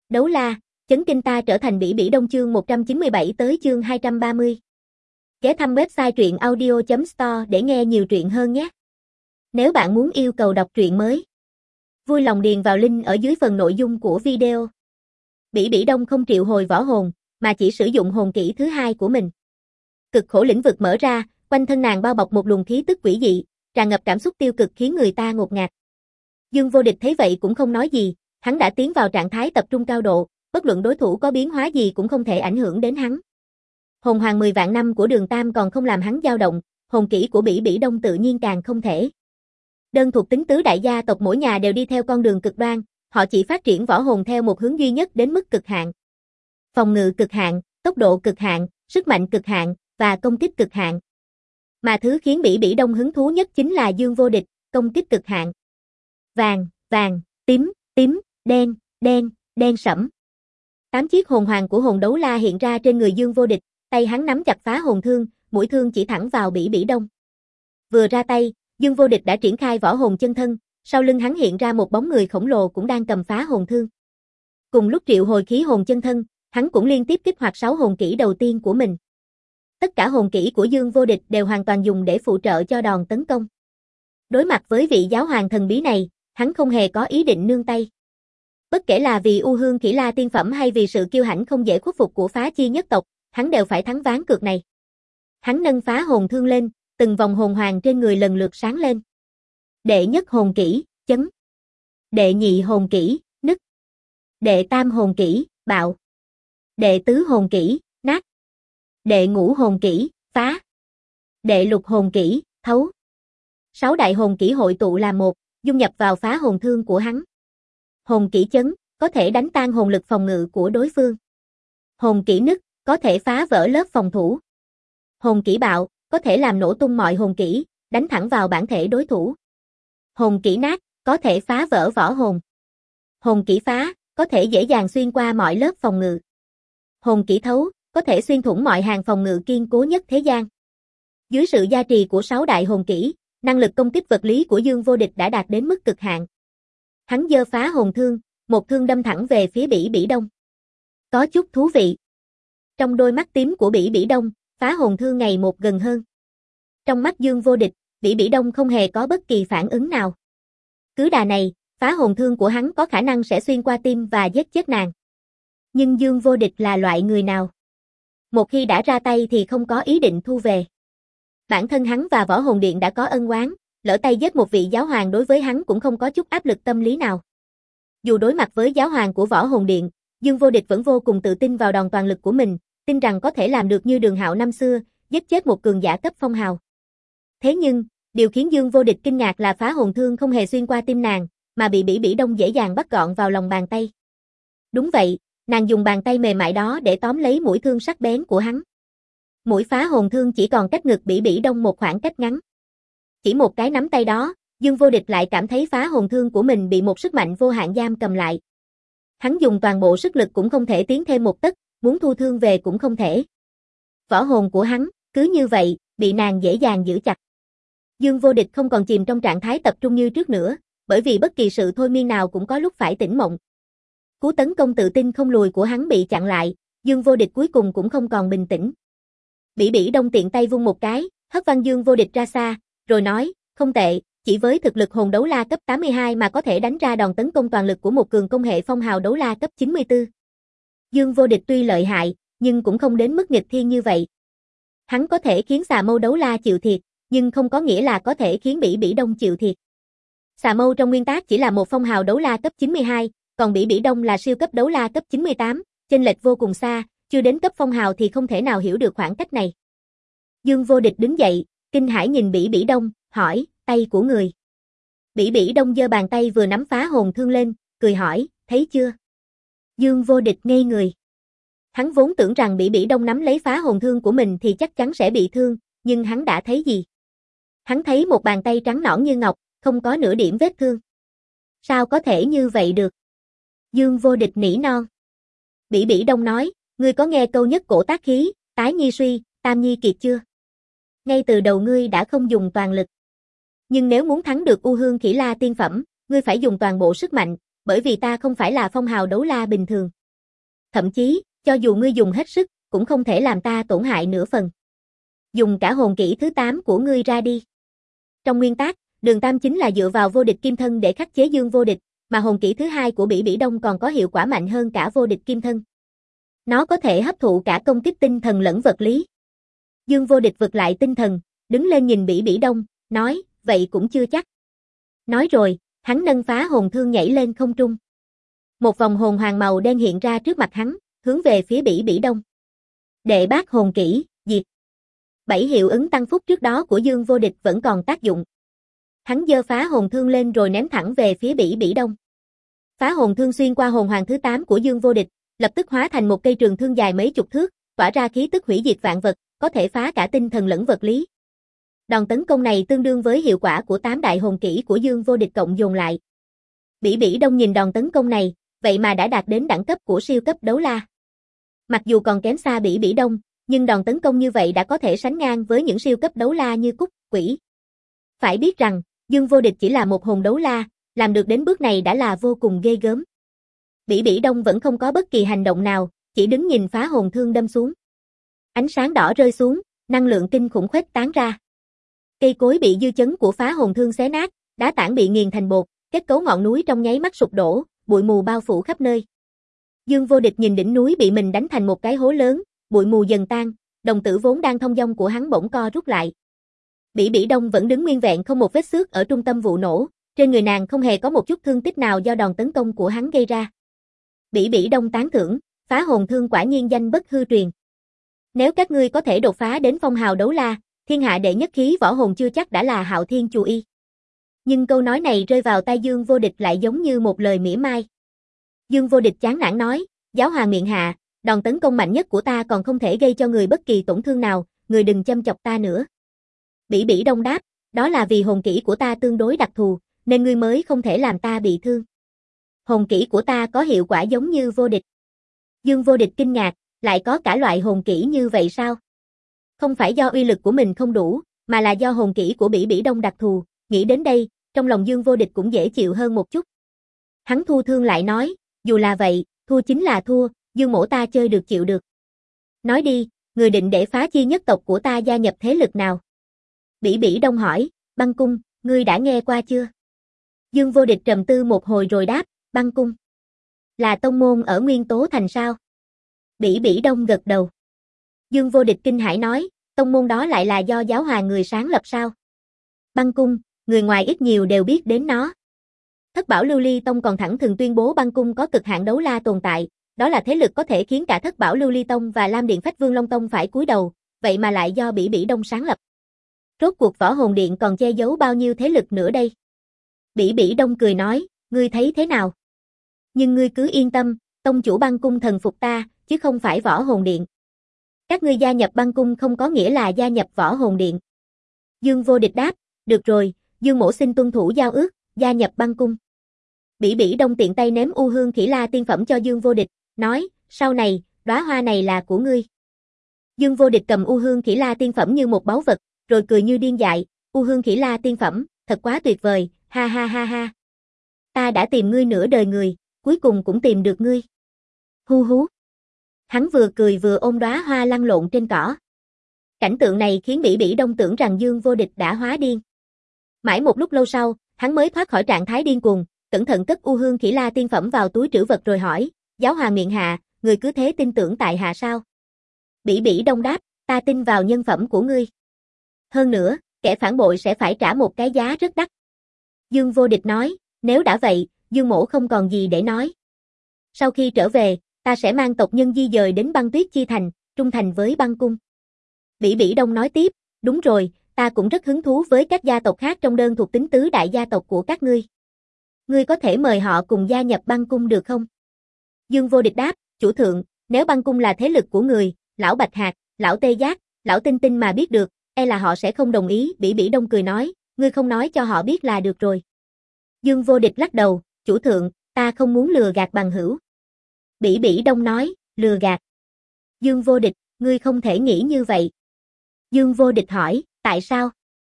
Đấu la, chấn kinh ta trở thành Bỉ Bỉ Đông chương 197 tới chương 230. Ghé thăm website truyện audio.store để nghe nhiều truyện hơn nhé. Nếu bạn muốn yêu cầu đọc truyện mới, vui lòng điền vào link ở dưới phần nội dung của video. Bỉ Bỉ Đông không triệu hồi võ hồn, mà chỉ sử dụng hồn kỹ thứ hai của mình. Cực khổ lĩnh vực mở ra, quanh thân nàng bao bọc một luồng khí tức quỷ dị, tràn ngập cảm xúc tiêu cực khiến người ta ngột ngạt. Dương Vô Địch thấy vậy cũng không nói gì, hắn đã tiến vào trạng thái tập trung cao độ, bất luận đối thủ có biến hóa gì cũng không thể ảnh hưởng đến hắn. Hồn hoàng 10 vạn năm của Đường Tam còn không làm hắn dao động, hồn kỹ của Bỉ Bỉ Đông tự nhiên càng không thể. Đơn thuộc tính tứ đại gia tộc mỗi nhà đều đi theo con đường cực đoan, họ chỉ phát triển võ hồn theo một hướng duy nhất đến mức cực hạn. Phòng ngự cực hạn, tốc độ cực hạn, sức mạnh cực hạn và công kích cực hạn. Mà thứ khiến Bỉ Bỉ Đông hứng thú nhất chính là Dương Vô Địch, công kích cực hạn. Vàng, vàng, tím, tím, đen, đen, đen sẫm. 8 chiếc hồn hoàng của hồn đấu la hiện ra trên người Dương Vô Địch, tay hắn nắm chặt phá hồn thương, mũi thương chỉ thẳng vào Bỉ Bỉ Đông. Vừa ra tay, Dương Vô Địch đã triển khai võ hồn chân thân, sau lưng hắn hiện ra một bóng người khổng lồ cũng đang cầm phá hồn thương. Cùng lúc triệu hồi khí hồn chân thân, hắn cũng liên tiếp kích hoạt 6 hồn kỹ đầu tiên của mình. Tất cả hồn kỹ của Dương Vô Địch đều hoàn toàn dùng để phụ trợ cho đòn tấn công. Đối mặt với vị giáo hoàng thần bí này, hắn không hề có ý định nương tay. Bất kể là vì U Hương Kỷ La tiên phẩm hay vì sự kiêu hãnh không dễ khuất phục của Phá Chi nhất tộc, hắn đều phải thắng ván cược này. Hắn nâng phá hồn thương lên, từng vòng hồn hoàng trên người lần lượt sáng lên. Đệ nhất hồn kỹ, chấn. Đệ nhị hồn kỹ, nứt. Đệ tam hồn kỹ, bạo. Đệ tứ hồn kỹ, nát. Đệ ngũ hồn kỹ, phá. Đệ lục hồn kỹ, thấu. 6 đại hồn kỹ hội tụ là một, dung nhập vào phá hồn thương của hắn. Hồn kỹ chấn, có thể đánh tan hồn lực phòng ngự của đối phương. Hồn kỹ nứt, có thể phá vỡ lớp phòng thủ. Hồn kỹ bạo, có thể làm nổ tung mọi hồn kỹ, đánh thẳng vào bản thể đối thủ. Hồn kỹ nát, có thể phá vỡ võ hồn. Hồn kỹ phá, có thể dễ dàng xuyên qua mọi lớp phòng ngự. Hồn kỹ thấu, có thể xuyên thủng mọi hàng phòng ngự kiên cố nhất thế gian. Dưới sự gia trì của 6 đại hồn kỹ, năng lực công kích vật lý của Dương Vô Địch đã đạt đến mức cực hạn. Hắn giơ phá hồn thương, một thương đâm thẳng về phía Bỉ Bỉ Đông. Có chút thú vị. Trong đôi mắt tím của Bỉ Bỉ Đông, phá hồn thương ngày một gần hơn. Trong mắt Dương Vô Địch, Bỉ Bỉ Đông không hề có bất kỳ phản ứng nào. Cứ đà này, phá hồn thương của hắn có khả năng sẽ xuyên qua tim và giết chết nàng. Nhưng Dương Vô Địch là loại người nào? Một khi đã ra tay thì không có ý định thu về. Bản thân hắn và Võ Hồn Điện đã có ân oán, lỡ tay giết một vị giáo hoàng đối với hắn cũng không có chút áp lực tâm lý nào. Dù đối mặt với giáo hoàng của Võ Hồn Điện, Dương Vô Địch vẫn vô cùng tự tin vào đòn toàn lực của mình, tin rằng có thể làm được như Đường Hạo năm xưa, giết chết một cường giả cấp phong hào. Thế nhưng, điều khiến Dương Vô Địch kinh ngạc là phá hồn thương không hề xuyên qua tim nàng, mà bị Bỉ Bỉ Đông dễ dàng bắt gọn vào lòng bàn tay. Đúng vậy, nàng dùng bàn tay mềm mại đó để tóm lấy mũi thương sắc bén của hắn. Mũi phá hồn thương chỉ còn cách ngực Bỉ Bỉ Đông một khoảng cách ngắn. Chỉ một cái nắm tay đó, Dương Vô Địch lại cảm thấy phá hồn thương của mình bị một sức mạnh vô hạn giam cầm lại. Hắn dùng toàn bộ sức lực cũng không thể tiến thêm một tấc, muốn thu thương về cũng không thể. Võ hồn của hắn, cứ như vậy, bị nàng dễ dàng giữ chặt. Dương Vô Địch không còn chìm trong trạng thái tập trung như trước nữa, bởi vì bất kỳ sự thôi miên nào cũng có lúc phải tỉnh mộng. Cú tấn công tự tin không lùi của hắn bị chặn lại, Dương Vô Địch cuối cùng cũng không còn bình tĩnh. Bỉ Bỉ Đông tiện tay vung một cái, hất văng Dương Vô Địch ra xa, rồi nói, không tệ, chỉ với thực lực hồn đấu la cấp 82 mà có thể đánh ra đòn tấn công toàn lực của một cường công hệ phong hào đấu la cấp 94. Dương Vô Địch tuy lợi hại, nhưng cũng không đến mức nghịch thiên như vậy. Hắn có thể khiến xà mâu đấu la chịu thiệt, nhưng không có nghĩa là có thể khiến Bỉ Bỉ Đông chịu thiệt. Xà mâu trong nguyên tắc chỉ là một phong hào đấu la cấp 92, còn Bỉ Bỉ Đông là siêu cấp đấu la cấp 98, chênh lệch vô cùng xa, chưa đến cấp phong hào thì không thể nào hiểu được khoảng cách này. Dương Vô Địch đứng dậy, kinh hãi nhìn Bỉ Bỉ Đông, hỏi, tay của người. Bỉ Bỉ Đông giơ bàn tay vừa nắm phá hồn thương lên, cười hỏi, thấy chưa? Dương Vô Địch ngây người. Hắn vốn tưởng rằng Bỉ Bỉ Đông nắm lấy phá hồn thương của mình thì chắc chắn sẽ bị thương, nhưng hắn đã thấy gì? Hắn thấy một bàn tay trắng nõn như ngọc, không có nửa điểm vết thương. Sao có thể như vậy được? Dương Vô Địch nỉ non. Bỉ Bỉ Đông nói, ngươi có nghe câu nhất cổ tác khí, tái nhi suy, tam nhi kiệt chưa? Ngay từ đầu ngươi đã không dùng toàn lực. Nhưng nếu muốn thắng được U Hương Kỷ La tiên phẩm, ngươi phải dùng toàn bộ sức mạnh, bởi vì ta không phải là phong hào đấu la bình thường. thậm chí, cho dù ngươi dùng hết sức, cũng không thể làm ta tổn hại nửa phần. Dùng cả hồn kỹ thứ 8 của ngươi ra đi. Trong nguyên tắc, Đường Tam chính là dựa vào vô địch kim thân để khắc chế Dương Vô Địch, mà hồn kỹ thứ 2 của Bỉ Bỉ Đông còn có hiệu quả mạnh hơn cả vô địch kim thân. Nó có thể hấp thụ cả công kích tinh thần lẫn vật lý. Dương Vô Địch vực lại tinh thần, đứng lên nhìn Bỉ Bỉ Đông, nói, vậy cũng chưa chắc. Nói rồi, hắn nâng phá hồn thương nhảy lên không trung. Một vòng hồn hoàng màu đen hiện ra trước mặt hắn, hướng về phía Bỉ Bỉ Đông. Đệ bát hồn kỹ, diệt. 7 hiệu ứng tăng phúc trước đó của Dương Vô Địch vẫn còn tác dụng. Hắn giơ phá hồn thương lên rồi ném thẳng về phía Bỉ Bỉ Đông. Phá hồn thương xuyên qua hồn hoàng thứ 8 của Dương Vô Địch, lập tức hóa thành một cây trường thương dài mấy chục thước, tỏa ra khí tức hủy diệt vạn vật, có thể phá cả tinh thần lẫn vật lý. Đòn tấn công này tương đương với hiệu quả của 8 đại hồn kỹ của Dương Vô Địch cộng dồn lại. Bỉ Bỉ Đông nhìn đòn tấn công này, vậy mà đã đạt đến đẳng cấp của siêu cấp đấu la. Mặc dù còn kém xa Bỉ Bỉ Đông, nhưng đòn tấn công như vậy đã có thể sánh ngang với những siêu cấp đấu la như Cúc, Quỷ. Phải biết rằng, Dương Vô Địch chỉ là một hồn đấu la, làm được đến bước này đã là vô cùng ghê gớm. Bỉ Bỉ Đông vẫn không có bất kỳ hành động nào, chỉ đứng nhìn phá hồn thương đâm xuống. Ánh sáng đỏ rơi xuống, năng lượng kinh khủng khuếch tán ra. Cây cối bị dư chấn của phá hồn thương xé nát, đá tảng bị nghiền thành bột, kết cấu ngọn núi trong nháy mắt sụp đổ, bụi mù bao phủ khắp nơi. Dương Vô Địch nhìn đỉnh núi bị mình đánh thành một cái hố lớn, bụi mù dần tan, đồng tử vốn đang thông dong của hắn bỗng co rút lại. Bỉ Bỉ Đông vẫn đứng nguyên vẹn không một vết xước ở trung tâm vụ nổ, trên người nàng không hề có một chút thương tích nào do đòn tấn công của hắn gây ra. Bỉ Bỉ Đông tán thưởng, phá hồn thương quả nhiên danh bất hư truyền. Nếu các ngươi có thể đột phá đến phong hào đấu la, thiên hạ đệ nhất khí võ hồn chưa chắc đã là Hạo Thiên Chù Y. Nhưng câu nói này rơi vào tai Dương Vô Địch lại giống như một lời mỉa mai. Dương Vô Địch chán nản nói, giáo hoàng miệng hạ, đòn tấn công mạnh nhất của ta còn không thể gây cho người bất kỳ tổn thương nào, người đừng châm chọc ta nữa. Bỉ Bỉ Đông đáp, đó là vì hồn kỹ của ta tương đối đặc thù, nên ngươi mới không thể làm ta bị thương. Hồn kỹ của ta có hiệu quả giống như Vô Địch. Dương Vô Địch kinh ngạc, lại có cả loại hồn kỹ như vậy sao? Không phải do uy lực của mình không đủ, mà là do hồn kỹ của Bỉ Bỉ Đông đặc thù, nghĩ đến đây, trong lòng Dương Vô Địch cũng dễ chịu hơn một chút. Hắn thu thương lại nói, dù là vậy, thua chính là thua, Dương mỗ ta chơi được chịu được. Nói đi, người định để phá chi nhất tộc của ta gia nhập thế lực nào? Bỉ Bỉ Đông hỏi, Băng Cung, ngươi đã nghe qua chưa? Dương Vô Địch trầm tư một hồi rồi đáp, Băng Cung. Là tông môn ở Nguyên Tố Thành sao? Bỉ Bỉ Đông gật đầu. Dương Vô Địch kinh hãi nói, tông môn đó lại là do giáo hoàng người sáng lập sao? Băng Cung, người ngoài ít nhiều đều biết đến nó. Thất Bảo Lưu Ly Tông còn thẳng thừng tuyên bố Băng Cung có cực hạn đấu la tồn tại, đó là thế lực có thể khiến cả Thất Bảo Lưu Ly Tông và Lam Điện Phách Vương Long Tông phải cúi đầu, vậy mà lại do Bỉ Bỉ Đông sáng lập. Rốt cuộc Võ Hồn Điện còn che giấu bao nhiêu thế lực nữa đây? Bỉ Bỉ Đông cười nói, ngươi thấy thế nào? Nhưng ngươi cứ yên tâm, tông chủ Băng Cung thần phục ta, chứ không phải Võ Hồn Điện. Các ngươi gia nhập Băng Cung không có nghĩa là gia nhập Võ Hồn Điện. Dương Vô Địch đáp, được rồi, Dương mỗ xin tuân thủ giao ước, gia nhập Băng Cung. Bỉ Bỉ Đông tiện tay ném U Hương Khỉ La tiên phẩm cho Dương Vô Địch, nói, sau này, đóa hoa này là của ngươi. Dương Vô Địch cầm U Hương Khỉ La tiên phẩm như một báu vật, rồi cười như điên dại, U Hương Khỉ La tiên phẩm, thật quá tuyệt vời, ha ha ha ha. Ta đã tìm ngươi nửa đời người, cuối cùng cũng tìm được ngươi. Hu hú. Hắn vừa cười vừa ôm đóa hoa lăn lộn trên cỏ. Cảnh tượng này khiến Bỉ Bỉ Đông tưởng rằng Dương Vô Địch đã hóa điên. Mãi một lúc lâu sau, hắn mới thoát khỏi trạng thái điên cuồng, cẩn thận cất U Hương Khỉ La tiên phẩm vào túi trữ vật rồi hỏi, giáo hoàng miệng hạ, người cứ thế tin tưởng tại hạ sao? Bỉ Bỉ Đông đáp, ta tin vào nhân phẩm của ngươi. Hơn nữa, kẻ phản bội sẽ phải trả một cái giá rất đắt. Dương Vô Địch nói, nếu đã vậy, Dương mỗ không còn gì để nói. Sau khi trở về, ta sẽ mang tộc nhân di dời đến Băng Tuyết Chi Thành, trung thành với Băng Cung. Bỉ Bỉ Đông nói tiếp, đúng rồi, ta cũng rất hứng thú với các gia tộc khác trong đơn thuộc tính tứ đại gia tộc của các ngươi. Ngươi có thể mời họ cùng gia nhập Băng Cung được không? Dương Vô Địch đáp, chủ thượng, nếu Băng Cung là thế lực của người, lão Bạch Hạc, lão Tê Giác, lão Tinh Tinh mà biết được, e là họ sẽ không đồng ý. Bỉ Bỉ Đông cười nói, ngươi không nói cho họ biết là được rồi. Dương Vô Địch lắc đầu, chủ thượng, ta không muốn lừa gạt bằng hữu. Bỉ Bỉ Đông nói, lừa gạt. Dương Vô Địch, ngươi không thể nghĩ như vậy. Dương Vô Địch hỏi, tại sao?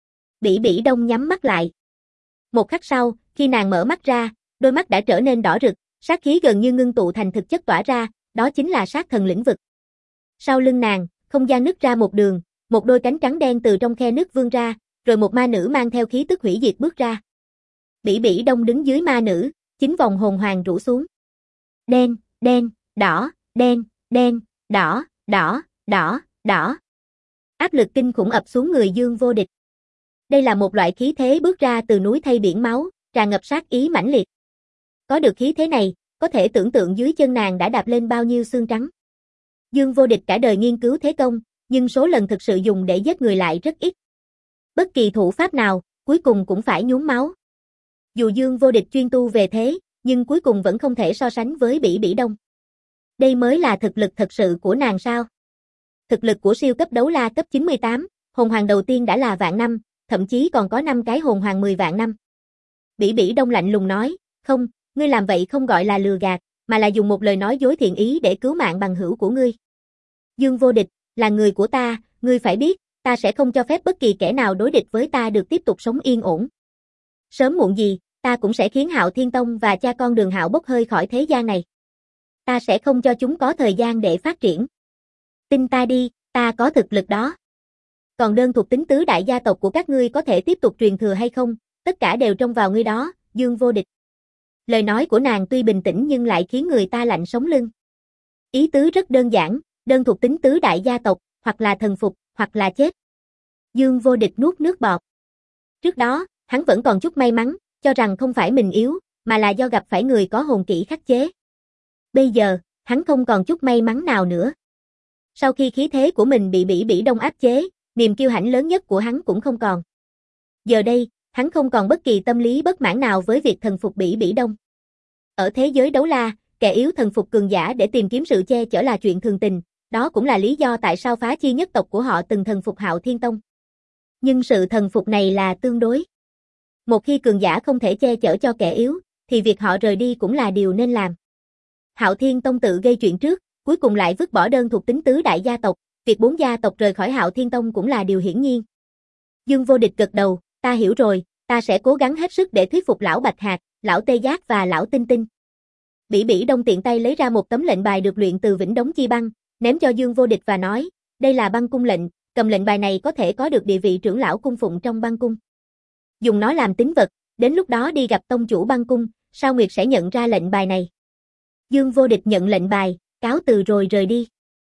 Bỉ Bỉ Đông nhắm mắt lại. Một khắc sau, khi nàng mở mắt ra, đôi mắt đã trở nên đỏ rực, sát khí gần như ngưng tụ thành thực chất tỏa ra, đó chính là sát thần lĩnh vực. Sau lưng nàng, không gian nứt ra một đường, một đôi cánh trắng đen từ trong khe nứt vươn ra, rồi một ma nữ mang theo khí tức hủy diệt bước ra. Bỉ Bỉ Đông đứng dưới ma nữ, 9 vòng hồn hoàng rủ xuống. Đen, đen, đỏ, đen, đen, đỏ, đỏ, đỏ, đỏ. Áp lực kinh khủng ập xuống người Dương Vô Địch. Đây là một loại khí thế bước ra từ núi thây biển máu, tràn ngập sát ý mãnh liệt. Có được khí thế này, có thể tưởng tượng dưới chân nàng đã đạp lên bao nhiêu xương trắng. Dương Vô Địch cả đời nghiên cứu thế công, nhưng số lần thực sự dùng để giết người lại rất ít. Bất kỳ thủ pháp nào, cuối cùng cũng phải nhuốm máu. Dù Dương Vô Địch chuyên tu về thế, nhưng cuối cùng vẫn không thể so sánh với Bỉ Bỉ Đông. Đây mới là thực lực thật sự của nàng sao? Thực lực của siêu cấp đấu la cấp 98, hồn hoàng đầu tiên đã là vạn năm, thậm chí còn có 5 cái hồn hoàng 10 vạn năm. Bỉ Bỉ Đông lạnh lùng nói, không, ngươi làm vậy không gọi là lừa gạt, mà là dùng một lời nói dối thiện ý để cứu mạng bằng hữu của ngươi. Dương Vô Địch, là người của ta, ngươi phải biết, ta sẽ không cho phép bất kỳ kẻ nào đối địch với ta được tiếp tục sống yên ổn. Sớm muộn gì, ta cũng sẽ khiến Hạo Thiên Tông và cha con Đường Hạo bốc hơi khỏi thế gian này. Ta sẽ không cho chúng có thời gian để phát triển. Tin ta đi, ta có thực lực đó. Còn đơn thuộc tính tứ đại gia tộc của các ngươi có thể tiếp tục truyền thừa hay không, tất cả đều trông vào ngươi đó, Dương Vô Địch. Lời nói của nàng tuy bình tĩnh nhưng lại khiến người ta lạnh sống lưng. Ý tứ rất đơn giản, đơn thuộc tính tứ đại gia tộc, hoặc là thần phục, hoặc là chết. Dương Vô Địch nuốt nước bọt. Trước đó, hắn vẫn còn chút may mắn, cho rằng không phải mình yếu, mà là do gặp phải người có hồn kỹ khắc chế. Bây giờ, hắn không còn chút may mắn nào nữa. Sau khi khí thế của mình bị Bỉ Bỉ Đông áp chế, niềm kiêu hãnh lớn nhất của hắn cũng không còn. Giờ đây, hắn không còn bất kỳ tâm lý bất mãn nào với việc thần phục Bỉ Bỉ Đông. Ở thế giới đấu la, kẻ yếu thần phục cường giả để tìm kiếm sự che chở là chuyện thường tình, đó cũng là lý do tại sao phá chi nhất tộc của họ từng thần phục Hạo Thiên Tông. Nhưng sự thần phục này là tương đối. Một khi cường giả không thể che chở cho kẻ yếu, thì việc họ rời đi cũng là điều nên làm. Hạo Thiên Tông tự gây chuyện trước, cuối cùng lại vứt bỏ đơn thuộc tính tứ đại gia tộc, việc 4 gia tộc rời khỏi Hạo Thiên Tông cũng là điều hiển nhiên. Dương Vô Địch gật đầu, ta hiểu rồi, ta sẽ cố gắng hết sức để thuyết phục lão Bạch Hạc, lão Tê Giác và lão Tinh Tinh. Bỉ Bỉ Đông tiện tay lấy ra một tấm lệnh bài được luyện từ Vĩnh Đống Chi Băng, ném cho Dương Vô Địch và nói, đây là băng cung lệnh, cầm lệnh bài này có thể có được địa vị trưởng lão cung phụng trong băng cung. Dùng nó làm tín vật, đến lúc đó đi gặp tông chủ băng cung, Sao Nguyệt sẽ nhận ra lệnh bài này. Dương Vô Địch nhận lệnh bài, cáo từ rồi rời đi.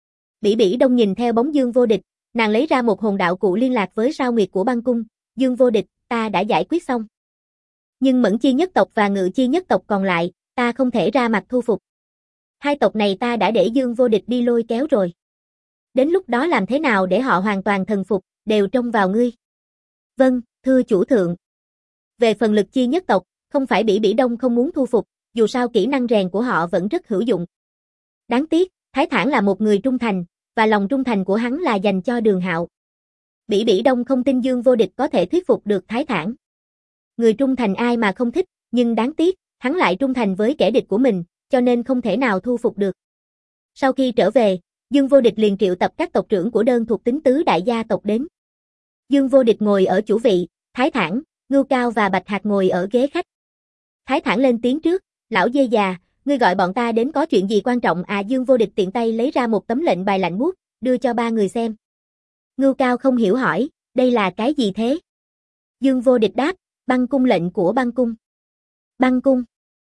Bỉ Bỉ Đông nhìn theo bóng Dương Vô Địch, nàng lấy ra một hồn đạo cụ liên lạc với Sao Nguyệt của băng cung, Dương Vô Địch, ta đã giải quyết xong. Nhưng Mẫn Chi nhất tộc và Ngự Chi nhất tộc còn lại, ta không thể ra mặt thu phục. Hai tộc này ta đã để Dương Vô Địch đi lôi kéo rồi. Đến lúc đó làm thế nào để họ hoàn toàn thần phục, đều trông vào ngươi. Vâng, thưa chủ thượng. Về phần Lực Chi nhất tộc, không phải Bỉ Bỉ Đông không muốn thu phục, dù sao kỹ năng rèn của họ vẫn rất hữu dụng. Đáng tiếc, Thái Thản là một người trung thành, và lòng trung thành của hắn là dành cho Đường Hạo. Bỉ Bỉ Đông không tin Dương Vô Địch có thể thuyết phục được Thái Thản. Người trung thành ai mà không thích, nhưng đáng tiếc, hắn lại trung thành với kẻ địch của mình, cho nên không thể nào thu phục được. Sau khi trở về, Dương Vô Địch liền triệu tập các tộc trưởng của đơn thuộc tính tứ đại gia tộc đến. Dương Vô Địch ngồi ở chủ vị, Thái Thản, Ngưu Cao và Bạch Hạc ngồi ở ghế khách. Thái Thản lên tiếng trước, lão dê già, ngươi gọi bọn ta đến có chuyện gì quan trọng à? Dương Vô Địch tiện tay lấy ra một tấm lệnh bài lạnh buốt, đưa cho ba người xem. Ngưu Cao không hiểu hỏi, đây là cái gì thế? Dương Vô Địch đáp, băng cung lệnh của băng cung. Băng cung.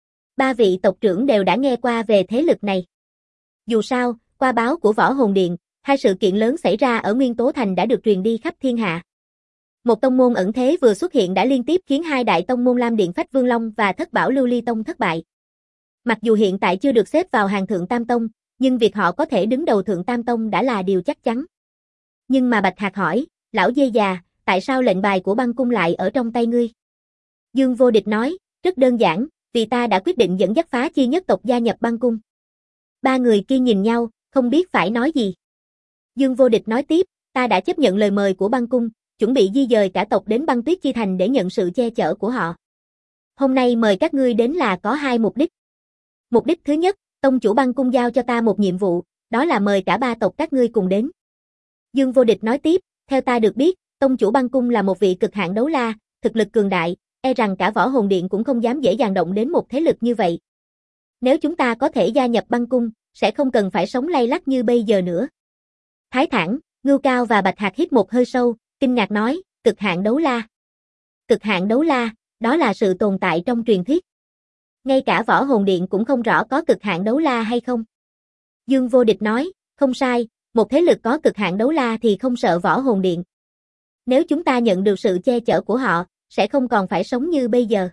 Ba vị tộc trưởng đều đã nghe qua về thế lực này. Dù sao, qua báo của Võ Hồn Điện, hai sự kiện lớn xảy ra ở Nguyên Tố Thành đã được truyền đi khắp thiên hạ. Một tông môn ẩn thế vừa xuất hiện đã liên tiếp khiến hai đại tông môn Lam Điện Phách Vương Long và Thất Bảo Lưu Ly Tông thất bại. Mặc dù hiện tại chưa được xếp vào hàng thượng tam tông, nhưng việc họ có thể đứng đầu thượng tam tông đã là điều chắc chắn. Nhưng mà Bạch Hạc hỏi, lão dê già, tại sao lệnh bài của băng cung lại ở trong tay ngươi? Dương Vô Địch nói, rất đơn giản, vì ta đã quyết định dẫn dắt phá chi nhất tộc gia nhập băng cung. Ba người kia nhìn nhau, không biết phải nói gì. Dương Vô Địch nói tiếp, ta đã chấp nhận lời mời của băng cung, chuẩn bị di dời cả tộc đến băng tuyết chi thành để nhận sự che chở của họ. Hôm nay mời các ngươi đến là có hai mục đích. Mục đích thứ nhất, tông chủ băng cung giao cho ta một nhiệm vụ, đó là mời cả ba tộc các ngươi cùng đến. Dương Vô Địch nói tiếp, theo ta được biết, tông chủ băng cung là một vị cực hạn đấu la, thực lực cường đại, e rằng cả Võ Hồn Điện cũng không dám dễ dàng động đến một thế lực như vậy. Nếu chúng ta có thể gia nhập băng cung, sẽ không cần phải sống lay lắt như bây giờ nữa. Thái Thản, Ngưu Cao và Bạch Hạc hít một hơi sâu, kinh ngạc nói, cực hạn đấu la. Cực hạn đấu la, đó là sự tồn tại trong truyền thuyết. Ngay cả Võ Hồn Điện cũng không rõ có cực hạn đấu la hay không. Dương Vô Địch nói, không sai, một thế lực có cực hạn đấu la thì không sợ Võ Hồn Điện. Nếu chúng ta nhận được sự che chở của họ, sẽ không còn phải sống như bây giờ.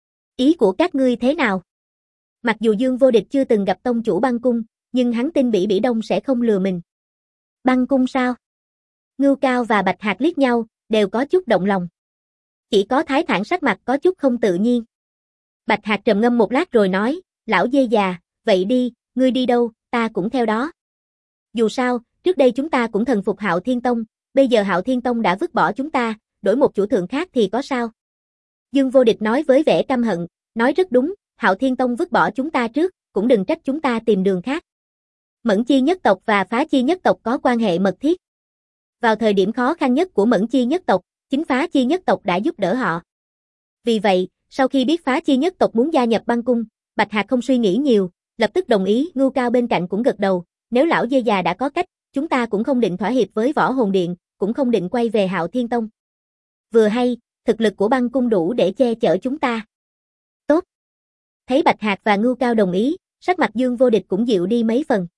Ý của các ngươi thế nào? Mặc dù Dương Vô Địch chưa từng gặp tông chủ băng cung, nhưng hắn tin Bỉ Bỉ Đông sẽ không lừa mình. Băng cung sao? Ngưu Cao và Bạch Hạc liếc nhau, đều có chút động lòng. Chỉ có Thái Thản sắc mặt có chút không tự nhiên. Bạch Hạc trầm ngâm một lát rồi nói, lão dê già, vậy đi, ngươi đi đâu, ta cũng theo đó. Dù sao, trước đây chúng ta cũng thần phục Hạo Thiên Tông, bây giờ Hạo Thiên Tông đã vứt bỏ chúng ta, đổi một chủ thượng khác thì có sao? Dương Vô Địch nói với vẻ căm hận, nói rất đúng, Hạo Thiên Tông vứt bỏ chúng ta trước, cũng đừng trách chúng ta tìm đường khác. Mẫn Chi nhất tộc và Phá Chi nhất tộc có quan hệ mật thiết. Vào thời điểm khó khăn nhất của Mẫn Chi nhất tộc, chính Phá Chi nhất tộc đã giúp đỡ họ. Vì vậy, sau khi biết Phá Chi nhất tộc muốn gia nhập băng cung, Bạch Hạc không suy nghĩ nhiều, lập tức đồng ý. Ngưu Cao bên cạnh cũng gật đầu, nếu lão dê già đã có cách, chúng ta cũng không định thỏa hiệp với Võ Hồn Điện, cũng không định quay về Hạo Thiên Tông. Vừa hay, thực lực của băng cung đủ để che chở chúng ta. Tốt. Thấy Bạch Hạc và Ngưu Cao đồng ý, sắc mặt Dương Vô Địch cũng dịu đi mấy phần.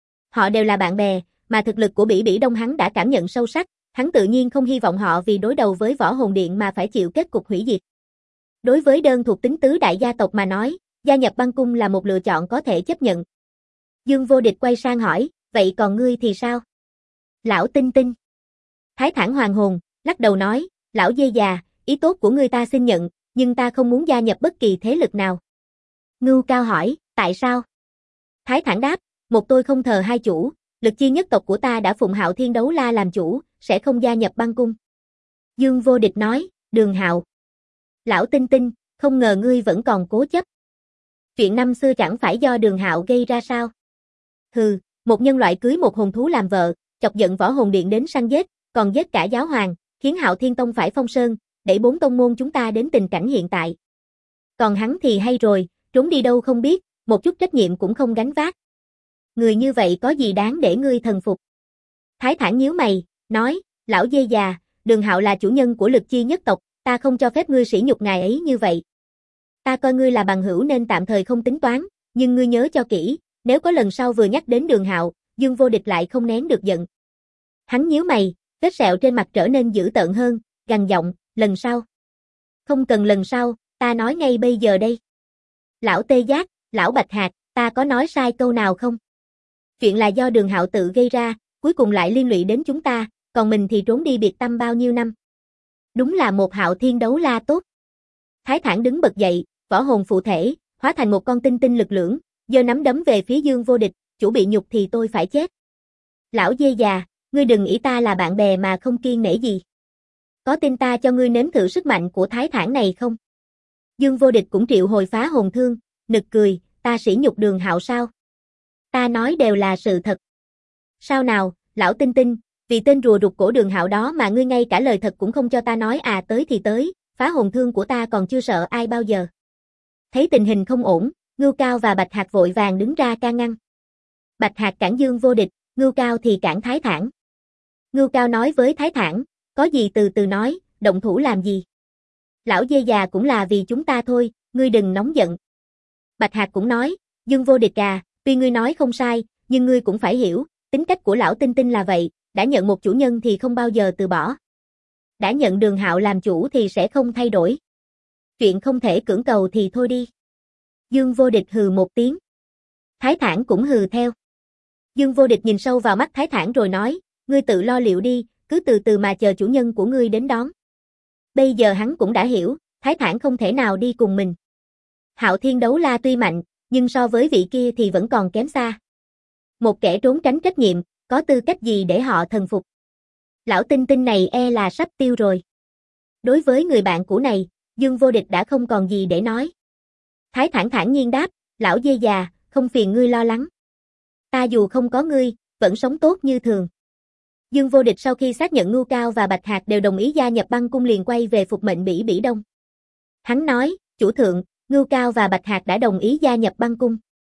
Họ đều là bạn bè, mà thực lực của Bỉ Bỉ Đông hắn đã cảm nhận sâu sắc, hắn tự nhiên không hy vọng họ vì đối đầu với Võ Hồn Điện mà phải chịu kết cục hủy diệt. Đối với đơn thuộc tính tứ đại gia tộc mà nói, gia nhập băng cung là một lựa chọn có thể chấp nhận. Dương Vô Địch quay sang hỏi, vậy còn ngươi thì sao? Lão Tinh Tinh. Thái Thản hoàng hồn, lắc đầu nói, lão dê già, ý tốt của ngươi ta xin nhận, nhưng ta không muốn gia nhập bất kỳ thế lực nào. Ngưu Cao hỏi, tại sao? Thái Thản đáp, một tôi không thờ hai chủ, Lực Chi nhất tộc của ta đã phụng Hạo Thiên Đấu La làm chủ, sẽ không gia nhập băng cung. Dương Vô Địch nói, Đường Hạo. Lão Tinh Tinh, không ngờ ngươi vẫn còn cố chấp. Chuyện năm xưa chẳng phải do Đường Hạo gây ra sao? Hừ, một nhân loại cưới một hồn thú làm vợ, chọc giận Võ Hồn Điện đến săn giết, còn giết cả giáo hoàng, khiến Hạo Thiên Tông phải phong sơn, đẩy 4 tông môn chúng ta đến tình cảnh hiện tại. Còn hắn thì hay rồi, trốn đi đâu không biết, một chút trách nhiệm cũng không gánh vác. Người như vậy có gì đáng để ngươi thần phục? Thái Thản nhíu mày, nói, lão dê già, Đường Hạo là chủ nhân của Lực Chi nhất tộc, ta không cho phép ngươi sỉ nhục ngài ấy như vậy. Ta coi ngươi là bằng hữu nên tạm thời không tính toán, nhưng ngươi nhớ cho kỹ, nếu có lần sau vừa nhắc đến Đường Hạo, Dương Vô Địch lại không nén được giận. Hắn nhíu mày, vết sẹo trên mặt trở nên dữ tợn hơn, gằn giọng, lần sau. Không cần lần sau, ta nói ngay bây giờ đây. Lão Tê Giác, lão Bạch Hạc, ta có nói sai câu nào không? Chuyện là do Đường Hạo tự gây ra, cuối cùng lại liên lụy đến chúng ta, còn mình thì trốn đi biệt tâm bao nhiêu năm. Đúng là một Hạo Thiên Đấu La tốt. Thái Thản đứng bật dậy, võ hồn phụ thể, hóa thành một con tinh tinh lực lưỡng, giơ nắm đấm về phía Dương Vô Địch, chủ bị nhục thì tôi phải chết. Lão dê già, ngươi đừng nghĩ ta là bạn bè mà không kiêng nể gì. Có tin ta cho ngươi nếm thử sức mạnh của Thái Thản này không? Dương Vô Địch cũng triệu hồi phá hồn thương, nực cười, ta sỉ nhục Đường Hạo sao? Ta nói đều là sự thật. Sao nào, lão Tinh Tinh, vì tên rùa rụt cổ Đường Hạo đó mà ngươi ngay cả lời thật cũng không cho ta nói à, tới thì tới, phá hồn thương của ta còn chưa sợ ai bao giờ. Thấy tình hình không ổn, Ngưu Cao và Bạch Hạc vội vàng đứng ra can ngăn. Bạch Hạc cản Dương Vô Địch, Ngưu Cao thì cản Thái Thản. Ngưu Cao nói với Thái Thản, có gì từ từ nói, động thủ làm gì? Lão dê già cũng là vì chúng ta thôi, ngươi đừng nóng giận. Bạch Hạc cũng nói, Dương Vô Địch à, tuy ngươi nói không sai, nhưng ngươi cũng phải hiểu, tính cách của lão Tinh Tinh là vậy, đã nhận một chủ nhân thì không bao giờ từ bỏ. Đã nhận Đường Hạo làm chủ thì sẽ không thay đổi. Chuyện không thể cưỡng cầu thì thôi đi. Dương Vô Địch hừ một tiếng. Thái Thản cũng hừ theo. Dương Vô Địch nhìn sâu vào mắt Thái Thản rồi nói, ngươi tự lo liệu đi, cứ từ từ mà chờ chủ nhân của ngươi đến đón. Bây giờ hắn cũng đã hiểu, Thái Thản không thể nào đi cùng mình. Hạo Thiên Đấu La tuy mạnh, nhưng so với vị kia thì vẫn còn kém xa. Một kẻ trốn tránh trách nhiệm, có tư cách gì để họ thần phục? Lão Tinh Tinh này e là sắp tiêu rồi. Đối với người bạn cũ này, Dương Vô Địch đã không còn gì để nói. Thái Thản thản nhiên đáp, lão dê già, không phiền ngươi lo lắng. Ta dù không có ngươi, vẫn sống tốt như thường. Dương Vô Địch sau khi xác nhận Ngưu Cao và Bạch Hạc đều đồng ý gia nhập băng cung liền quay về phục mệnh Bỉ Bỉ Đông. Hắn nói, chủ thượng, Ngưu Cao và Bạch Hạc đã đồng ý gia nhập băng cung.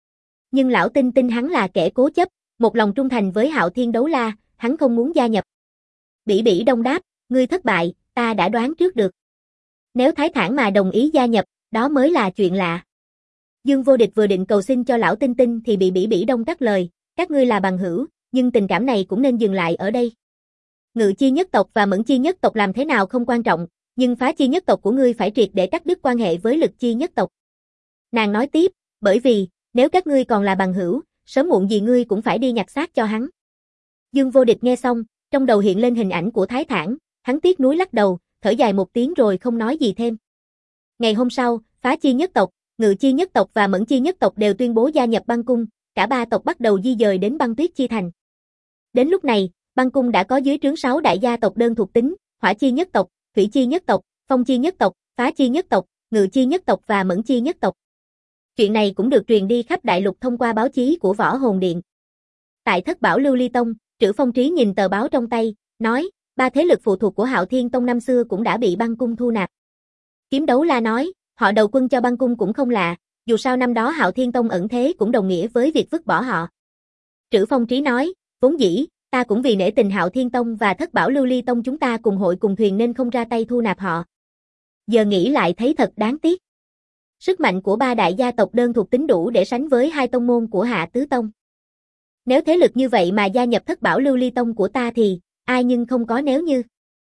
Nhưng lão Tinh tin hắn là kẻ cố chấp, một lòng trung thành với Hạo Thiên Đấu La, hắn không muốn gia nhập. Bỉ Bỉ Đông đáp, ngươi thất bại, ta đã đoán trước được. Nếu Thái Thản mà đồng ý gia nhập, đó mới là chuyện lạ. Dương Vô Địch vừa định cầu xin cho lão Tinh Tinh thì bị Bỉ Bỉ Đông cắt lời, các ngươi là bằng hữu, nhưng tình cảm này cũng nên dừng lại ở đây. Ngự chi nhất tộc và Mẫn chi nhất tộc làm thế nào không quan trọng, nhưng phá chi nhất tộc của ngươi phải triệt để cắt đứt quan hệ với Lực chi nhất tộc. Nàng nói tiếp, bởi vì, nếu các ngươi còn là bằng hữu, sớm muộn gì ngươi cũng phải đi nhặt xác cho hắn. Dương Vô Địch nghe xong, trong đầu hiện lên hình ảnh của Thái Thản, hắn tiếc nuối lắc đầu, thở dài một tiếng rồi không nói gì thêm. Ngày hôm sau, phá chi nhất tộc, Ngự chi nhất tộc và Mẫn chi nhất tộc đều tuyên bố gia nhập băng cung, cả ba tộc bắt đầu di dời đến băng tuyết chi thành. Đến lúc này, băng cung đã có dưới trướng 6 đại gia tộc đơn thuộc tính, hỏa chi nhất tộc, thủy chi nhất tộc, phong chi nhất tộc, phá chi nhất tộc, Ngự chi nhất tộc và Mẫn chi nhất tộc. Chuyện này cũng được truyền đi khắp đại lục thông qua báo chí của Võ Hồn Điện. Tại Thất Bảo Lưu Ly Tông, Trữ Phong Trí nhìn tờ báo trong tay, nói, ba thế lực phụ thuộc của Hạo Thiên Tông năm xưa cũng đã bị băng cung thu nạp. Kiếm Đấu La nói, họ đầu quân cho băng cung cũng không lạ, dù sao năm đó Hạo Thiên Tông ẩn thế cũng đồng nghĩa với việc vứt bỏ họ. Trữ Phong Trí nói, vốn dĩ, ta cũng vì nể tình Hạo Thiên Tông và Thất Bảo Lưu Ly Tông chúng ta cùng hội cùng thuyền nên không ra tay thu nạp họ. Giờ nghĩ lại thấy thật đáng tiếc. Sức mạnh của ba đại gia tộc đơn thuộc tính đủ để sánh với hai tông môn của Hạ Tứ Tông. Nếu thế lực như vậy mà gia nhập Thất Bảo Lưu Ly Tông của ta thì, ai nhưng không có nếu như.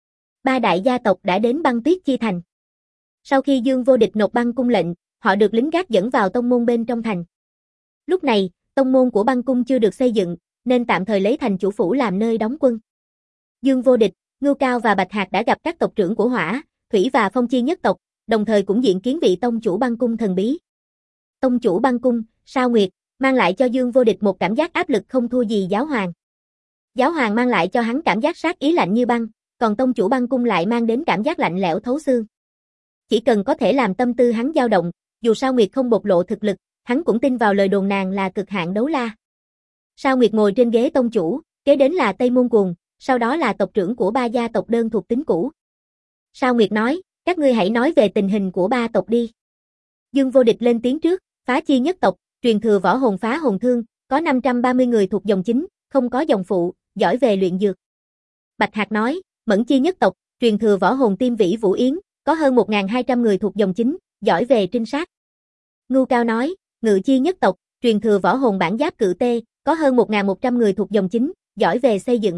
Ba đại gia tộc đã đến băng tuyết chi thành. Sau khi Dương Vô Địch nộp băng cung lệnh, họ được lính gác dẫn vào tông môn bên trong thành. Lúc này, tông môn của băng cung chưa được xây dựng, nên tạm thời lấy thành chủ phủ làm nơi đóng quân. Dương Vô Địch, Ngưu Cao và Bạch Hạc đã gặp các tộc trưởng của Hỏa, Thủy và Phong chi nhất tộc, đồng thời cũng diện kiến vị tông chủ băng cung thần bí. Tông chủ băng cung, Sao Nguyệt, mang lại cho Dương Vô Địch một cảm giác áp lực không thua gì Giáo Hoàng. Giáo Hoàng mang lại cho hắn cảm giác sát ý lạnh như băng, còn tông chủ băng cung lại mang đến cảm giác lạnh lẽo thấu xương. Chỉ cần có thể làm tâm tư hắn dao động, dù Sao Nguyệt không bộc lộ thực lực, hắn cũng tin vào lời đồn nàng là cực hạn đấu la. Sao Nguyệt ngồi trên ghế tông chủ, kế đến là Tây Môn Cuồng, sau đó là tộc trưởng của ba gia tộc đơn thuộc tính cũ. Sao Nguyệt nói, các ngươi hãy nói về tình hình của ba tộc đi. Dương Vô Địch lên tiếng trước, phá chi nhất tộc, truyền thừa võ hồn phá hồn thương, có 530 người thuộc dòng chính, không có dòng phụ, giỏi về luyện dược. Bạch Hạc nói, Mẫn chi nhất tộc, truyền thừa võ hồn Tiêm Vĩ Vũ Yến, có hơn 1.200 người thuộc dòng chính, giỏi về trinh sát. Ngưu Cao nói, Ngự chi nhất tộc, truyền thừa võ hồn bản giáp cự tê, có hơn 1.100 người thuộc dòng chính, giỏi về xây dựng.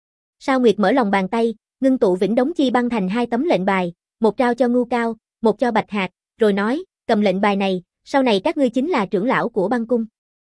Sao Nguyệt mở lòng bàn tay, ngưng tụ Vĩnh Đống Chi băng thành 2 tấm lệnh bài, một trao cho Ngưu Cao, một cho Bạch Hạc, rồi nói, cầm lệnh bài này, sau này các ngươi chính là trưởng lão của băng cung.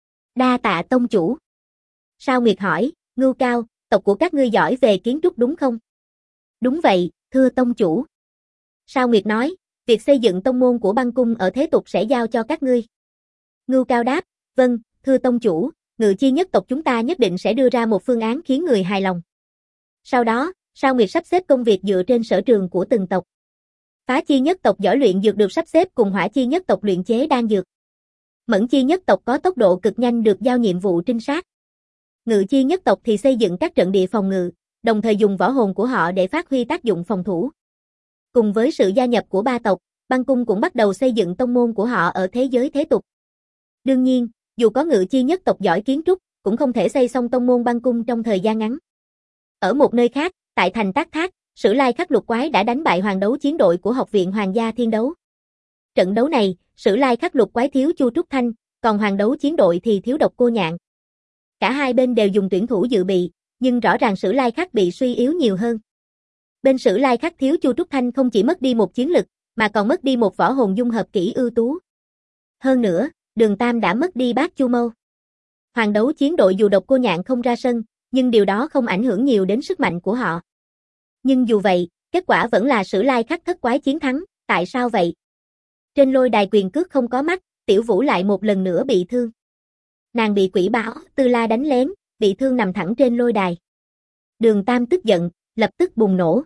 Đa tạ tông chủ. Sao Nguyệt hỏi, Ngưu Cao, tộc của các ngươi giỏi về kiến trúc đúng không? Đúng vậy, thưa tông chủ. Sao Nguyệt nói, việc xây dựng tông môn của băng cung ở thế tục sẽ giao cho các ngươi. Ngưu Cao đáp, vâng, thưa tông chủ, Ngự chi nhất tộc chúng ta nhất định sẽ đưa ra một phương án khiến người hài lòng. Sau đó, Sao Nguyệt sắp xếp công việc dựa trên sở trường của từng tộc. Phá chi nhất tộc giỏi luyện dược được sắp xếp cùng Hỏa chi nhất tộc luyện chế đan dược. Mẫn chi nhất tộc có tốc độ cực nhanh được giao nhiệm vụ trinh sát. Ngự chi nhất tộc thì xây dựng các trận địa phòng ngự, đồng thời dùng võ hồn của họ để phát huy tác dụng phòng thủ. Cùng với sự gia nhập của ba tộc, băng cung cũng bắt đầu xây dựng tông môn của họ ở thế giới thế tục. Đương nhiên, dù có Ngự chi nhất tộc giỏi kiến trúc, cũng không thể xây xong tông môn băng cung trong thời gian ngắn. Ở một nơi khác, tại thành Tác Thác, Sử Lai Khắc Lục Quái đã đánh bại Hoàng Đấu Chiến đội của Học viện Hoàng gia Thiên Đấu. Trận đấu này, Sử Lai Khắc Lục Quái thiếu Chu Trúc Thanh, còn Hoàng Đấu Chiến đội thì thiếu Độc Cô Nhạn. Cả hai bên đều dùng tuyển thủ dự bị, nhưng rõ ràng Sử Lai Khắc bị suy yếu nhiều hơn. Bên Sử Lai Khắc thiếu Chu Trúc Thanh không chỉ mất đi một chiến lực, mà còn mất đi một võ hồn dung hợp kỹ ưu tú. Hơn nữa, Đường Tam đã mất đi Bát Chu Mâu. Hoàng Đấu Chiến đội dù Độc Cô Nhạn không ra sân, nhưng điều đó không ảnh hưởng nhiều đến sức mạnh của họ. Nhưng dù vậy, kết quả vẫn là Sử Lai Khắc thất quái chiến thắng, tại sao vậy? Trên lôi đài quyền cước không có mắt, Tiểu Vũ lại một lần nữa bị thương. Nàng bị quỷ báo, Tư La đánh lén, bị thương nằm thẳng trên lôi đài. Đường Tam tức giận, lập tức bùng nổ.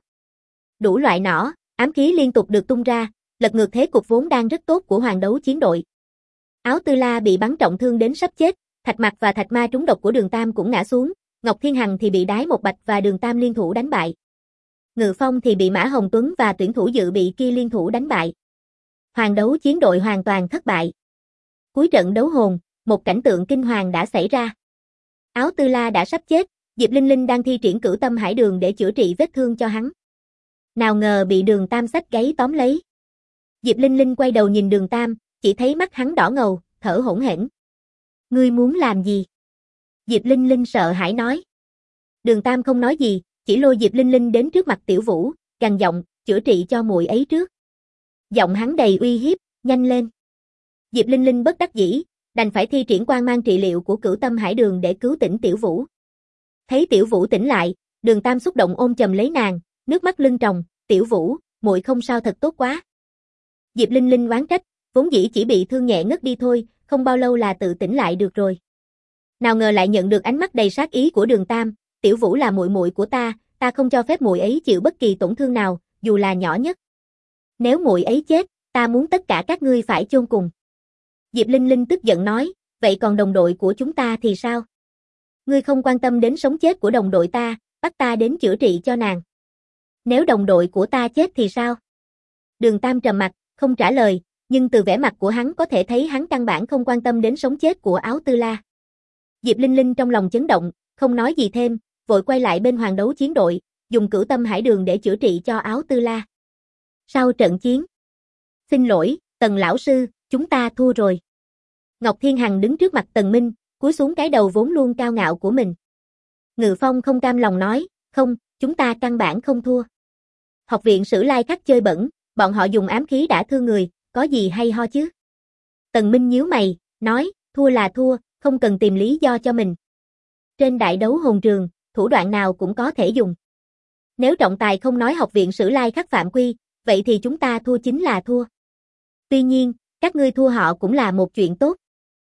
Đủ loại nỏ, ám khí liên tục được tung ra, lật ngược thế cục vốn đang rất tốt của Hoàng Đấu Chiến đội. Áo Tư La bị bắn trọng thương đến sắp chết, Thạch Mặc và Thạch Ma trúng độc của Đường Tam cũng ngã xuống, Ngọc Thiên Hằng thì bị Đái Một Bạch và Đường Tam liên thủ đánh bại. Ngự Phong thì bị Mã Hồng Tuấn và tuyển thủ dự bị kia liên thủ đánh bại. Hoàng Đấu Chiến đội hoàn toàn thất bại. Cuối trận đấu hồn, một cảnh tượng kinh hoàng đã xảy ra. Áo Tư La đã sắp chết, Diệp Linh Linh đang thi triển Cửu Tâm Hải Đường để chữa trị vết thương cho hắn. Nào ngờ bị Đường Tam xách gáy tóm lấy. Diệp Linh Linh quay đầu nhìn Đường Tam, chỉ thấy mắt hắn đỏ ngầu, thở hổn hển. Ngươi muốn làm gì? Diệp Linh Linh sợ hãi nói. Đường Tam không nói gì, chỉ lôi Diệp Linh Linh đến trước mặt Tiểu Vũ, gằn giọng, chữa trị cho muội ấy trước. Giọng hắn đầy uy hiếp, nhanh lên. Diệp Linh Linh bất đắc dĩ, đành phải thi triển quang mang trị liệu của Cửu Tâm Hải Đường để cứu tỉnh Tiểu Vũ. Thấy Tiểu Vũ tỉnh lại, Đường Tam xúc động ôm chầm lấy nàng, nước mắt lưng tròng, Tiểu Vũ, muội không sao thật tốt quá. Diệp Linh Linh oán trách, vốn dĩ chỉ bị thương nhẹ ngất đi thôi, không bao lâu là tự tỉnh lại được rồi. Nào ngờ lại nhận được ánh mắt đầy sát ý của Đường Tam, Tiểu Vũ là muội muội của ta không cho phép muội ấy chịu bất kỳ tổn thương nào, dù là nhỏ nhất. Nếu muội ấy chết, ta muốn tất cả các ngươi phải chôn cùng. Diệp Linh Linh tức giận nói, vậy còn đồng đội của chúng ta thì sao? Ngươi không quan tâm đến sống chết của đồng đội ta, bắt ta đến chữa trị cho nàng. Nếu đồng đội của ta chết thì sao? Đường Tam trầm mặt, không trả lời, nhưng từ vẻ mặt của hắn có thể thấy hắn căn bản không quan tâm đến sống chết của Áo Tư La. Diệp Linh Linh trong lòng chấn động, không nói gì thêm, vội quay lại bên Hoàng Đấu Chiến đội, dùng Cửu Tâm Hải Đường để chữa trị cho Áo Tư La. Sau trận chiến, xin lỗi, Tần lão sư, chúng ta thua rồi. Ngọc Thiên Hằng đứng trước mặt Tần Minh, cúi xuống cái đầu vốn luôn cao ngạo của mình. Ngự Phong không cam lòng nói, không, chúng ta căn bản không thua. Học viện Sử Lai Khắc chơi bẩn, bọn họ dùng ám khí đã thương người, có gì hay ho chứ? Tần Minh nhíu mày, nói, thua là thua, không cần tìm lý do cho mình. Trên đại đấu hồn trường, thủ đoạn nào cũng có thể dùng. Nếu trọng tài không nói học viện Sử Lai Khắc phạm quy, vậy thì chúng ta thua chính là thua. Tuy nhiên, các ngươi thua họ cũng là một chuyện tốt.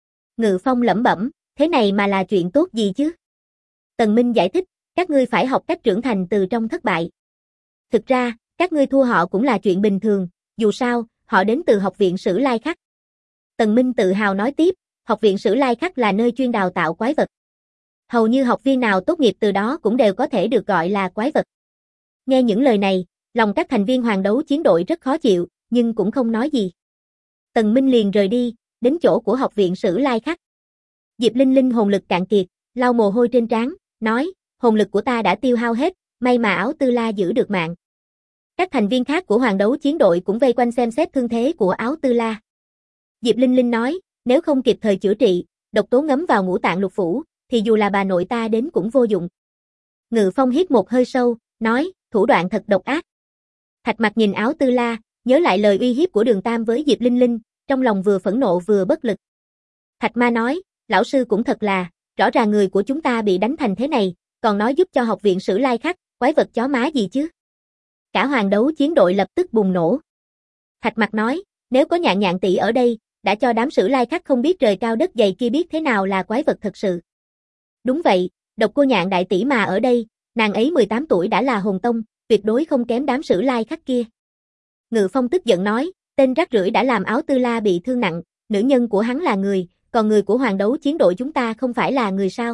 Ngự Phong lẩm bẩm, thế này mà là chuyện tốt gì chứ? Tần Minh giải thích, các ngươi phải học cách trưởng thành từ trong thất bại. Thực ra, các ngươi thua họ cũng là chuyện bình thường, dù sao, họ đến từ học viện Sử Lai Khắc. Tần Minh tự hào nói tiếp, học viện Sử Lai Khắc là nơi chuyên đào tạo quái vật. Hầu như học viên nào tốt nghiệp từ đó cũng đều có thể được gọi là quái vật. Nghe những lời này, lòng các thành viên Hoàng Đấu Chiến đội rất khó chịu, nhưng cũng không nói gì. Tần Minh liền rời đi, đến chỗ của học viện Sử Lai Khắc. Diệp Linh Linh hồn lực cạn kiệt, lau mồ hôi trên trán, nói, hồn lực của ta đã tiêu hao hết, may mà Áo Tư La giữ được mạng. Các thành viên khác của Hoàng Đấu Chiến đội cũng vây quanh xem xét thương thế của Áo Tư La. Diệp Linh Linh nói, nếu không kịp thời chữa trị, độc tố ngấm vào ngũ tạng lục phủ, thì dù là bà nội ta đến cũng vô dụng. Ngự Phong hít một hơi sâu, nói, thủ đoạn thật độc ác. Thạch Mặc nhìn Áo Tư La, nhớ lại lời uy hiếp của Đường Tam với Diệp Linh Linh, trong lòng vừa phẫn nộ vừa bất lực. Thạch Ma nói, lão sư cũng thật là, rõ ràng người của chúng ta bị đánh thành thế này, còn nói giúp cho học viện Sử Lai Khắc, quái vật chó má gì chứ? Cả Hoàng Đấu Chiến đội lập tức bùng nổ. Thạch Mặc nói, nếu có Nhạn Nhạn tỷ ở đây, đã cho đám Sử Lai Khắc không biết trời cao đất dày kia biết thế nào là quái vật thật sự. Đúng vậy, Độc Cô Nhạn đại tỷ mà ở đây, nàng ấy 18 tuổi đã là hồn tông, tuyệt đối không kém đám Sử Lai Khắc kia. Ngự Phong tức giận nói, tên rác rưởi đã làm Áo Tư La bị thương nặng, nữ nhân của hắn là người, còn người của Hoàng Đấu Chiến đội chúng ta không phải là người sao?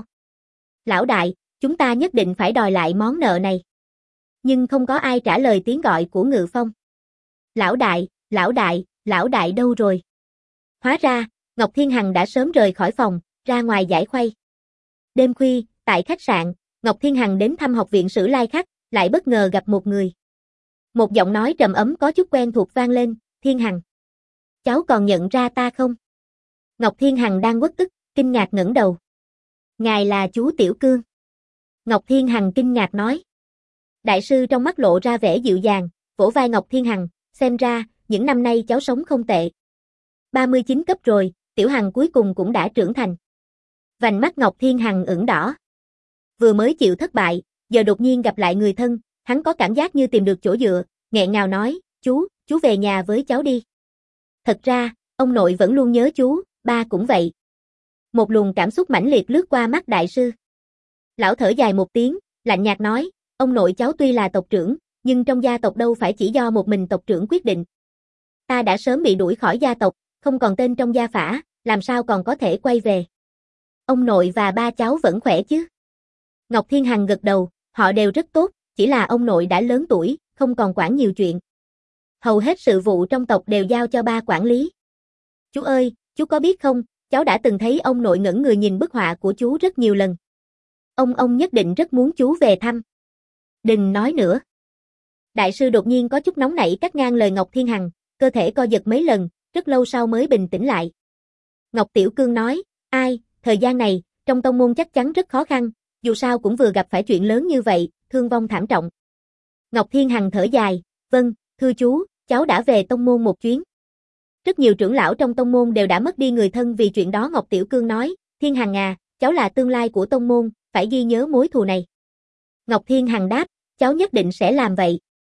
Lão đại, chúng ta nhất định phải đòi lại món nợ này. Nhưng không có ai trả lời tiếng gọi của Ngự Phong. Lão đại, lão đại, lão đại đâu rồi? Hóa ra, Ngọc Thiên Hằng đã sớm rời khỏi phòng, ra ngoài giải khuây. Đêm khuya, tại khách sạn, Ngọc Thiên Hằng đến thăm học viện Sử Lai Khắc, lại bất ngờ gặp một người. Một giọng nói trầm ấm có chút quen thuộc vang lên, Thiên Hằng. Cháu còn nhận ra ta không? Ngọc Thiên Hằng đang uất ức, kinh ngạc ngẩng đầu. Ngài là chú Tiểu Cương. Ngọc Thiên Hằng kinh ngạc nói. Đại sư trong mắt lộ ra vẻ dịu dàng, vỗ vai Ngọc Thiên Hằng, xem ra, những năm nay cháu sống không tệ. 39 cấp rồi, Tiểu Hằng cuối cùng cũng đã trưởng thành. Vành mắt Ngọc Thiên Hằng ửng đỏ. Vừa mới chịu thất bại, giờ đột nhiên gặp lại người thân, hắn có cảm giác như tìm được chỗ dựa, nghẹn ngào nói, chú về nhà với cháu đi. Thật ra, ông nội vẫn luôn nhớ chú, ba cũng vậy. Một luồng cảm xúc mãnh liệt lướt qua mắt đại sư. Lão thở dài một tiếng, lạnh nhạt nói, ông nội cháu tuy là tộc trưởng, nhưng trong gia tộc đâu phải chỉ do một mình tộc trưởng quyết định. Ta đã sớm bị đuổi khỏi gia tộc, không còn tên trong gia phả, làm sao còn có thể quay về. Ông nội và ba cháu vẫn khỏe chứ? Ngọc Thiên Hằng gật đầu, họ đều rất tốt, chỉ là ông nội đã lớn tuổi, không còn quản nhiều chuyện. Hầu hết sự vụ trong tộc đều giao cho ba quản lý. Chú ơi, chú có biết không, cháu đã từng thấy ông nội ngẩn người nhìn bức họa của chú rất nhiều lần. Ông nhất định rất muốn chú về thăm. Đừng nói nữa. Đại sư đột nhiên có chút nóng nảy cắt ngang lời Ngọc Thiên Hằng, cơ thể co giật mấy lần, rất lâu sau mới bình tĩnh lại. Ngọc Tiểu Cương nói, ai, thời gian này, trong tông môn chắc chắn rất khó khăn, dù sao cũng vừa gặp phải chuyện lớn như vậy, thương vong thảm trọng. Ngọc Thiên Hằng thở dài, vâng, thưa chú, cháu đã về tông môn một chuyến. Rất nhiều trưởng lão trong tông môn đều đã mất đi người thân vì chuyện đó. Ngọc Tiểu Cương nói, Thiên Hằng à, cháu là tương lai của tông môn, phải ghi nhớ mối thù này. Ngọc Thiên Hằng đáp, cháu nhất định sẽ làm vậy.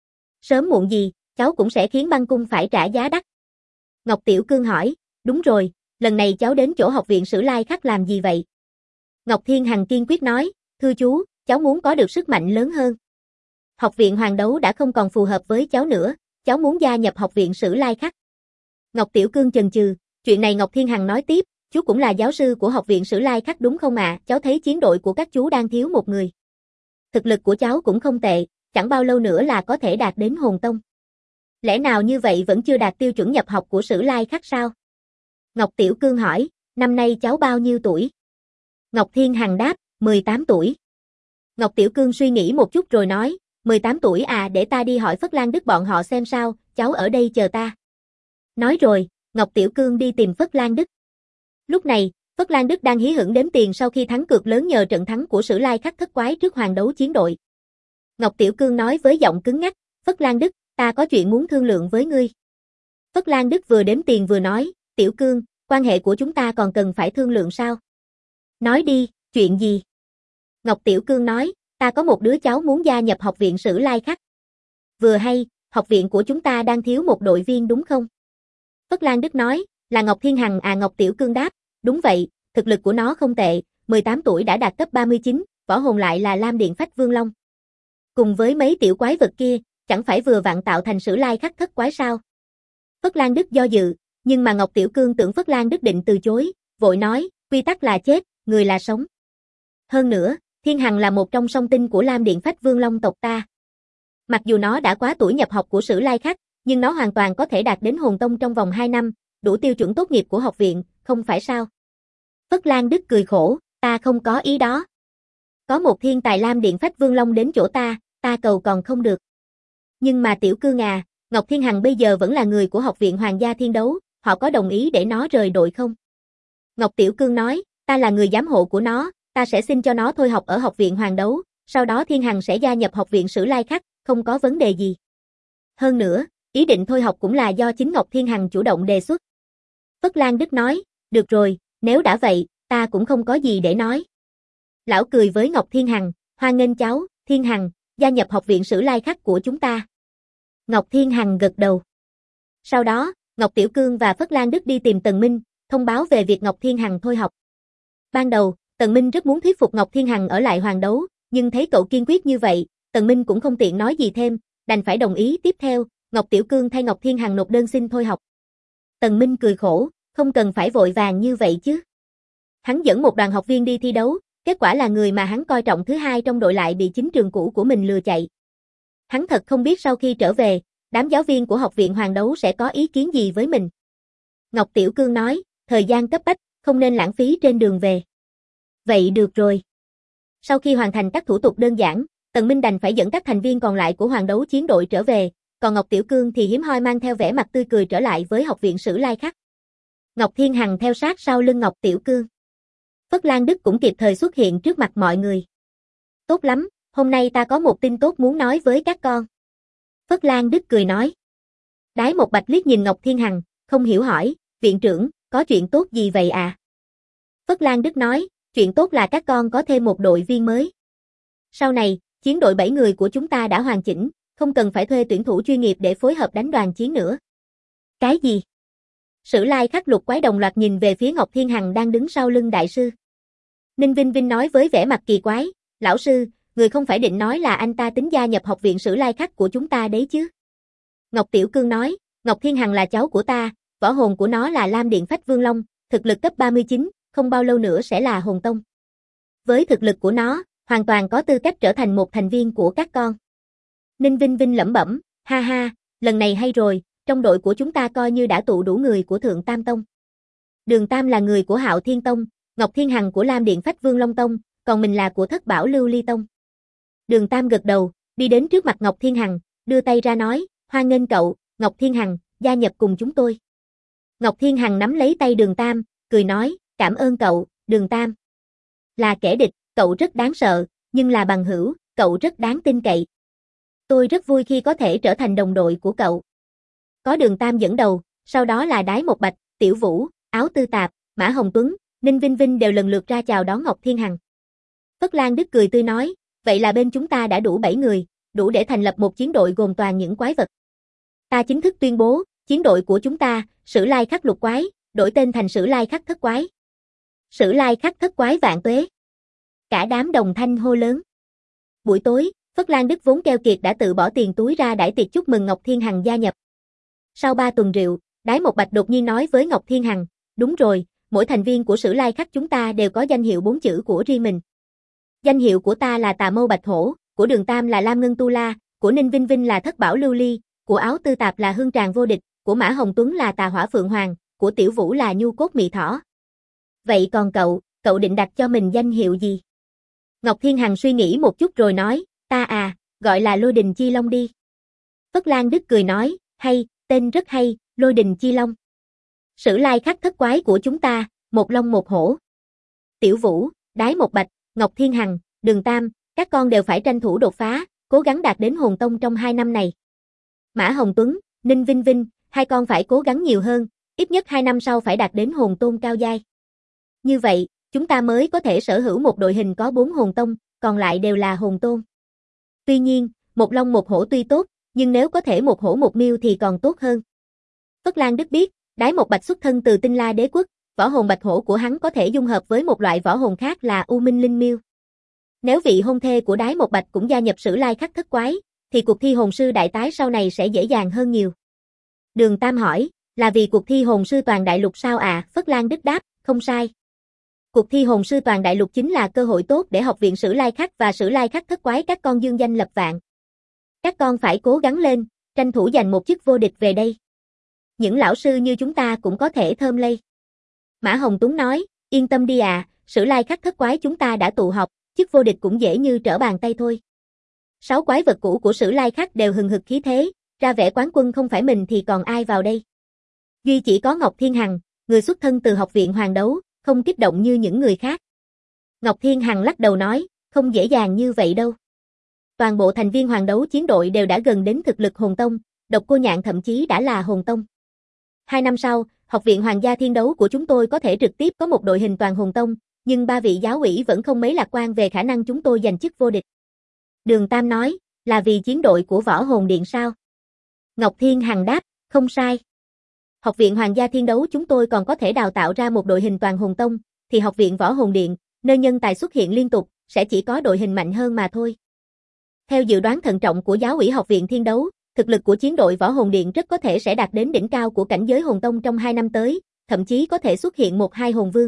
Sớm muộn gì, cháu cũng sẽ khiến băng cung phải trả giá đắt. Ngọc Tiểu Cương hỏi, đúng rồi, lần này cháu đến chỗ học viện Sử Lai Khắc làm gì vậy? Ngọc Thiên Hằng kiên quyết nói, thưa chú, cháu muốn có được sức mạnh lớn hơn. Học viện Hoàng Đấu đã không còn phù hợp với cháu nữa, cháu muốn gia nhập học viện Sử Lai Khắc. Ngọc Tiểu Cương chần chừ, chuyện này Ngọc Thiên Hằng nói tiếp, chú cũng là giáo sư của học viện Sử Lai Khắc đúng không ạ? Cháu thấy chiến đội của các chú đang thiếu một người. Thực lực của cháu cũng không tệ, chẳng bao lâu nữa là có thể đạt đến hồn tông. Lẽ nào như vậy vẫn chưa đạt tiêu chuẩn nhập học của Sử Lai Khắc sao? Ngọc Tiểu Cương hỏi, năm nay cháu bao nhiêu tuổi? Ngọc Thiên Hằng đáp, 18 tuổi. Ngọc Tiểu Cương suy nghĩ một chút rồi nói, 18 tuổi à, để ta đi hỏi Phất Lan Đức bọn họ xem sao, cháu ở đây chờ ta. Nói rồi, Ngọc Tiểu Cương đi tìm Phất Lan Đức. Lúc này, Phất Lan Đức đang hí hửng đếm tiền sau khi thắng cược lớn nhờ trận thắng của Sử Lai Khắc thất quái trước Hoàng Đấu chiến đội. Ngọc Tiểu Cương nói với giọng cứng ngắc, Phất Lan Đức, ta có chuyện muốn thương lượng với ngươi. Phất Lan Đức vừa đếm tiền vừa nói, Tiểu Cương, quan hệ của chúng ta còn cần phải thương lượng sao? Nói đi, chuyện gì? Ngọc Tiểu Cương nói, ta có một đứa cháu muốn gia nhập học viện Sử Lai Khắc. Vừa hay, học viện của chúng ta đang thiếu một đội viên đúng không? Phất Lan Đức nói, là Ngọc Thiên Hằng à? Ngọc Tiểu Cương đáp, đúng vậy, thực lực của nó không tệ, 18 tuổi đã đạt cấp 39, võ hồn lại là Lam Điện Phách Vương Long. Cùng với mấy tiểu quái vật kia, chẳng phải vừa vặn tạo thành Sử Lai Khắc thất quái sao? Phất Lan Đức do dự, nhưng mà Ngọc Tiểu Cương tưởng Phất Lan Đức định từ chối, vội nói, quy tắc là chết, người là sống. Hơn nữa, Thiên Hằng là một trong song tinh của Lam Điện Phách Vương Long tộc ta. Mặc dù nó đã quá tuổi nhập học của Sử Lai Khắc, nhưng nó hoàn toàn có thể đạt đến hồn tông trong vòng 2 năm, đủ tiêu chuẩn tốt nghiệp của học viện, không phải sao? Phất Lan Đức cười khổ, ta không có ý đó. Có một thiên tài Lam Điện Phách Vương Long đến chỗ ta cầu còn không được. Nhưng mà Tiểu Cương à, Ngọc Thiên Hằng bây giờ vẫn là người của học viện Hoàng gia Thiên Đấu, họ có đồng ý để nó rời đội không? Ngọc Tiểu Cương nói, ta là người giám hộ của nó, ta sẽ xin cho nó thôi học ở học viện Hoàng Đấu, sau đó Thiên Hằng sẽ gia nhập học viện Sử Lai Khắc, không có vấn đề gì. Hơn nữa, ý định thôi học cũng là do chính Ngọc Thiên Hằng chủ động đề xuất. Phất Lan Đức nói, được rồi, nếu đã vậy, ta cũng không có gì để nói. Lão cười với Ngọc Thiên Hằng, hoan nghênh cháu, Thiên Hằng, gia nhập học viện Sử Lai Khắc của chúng ta. Ngọc Thiên Hằng gật đầu. Sau đó, Ngọc Tiểu Cương và Phất Lan Đức đi tìm Tần Minh, thông báo về việc Ngọc Thiên Hằng thôi học. Ban đầu, Tần Minh rất muốn thuyết phục Ngọc Thiên Hằng ở lại Hoàng Đấu, nhưng thấy cậu kiên quyết như vậy, Tần Minh cũng không tiện nói gì thêm, đành phải đồng ý. Tiếp theo, Ngọc Tiểu Cương thay Ngọc Thiên Hằng nộp đơn xin thôi học. Tần Minh cười khổ, không cần phải vội vàng như vậy chứ. Hắn dẫn một đoàn học viên đi thi đấu, kết quả là người mà hắn coi trọng thứ hai trong đội lại bị chính trường cũ của mình lừa chạy. Hắn thật không biết sau khi trở về, đám giáo viên của học viện Hoàng Đấu sẽ có ý kiến gì với mình. Ngọc Tiểu Cương nói, thời gian cấp bách, không nên lãng phí trên đường về. Vậy được rồi. Sau khi hoàn thành các thủ tục đơn giản, Tần Minh đành phải dẫn các thành viên còn lại của Hoàng Đấu chiến đội trở về, còn Ngọc Tiểu Cương thì hiếm hoi mang theo vẻ mặt tươi cười trở lại với học viện Sử Lai Khắc. Ngọc Thiên Hằng theo sát sau lưng Ngọc Tiểu Cương. Phất Lan Đức cũng kịp thời xuất hiện trước mặt mọi người. Tốt lắm, hôm nay ta có một tin tốt muốn nói với các con. Phất Lan Đức cười nói. Đái Một Bạch liếc nhìn Ngọc Thiên Hằng, không hiểu hỏi, viện trưởng, có chuyện tốt gì vậy à? Phất Lan Đức nói, chuyện tốt là các con có thêm một đội viên mới. Sau này, chiến đội 7 người của chúng ta đã hoàn chỉnh, không cần phải thuê tuyển thủ chuyên nghiệp để phối hợp đánh đoàn chiến nữa. Cái gì? Sử Lai Khắc Lục Quái đồng loạt nhìn về phía Ngọc Thiên Hằng đang đứng sau lưng đại sư. Ninh Vinh Vinh nói với vẻ mặt kỳ quái, lão sư, người không phải định nói là anh ta tính gia nhập học viện Sử Lai Khắc của chúng ta đấy chứ? Ngọc Tiểu Cương nói, Ngọc Thiên Hằng là cháu của ta, võ hồn của nó là Lam Điện Phách Vương Long, thực lực cấp 39, không bao lâu nữa sẽ là hồn tông. Với thực lực của nó, hoàn toàn có tư cách trở thành một thành viên của các con. Ninh Vinh Vinh lẩm bẩm, ha ha, lần này hay rồi, trong đội của chúng ta coi như đã tụ đủ người của Thượng Tam Tông. Đường Tam là người của Hạo Thiên Tông, Ngọc Thiên Hằng của Lam Điện Phách Vương Long Tông, còn mình là của Thất Bảo Lưu Ly Tông. Đường Tam gật đầu, đi đến trước mặt Ngọc Thiên Hằng, đưa tay ra nói, hoan nghênh cậu, Ngọc Thiên Hằng, gia nhập cùng chúng tôi. Ngọc Thiên Hằng nắm lấy tay Đường Tam, cười nói, cảm ơn cậu, Đường Tam. Là kẻ địch, cậu rất đáng sợ, nhưng là bằng hữu, cậu rất đáng tin cậy. Tôi rất vui khi có thể trở thành đồng đội của cậu. Có Đường Tam dẫn đầu, sau đó là Đái Một Bạch, Tiểu Vũ, Áo Tư Tạp, Mã Hồng Tuấn, Ninh Vinh Vinh đều lần lượt ra chào đón Ngọc Thiên Hằng. Phất Lan Đức cười tươi nói, vậy là bên chúng ta đã đủ 7 người, đủ để thành lập một chiến đội gồm toàn những quái vật. Ta chính thức tuyên bố, chiến đội của chúng ta, Sử Lai Khắc Lục Quái, đổi tên thành Sử Lai Khắc Thất Quái. Sử Lai Khắc Thất Quái vạn tuế. Cả đám đồng thanh hô lớn. Buổi tối, Phất Lan Đức vốn keo kiệt đã tự bỏ tiền túi ra đãi tiệc chúc mừng Ngọc Thiên Hằng gia nhập. Sau 3 tuần rượu, Đái Một Bạch đột nhiên nói với Ngọc Thiên Hằng, đúng rồi, mỗi thành viên của Sử Lai Khắc chúng ta đều có danh hiệu 4 chữ của riêng mình. Danh hiệu của ta là Tà Mâu Bạch Hổ, của Đường Tam là Lam Ngân Tu La, của Ninh Vinh Vinh là Thất Bảo Lưu Ly, của Áo Tư Tạp là Hương Tràng Vô Địch, của Mã Hồng Tuấn là Tà Hỏa Phượng Hoàng, của Tiểu Vũ là Nhu Cốt Mị Thỏ. Vậy còn cậu định đặt cho mình danh hiệu gì? Ngọc Thiên Hằng suy nghĩ một chút rồi nói, ta gọi là Lôi Đình Chi Long đi. Phất Lan Đức cười nói, hay, tên rất hay, Lôi Đình Chi Long. Sử Lai Khắc Thất Quái của chúng ta, một long một hổ. Tiểu Vũ, Đái Một Bạch, Ngọc Thiên Hằng, Đường Tam, các con đều phải tranh thủ đột phá, cố gắng đạt đến hồn tông trong 2 năm này. Mã Hồng Tuấn, Ninh Vinh Vinh, hai con phải cố gắng nhiều hơn, ít nhất 2 năm sau phải đạt đến hồn tôn cao giai. Như vậy, chúng ta mới có thể sở hữu một đội hình có 4 hồn tông, còn lại đều là hồn tôn. Tuy nhiên, một long một hổ tuy tốt, nhưng nếu có thể một hổ một miêu thì còn tốt hơn. Phất Lan Đức biết, Đái Một Bạch xuất thân từ Tinh La Đế Quốc, võ hồn bạch hổ của hắn có thể dung hợp với một loại võ hồn khác là U Minh Linh Miêu. Nếu vị hôn thê của Đái Một Bạch cũng gia nhập Sử Lai Khắc Thất Quái, thì cuộc thi hồn sư đại tái sau này sẽ dễ dàng hơn nhiều. Đường Tam hỏi, là vì cuộc thi hồn sư toàn đại lục sao ạ? Phất Lan Đức đáp, không sai. Cuộc thi hồn sư toàn đại lục chính là cơ hội tốt để học viện Sử Lai Khắc và Sử Lai Khắc Thất Quái các con dương danh lập vạn. Các con phải cố gắng lên, tranh thủ giành một chức vô địch về đây. Những lão sư như chúng ta cũng có thể thơm lây. Mã Hồng Tuấn nói, yên tâm đi Sử Lai Khắc Thất Quái chúng ta đã tụ họp, chức vô địch cũng dễ như trở bàn tay thôi. 6 quái vật cũ của Sử Lai Khắc đều hừng hực khí thế, ra vẻ quán quân không phải mình thì còn ai vào đây. Duy chỉ có Ngọc Thiên Hằng, người xuất thân từ học viện Hoàng Đấu, không kích động như những người khác. Ngọc Thiên Hằng lắc đầu nói, không dễ dàng như vậy đâu. Toàn bộ thành viên Hoàng Đấu chiến đội đều đã gần đến thực lực hồn tông, Độc Cô Nhạn thậm chí đã là hồn tông. 2 năm sau, học viện Hoàng gia Thiên Đấu của chúng tôi có thể trực tiếp có một đội hình toàn hồn tông, nhưng 3 vị giáo ủy vẫn không mấy lạc quan về khả năng chúng tôi giành chức vô địch. Đường Tam nói, là vì chiến đội của Võ Hồn Điện sao? Ngọc Thiên Hằng đáp, không sai. Học viện Hoàng gia Thiên Đấu chúng tôi còn có thể đào tạo ra một đội hình toàn hồn tông, thì học viện Võ Hồn Điện, nơi nhân tài xuất hiện liên tục, sẽ chỉ có đội hình mạnh hơn mà thôi. Theo dự đoán thận trọng của giáo ủy học viện Thiên Đấu, thực lực của chiến đội Võ Hồn Điện rất có thể sẽ đạt đến đỉnh cao của cảnh giới hồn tông trong 2 năm tới, thậm chí có thể xuất hiện 1-2 hồn vương.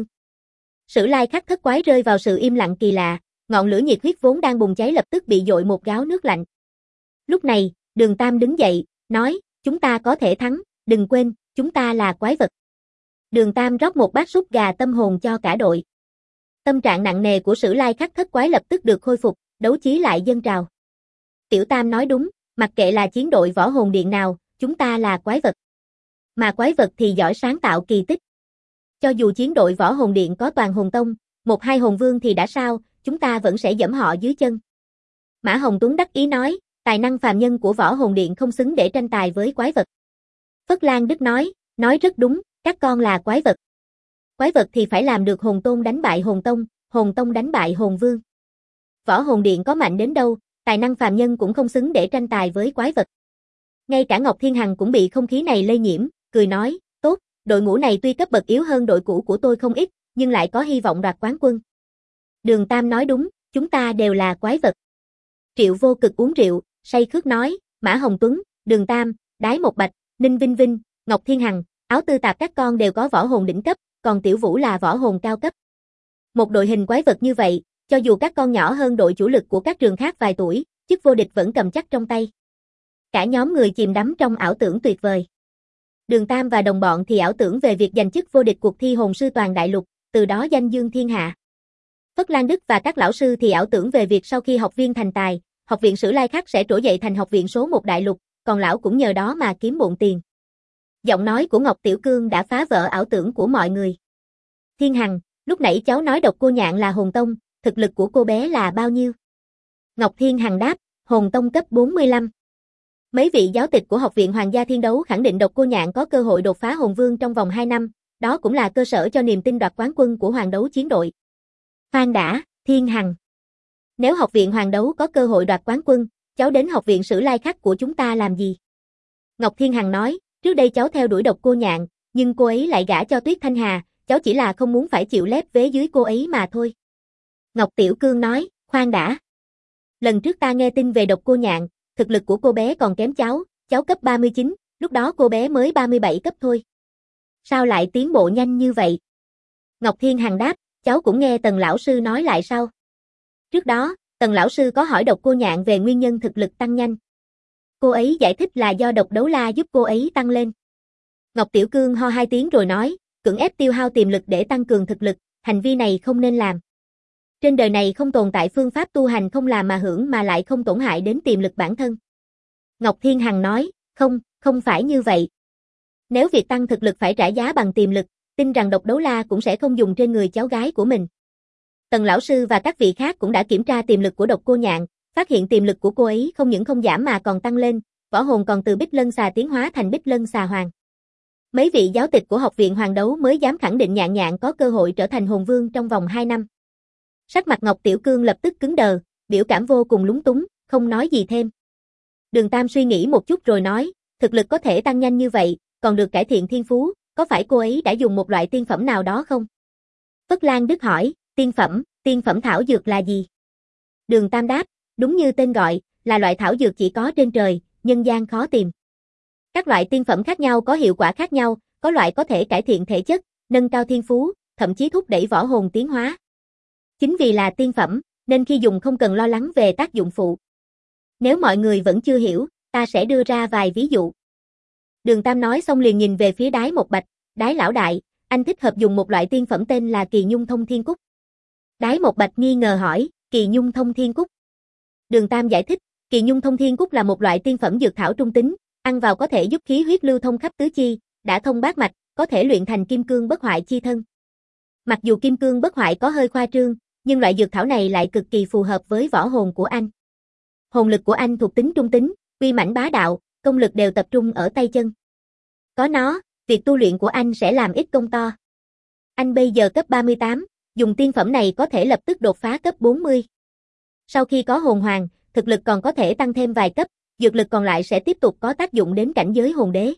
Sử Lai Khắc Thất Quái rơi vào sự im lặng kỳ lạ, ngọn lửa nhiệt huyết vốn đang bùng cháy lập tức bị dội một gáo nước lạnh. Lúc này, Đường Tam đứng dậy, nói, chúng ta có thể thắng, đừng quên, chúng ta là quái vật. Đường Tam rót một bát súp gà tâm hồn cho cả đội. Tâm trạng nặng nề của Sử Lai Khắc Thất Quái lập tức được khôi phục, đấu chí lại dâng trào. Tiểu Tam nói đúng, mặc kệ là chiến đội Võ Hồn Điện nào, chúng ta là quái vật. Mà quái vật thì giỏi sáng tạo kỳ tích. Cho dù chiến đội Võ Hồn Điện có toàn hồn tông, 1-2 hồn vương thì đã sao, chúng ta vẫn sẽ giẫm họ dưới chân. Mã Hồng Tuấn đắc ý nói, tài năng phàm nhân của Võ Hồn Điện không xứng để tranh tài với quái vật. Phất Lan Đức nói rất đúng, các con là quái vật. Quái vật thì phải làm được hồn tôn đánh bại hồn tông đánh bại hồn vương. Võ Hồn Điện có mạnh đến đâu, tài năng phàm nhân cũng không xứng để tranh tài với quái vật. Ngay cả Ngọc Thiên Hằng cũng bị không khí này lây nhiễm, cười nói, tốt, đội ngũ này tuy cấp bậc yếu hơn đội cũ của tôi không ít, nhưng lại có hy vọng đoạt quán quân. Đường Tam nói đúng, chúng ta đều là quái vật. Triệu Vô Cực uống rượu, say khước nói, Mã Hồng Tuấn, Đường Tam, Đái Một Bạch, Ninh Vinh Vinh, Ngọc Thiên Hằng, Áo Tư Tạp các con đều có võ hồn đỉnh cấp, còn Tiểu Vũ là võ hồn cao cấp. Một đội hình quái vật như vậy, cho dù các con nhỏ hơn đội chủ lực của các trường khác vài tuổi, chức vô địch vẫn cầm chắc trong tay. Cả nhóm người chìm đắm trong ảo tưởng tuyệt vời. Đường Tam và đồng bọn thì ảo tưởng về việc giành chức vô địch cuộc thi hồn sư toàn đại lục, từ đó danh dương thiên hạ. Phất Lan Đức và các lão sư thì ảo tưởng về việc sau khi học viên thành tài, học viện Sử Lai Khắc sẽ trỗi dậy thành học viện số 1 đại lục, còn lão cũng nhờ đó mà kiếm bộn tiền. Giọng nói của Ngọc Tiểu Cương đã phá vỡ ảo tưởng của mọi người. Thiên Hằng, lúc nãy cháu nói Độc Cô Nhạn là hồn tông, thực lực của cô bé là bao nhiêu? Ngọc Thiên Hằng đáp, hồn tông cấp 45. Mấy vị giáo tịch của Học viện Hoàng gia Thiên Đấu khẳng định Độc Cô Nhạn có cơ hội đột phá hồn vương trong vòng 2 năm, đó cũng là cơ sở cho niềm tin đoạt quán quân của Hoàng Đấu chiến đội. Khoan đã, Thiên Hằng. Nếu Học viện Hoàng Đấu có cơ hội đoạt quán quân, cháu đến Học viện Sử Lai Khắc của chúng ta làm gì? Ngọc Thiên Hằng nói, trước đây cháu theo đuổi Độc Cô Nhạn, nhưng cô ấy lại gả cho Tuyết Thanh Hà, cháu chỉ là không muốn phải chịu lép vế dưới cô ấy mà thôi. Ngọc Tiểu Cương nói, khoan đã. Lần trước ta nghe tin về Độc Cô Nhạn, thực lực của cô bé còn kém cháu cấp 39, lúc đó cô bé mới 37 cấp thôi. Sao lại tiến bộ nhanh như vậy? Ngọc Thiên Hằng đáp, cháu cũng nghe Tần lão sư nói lại sau. Trước đó, Tần lão sư có hỏi Độc Cô Nhạn về nguyên nhân thực lực tăng nhanh. Cô ấy giải thích là do độc đấu la giúp cô ấy tăng lên. Ngọc Tiểu Cương ho 2 tiếng rồi nói, cưỡng ép tiêu hao tiềm lực để tăng cường thực lực, hành vi này không nên làm. Trên đời này không tồn tại phương pháp tu hành không làm mà hưởng mà lại không tổn hại đến tiềm lực bản thân. Ngọc Thiên Hằng nói, không phải như vậy. Nếu việc tăng thực lực phải trả giá bằng tiềm lực, tin rằng độc đấu la cũng sẽ không dùng trên người cháu gái của mình. Tần lão sư và các vị khác cũng đã kiểm tra tiềm lực của Độc Cô Nhạn, phát hiện tiềm lực của cô ấy không những không giảm mà còn tăng lên, võ hồn còn từ Bích Lân Xà tiến hóa thành Bích Lân Xà Hoàng. Mấy vị giáo tịch của Học viện Hoàng Đấu mới dám khẳng định Nhạn Nhạn có cơ hội trở thành hồn vương trong vòng 2 năm. Sắc mặt Ngọc Tiểu Cương lập tức cứng đờ, biểu cảm vô cùng lúng túng, không nói gì thêm. Đường Tam suy nghĩ một chút rồi nói, thực lực có thể tăng nhanh như vậy, còn được cải thiện thiên phú, có phải cô ấy đã dùng một loại tiên phẩm nào đó không? Phất Lan Đức hỏi, tiên phẩm thảo dược là gì? Đường Tam đáp, đúng như tên gọi, là loại thảo dược chỉ có trên trời, nhân gian khó tìm. Các loại tiên phẩm khác nhau có hiệu quả khác nhau, có loại có thể cải thiện thể chất, nâng cao thiên phú, thậm chí thúc đẩy võ hồn tiến hóa. Chính vì là tiên phẩm, nên khi dùng không cần lo lắng về tác dụng phụ. Nếu mọi người vẫn chưa hiểu, ta sẽ đưa ra vài ví dụ. Đường Tam nói xong liền nhìn về phía Đái Một Bạch, Đái lão đại, anh thích hợp dùng một loại tiên phẩm tên là Kỳ Nhung Thông Thiên Cúc. Đái Một Bạch nghi ngờ hỏi, Kỳ Nhung Thông Thiên Cúc. Đường Tam giải thích, Kỳ Nhung Thông Thiên Cúc là một loại tiên phẩm dược thảo trung tính, ăn vào có thể giúp khí huyết lưu thông khắp tứ chi, đã thông bát mạch, có thể luyện thành kim cương bất hoại chi thân. Mặc dù kim cương bất hoại có hơi khoa trương, nhưng loại dược thảo này lại cực kỳ phù hợp với võ hồn của anh. Hồn lực của anh thuộc tính trung tính, uy mãnh bá đạo, công lực đều tập trung ở tay chân. Có nó, việc tu luyện của anh sẽ làm ít công to. Anh bây giờ cấp 38, dùng tiên phẩm này có thể lập tức đột phá cấp 40. Sau khi có hồn hoàng, thực lực còn có thể tăng thêm vài cấp, dược lực còn lại sẽ tiếp tục có tác dụng đến cảnh giới hồn đế.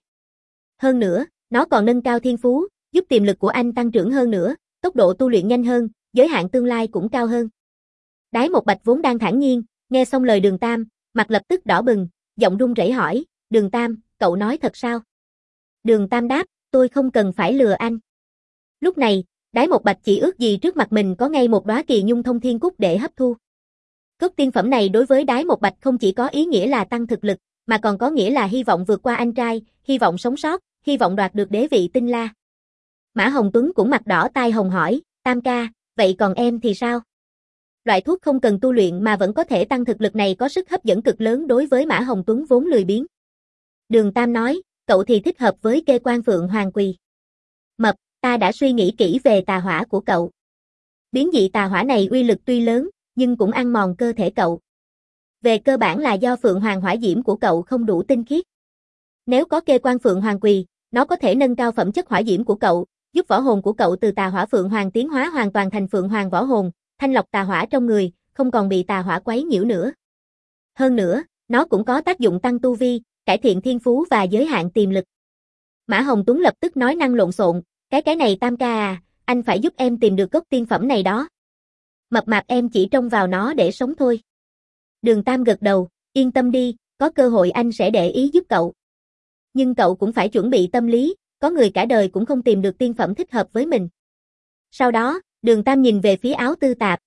Hơn nữa, nó còn nâng cao thiên phú, giúp tiềm lực của anh tăng trưởng hơn nữa, tốc độ tu luyện nhanh hơn, giới hạn tương lai cũng cao hơn. Đái Một Bạch vốn đang thản nhiên, nghe xong lời Đường Tam, mặt lập tức đỏ bừng, giọng run rẩy hỏi, Đường Tam, cậu nói thật sao? Đường Tam đáp, tôi không cần phải lừa anh. Lúc này, Đái Một Bạch chỉ ước gì trước mặt mình có ngay một đóa Kỳ Nhung Thông Thiên Cúc để hấp thu. Cốc tiên phẩm này đối với Đái Một Bạch không chỉ có ý nghĩa là tăng thực lực, mà còn có nghĩa là hy vọng vượt qua anh trai, hy vọng sống sót, hy vọng đoạt được đế vị Tinh La. Mã Hồng Tuấn cũng mặt đỏ tai hồng hỏi, Tam ca, vậy còn em thì sao? Loại thuốc không cần tu luyện mà vẫn có thể tăng thực lực này có sức hấp dẫn cực lớn đối với Mã Hồng Tuấn vốn lười biếng. Đường Tam nói, cậu thì thích hợp với kê quan Phượng Hoàng Quỳ. Mập, ta đã suy nghĩ kỹ về tà hỏa của cậu. Biến dị tà hỏa này uy lực tuy lớn, nhưng cũng ăn mòn cơ thể cậu. Về cơ bản là do Phượng Hoàng hỏa diễm của cậu không đủ tinh khiết. Nếu có kê quan Phượng Hoàng Quỳ, nó có thể nâng cao phẩm chất hỏa diễm của cậu, giúp võ hồn của cậu từ tà hỏa Phượng Hoàng tiến hóa hoàn toàn thành Phượng Hoàng võ hồn, thanh lọc tà hỏa trong người, không còn bị tà hỏa quấy nhiễu nữa. Hơn nữa, nó cũng có tác dụng tăng tu vi, cải thiện thiên phú và giới hạn tiềm lực. Mã Hồng Tuấn lập tức nói năng lộn xộn, cái này Tam ca à, anh phải giúp em tìm được gốc tiên phẩm này đó. Mập mạp em chỉ trông vào nó để sống thôi. Đường Tam gật đầu, yên tâm đi, có cơ hội anh sẽ để ý giúp cậu. Nhưng cậu cũng phải chuẩn bị tâm lý, có người cả đời cũng không tìm được tiên phẩm thích hợp với mình. Sau đó, Đường Tam nhìn về phía Áo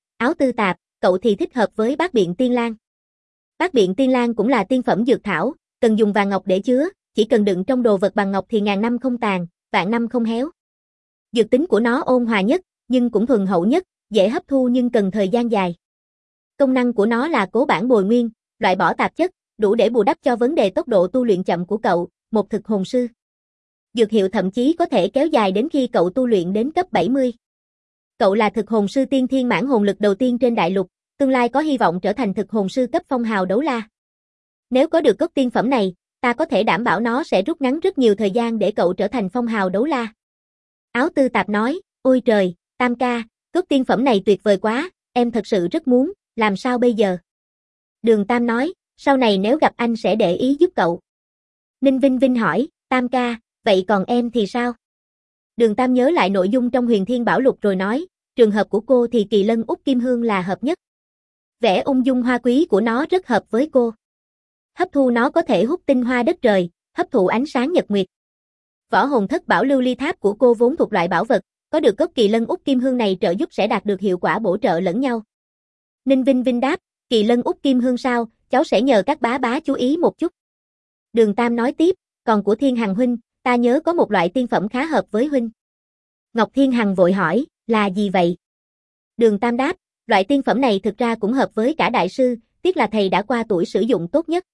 Tư Tạp, cậu thì thích hợp với Bát Biện Tiên Lan. Bát Biện Tiên Lan cũng là tiên phẩm dược thảo, cần dùng vàng ngọc để chứa, chỉ cần đựng trong đồ vật bằng ngọc thì ngàn năm không tàn, vạn năm không héo. Dược tính của nó ôn hòa nhất, nhưng cũng thuần hậu nhất, dễ hấp thu nhưng cần thời gian dài. Công năng của nó là cố bản bồi nguyên, loại bỏ tạp chất, đủ để bù đắp cho vấn đề tốc độ tu luyện chậm của cậu, một thực hồn sư. Dược hiệu thậm chí có thể kéo dài đến khi cậu tu luyện đến cấp 70. Cậu là thực hồn sư tiên thiên mãn hồn lực đầu tiên trên đại lục, tương lai có hy vọng trở thành thực hồn sư cấp phong hào đấu la. Nếu có được cốc tiên phẩm này, ta có thể đảm bảo nó sẽ rút ngắn rất nhiều thời gian để cậu trở thành phong hào đấu la. Áo tư tạp nói, ôi trời, Tam ca, cốc tiên phẩm này tuyệt vời quá, em thật sự rất muốn, làm sao bây giờ? Đường Tam nói, sau này nếu gặp anh sẽ để ý giúp cậu. Ninh Vinh Vinh hỏi, Tam ca, vậy còn em thì sao? Đường Tam nhớ lại nội dung trong Huyền Thiên Bảo Lục rồi nói, trường hợp của cô thì kỳ lân út kim hương là hợp nhất. Vẻ ung dung hoa quý của nó rất hợp với cô. Hấp thu nó có thể hút tinh hoa đất trời, hấp thụ ánh sáng nhật nguyệt. Võ hồn thất bảo lưu ly tháp của cô vốn thuộc loại bảo vật, có được cốc kỳ lân út kim hương này trợ giúp sẽ đạt được hiệu quả bổ trợ lẫn nhau. Ninh Vinh Vinh đáp, kỳ lân út kim hương sao, cháu sẽ nhờ các bá bá chú ý một chút. Đường Tam nói tiếp, còn của Thiên Hằng huynh, ta nhớ có một loại tiên phẩm khá hợp với huynh. Ngọc Thiên Hằng vội hỏi, là gì vậy? Đường Tam đáp, loại tiên phẩm này thực ra cũng hợp với cả đại sư, tiếc là thầy đã qua tuổi sử dụng tốt nhất.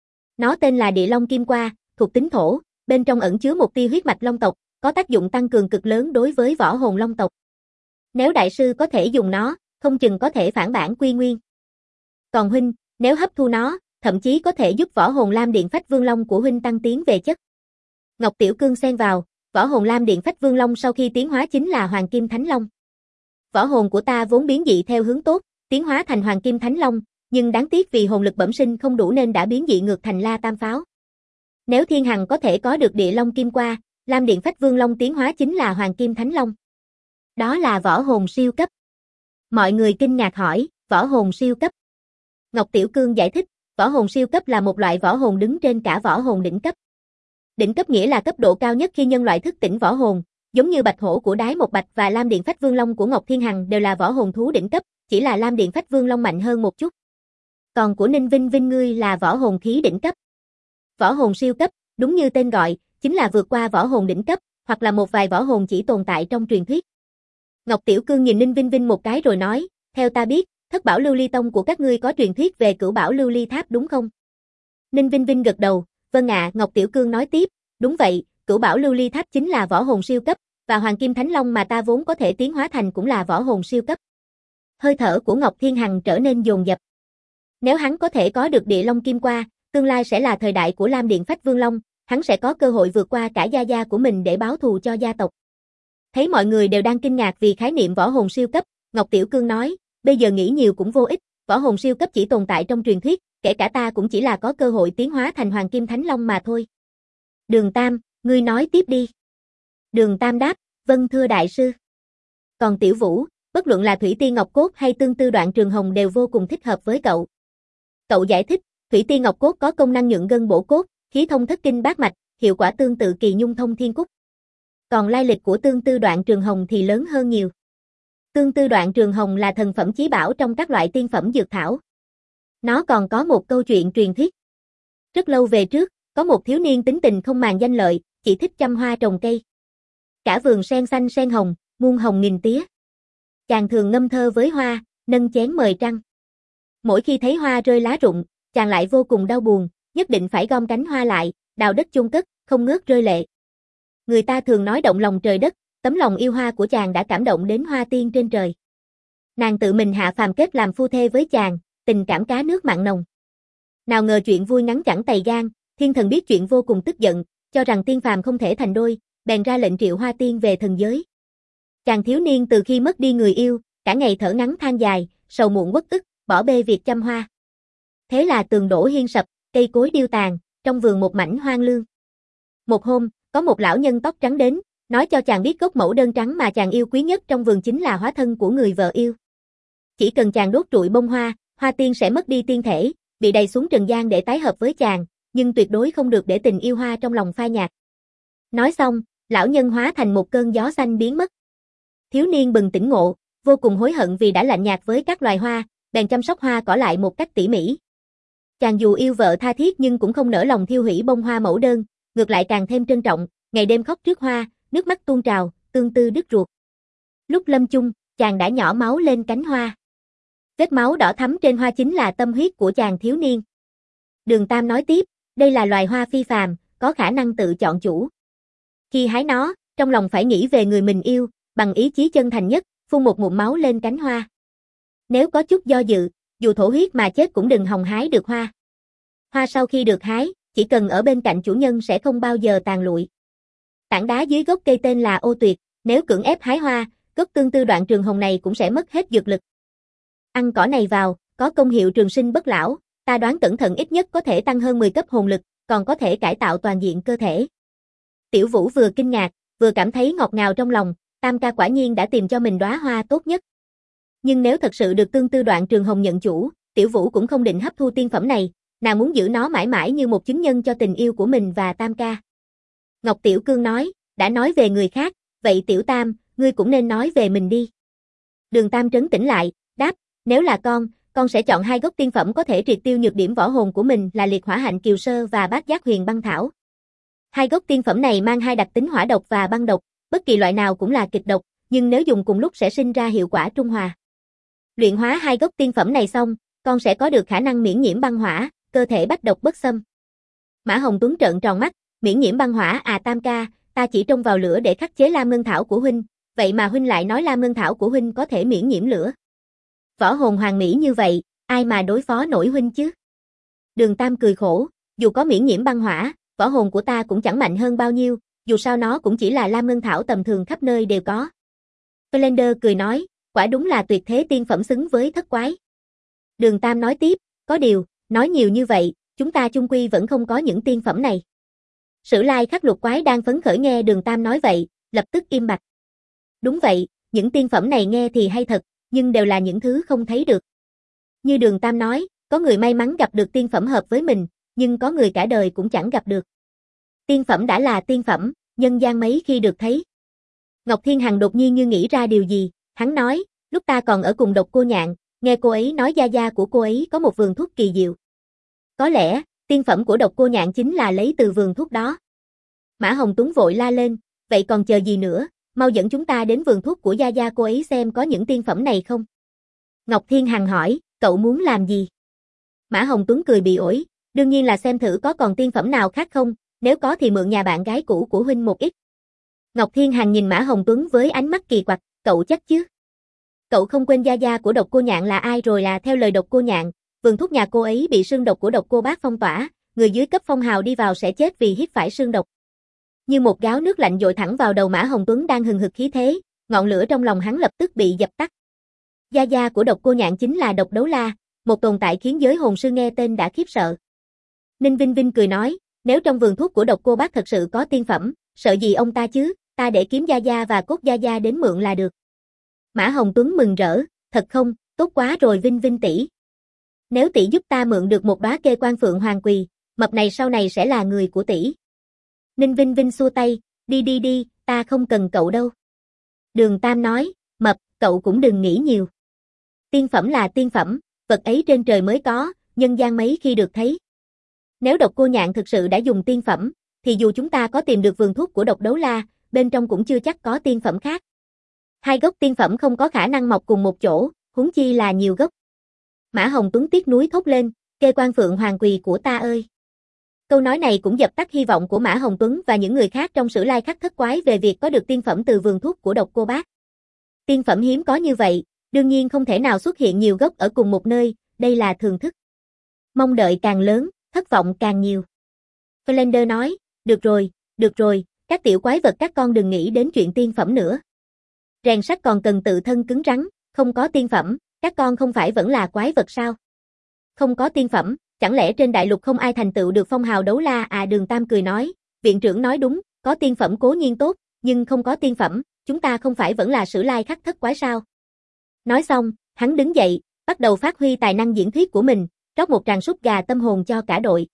Nó tên là Địa Long Kim Qua, thuộc tính thổ, bên trong ẩn chứa một tia huyết mạch long tộc, có tác dụng tăng cường cực lớn đối với võ hồn long tộc. Nếu đại sư có thể dùng nó, không chừng có thể phản bản quy nguyên. Còn huynh, nếu hấp thu nó, thậm chí có thể giúp võ hồn Lam Điện Phách Vương Long của huynh tăng tiến về chất. Ngọc Tiểu Cương xen vào, võ hồn Lam Điện Phách Vương Long sau khi tiến hóa chính là Hoàng Kim Thánh Long. Võ hồn của ta vốn biến dị theo hướng tốt, tiến hóa thành Hoàng Kim Thánh Long, nhưng đáng tiếc vì hồn lực bẩm sinh không đủ nên đã biến dị ngược thành La Tam Pháo. Nếu Thiên Hằng có thể có được Địa Long Kim Qua, Lam Điện Phách Vương Long tiến hóa chính là Hoàng Kim Thánh Long. Đó là võ hồn siêu cấp. Mọi người kinh ngạc hỏi, võ hồn siêu cấp. Ngọc Tiểu Cương giải thích, võ hồn siêu cấp là một loại võ hồn đứng trên cả võ hồn đỉnh cấp. Đỉnh cấp nghĩa là cấp độ cao nhất khi nhân loại thức tỉnh võ hồn, giống như Bạch Hổ của Đái Một Bạch và Lam Điện Phách Vương Long của Ngọc Thiên Hằng đều là võ hồn thú đỉnh cấp, chỉ là Lam Điện Phách Vương Long mạnh hơn một chút. Còn của Ninh Vinh Vinh ngươi là võ hồn khí đỉnh cấp. Võ hồn siêu cấp, đúng như tên gọi, chính là vượt qua võ hồn đỉnh cấp, hoặc là một vài võ hồn chỉ tồn tại trong truyền thuyết. Ngọc Tiểu Cương nhìn Ninh Vinh Vinh một cái rồi nói, theo ta biết, thất bảo lưu ly tông của các ngươi có truyền thuyết về cửu bảo lưu ly tháp đúng không? Ninh Vinh Vinh gật đầu, vâng ạ. Ngọc Tiểu Cương nói tiếp, đúng vậy, cửu bảo lưu ly tháp chính là võ hồn siêu cấp, và Hoàng Kim Thánh Long mà ta vốn có thể tiến hóa thành cũng là võ hồn siêu cấp. Hơi thở của Ngọc Thiên Hằng trở nên dồn dập. Nếu hắn có thể có được Địa Long Kim Qua, tương lai sẽ là thời đại của Lam Điện Phách Vương Long, hắn sẽ có cơ hội vượt qua cả gia gia của mình để báo thù cho gia tộc. Thấy mọi người đều đang kinh ngạc vì khái niệm võ hồn siêu cấp, Ngọc Tiểu Cương nói, bây giờ nghĩ nhiều cũng vô ích, võ hồn siêu cấp chỉ tồn tại trong truyền thuyết, kể cả ta cũng chỉ là có cơ hội tiến hóa thành Hoàng Kim Thánh Long mà thôi. Đường Tam, ngươi nói tiếp đi. Đường Tam đáp, vâng thưa đại sư. Còn Tiểu Vũ, bất luận là Thủy Tiên Ngọc Cốt hay Tương Tư Đoạn Trường Hồng đều vô cùng thích hợp với cậu. Cậu giải thích, Thủy Tiên Ngọc Cốt có công năng nhuận gân bổ cốt, khí thông thất kinh bát mạch, hiệu quả tương tự Kỳ Nhung thông thiên cúc. Còn lai lịch của Tương Tư Đoạn Trường Hồng thì lớn hơn nhiều. Tương Tư Đoạn Trường Hồng là thần phẩm chí bảo trong các loại tiên phẩm dược thảo. Nó còn có một câu chuyện truyền thuyết. Rất lâu về trước, có một thiếu niên tính tình không màng danh lợi, chỉ thích chăm hoa trồng cây. Cả vườn sen xanh sen hồng, muôn hồng nghìn tía. Chàng thường ngâm thơ với hoa, nâng chén mời trăng. Mỗi khi thấy hoa rơi lá rụng, chàng lại vô cùng đau buồn, nhất định phải gom cánh hoa lại, đào đất chôn cất, không ngớt rơi lệ. Người ta thường nói động lòng trời đất, tấm lòng yêu hoa của chàng đã cảm động đến hoa tiên trên trời. Nàng tự mình hạ phàm kết làm phu thê với chàng, tình cảm cá nước mặn nồng. Nào ngờ chuyện vui ngắn chẳng tày gan, thiên thần biết chuyện vô cùng tức giận, cho rằng tiên phàm không thể thành đôi, bèn ra lệnh triệu hoa tiên về thần giới. Chàng thiếu niên từ khi mất đi người yêu, cả ngày thở ngắn than dài, sầu muộn uất ức, bỏ bê việc chăm hoa. Thế là tường đổ hiên sập, cây cối điêu tàn, trong vườn một mảnh hoang lương. Một hôm, có một lão nhân tóc trắng đến, nói cho chàng biết gốc mẫu đơn trắng mà chàng yêu quý nhất trong vườn chính là hóa thân của người vợ yêu. Chỉ cần chàng đốt trụi bông hoa, hoa tiên sẽ mất đi tiên thể, bị đày xuống trần gian để tái hợp với chàng, nhưng tuyệt đối không được để tình yêu hoa trong lòng phai nhạt. Nói xong, lão nhân hóa thành một cơn gió xanh biến mất. Thiếu niên bừng tỉnh ngộ, vô cùng hối hận vì đã lạnh nhạt với các loài hoa, bèn chăm sóc hoa cỏ lại một cách tỉ mỉ. Chàng dù yêu vợ tha thiết nhưng cũng không nỡ lòng thiêu hủy bông hoa mẫu đơn, ngược lại càng thêm trân trọng, ngày đêm khóc trước hoa, nước mắt tuôn trào, tương tư đứt ruột. Lúc lâm chung, chàng đã nhỏ máu lên cánh hoa. Vết máu đỏ thắm trên hoa chính là tâm huyết của chàng thiếu niên. Đường Tam nói tiếp, đây là loài hoa phi phàm, có khả năng tự chọn chủ. Khi hái nó, trong lòng phải nghĩ về người mình yêu, bằng ý chí chân thành nhất, phun một ngụm máu lên cánh hoa. Nếu có chút do dự, dù thổ huyết mà chết cũng đừng hòng hái được hoa. Hoa sau khi được hái, chỉ cần ở bên cạnh chủ nhân sẽ không bao giờ tàn lụi. Tảng đá dưới gốc cây tên là Ô Tuyệt, nếu cưỡng ép hái hoa, gốc tương tư đoạn trường hồng này cũng sẽ mất hết dược lực. Ăn cỏ này vào, có công hiệu trường sinh bất lão, ta đoán cẩn thận ít nhất có thể tăng hơn 10 cấp hồn lực, còn có thể cải tạo toàn diện cơ thể. Tiểu Vũ vừa kinh ngạc, vừa cảm thấy ngọt ngào trong lòng, Tam ca quả nhiên đã tìm cho mình đóa hoa tốt nhất. Nhưng nếu thật sự được tương tư đoạn trường hồng nhận chủ, Tiểu Vũ cũng không định hấp thu tiên phẩm này, nàng muốn giữ nó mãi mãi như một chứng nhân cho tình yêu của mình và Tam ca. Ngọc Tiểu Cương nói, đã nói về người khác, vậy Tiểu Tam, ngươi cũng nên nói về mình đi. Đường Tam trấn tĩnh lại, đáp, nếu là con sẽ chọn 2 gốc tiên phẩm có thể triệt tiêu nhược điểm võ hồn của mình là Liệt Hỏa Hạnh Kiều Sơ và Bát Giác Huyền Băng Thảo. 2 gốc tiên phẩm này mang 2 đặc tính hỏa độc và băng độc, bất kỳ loại nào cũng là kịch độc, nhưng nếu dùng cùng lúc sẽ sinh ra hiệu quả trung hòa. Luyện hóa 2 gốc tiên phẩm này xong, con sẽ có được khả năng miễn nhiễm băng hỏa, cơ thể bách độc bất xâm. Mã Hồng Tuấn trợn tròn mắt, miễn nhiễm băng hỏa à Tam ca, ta chỉ trông vào lửa để khắc chế Lam Ngân Thảo của huynh, vậy mà huynh lại nói Lam Ngân Thảo của huynh có thể miễn nhiễm lửa. Võ hồn hoàn mỹ như vậy, ai mà đối phó nổi huynh chứ? Đường Tam cười khổ, dù có miễn nhiễm băng hỏa, võ hồn của ta cũng chẳng mạnh hơn bao nhiêu, dù sao nó cũng chỉ là Lam Ngân Thảo tầm thường khắp nơi đều có. Flender cười nói, quả đúng là tuyệt thế tiên phẩm xứng với thất quái. Đường Tam nói tiếp, có điều, nói nhiều như vậy, chúng ta chung quy vẫn không có những tiên phẩm này. Sử Lai Khắc Lục Quái đang phấn khởi nghe Đường Tam nói vậy, lập tức im bặt. Đúng vậy, những tiên phẩm này nghe thì hay thật, nhưng đều là những thứ không thấy được. Như Đường Tam nói, có người may mắn gặp được tiên phẩm hợp với mình, nhưng có người cả đời cũng chẳng gặp được. Tiên phẩm đã là tiên phẩm, nhân gian mấy khi được thấy. Ngọc Thiên Hằng đột nhiên như nghĩ ra điều gì, hắn nói, lúc ta còn ở cùng Độc Cô Nhạn, nghe cô ấy nói gia gia của cô ấy có một vườn thuốc kỳ diệu. Có lẽ, tiên phẩm của Độc Cô Nhạn chính là lấy từ vườn thuốc đó. Mã Hồng Tuấn vội la lên, vậy còn chờ gì nữa, mau dẫn chúng ta đến vườn thuốc của gia gia cô ấy xem có những tiên phẩm này không. Ngọc Thiên Hằng hỏi, cậu muốn làm gì? Mã Hồng Tuấn cười bị ổi, đương nhiên là xem thử có còn tiên phẩm nào khác không, nếu có thì mượn nhà bạn gái cũ của huynh một ít. Ngọc Thiên Hằng nhìn Mã Hồng Tuấn với ánh mắt kỳ quặc, cậu chắc chứ? Cậu không quên gia gia của Độc Cô Nhạn là ai rồi là theo lời Độc Cô Nhạn, vườn thuốc nhà cô ấy bị sương độc của Độc Cô Bác phong tỏa, người dưới cấp phong hào đi vào sẽ chết vì hít phải sương độc. Như một gáo nước lạnh dội thẳng vào đầu Mã Hồng Tuấn đang hừng hực khí thế, ngọn lửa trong lòng hắn lập tức bị dập tắt. Gia gia của Độc Cô Nhạn chính là Độc Đấu La, một tồn tại khiến giới hồn sư nghe tên đã khiếp sợ. Ninh Vinh Vinh cười nói, nếu trong vườn thuốc của Độc Cô Bác thật sự có tiên phẩm, sợ gì ông ta chứ, ta để kiếm gia gia và cốt gia gia đến mượn là được. Mã Hồng Tuấn mừng rỡ, thật không, tốt quá rồi Vinh Vinh tỷ. Nếu tỷ giúp ta mượn được một đóa kê quan phượng hoàng quỳ, mập này sau này sẽ là người của tỷ. Ninh Vinh Vinh xua tay, đi, ta không cần cậu đâu. Đường Tam nói, mập, cậu cũng đừng nghĩ nhiều. Tiên phẩm là tiên phẩm, vật ấy trên trời mới có, nhân gian mấy khi được thấy. Nếu Độc Cô Nhạn thực sự đã dùng tiên phẩm, thì dù chúng ta có tìm được vườn thuốc của Độc Đấu La, bên trong cũng chưa chắc có tiên phẩm khác. 2 gốc tiên phẩm không có khả năng mọc cùng một chỗ, huống chi là nhiều gốc. Mã Hồng Tuấn tiếc nuối thốt lên, kê quan phượng hoàng quỳ của ta ơi. Câu nói này cũng dập tắt hy vọng của Mã Hồng Tuấn và những người khác trong Sử Lai Khắc thất quái về việc có được tiên phẩm từ vườn thuốc của Độc Cô Bác. Tiên phẩm hiếm có như vậy, đương nhiên không thể nào xuất hiện nhiều gốc ở cùng một nơi, đây là thường thức. Mong đợi càng lớn, thất vọng càng nhiều. Flender nói, được rồi, các tiểu quái vật các con đừng nghĩ đến chuyện tiên phẩm nữa. Rèn sắt còn cần tự thân cứng rắn, không có tiên phẩm, các con không phải vẫn là quái vật sao? Không có tiên phẩm, chẳng lẽ trên đại lục không ai thành tựu được phong hào đấu la à? Đường Tam cười nói, viện trưởng nói đúng, có tiên phẩm cố nhiên tốt, nhưng không có tiên phẩm, chúng ta không phải vẫn là Sử Lai Khắc thất quái sao? Nói xong, hắn đứng dậy, bắt đầu phát huy tài năng diễn thuyết của mình, rót một tràng súp gà tâm hồn cho cả đội.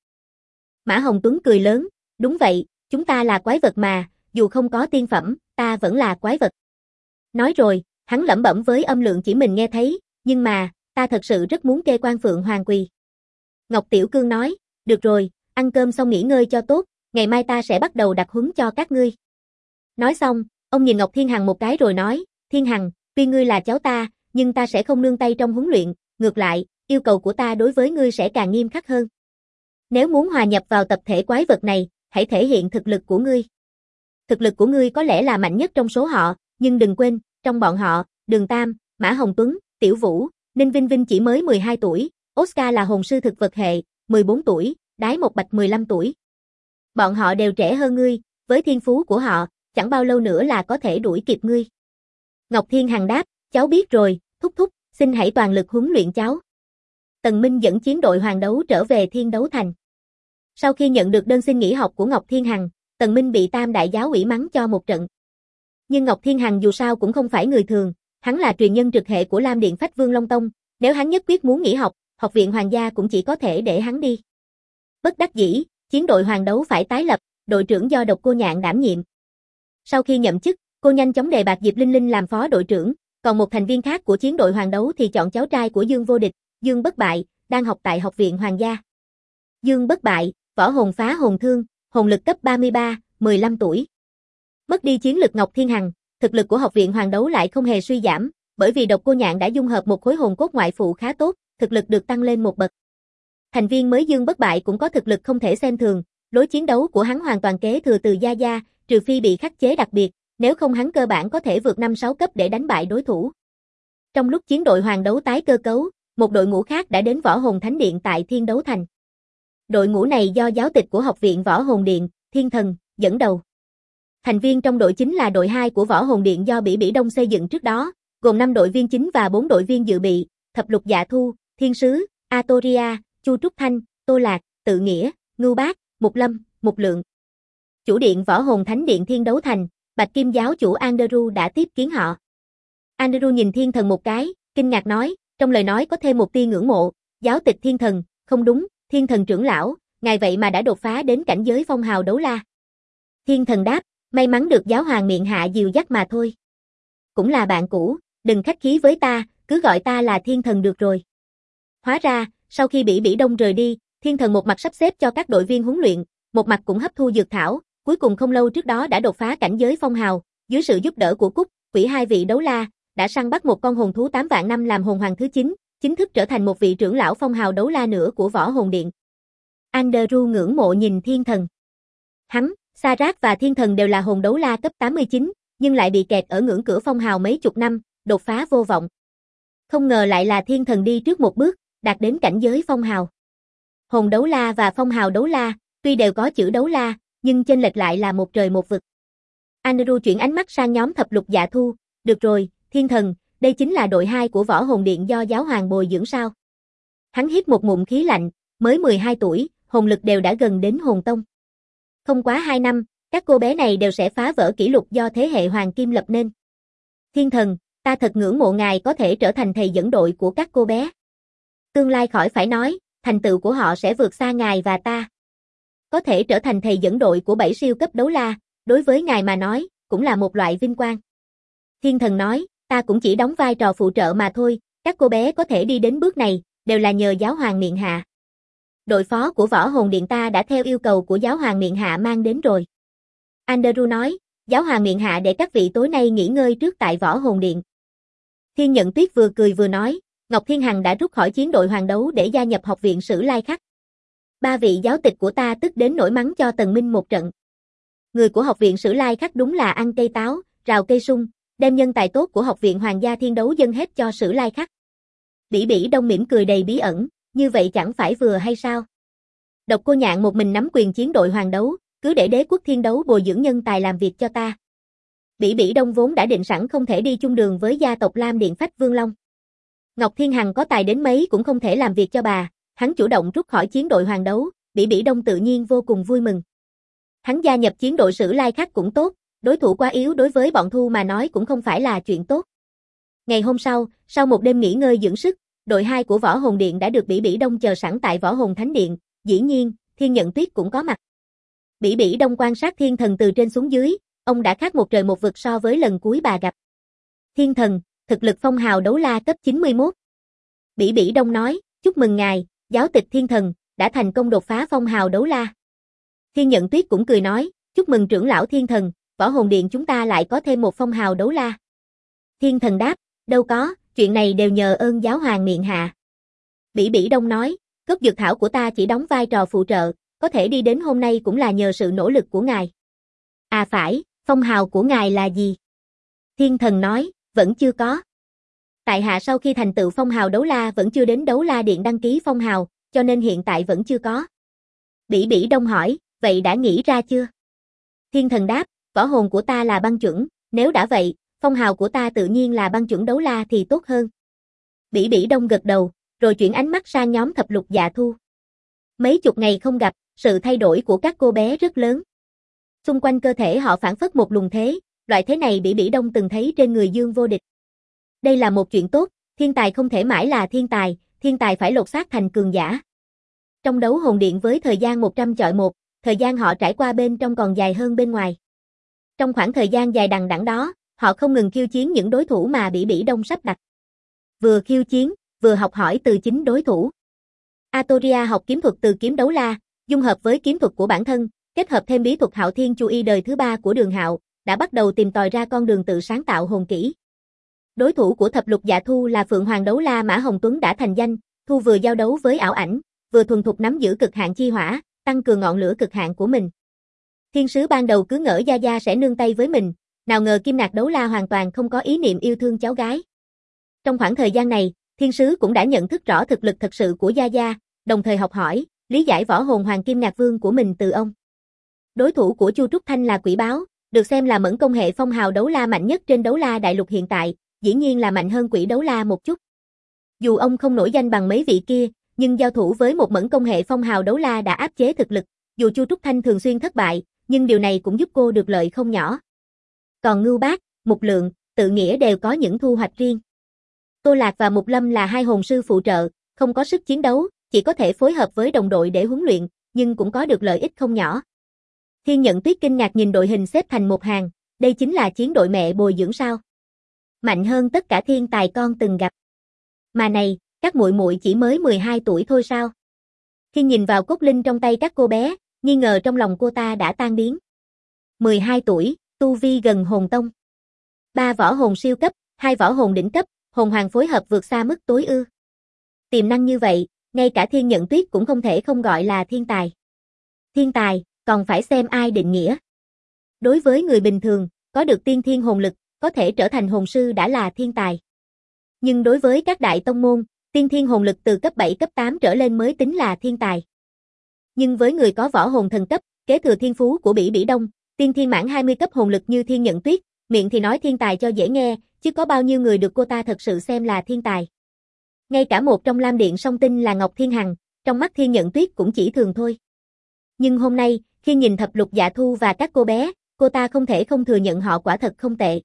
Mã Hồng Tuấn cười lớn, đúng vậy, chúng ta là quái vật mà, dù không có tiên phẩm, ta vẫn là quái vật. Nói rồi, hắn lẩm bẩm với âm lượng chỉ mình nghe thấy, nhưng mà, ta thật sự rất muốn kê quan phượng hoàng quỳ. Ngọc Tiểu Cương nói, được rồi, ăn cơm xong nghỉ ngơi cho tốt, Ngày mai ta sẽ bắt đầu đặc huấn cho các ngươi. Nói xong, ông nhìn Ngọc Thiên Hằng một cái rồi nói, Thiên Hằng, tuy ngươi là cháu ta, nhưng ta sẽ không nương tay trong huấn luyện, ngược lại, yêu cầu của ta đối với ngươi sẽ càng nghiêm khắc hơn. Nếu muốn hòa nhập vào tập thể quái vật này, hãy thể hiện thực lực của ngươi. Thực lực của ngươi có lẽ là mạnh nhất trong số họ, nhưng đừng quên, trong bọn họ, Đường Tam, Mã Hồng Tuấn, Tiểu Vũ, Ninh Vinh Vinh chỉ mới 12 tuổi, Oscar là hồn sư thực vật hệ, 14 tuổi, Đái Một Bạch 15 tuổi. Bọn họ đều trẻ hơn ngươi, với thiên phú của họ, chẳng bao lâu nữa là có thể đuổi kịp ngươi. Ngọc Thiên Hằng đáp, cháu biết rồi, thúc thúc, xin hãy toàn lực huấn luyện cháu. Tần Minh dẫn chiến đội hoàng đấu trở về Thiên Đấu Thành. Sau khi nhận được đơn xin nghỉ học của Ngọc Thiên Hằng, Tần Minh bị Tam Đại giáo ủy mắng cho một trận. Nhưng Ngọc Thiên Hằng dù sao cũng không phải người thường, hắn là truyền nhân trực hệ của Lam Điện Phách Vương Long Tông, nếu hắn nhất quyết muốn nghỉ học, học viện hoàng gia cũng chỉ có thể để hắn đi. Bất đắc dĩ, chiến đội hoàng đấu phải tái lập, đội trưởng do Độc Cô Nhạn đảm nhiệm. Sau khi nhậm chức, cô nhanh chóng đề bạt Diệp Linh Linh làm phó đội trưởng, còn một thành viên khác của chiến đội hoàng đấu thì chọn cháu trai của Dương Vô Địch, Dương Bất Bại, đang học tại học viện hoàng gia. Dương Bất Bại, võ hồn phá hồn thương, hồn lực cấp 33, 15 tuổi. Mất đi chiến lực Ngọc Thiên Hằng, thực lực của học viện hoàng đấu lại không hề suy giảm, bởi vì Độc Cô Nhạn đã dung hợp một khối hồn cốt ngoại phụ khá tốt, thực lực được tăng lên một bậc. Thành viên mới Dương Bất Bại cũng có thực lực không thể xem thường, lối chiến đấu của hắn hoàn toàn kế thừa từ Gia Gia, trừ phi bị khắc chế đặc biệt, nếu không hắn cơ bản có thể vượt 5-6 cấp để đánh bại đối thủ. Trong lúc chiến đội hoàng đấu tái cơ cấu, một đội ngũ khác đã đến Võ Hồn Thánh Điện tại Thiên Đấu Thành. Đội ngũ này do giáo tịch của Học viện Võ Hồn Điện, Thiên Thần, dẫn đầu. Thành viên trong đội chính là đội 2 của Võ Hồn Điện do Bỉ Bỉ Đông xây dựng trước đó, gồm 5 đội viên chính và 4 đội viên dự bị, Thập Lục Dạ Thu, Thiên Sứ, Atoria, Chu Trúc Thanh, Tô Lạc, Tự Nghĩa, Ngưu Bác, Mục Lâm, Mục Lượng. Chủ điện Võ Hồn Thánh Điện Thiên Đấu Thành, Bạch Kim giáo chủ Andrew đã tiếp kiến họ. Andrew nhìn Thiên Thần một cái, kinh ngạc nói, trong lời nói có thêm một tia ngưỡng mộ, giáo tịch Thiên Thần, không đúng, Thiên Thần trưởng lão, ngài vậy mà đã đột phá đến cảnh giới phong hào đấu la. Thiên Thần đáp, may mắn được giáo hoàng miệng hạ dìu dắt mà thôi. Cũng là bạn cũ, đừng khách khí với ta, cứ gọi ta là Thiên Thần được rồi. Hóa ra, sau khi Bỉ Bỉ Đông rời đi, Thiên Thần một mặt sắp xếp cho các đội viên huấn luyện, một mặt cũng hấp thu dược thảo, cuối cùng không lâu trước đó đã đột phá cảnh giới phong hào, dưới sự giúp đỡ của Cúc, Quỷ hai vị đấu la, đã săn bắt một con hồn thú 8 vạn năm làm hồn hoàng thứ 9, chính thức trở thành một vị trưởng lão phong hào đấu la nữa của Võ Hồn Điện. Andrew ngưỡng mộ nhìn Thiên Thần. Hắn, Sarat và Thiên Thần đều là hồn đấu la cấp 89, nhưng lại bị kẹt ở ngưỡng cửa phong hào mấy chục năm, đột phá vô vọng. Không ngờ lại là Thiên Thần đi trước một bước, đạt đến cảnh giới phong hào. Hồn đấu la và phong hào đấu la, tuy đều có chữ đấu la, nhưng chênh lệch lại là một trời một vực. Andrew chuyển ánh mắt sang nhóm Thập Lục Dạ Thu, được rồi, Thiên Thần, đây chính là đội 2 của Võ Hồn Điện do giáo hoàng bồi dưỡng sao. Hắn hít một ngụm khí lạnh, mới 12 tuổi, hồn lực đều đã gần đến hồn tông. Không quá 2 năm, các cô bé này đều sẽ phá vỡ kỷ lục do thế hệ Hoàng Kim lập nên. Thiên Thần, ta thật ngưỡng mộ ngài có thể trở thành thầy dẫn đội của các cô bé. Tương lai khỏi phải nói, thành tựu của họ sẽ vượt xa ngài và ta. Có thể trở thành thầy dẫn đội của 7 siêu cấp đấu la, đối với ngài mà nói, cũng là một loại vinh quang. Thiên Thần nói, ta cũng chỉ đóng vai trò phụ trợ mà thôi, các cô bé có thể đi đến bước này, đều là nhờ giáo hoàng miệng hạ. Đội phó của Võ Hồn Điện ta đã theo yêu cầu của giáo hoàng miệng hạ mang đến rồi. Andrew nói, giáo hoàng miệng hạ để các vị tối nay nghỉ ngơi trước tại Võ Hồn Điện. Thiên Nhận Tuyết vừa cười vừa nói, Ngọc Thiên Hằng đã rút khỏi chiến đội hoàng đấu để gia nhập học viện Sử Lai Khắc. 3 vị giáo tịch của ta tức đến nổi mắng cho Tần Minh một trận. Người của học viện Sử Lai Khắc đúng là ăn cây táo, rào cây sung, đem nhân tài tốt của học viện Hoàng gia Thiên Đấu dâng hết cho Sử Lai Khắc. Bỉ Bỉ Đông mỉm cười đầy bí ẩn, như vậy chẳng phải vừa hay sao? Độc Cô Nhạn một mình nắm quyền chiến đội hoàng đấu, cứ để đế quốc Thiên Đấu bồi dưỡng nhân tài làm việc cho ta. Bỉ Bỉ Đông vốn đã định sẵn không thể đi chung đường với gia tộc Lam Điện Phách Vương Long. Ngọc Thiên Hằng có tài đến mấy cũng không thể làm việc cho bà, hắn chủ động rút khỏi chiến đội hoàng đấu, Bỉ Bỉ Đông tự nhiên vô cùng vui mừng. Hắn gia nhập chiến đội Sử Lai Khắc cũng tốt, đối thủ quá yếu đối với bọn Thu mà nói cũng không phải là chuyện tốt. Ngày hôm sau một đêm nghỉ ngơi dưỡng sức, đội 2 của Võ Hồn Điện đã được Bỉ Bỉ Đông chờ sẵn tại Võ Hồn Thánh Điện, dĩ nhiên, Thiên Nhận Tuyết cũng có mặt. Bỉ Bỉ Đông quan sát Thiên Thần từ trên xuống dưới, ông đã khác một trời một vực so với lần cuối bà gặp. Thiên Thần, thực lực phong hào đấu la cấp 91. Bỉ Bỉ Đông nói, chúc mừng ngài, giáo tịch Thiên Thần, đã thành công đột phá phong hào đấu la. Thiên Nhận Tuyết cũng cười nói, chúc mừng trưởng lão Thiên Thần, võ hồn điện chúng ta lại có thêm một phong hào đấu la. Thiên Thần đáp, đâu có, chuyện này đều nhờ ơn giáo hoàng miệng hạ. Bỉ Bỉ Đông nói, cốc dược thảo của ta chỉ đóng vai trò phụ trợ, có thể đi đến hôm nay cũng là nhờ sự nỗ lực của ngài. À phải, phong hào của ngài là gì? Thiên Thần nói, vẫn chưa có. Tại hạ sau khi thành tựu phong hào đấu la vẫn chưa đến đấu la điện đăng ký phong hào, cho nên hiện tại vẫn chưa có. Bỉ Bỉ Đông hỏi, vậy đã nghĩ ra chưa? Thiên Thần đáp, võ hồn của ta là băng chuẩn, nếu đã vậy, phong hào của ta tự nhiên là băng chuẩn đấu la thì tốt hơn. Bỉ Bỉ Đông gật đầu, rồi chuyển ánh mắt sang nhóm Thập Lục Dạ Thu. Mấy chục ngày không gặp, sự thay đổi của các cô bé rất lớn. Xung quanh cơ thể họ phảng phất một luồng thế, loại thế này Bỉ Bỉ Đông từng thấy trên người Dương Vô Địch. Đây là một chuyện tốt, thiên tài không thể mãi là thiên tài phải lột xác thành cường giả. Trong đấu hồn điện với thời gian 100 chọi 1, thời gian họ trải qua bên trong còn dài hơn bên ngoài. Trong khoảng thời gian dài đằng đẵng đó, họ không ngừng khiêu chiến những đối thủ mà Bỉ Bỉ Đông sắp đặt. Vừa khiêu chiến, vừa học hỏi từ chính đối thủ. Atoria học kiếm thuật từ kiếm đấu la, dung hợp với kiếm thuật của bản thân, kết hợp thêm bí thuật Hạo Thiên Chu Y đời thứ 3 của Đường Hạo, đã bắt đầu tìm tòi ra con đường tự sáng tạo hồn kỹ. Đối thủ của Thập Lục Dạ Thu là Phượng Hoàng đấu la Mã Hồng Tuấn đã thành danh, Thu vừa giao đấu với ảo ảnh, vừa thuần thục nắm giữ cực hạn chi hỏa, tăng cường ngọn lửa cực hạn của mình. Thiên sứ ban đầu cứ ngỡ Gia Gia sẽ nương tay với mình, nào ngờ Kim Nạc đấu la hoàn toàn không có ý niệm yêu thương cháu gái. Trong khoảng thời gian này, Thiên sứ cũng đã nhận thức rõ thực lực thật sự của Gia Gia, đồng thời học hỏi, lý giải võ hồn Hoàng Kim Nạc Vương của mình từ ông. Đối thủ của Chu Trúc Thanh là Quỷ Báo, được xem là mẫn công hệ phong hào đấu la mạnh nhất trên đấu la đại lục hiện tại, dĩ nhiên là mạnh hơn Quỷ đấu la một chút. Dù ông không nổi danh bằng mấy vị kia, nhưng giao thủ với một mẫn công hệ phong hào đấu la đã áp chế thực lực, dù Chu Trúc Thanh thường xuyên thất bại, nhưng điều này cũng giúp cô được lợi không nhỏ. Còn Ngưu Bác, Mục Lượng, Tự Nghĩa đều có những thu hoạch riêng. Tô Lạc và Mục Lâm là hai hồn sư phụ trợ, không có sức chiến đấu, chỉ có thể phối hợp với đồng đội để huấn luyện, nhưng cũng có được lợi ích không nhỏ. Thiên Nhận Tuyết kinh ngạc nhìn đội hình xếp thành một hàng, đây chính là chiến đội mẹ bồi dưỡng sao? Mạnh hơn tất cả thiên tài con từng gặp. Mà này, các muội muội chỉ mới 12 tuổi thôi sao? Khi nhìn vào cốt linh trong tay các cô bé, nghi ngờ trong lòng cô ta đã tan biến. 12 tuổi, tu vi gần hồn tông. 3 võ hồn siêu cấp, 2 võ hồn đỉnh cấp, hồn hoàng phối hợp vượt xa mức tối ưu. Tiềm năng như vậy, ngay cả Thiên Nhận Tuyết cũng không thể không gọi là thiên tài. Thiên tài, còn phải xem ai định nghĩa. Đối với người bình thường, có được tiên thiên hồn lực, có thể trở thành hồn sư đã là thiên tài. Nhưng đối với các đại tông môn, tiên thiên hồn lực từ cấp 7 cấp 8 trở lên mới tính là thiên tài. Nhưng với người có võ hồn thần cấp, kế thừa thiên phú của Bỉ Bỉ Đông, tiên thiên mãn 20 cấp hồn lực như Thiên Nhận Tuyết, miệng thì nói thiên tài cho dễ nghe, chứ có bao nhiêu người được cô ta thật sự xem là thiên tài. Ngay cả một trong Lam Điện Song Tinh là Ngọc Thiên Hằng, trong mắt Thiên Nhận Tuyết cũng chỉ thường thôi. Nhưng hôm nay, khi nhìn Thập Lục Dạ Thu và các cô bé, cô ta không thể không thừa nhận họ quả thật không tệ.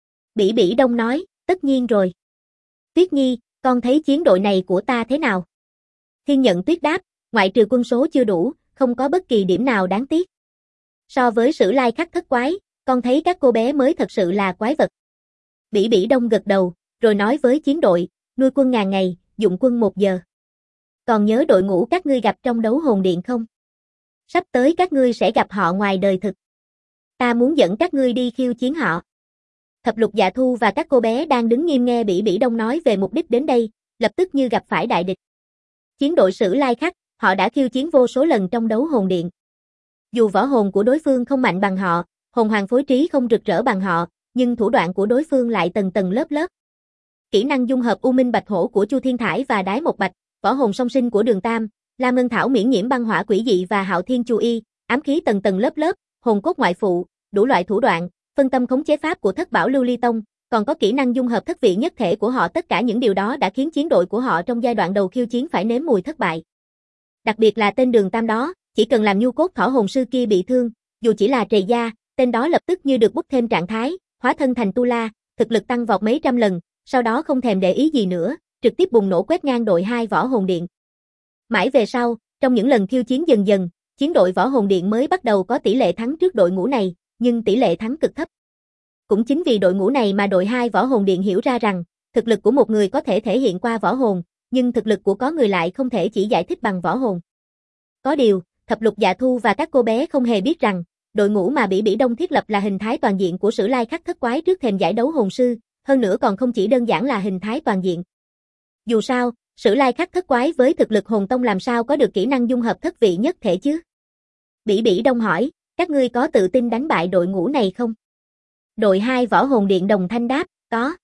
Bỉ Bỉ Đông nói, tất nhiên rồi. Tuyết Nhi, con thấy chiến đội này của ta thế nào? Thiên Nhận Tuyết đáp, ngoại trừ quân số chưa đủ, không có bất kỳ điểm nào đáng tiếc. So với Sử Lai Khắc thất quái, con thấy các cô bé mới thật sự là quái vật. Bỉ Bỉ Đông gật đầu, rồi nói với chiến đội, nuôi quân ngàn ngày, dụng quân 1 giờ. Còn nhớ đội ngũ các ngươi gặp trong đấu hồn điện không? Sắp tới các ngươi sẽ gặp họ ngoài đời thực. Ta muốn dẫn các ngươi đi khiêu chiến họ. Thập Lục Dạ Thu và các cô bé đang đứng nghiêm nghe Bỉ Bỉ Đông nói về mục đích đến đây, lập tức như gặp phải đại địch. Chiến đội Sử Lai Khắc, họ đã khiêu chiến vô số lần trong đấu hồn điện. Dù võ hồn của đối phương không mạnh bằng họ, hồn hoàng phối trí không rực rỡ bằng họ, nhưng thủ đoạn của đối phương lại tầng tầng lớp lớp. Kỹ năng dung hợp U Minh Bạch Hổ của Chu Thiên Thải và Đái Một Bạch, võ hồn song sinh của Đường Tam, Lam Ngân Thảo miễn nhiễm băng hỏa quỷ dị và Hạo Thiên Chu Y, ám khí tầng tầng lớp lớp, hồn cốt ngoại phụ, đủ loại thủ đoạn, phân tâm khống chế pháp của Thất Bảo Lưu Ly Tông, còn có kỹ năng dung hợp thất vị nhất thể của họ, tất cả những điều đó đã khiến chiến đội của họ trong giai đoạn đầu khiêu chiến phải nếm mùi thất bại. Đặc biệt là tên Đường Tam đó, chỉ cần làm nhu cốt thỏ hồn sư kia bị thương, dù chỉ là trầy da, tên đó lập tức như được bút thêm trạng thái, hóa thân thành tu la, thực lực tăng vọt mấy trăm lần, sau đó không thèm để ý gì nữa, trực tiếp bùng nổ quét ngang đội 2 võ hồn điện. Mãi về sau, trong những lần khiêu chiến dần dần, chiến đội võ hồn điện mới bắt đầu có tỷ lệ thắng trước đội ngũ này, nhưng tỷ lệ thắng cực thấp. Cũng chính vì đội ngũ này mà đội 2 võ hồn điện hiểu ra rằng, thực lực của một người có thể thể hiện qua võ hồn, nhưng thực lực của có người lại không thể chỉ giải thích bằng võ hồn. Có điều, Thập Lục Dạ Thu và các cô bé không hề biết rằng, đội ngũ mà Bỉ Bỉ Đông thiết lập là hình thái toàn diện của Sử Lai Khắc Thất Quái trước thềm giải đấu hồn sư, hơn nữa còn không chỉ đơn giản là hình thái toàn diện. Dù sao, Sử Lai Khắc Thất Quái với thực lực hồn tông làm sao có được kỹ năng dung hợp thất vị nhất thể chứ? Bỉ Bỉ Đông hỏi, các ngươi có tự tin đánh bại đội ngũ này không? Đội 2 Võ Hồn Điện đồng thanh đáp, có.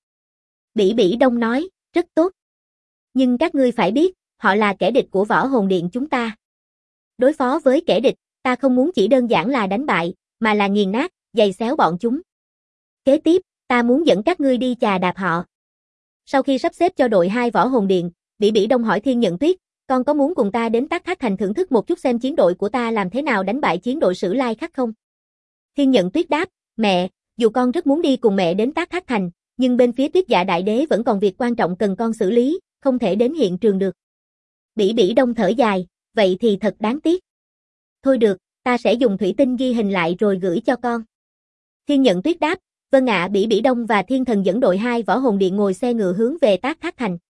Bỉ Bỉ Đông nói, rất tốt. Nhưng các ngươi phải biết, họ là kẻ địch của Võ Hồn Điện chúng ta. Đối phó với kẻ địch, ta không muốn chỉ đơn giản là đánh bại, mà là nghiền nát, giày xéo bọn chúng. Kế tiếp, ta muốn dẫn các ngươi đi chà đạp họ. Sau khi sắp xếp cho đội 2 Võ Hồn Điện, Bỉ Bỉ Đông hỏi Thiên Nhận Tuyết, con có muốn cùng ta đến Tác Thác Thành thưởng thức một chút xem chiến đội của ta làm thế nào đánh bại chiến đội Sử Lai Khắc không? Thiên Nhận Tuyết đáp, mẹ, dù con rất muốn đi cùng mẹ đến Tác Thác Thành, nhưng bên phía Tuyết Dạ Đại Đế vẫn còn việc quan trọng cần con xử lý, không thể đến hiện trường được. Bỉ Bỉ Đông thở dài, vậy thì thật đáng tiếc. Thôi được, ta sẽ dùng thủy tinh ghi hình lại rồi gửi cho con. Thiên Nhận Tuyết đáp, vâng ạ. Bỉ Bỉ Đông và Thiên Thần dẫn đội 2 Võ Hồn Điện ngồi xe ngựa hướng về Tác Thác Thành.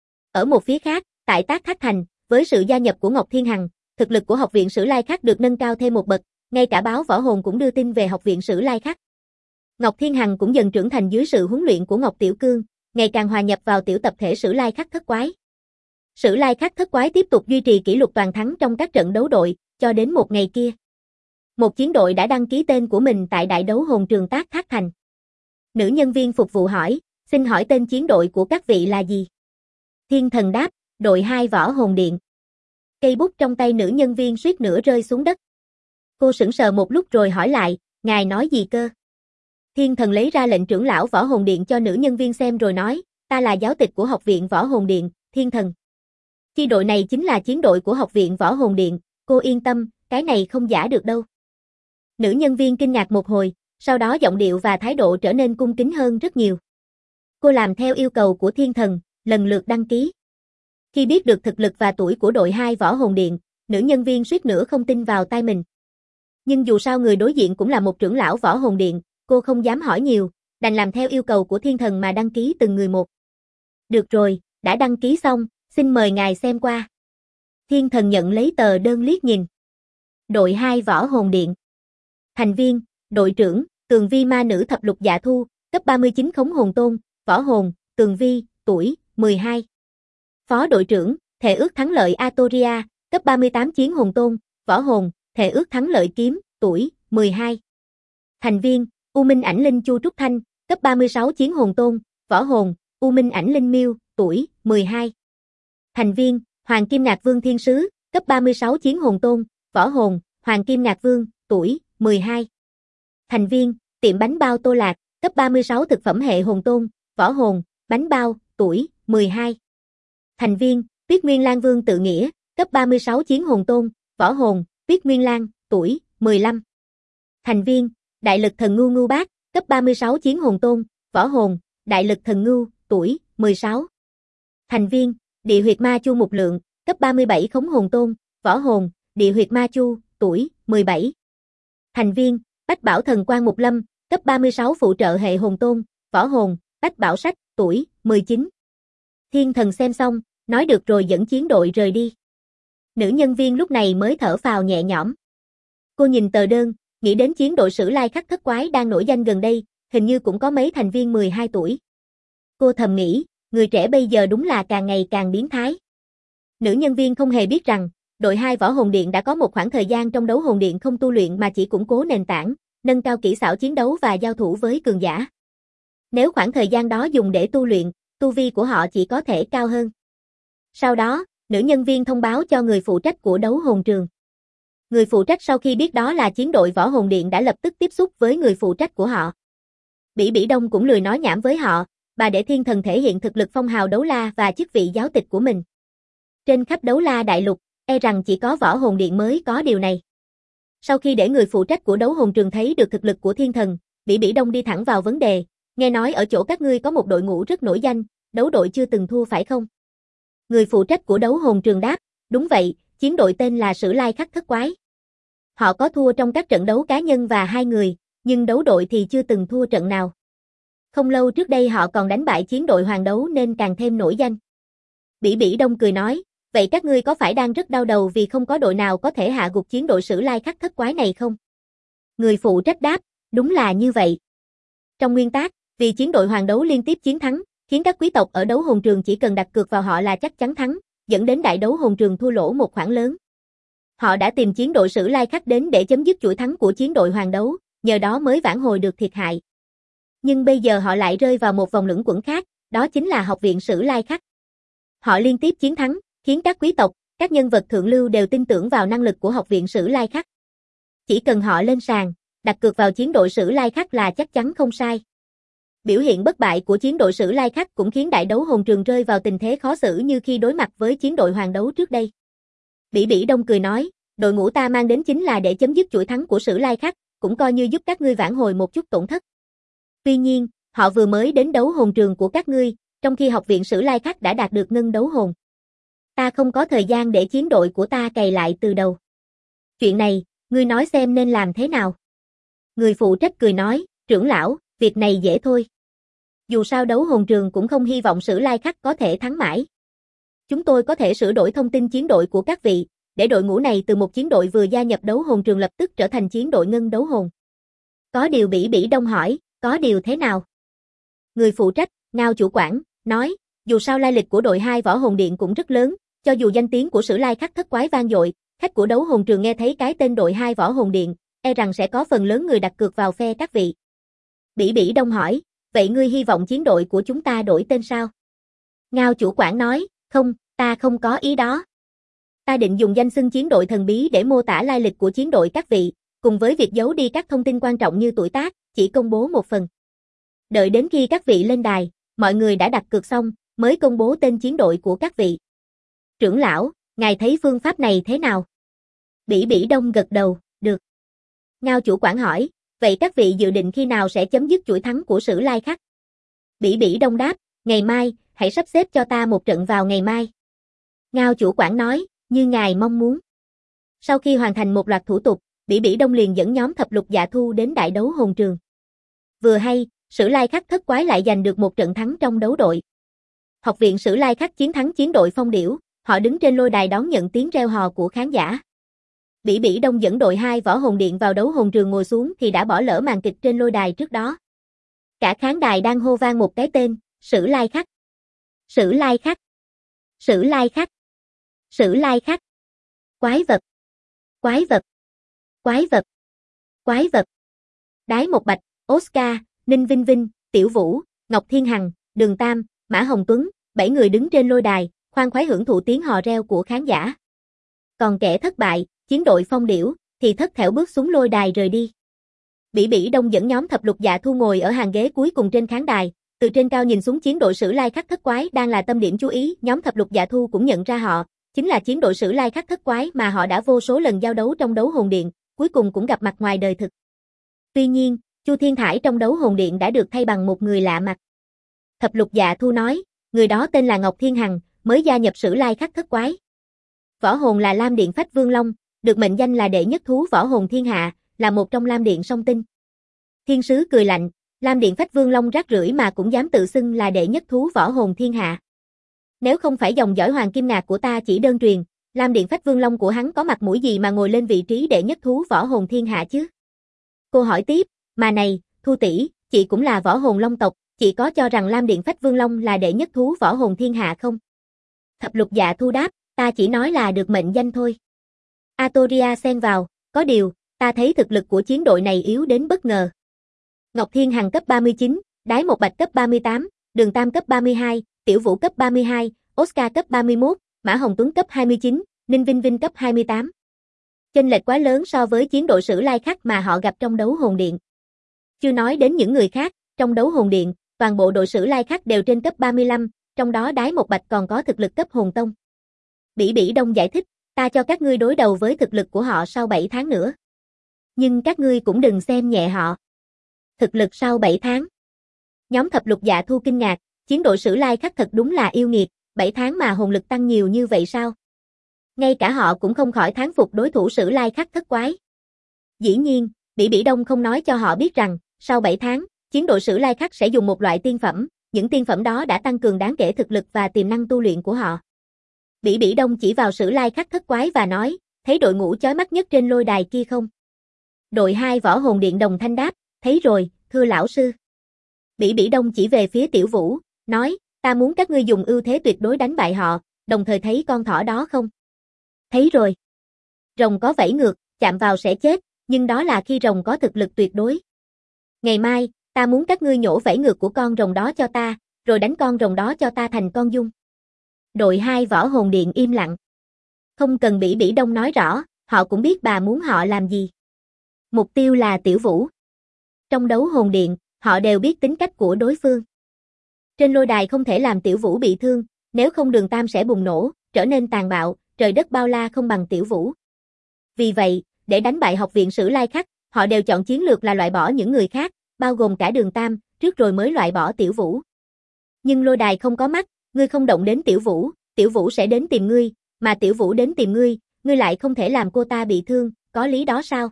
Ở một phía khác, tại Tác Thác Thành, với sự gia nhập của Ngọc Thiên Hằng, thực lực của Học viện Sử Lai Khắc được nâng cao thêm một bậc, ngay cả báo Võ Hồn cũng đưa tin về Học viện Sử Lai Khắc. Ngọc Thiên Hằng cũng dần trưởng thành dưới sự huấn luyện của Ngọc Tiểu Cương, ngày càng hòa nhập vào tiểu tập thể Sử Lai Khắc Thất Quái. Sử Lai Khắc Thất Quái tiếp tục duy trì kỷ lục toàn thắng trong các trận đấu đội, cho đến một ngày kia. Một chiến đội đã đăng ký tên của mình tại đại đấu hồn trường Tác Thác Thành. Nữ nhân viên phục vụ hỏi, xin hỏi tên chiến đội của các vị là gì? Thiên Thần đáp, đội 2 Võ Hồn Điện. Cây bút trong tay nữ nhân viên suýt nữa rơi xuống đất. Cô sững sờ một lúc rồi hỏi lại, ngài nói gì cơ? Thiên Thần lấy ra lệnh trưởng lão Võ Hồn Điện cho nữ nhân viên xem rồi nói, ta là giáo tịch của Học viện Võ Hồn Điện, Thiên Thần. Chi đội này chính là chiến đội của Học viện Võ Hồn Điện, cô yên tâm, cái này không giả được đâu. Nữ nhân viên kinh ngạc một hồi, sau đó giọng điệu và thái độ trở nên cung kính hơn rất nhiều. Cô làm theo yêu cầu của Thiên Thần, lần lượt đăng ký. Khi biết được thực lực và tuổi của đội 2 Võ Hồn Điện, nữ nhân viên suýt nữa không tin vào tai mình. Nhưng dù sao người đối diện cũng là một trưởng lão Võ Hồn Điện, cô không dám hỏi nhiều, đành làm theo yêu cầu của Thiên Thần mà đăng ký từng người một. Được rồi, đã đăng ký xong, xin mời ngài xem qua. Thiên Thần nhận lấy tờ đơn liếc nhìn. Đội 2 Võ Hồn Điện. Thành viên, đội trưởng, Tường Vi Ma Nữ Thập Lục Dạ Thu, cấp 39 Khống Hồn Tôn, Võ Hồn, Tường Vi, tuổi, 12. Phó đội trưởng, Thệ Ước Thắng Lợi Atoria, cấp 38 Chiến Hồn Tôn, Võ Hồn, Thệ Ước Thắng Lợi Kiếm, tuổi, 12. Thành viên, U Minh Ảnh Linh Chu Trúc Thanh, cấp 36 Chiến Hồn Tôn, Võ Hồn, U Minh Ảnh Linh Miêu, tuổi, 12. Thành viên, Hoàng Kim Ngạc Vương Thiên Sứ, cấp 36 Chiến Hồn Tôn, Võ Hồn, Hoàng Kim Ngạc Vương, tuổi, 12. Thành viên, Tiệm Bánh Bao Tô Lạc, cấp 36 Thực phẩm hệ Hồn Tôn, Võ Hồn, Bánh Bao, tuổi, 12. Thành viên, Tuyết Nguyên Lan Vương Tự Nghĩa, cấp 36 Chiến Hồn Tôn, Võ Hồn, Tuyết Nguyên Lan, tuổi, 15. Thành viên, Đại Lực Thần Ngưu Ngưu Bác, cấp 36 Chiến Hồn Tôn, Võ Hồn, Đại Lực Thần Ngưu, tuổi, 16. Thành viên, Địa Huyệt Ma Chu Mục Lượng, cấp 37 Khống Hồn Tôn, Võ Hồn, Địa Huyệt Ma Chu, tuổi, 17. Thành viên, Bách Bảo Thần Quang Mục Lâm, cấp 36 Phụ trợ hệ Hồn Tôn, Võ Hồn, Bách Bảo Sách, tuổi, 19. Thiên Thần xem xong, nói được rồi dẫn chiến đội rời đi. Nữ nhân viên lúc này mới thở phào nhẹ nhõm. Cô nhìn tờ đơn, nghĩ đến chiến đội Sử Lai Khắc Thất Quái đang nổi danh gần đây, hình như cũng có mấy thành viên 12 tuổi. Cô thầm nghĩ, người trẻ bây giờ đúng là càng ngày càng biến thái. Nữ nhân viên không hề biết rằng, đội 2 Võ Hồn Điện đã có một khoảng thời gian trong đấu hồn điện không tu luyện mà chỉ củng cố nền tảng, nâng cao kỹ xảo chiến đấu và giao thủ với cường giả. Nếu khoảng thời gian đó dùng để tu luyện, tu vi của họ chỉ có thể cao hơn. Sau đó, nữ nhân viên thông báo cho người phụ trách của đấu hồn trường. Người phụ trách sau khi biết đó là chiến đội Võ Hồn Điện đã lập tức tiếp xúc với người phụ trách của họ. Bỉ Bỉ Đông cũng lười nói nhảm với họ, bà để Thiên Thần thể hiện thực lực phong hào đấu la và chức vị giáo tịch của mình. Trên khắp đấu la đại lục, e rằng chỉ có Võ Hồn Điện mới có điều này. Sau khi để người phụ trách của đấu hồn trường thấy được thực lực của Thiên Thần, Bỉ Bỉ Đông đi thẳng vào vấn đề, nghe nói ở chỗ các ngươi có một đội ngũ rất nổi danh, đấu đội chưa từng thua phải không? Người phụ trách của đấu hồn trường đáp, đúng vậy, chiến đội tên là Sử Lai Khắc Thất Quái. Họ có thua trong các trận đấu cá nhân và 2 người, nhưng đấu đội thì chưa từng thua trận nào. Không lâu trước đây họ còn đánh bại chiến đội hoàng đấu nên càng thêm nổi danh. Bỉ Bỉ Đông cười nói, vậy các ngươi có phải đang rất đau đầu vì không có đội nào có thể hạ gục chiến đội Sử Lai Khắc thất quái này không? Người phụ trách đáp, đúng là như vậy. Trong nguyên tắc, vì chiến đội hoàng đấu liên tiếp chiến thắng, khiến các quý tộc ở đấu hồn trường chỉ cần đặt cược vào họ là chắc chắn thắng, dẫn đến đại đấu hồn trường thua lỗ một khoản lớn. Họ đã tìm chiến đội Sử Lai Khắc đến để chấm dứt chuỗi thắng của chiến đội hoàng đấu, nhờ đó mới vãn hồi được thiệt hại. Nhưng bây giờ họ lại rơi vào một vòng luẩn quẩn khác, đó chính là học viện Sử Lai Khắc. Họ liên tiếp chiến thắng, khiến các quý tộc, các nhân vật thượng lưu đều tin tưởng vào năng lực của học viện Sử Lai Khắc. Chỉ cần họ lên sàn, đặt cược vào chiến đội Sử Lai Khắc là chắc chắn không sai. Biểu hiện bất bại của chiến đội Sử Lai Khắc cũng khiến đại đấu hồn trường rơi vào tình thế khó xử như khi đối mặt với chiến đội hoàng đấu trước đây. Bỉ Bỉ Đông cười nói, đội ngũ ta mang đến chính là để chấm dứt chuỗi thắng của Sử Lai Khắc, cũng coi như giúp các ngươi vãn hồi một chút tổn thất. Tuy nhiên, họ vừa mới đến đấu hồn trường của các ngươi, trong khi học viện Sử Lai Khắc đã đạt được ngân đấu hồn. Ta không có thời gian để chiến đội của ta cày lại từ đầu. Chuyện này, ngươi nói xem nên làm thế nào? Người phụ trách cười nói, trưởng lão, việc này dễ thôi. Dù sao đấu hồn trường cũng không hy vọng Sử Lai Khắc có thể thắng mãi. Chúng tôi có thể sửa đổi thông tin chiến đội của các vị, để đội ngũ này từ một chiến đội vừa gia nhập đấu hồn trường lập tức trở thành chiến đội ngân đấu hồn. Có điều Bỉ Bỉ Đông hỏi, có điều thế nào? Người phụ trách, Ngao chủ quản, nói, dù sao lai lịch của đội 2 võ hồn điện cũng rất lớn, cho dù danh tiếng của Sử Lai Khắc thất quái vang dội, khách của đấu hồn trường nghe thấy cái tên đội 2 võ hồn điện, e rằng sẽ có phần lớn người đặt cược vào phe các vị. Bỉ Bỉ Đông hỏi, vậy ngươi hy vọng chiến đội của chúng ta đổi tên sao? Ngao chủ quản nói, không, ta không có ý đó. Ta định dùng danh xưng chiến đội thần bí để mô tả lai lịch của chiến đội các vị, cùng với việc giấu đi các thông tin quan trọng như tuổi tác, chỉ công bố một phần. Đợi đến khi các vị lên đài, mọi người đã đặt cược xong, mới công bố tên chiến đội của các vị. Trưởng lão, ngài thấy phương pháp này thế nào? Bỉ Bỉ Đông gật đầu, được. Ngao chủ quản hỏi, vậy các vị dự định khi nào sẽ chấm dứt chuỗi thắng của Sử Lai Khắc? Bỉ Bỉ Đông đáp, ngày mai, hãy sắp xếp cho ta một trận vào ngày mai. Ngao chủ quản nói, như ngài mong muốn. Sau khi hoàn thành một loạt thủ tục, Bỉ Bỉ Đông liền dẫn nhóm thập lục dạ thu đến đại đấu hồn trường. Vừa hay, Sử Lai Khắc thất quái lại giành được một trận thắng trong đấu đội. Học viện Sử Lai Khắc chiến thắng chiến đội Phong Điểu, họ đứng trên lôi đài đón nhận tiếng reo hò của khán giả. Bỉ Bỉ Đông dẫn đội 2 võ hồn điện vào đấu hồn trường ngồi xuống thì đã bỏ lỡ màn kịch trên lôi đài trước đó. Cả khán đài đang hô vang một cái tên, Sử Lai Khắc. Sử Lai Khắc. Sử Lai Khắc. Sử Lai Khắc. Quái vật. Quái vật. Quái vật. Quái vật. Đái Một Bạch, Oscar, Ninh Vinh Vinh, Tiểu Vũ, Ngọc Thiên Hằng, Đường Tam, Mã Hồng Tuấn, 7 người đứng trên lôi đài, khoan khoái hưởng thụ tiếng hò reo của khán giả. Còn kẻ thất bại, chiến đội Phong Điểu, thì thất thểu bước xuống lôi đài rời đi. Bỉ Bỉ Đông dẫn nhóm thập lục dạ thu ngồi ở hàng ghế cuối cùng trên khán đài, từ trên cao nhìn xuống chiến đội Sử Lai Khắc thất quái đang là tâm điểm chú ý, nhóm thập lục dạ thu cũng nhận ra họ, chính là chiến đội Sử Lai Khắc thất quái mà họ đã vô số lần giao đấu trong đấu hồn điện, cuối cùng cũng gặp mặt ngoài đời thực. Tuy nhiên, Chu Thiên Thải trong đấu hồn điện đã được thay bằng một người lạ mặt. Thập lục dạ thu nói, người đó tên là Ngọc Thiên Hằng, mới gia nhập Sử Lai Khắc thất quái. Võ hồn là Lam Điện Phách Vương Long, được mệnh danh là đệ nhất thú võ hồn thiên hạ, là một trong Lam Điện song tinh. Thiên sứ cười lạnh, Lam Điện Phách Vương Long rác rưởi mà cũng dám tự xưng là đệ nhất thú võ hồn thiên hạ. Nếu không phải dòng dõi hoàng kim ngạc của ta chỉ đơn truyền, Lam Điện Phách Vương Long của hắn có mặt mũi gì mà ngồi lên vị trí đệ nhất thú võ hồn thiên hạ chứ? Cô hỏi tiếp, mà này, Thu tỷ, chị cũng là võ hồn long tộc, chị có cho rằng Lam Điện Phách Vương Long là đệ nhất thú võ hồn thiên hạ không? Thập lục dạ thu đáp, ta chỉ nói là được mệnh danh thôi. Atoria xen vào, có điều, ta thấy thực lực của chiến đội này yếu đến bất ngờ. Ngọc Thiên Hằng cấp 39, Đái Một Bạch cấp 38, Đường Tam cấp 32, Tiểu Vũ cấp 32, Oscar cấp 31, Mã Hồng Tuấn cấp 29, Ninh Vinh Vinh cấp 28. Chênh lệch quá lớn so với chiến đội Sử Lai Khắc mà họ gặp trong đấu hồn điện. Chưa nói đến những người khác, trong đấu hồn điện, toàn bộ đội Sử Lai Khắc đều trên cấp 35, trong đó Đái Một Bạch còn có thực lực cấp hồn tông. Bỉ Bỉ Đông giải thích, ta cho các ngươi đối đầu với thực lực của họ sau 7 tháng nữa. Nhưng các ngươi cũng đừng xem nhẹ họ. Thực lực sau 7 tháng. Nhóm thập lục dạ thu kinh ngạc, chiến đội Sử Lai Khắc thật đúng là yêu nghiệt, 7 tháng mà hồn lực tăng nhiều như vậy sao? Ngay cả họ cũng không khỏi thán phục đối thủ Sử Lai Khắc thất quái. Dĩ nhiên, Bỉ Bỉ Đông không nói cho họ biết rằng, sau 7 tháng, chiến đội Sử Lai Khắc sẽ dùng một loại tiên phẩm, những tiên phẩm đó đã tăng cường đáng kể thực lực và tiềm năng tu luyện của họ. Bỉ Bỉ Đông chỉ vào Sử Lai Khắc thất quái và nói, thấy đội ngũ chói mắt nhất trên lôi đài kia không? Đội 2 Võ Hồn Điện đồng thanh đáp, thấy rồi, thưa lão sư. Bỉ Bỉ Đông chỉ về phía Tiểu Vũ, nói, ta muốn các ngươi dùng ưu thế tuyệt đối đánh bại họ, đồng thời thấy con thỏ đó không? Thấy rồi. Rồng có vẫy ngược, chạm vào sẽ chết, nhưng đó là khi rồng có thực lực tuyệt đối. Ngày mai, ta muốn các ngươi nhổ vẫy ngược của con rồng đó cho ta, rồi đánh con rồng đó cho ta thành con dung. Đội 2 Võ Hồn Điện im lặng. Không cần Bỉ Bỉ Đông nói rõ, họ cũng biết bà muốn họ làm gì. Mục tiêu là Tiểu Vũ. Trong đấu hồn điện, họ đều biết tính cách của đối phương. Trên lôi đài không thể làm Tiểu Vũ bị thương, nếu không Đường Tam sẽ bùng nổ, trở nên tàn bạo, trời đất bao la không bằng Tiểu Vũ. Vì vậy, để đánh bại học viện Sử Lai Khắc, họ đều chọn chiến lược là loại bỏ những người khác, bao gồm cả Đường Tam, trước rồi mới loại bỏ Tiểu Vũ. Nhưng lôi đài không có mắt, ngươi không động đến Tiểu Vũ sẽ đến tìm ngươi, mà Tiểu Vũ đến tìm ngươi lại không thể làm cô ta bị thương, có lý đó sao?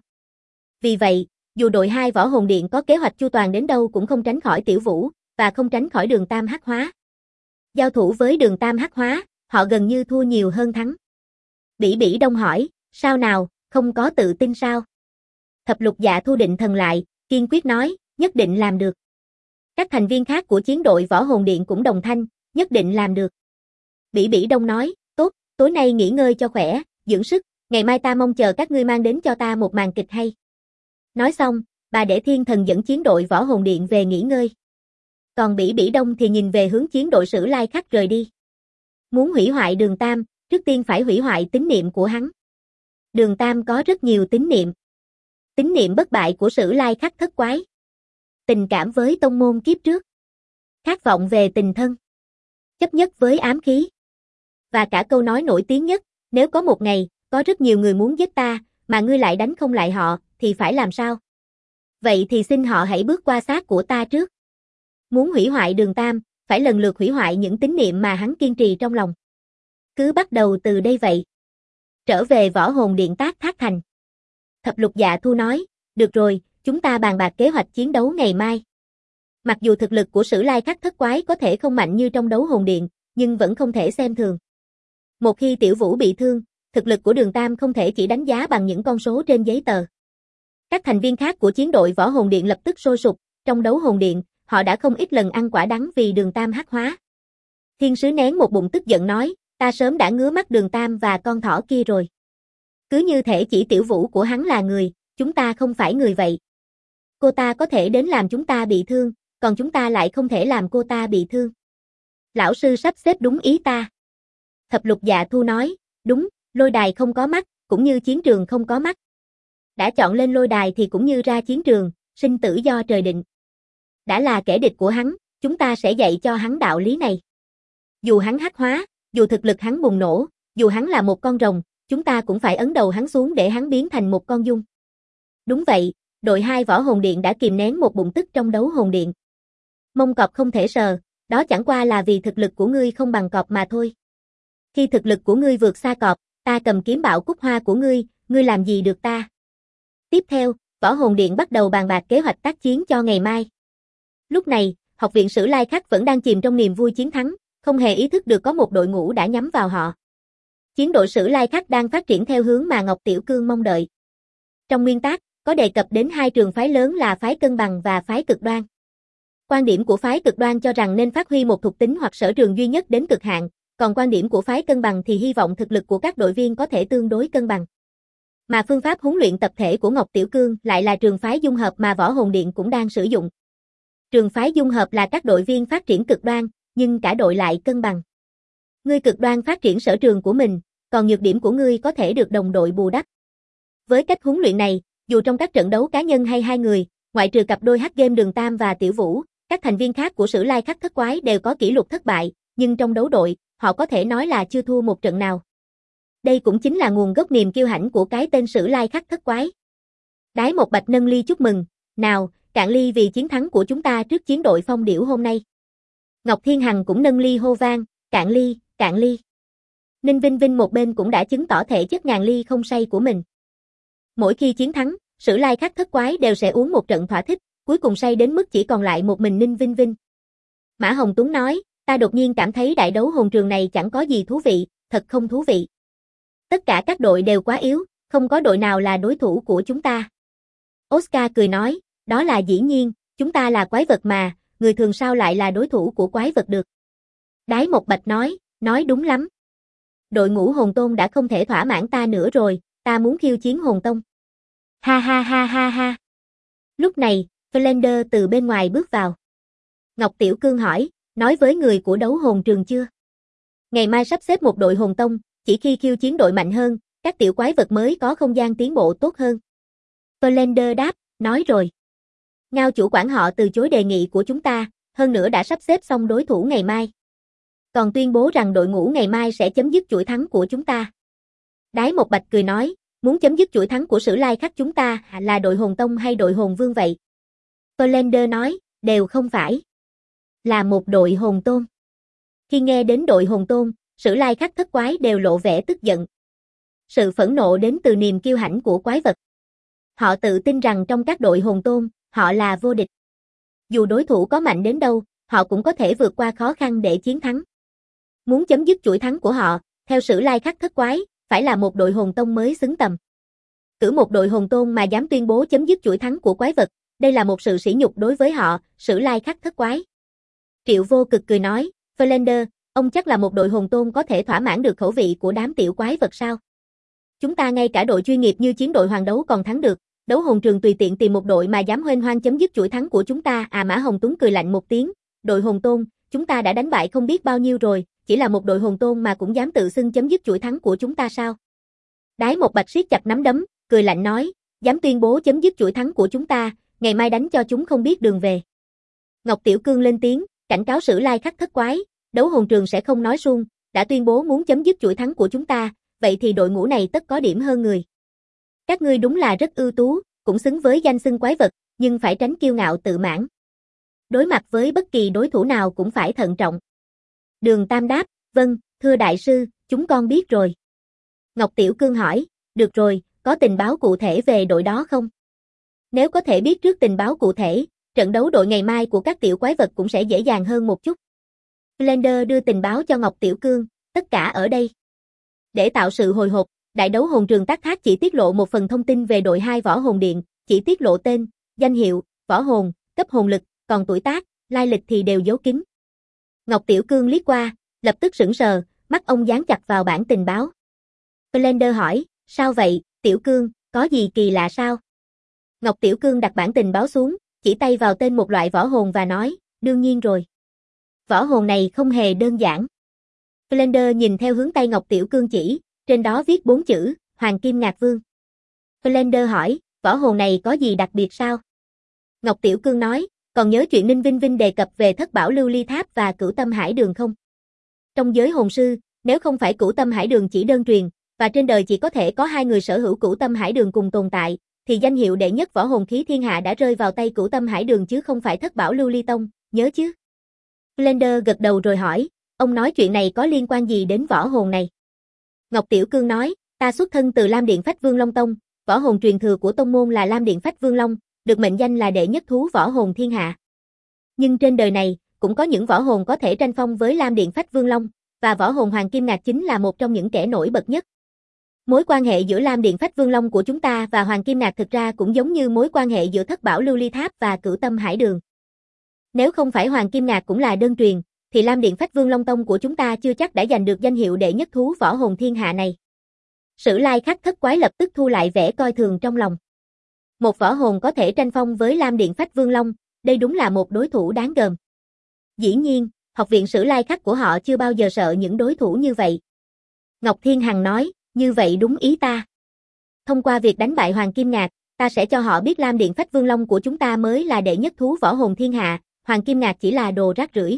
Vì vậy, dù đội 2 Võ Hồn Điện có kế hoạch chu toàn đến đâu cũng không tránh khỏi Tiểu Vũ, và không tránh khỏi Đường Tam hắc hóa. Giao thủ với Đường Tam hắc hóa, họ gần như thua nhiều hơn thắng. Bỉ Bỉ Đông hỏi, sao nào, không có tự tin sao? Thập Lục Dạ thu định thần lại, kiên quyết nói, nhất định làm được. Các thành viên khác của chiến đội Võ Hồn Điện cũng đồng thanh, nhất định làm được. Bỉ Bỉ Đông nói, tốt, tối nay nghỉ ngơi cho khỏe, dưỡng sức, ngày mai ta mong chờ các ngươi mang đến cho ta một màn kịch hay. Nói xong, bà để Thiên Thần dẫn chiến đội Võ Hồn Điện về nghỉ ngơi. Còn Bỉ Bỉ Đông thì nhìn về hướng chiến đội Sử Lai Khắc rời đi. Muốn hủy hoại Đường Tam, trước tiên phải hủy hoại tín niệm của hắn. Đường Tam có rất nhiều tín niệm. Tín niệm bất bại của Sử Lai Khắc thất quái. Tình cảm với tông môn kiếp trước. Khát vọng về tình thân. Chấp nhất với ám khí. Và cả câu nói nổi tiếng nhất, nếu có một ngày, có rất nhiều người muốn giết ta, mà ngươi lại đánh không lại họ, thì phải làm sao? Vậy thì xin họ hãy bước qua xác của ta trước. Muốn hủy hoại Đường Tam, phải lần lượt hủy hoại những tín niệm mà hắn kiên trì trong lòng. Cứ bắt đầu từ đây vậy. Trở về Võ Hồn Điện Tác Thác Thành. Thập Lục Dạ Thu nói, được rồi, chúng ta bàn bạc kế hoạch chiến đấu ngày mai. Mặc dù thực lực của Sử Lai Khắc thất quái có thể không mạnh như trong đấu hồn điện, nhưng vẫn không thể xem thường. Một khi Tiểu Vũ bị thương, thực lực của Đường Tam không thể chỉ đánh giá bằng những con số trên giấy tờ. Các thành viên khác của chiến đội Võ Hồn Điện lập tức sôi sục, trong đấu hồn điện, họ đã không ít lần ăn quả đắng vì Đường Tam hắc hóa. Thiên Sứ nén một bụng tức giận nói, ta sớm đã ngứa mắt Đường Tam và con thỏ kia rồi. Cứ như thể chỉ Tiểu Vũ của hắn là người, chúng ta không phải người vậy. Cô ta có thể đến làm chúng ta bị thương, còn chúng ta lại không thể làm cô ta bị thương. Lão sư sắp xếp đúng ý ta. Thập Lục Dạ Thu nói, đúng, lôi đài không có mắt, cũng như chiến trường không có mắt. Đã chọn lên lôi đài thì cũng như ra chiến trường, sinh tử do trời định. Đã là kẻ địch của hắn, chúng ta sẽ dạy cho hắn đạo lý này. Dù hắn hắc hóa, dù thực lực hắn bùng nổ, dù hắn là một con rồng, chúng ta cũng phải ấn đầu hắn xuống để hắn biến thành một con dung. Đúng vậy, đội 2 Võ Hồn Điện đã kìm nén một bụng tức trong đấu hồn điện. Mông cọp không thể sờ, đó chẳng qua là vì thực lực của ngươi không bằng cọp mà thôi. Khi thực lực của ngươi vượt xa cọp, ta cầm kiếm Bạo Cúc Hoa của ngươi làm gì được ta? Tiếp theo, Võ Hồn Điện bắt đầu bàn bạc kế hoạch tác chiến cho ngày mai. Lúc này, học viện Sử Lai Khắc vẫn đang chìm trong niềm vui chiến thắng, không hề ý thức được có một đội ngũ đã nhắm vào họ. Chiến đội Sử Lai Khắc đang phát triển theo hướng mà Ngọc Tiểu Cương mong đợi. Trong nguyên tắc, có đề cập đến hai trường phái lớn là phái cân bằng và phái cực đoan. Quan điểm của phái cực đoan cho rằng nên phát huy một thuộc tính hoặc sở trường duy nhất đến cực hạn, còn quan điểm của phái cân bằng thì hy vọng thực lực của các đội viên có thể tương đối cân bằng. Mà phương pháp huấn luyện tập thể của Ngọc Tiểu Cương lại là trường phái dung hợp mà Võ Hồn Điện cũng đang sử dụng. Trường phái dung hợp là các đội viên phát triển cực đoan, nhưng cả đội lại cân bằng. Ngươi cực đoan phát triển sở trường của mình, còn nhược điểm của ngươi có thể được đồng đội bù đắp. Với cách huấn luyện này, dù trong các trận đấu cá nhân hay hai người, ngoại trừ cặp đôi H-Game Đường Tam và Tiểu Vũ, các thành viên khác của Sử Lai Khắc thất quái đều có kỷ lục thất bại, nhưng trong đấu đội, họ có thể nói là chưa thua một trận nào. Đây cũng chính là nguồn gốc niềm kiêu hãnh của cái tên Sử Lai Khắc thất quái. Đái Một Bạch nâng ly chúc mừng, nào, cạn ly vì chiến thắng của chúng ta trước chiến đội Phong Điểu hôm nay. Ngọc Thiên Hằng cũng nâng ly hô vang, cạn ly, cạn ly. Ninh Vinh Vinh một bên cũng đã chứng tỏ thể chất ngàn ly không say của mình. Mỗi khi chiến thắng, Sử Lai Khắc thất quái đều sẽ uống một trận thỏa thích, cuối cùng say đến mức chỉ còn lại một mình Ninh Vinh Vinh. Mã Hồng Tuấn nói, ta đột nhiên cảm thấy đại đấu hồn trường này chẳng có gì thú vị, thật không thú vị. Tất cả các đội đều quá yếu, không có đội nào là đối thủ của chúng ta. Oscar cười nói, đó là dĩ nhiên, chúng ta là quái vật mà, người thường sao lại là đối thủ của quái vật được. Đái Một Bạch nói đúng lắm. Đội ngũ hồn tôn đã không thể thỏa mãn ta nữa rồi, ta muốn khiêu chiến hồn tông. Ha ha ha ha ha. Lúc này, Flander từ bên ngoài bước vào. Ngọc Tiểu Cương hỏi, nói với người của đấu hồn trường chưa? Ngày mai sắp xếp một đội hồn tông, chỉ khi khiêu chiến đội mạnh hơn, các tiểu quái vật mới có không gian tiến bộ tốt hơn. Flander đáp, nói rồi. Ngao chủ quản họ từ chối đề nghị của chúng ta, hơn nữa đã sắp xếp xong đối thủ ngày mai. Còn tuyên bố rằng đội ngũ ngày mai sẽ chấm dứt chuỗi thắng của chúng ta. Đái Một Bạch cười nói, muốn chấm dứt chuỗi thắng của Sử Lai Khắc chúng ta là đội hồn tông hay đội hồn vương vậy? Flander nói, đều không phải. Là một đội hồn tôn. Khi nghe đến đội hồn tôn, Sử Lai Khắc thất quái đều lộ vẻ tức giận. Sự phẫn nộ đến từ niềm kiêu hãnh của quái vật. Họ tự tin rằng trong các đội hồn tôn, họ là vô địch. Dù đối thủ có mạnh đến đâu, họ cũng có thể vượt qua khó khăn để chiến thắng. Muốn chấm dứt chuỗi thắng của họ, theo Sử Lai Khắc thất quái, phải là một đội hồn tông mới xứng tầm. Cử một đội hồn tôn mà dám tuyên bố chấm dứt chuỗi thắng của quái vật, đây là một sự sỉ nhục đối với họ, Sử Lai Khắc thất quái. Triệu Vô Cực cười nói, Flander, ông chắc là một đội hồn tôn có thể thỏa mãn được khẩu vị của đám tiểu quái vật sao? Chúng ta ngay cả đội chuyên nghiệp như chiến đội hoàng đấu còn thắng được, đấu hồn trường tùy tiện tìm một đội mà dám huênh hoang chấm dứt chuỗi thắng của chúng ta. Mã Hồng Tuấn cười lạnh một tiếng, đội hồn tôn, chúng ta đã đánh bại không biết bao nhiêu rồi, chỉ là một đội hồn tôn mà cũng dám tự xưng chấm dứt chuỗi thắng của chúng ta sao? Đái Một Bạch siết chặt nắm đấm, cười lạnh nói, dám tuyên bố chấm dứt chuỗi thắng của chúng ta, ngày mai đánh cho chúng không biết đường về. Ngọc Tiểu Cương lên tiếng, cảnh cáo Sử Lai Khắc thất quái, đấu hồn trường sẽ không nói suông, đã tuyên bố muốn chấm dứt chuỗi thắng của chúng ta, vậy thì đội ngũ này tất có điểm hơn người. Các ngươi đúng là rất ưu tú, cũng xứng với danh xưng quái vật, nhưng phải tránh kiêu ngạo tự mãn. Đối mặt với bất kỳ đối thủ nào cũng phải thận trọng. Đường Tam đáp, vâng, thưa đại sư, chúng con biết rồi. Ngọc Tiểu Cương hỏi, được rồi, có tình báo cụ thể về đội đó không? Nếu có thể biết trước tình báo cụ thể, trận đấu đội ngày mai của các tiểu quái vật cũng sẽ dễ dàng hơn một chút. Flander đưa tình báo cho Ngọc Tiểu Cương, tất cả ở đây. Để tạo sự hồi hộp, đại đấu hồn trường Tác Thác chỉ tiết lộ một phần thông tin về đội 2 võ hồn điện, chỉ tiết lộ tên, danh hiệu, võ hồn, cấp hồn lực, còn tuổi tác, lai lịch thì đều giấu kín. Ngọc Tiểu Cương liếc qua, lập tức sững sờ, mắt ông dán chặt vào bản tình báo. Flander hỏi, sao vậy, Tiểu Cương, có gì kỳ lạ sao? Ngọc Tiểu Cương đặt bản tình báo xuống, chỉ tay vào tên một loại võ hồn và nói, đương nhiên rồi. Võ hồn này không hề đơn giản. Flander nhìn theo hướng tay Ngọc Tiểu Cương chỉ, trên đó viết 4 chữ, Hoàng Kim Ngạc Vương. Flander hỏi, võ hồn này có gì đặc biệt sao? Ngọc Tiểu Cương nói, còn nhớ chuyện Ninh Vinh Vinh đề cập về Thất Bảo Lưu Ly Tháp và Cửu Tâm Hải Đường không? Trong giới hồn sư, nếu không phải Cửu Tâm Hải Đường chỉ đơn truyền, và trên đời chỉ có thể có 2 người sở hữu Cửu Tâm Hải Đường cùng tồn tại, thì danh hiệu đệ nhất võ hồn khí thiên hạ đã rơi vào tay Cửu Tâm Hải Đường chứ không phải Thất Bảo Lưu Ly Tông, nhớ chứ? Flander gật đầu rồi hỏi, ông nói chuyện này có liên quan gì đến võ hồn này? Ngọc Tiểu Cương nói, ta xuất thân từ Lam Điện Phách Vương Long Tông, võ hồn truyền thừa của tông môn là Lam Điện Phách Vương Long, được mệnh danh là đệ nhất thú võ hồn thiên hạ. Nhưng trên đời này, cũng có những võ hồn có thể tranh phong với Lam Điện Phách Vương Long, và võ hồn Hoàng Kim Ngạc chính là một trong những kẻ nổi bật nhất. Mối quan hệ giữa Lam Điện Phách Vương Long của chúng ta và Hoàng Kim Ngạc thực ra cũng giống như mối quan hệ giữa Thất Bảo Lưu Ly Tháp và Cửu Tâm Hải Đường. Nếu không phải Hoàng Kim Ngạc cũng là đơn truyền, thì Lam Điện Phách Vương Long Tông của chúng ta chưa chắc đã giành được danh hiệu đệ nhất thú võ hồn thiên hạ này. Sử Lai Khắc thất quái lập tức thu lại vẻ coi thường trong lòng. Một võ hồn có thể tranh phong với Lam Điện Phách Vương Long, đây đúng là một đối thủ đáng gờm. Dĩ nhiên, học viện Sử Lai Khắc của họ chưa bao giờ sợ những đối thủ như vậy. Ngọc Thiên Hằng nói, như vậy đúng ý ta. Thông qua việc đánh bại Hoàng Kim Ngạc, ta sẽ cho họ biết Lam Điện Phách Vương Long của chúng ta mới là đệ nhất thú võ hồn thiên hạ, Hoàng Kim Ngạc chỉ là đồ rác rưởi.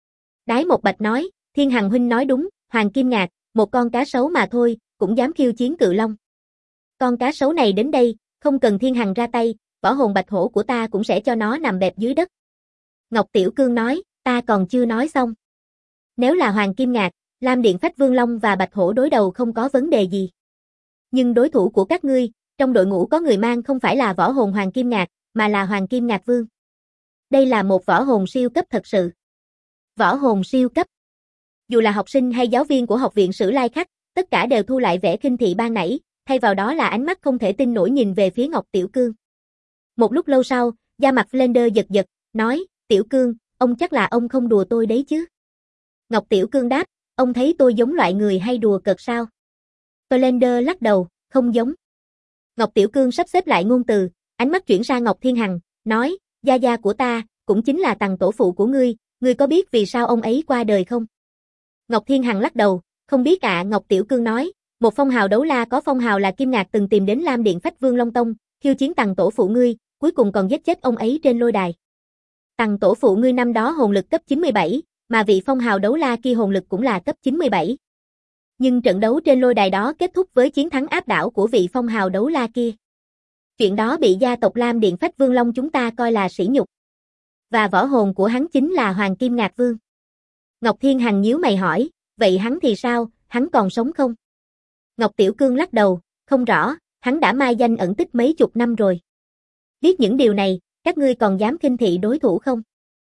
Đái Một Bạch nói, Thiên Hằng huynh nói đúng, Hoàng Kim Ngạc, một con cá sấu mà thôi, cũng dám khiêu chiến Cự Long. Con cá sấu này đến đây, không cần Thiên Hằng ra tay, võ hồn bạch hổ của ta cũng sẽ cho nó nằm bẹp dưới đất. Ngọc Tiểu Cương nói, ta còn chưa nói xong. Nếu là Hoàng Kim Ngạc, Lam Điện Phách Vương Long và bạch hổ đối đầu không có vấn đề gì. Nhưng đối thủ của các ngươi, trong đội ngũ có người mang không phải là võ hồn Hoàng Kim Ngạc, mà là Hoàng Kim Ngạc Vương. Đây là một võ hồn siêu cấp thật sự. Võ hồn siêu cấp. Dù là học sinh hay giáo viên của học viện Sử Lai Khắc, tất cả đều thu lại vẻ khinh thị ban nãy, thay vào đó là ánh mắt không thể tin nổi nhìn về phía Ngọc Tiểu Cương. Một lúc lâu sau, da mặt Flender giật giật, nói, Tiểu Cương, ông chắc là ông không đùa tôi đấy chứ? Ngọc Tiểu Cương đáp, ông thấy tôi giống loại người hay đùa cợt sao? Flender lắc đầu, không giống. Ngọc Tiểu Cương sắp xếp lại ngôn từ, ánh mắt chuyển sang Ngọc Thiên Hằng, nói, gia gia của ta, cũng chính là Tằng tổ phụ của ngươi có biết vì sao ông ấy qua đời không? Ngọc Thiên Hằng lắc đầu, không biết ạ. Ngọc Tiểu Cương nói, một phong hào đấu la có phong hào là Kim Ngạc từng tìm đến Lam Điện Phách Vương Long Tông, khiêu chiến Tằng tổ phụ ngươi, cuối cùng còn giết chết ông ấy trên lôi đài. Tằng tổ phụ ngươi năm đó hồn lực cấp 97, mà vị phong hào đấu la kia hồn lực cũng là cấp 97. Nhưng trận đấu trên lôi đài đó kết thúc với chiến thắng áp đảo của vị phong hào đấu la kia. Chuyện đó bị gia tộc Lam Điện Phách Vương Long chúng ta coi là sỉ nhục. Và võ hồn của hắn chính là Hoàng Kim Ngạc Vương. Ngọc Thiên Hằng nhíu mày hỏi, vậy hắn thì sao, hắn còn sống không? Ngọc Tiểu Cương lắc đầu, không rõ, hắn đã mai danh ẩn tích mấy chục năm rồi. Biết những điều này, các ngươi còn dám khinh thị đối thủ không?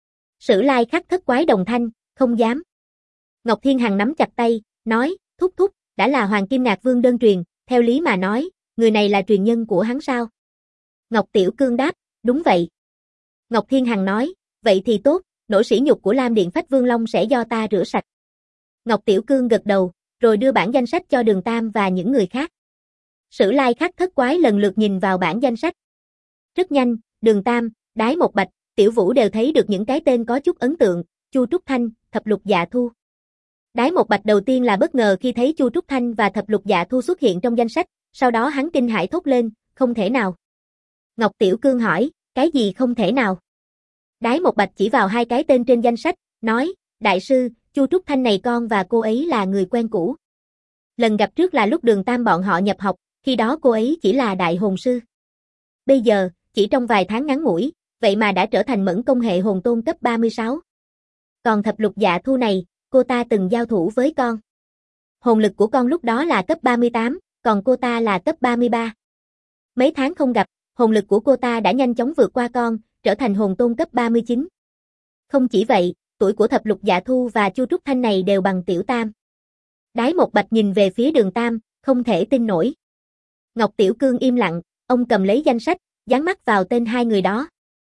Sử Lai Khắc thất quái đồng thanh, không dám. Ngọc Thiên Hằng nắm chặt tay, nói, thúc thúc, đã là Hoàng Kim Ngạc Vương đơn truyền, theo lý mà nói, người này là truyền nhân của hắn sao? Ngọc Tiểu Cương đáp, đúng vậy. Ngọc Thiên Hằng nói, vậy thì tốt, nỗi sỉ nhục của Lam Điện Phách Vương Long sẽ do ta rửa sạch. Ngọc Tiểu Cương gật đầu, rồi đưa bản danh sách cho Đường Tam và những người khác. Sử Lai Khắc thất quái lần lượt nhìn vào bản danh sách. Rất nhanh, Đường Tam, Đái Một Bạch, Tiểu Vũ đều thấy được những cái tên có chút ấn tượng, Chu Trúc Thanh, Thập Lục Dạ Thu. Đái Một Bạch đầu tiên là bất ngờ khi thấy Chu Trúc Thanh và Thập Lục Dạ Thu xuất hiện trong danh sách, sau đó hắn kinh hãi thốt lên, không thể nào. Ngọc Tiểu Cương hỏi, cái gì không thể nào? Đái Một Bạch chỉ vào hai cái tên trên danh sách, nói, đại sư, Chu Trúc Thanh này con và cô ấy là người quen cũ. Lần gặp trước là lúc Đường Tam bọn họ nhập học, khi đó cô ấy chỉ là đại hồn sư. Bây giờ, chỉ trong vài tháng ngắn ngủi, vậy mà đã trở thành mẫn công hệ hồn tôn cấp 36. Còn Thập Lục Dạ Thu này, cô ta từng giao thủ với con. Hồn lực của con lúc đó là cấp 38, còn cô ta là cấp 33. Mấy tháng không gặp, hồn lực của cô ta đã nhanh chóng vượt qua con, trở thành hồn tôn cấp 39. Không chỉ vậy, tuổi của Thập Lục Dạ Thu và Chu Trúc Thanh này đều bằng Tiểu Tam. Đái Một Bạch nhìn về phía Đường Tam, không thể tin nổi. Ngọc Tiểu Cương im lặng, ông cầm lấy danh sách, dán mắt vào tên hai người đó.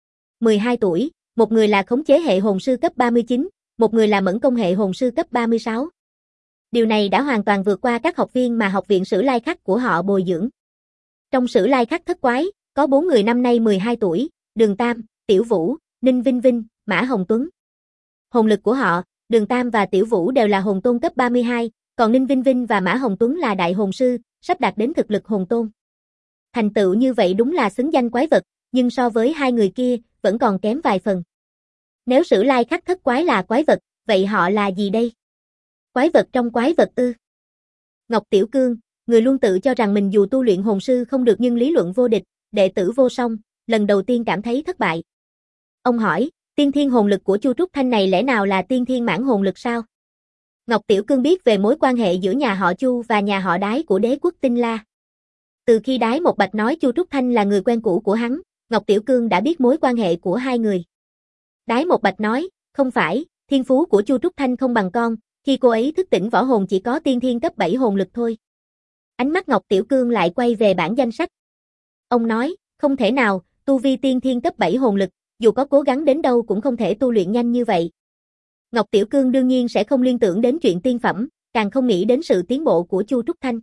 12 tuổi, một người là khống chế hệ hồn sư cấp 39, một người là mẫn công hệ hồn sư cấp 36. Điều này đã hoàn toàn vượt qua các học viên mà học viện Sử Lai Khắc của họ bồi dưỡng. Trong Sử Lai Khắc thất quái, có 4 người năm nay 12 tuổi, Đường Tam, Tiểu Vũ, Ninh Vinh Vinh, Mã Hồng Tuấn. Hồn lực của họ, Đường Tam và Tiểu Vũ đều là hồn tôn cấp 32, còn Ninh Vinh Vinh và Mã Hồng Tuấn là đại hồn sư, sắp đạt đến thực lực hồn tôn. Thành tựu như vậy đúng là xứng danh quái vật, nhưng so với hai người kia, vẫn còn kém vài phần. Nếu Sử Lai Khắc thất quái là quái vật, vậy họ là gì đây? Quái vật trong quái vật ư? Ngọc Tiểu Cương, người luôn tự cho rằng mình dù tu luyện hồn sư không được nhưng lý luận vô địch, đệ tử vô song, lần đầu tiên cảm thấy thất bại. Ông hỏi, tiên thiên hồn lực của Chu Trúc Thanh này lẽ nào là tiên thiên mãn hồn lực sao? Ngọc Tiểu Cương biết về mối quan hệ giữa nhà họ Chu và nhà họ Đái của đế quốc Tinh La. Từ khi Đái Một Bạch nói Chu Trúc Thanh là người quen cũ của hắn, Ngọc Tiểu Cương đã biết mối quan hệ của hai người. Đái Một Bạch nói, không phải, thiên phú của Chu Trúc Thanh không bằng con, khi cô ấy thức tỉnh võ hồn chỉ có tiên thiên cấp 7 hồn lực thôi. Ánh mắt Ngọc Tiểu Cương lại quay về bản danh sách. Ông nói, không thể nào, tu vi tiên thiên cấp 7 hồn lực, dù có cố gắng đến đâu cũng không thể tu luyện nhanh như vậy. Ngọc Tiểu Cương đương nhiên sẽ không liên tưởng đến chuyện tiên phẩm, càng không nghĩ đến sự tiến bộ của Chu Trúc Thanh.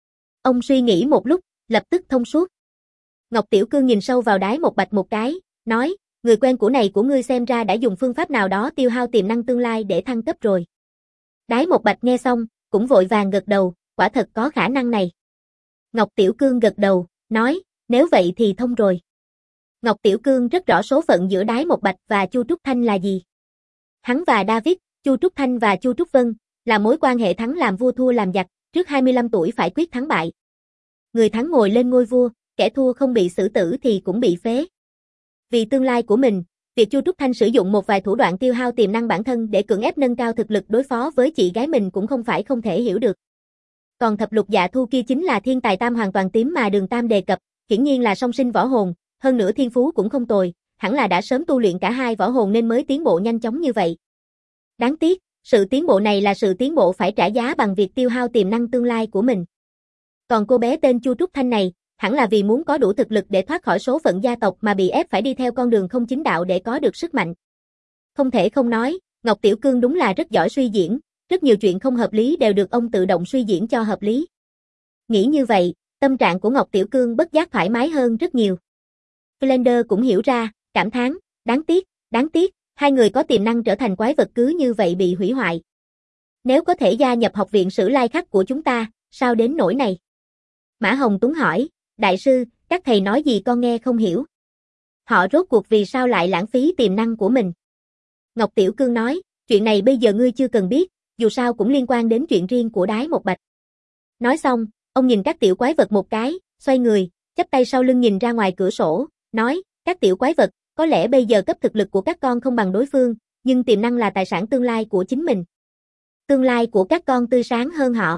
Ông suy nghĩ một lúc, lập tức thông suốt. Ngọc Tiểu Cương nhìn sâu vào Đái Một Bạch một cái, nói, người quen cũ này của ngươi xem ra đã dùng phương pháp nào đó tiêu hao tiềm năng tương lai để thăng cấp rồi. Đái Một Bạch nghe xong, cũng vội vàng gật đầu, quả thật có khả năng này. Ngọc Tiểu Cương gật đầu, nói, nếu vậy thì thông rồi. Ngọc Tiểu Cương rất rõ số phận giữa Đái Một Bạch và Chu Trúc Thanh là gì. Hắn và David, Chu Trúc Thanh và Chu Trúc Vân, là mối quan hệ thắng làm vua thua làm giặc, trước 25 tuổi phải quyết thắng bại. Người thắng ngồi lên ngôi vua, kẻ thua không bị xử tử thì cũng bị phế. Vì tương lai của mình, việc Chu Trúc Thanh sử dụng một vài thủ đoạn tiêu hao tiềm năng bản thân để cưỡng ép nâng cao thực lực đối phó với chị gái mình cũng không phải không thể hiểu được. Còn Thập Lục Dạ Thu kia chính là thiên tài tam hoàn toàn tím mà Đường Tam đề cập, hiển nhiên là song sinh võ hồn, hơn nữa thiên phú cũng không tồi, hẳn là đã sớm tu luyện cả hai võ hồn nên mới tiến bộ nhanh chóng như vậy. Đáng tiếc, Sự tiến bộ này là sự tiến bộ phải trả giá bằng việc tiêu hao tiềm năng tương lai của mình. Còn cô bé tên Chu Trúc Thanh này, hẳn là vì muốn có đủ thực lực để thoát khỏi số phận gia tộc mà bị ép phải đi theo con đường không chính đạo để có được sức mạnh. Không thể không nói, Ngọc Tiểu Cương đúng là rất giỏi suy diễn, rất nhiều chuyện không hợp lý đều được ông tự động suy diễn cho hợp lý. Nghĩ như vậy, tâm trạng của Ngọc Tiểu Cương bất giác thoải mái hơn rất nhiều. Blender cũng hiểu ra, cảm thán, đáng tiếc, hai người có tiềm năng trở thành quái vật cứ như vậy bị hủy hoại. Nếu có thể gia nhập học viện Sử Lai Khắc của chúng ta, sao đến nỗi này? Mã Hồng Tuấn hỏi, đại sư, các thầy nói gì con nghe không hiểu. Họ rốt cuộc vì sao lại lãng phí tiềm năng của mình? Ngọc Tiểu Cương nói, chuyện này bây giờ ngươi chưa cần biết, dù sao cũng liên quan đến chuyện riêng của Đái Một Bạch. Nói xong, ông nhìn các tiểu quái vật một cái, xoay người, chắp tay sau lưng nhìn ra ngoài cửa sổ, nói, các tiểu quái vật, có lẽ bây giờ cấp thực lực của các con không bằng đối phương, nhưng tiềm năng là tài sản tương lai của chính mình. Tương lai của các con tươi sáng hơn họ.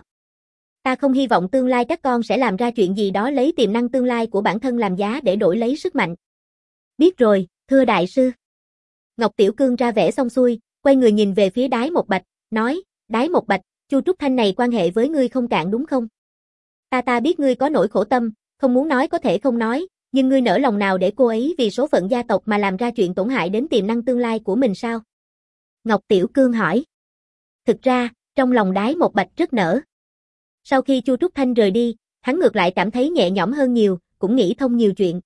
Ta không hy vọng tương lai các con sẽ làm ra chuyện gì đó lấy tiềm năng tương lai của bản thân làm giá để đổi lấy sức mạnh. Biết rồi, thưa đại sư. Ngọc Tiểu Cương ra vẻ xong xuôi, quay người nhìn về phía Đái Một Bạch, nói, Đái Một Bạch, Chu Trúc Thanh này quan hệ với ngươi không cạn đúng không? Ta biết ngươi có nỗi khổ tâm, không muốn nói có thể không nói, nhưng ngươi nỡ lòng nào để cô ấy vì số phận gia tộc mà làm ra chuyện tổn hại đến tiềm năng tương lai của mình sao? Ngọc Tiểu Cương hỏi. Thực ra, trong lòng Đái Một Bạch rất nở. Sau khi Chu Trúc Thanh rời đi, hắn ngược lại cảm thấy nhẹ nhõm hơn nhiều, cũng nghĩ thông nhiều chuyện.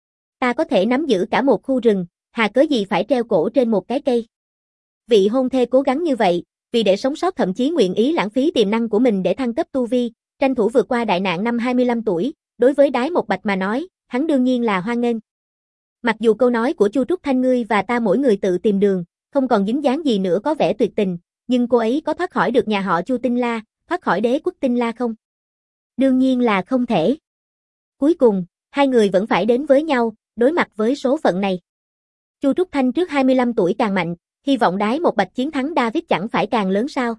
Ta có thể nắm giữ cả một khu rừng, hà cớ gì phải treo cổ trên một cái cây. Vị hôn thê cố gắng như vậy, vì để sống sót thậm chí nguyện ý lãng phí tiềm năng của mình để thăng cấp tu vi, tranh thủ vượt qua đại nạn năm 25 tuổi, đối với Đái Một Bạch mà nói, hắn đương nhiên là hoan nghênh. Mặc dù câu nói của Chu Trúc Thanh ngươi và ta mỗi người tự tìm đường, không còn dính dáng gì nữa có vẻ tuyệt tình, nhưng cô ấy có thoát khỏi được nhà họ Chu Tinh La, thoát khỏi đế quốc Tinh La không? Đương nhiên là không thể. Cuối cùng, hai người vẫn phải đến với nhau, đối mặt với số phận này. Chu Trúc Thanh trước 25 tuổi càng mạnh, hy vọng Đái Một Bạch chiến thắng David chẳng phải càng lớn sao?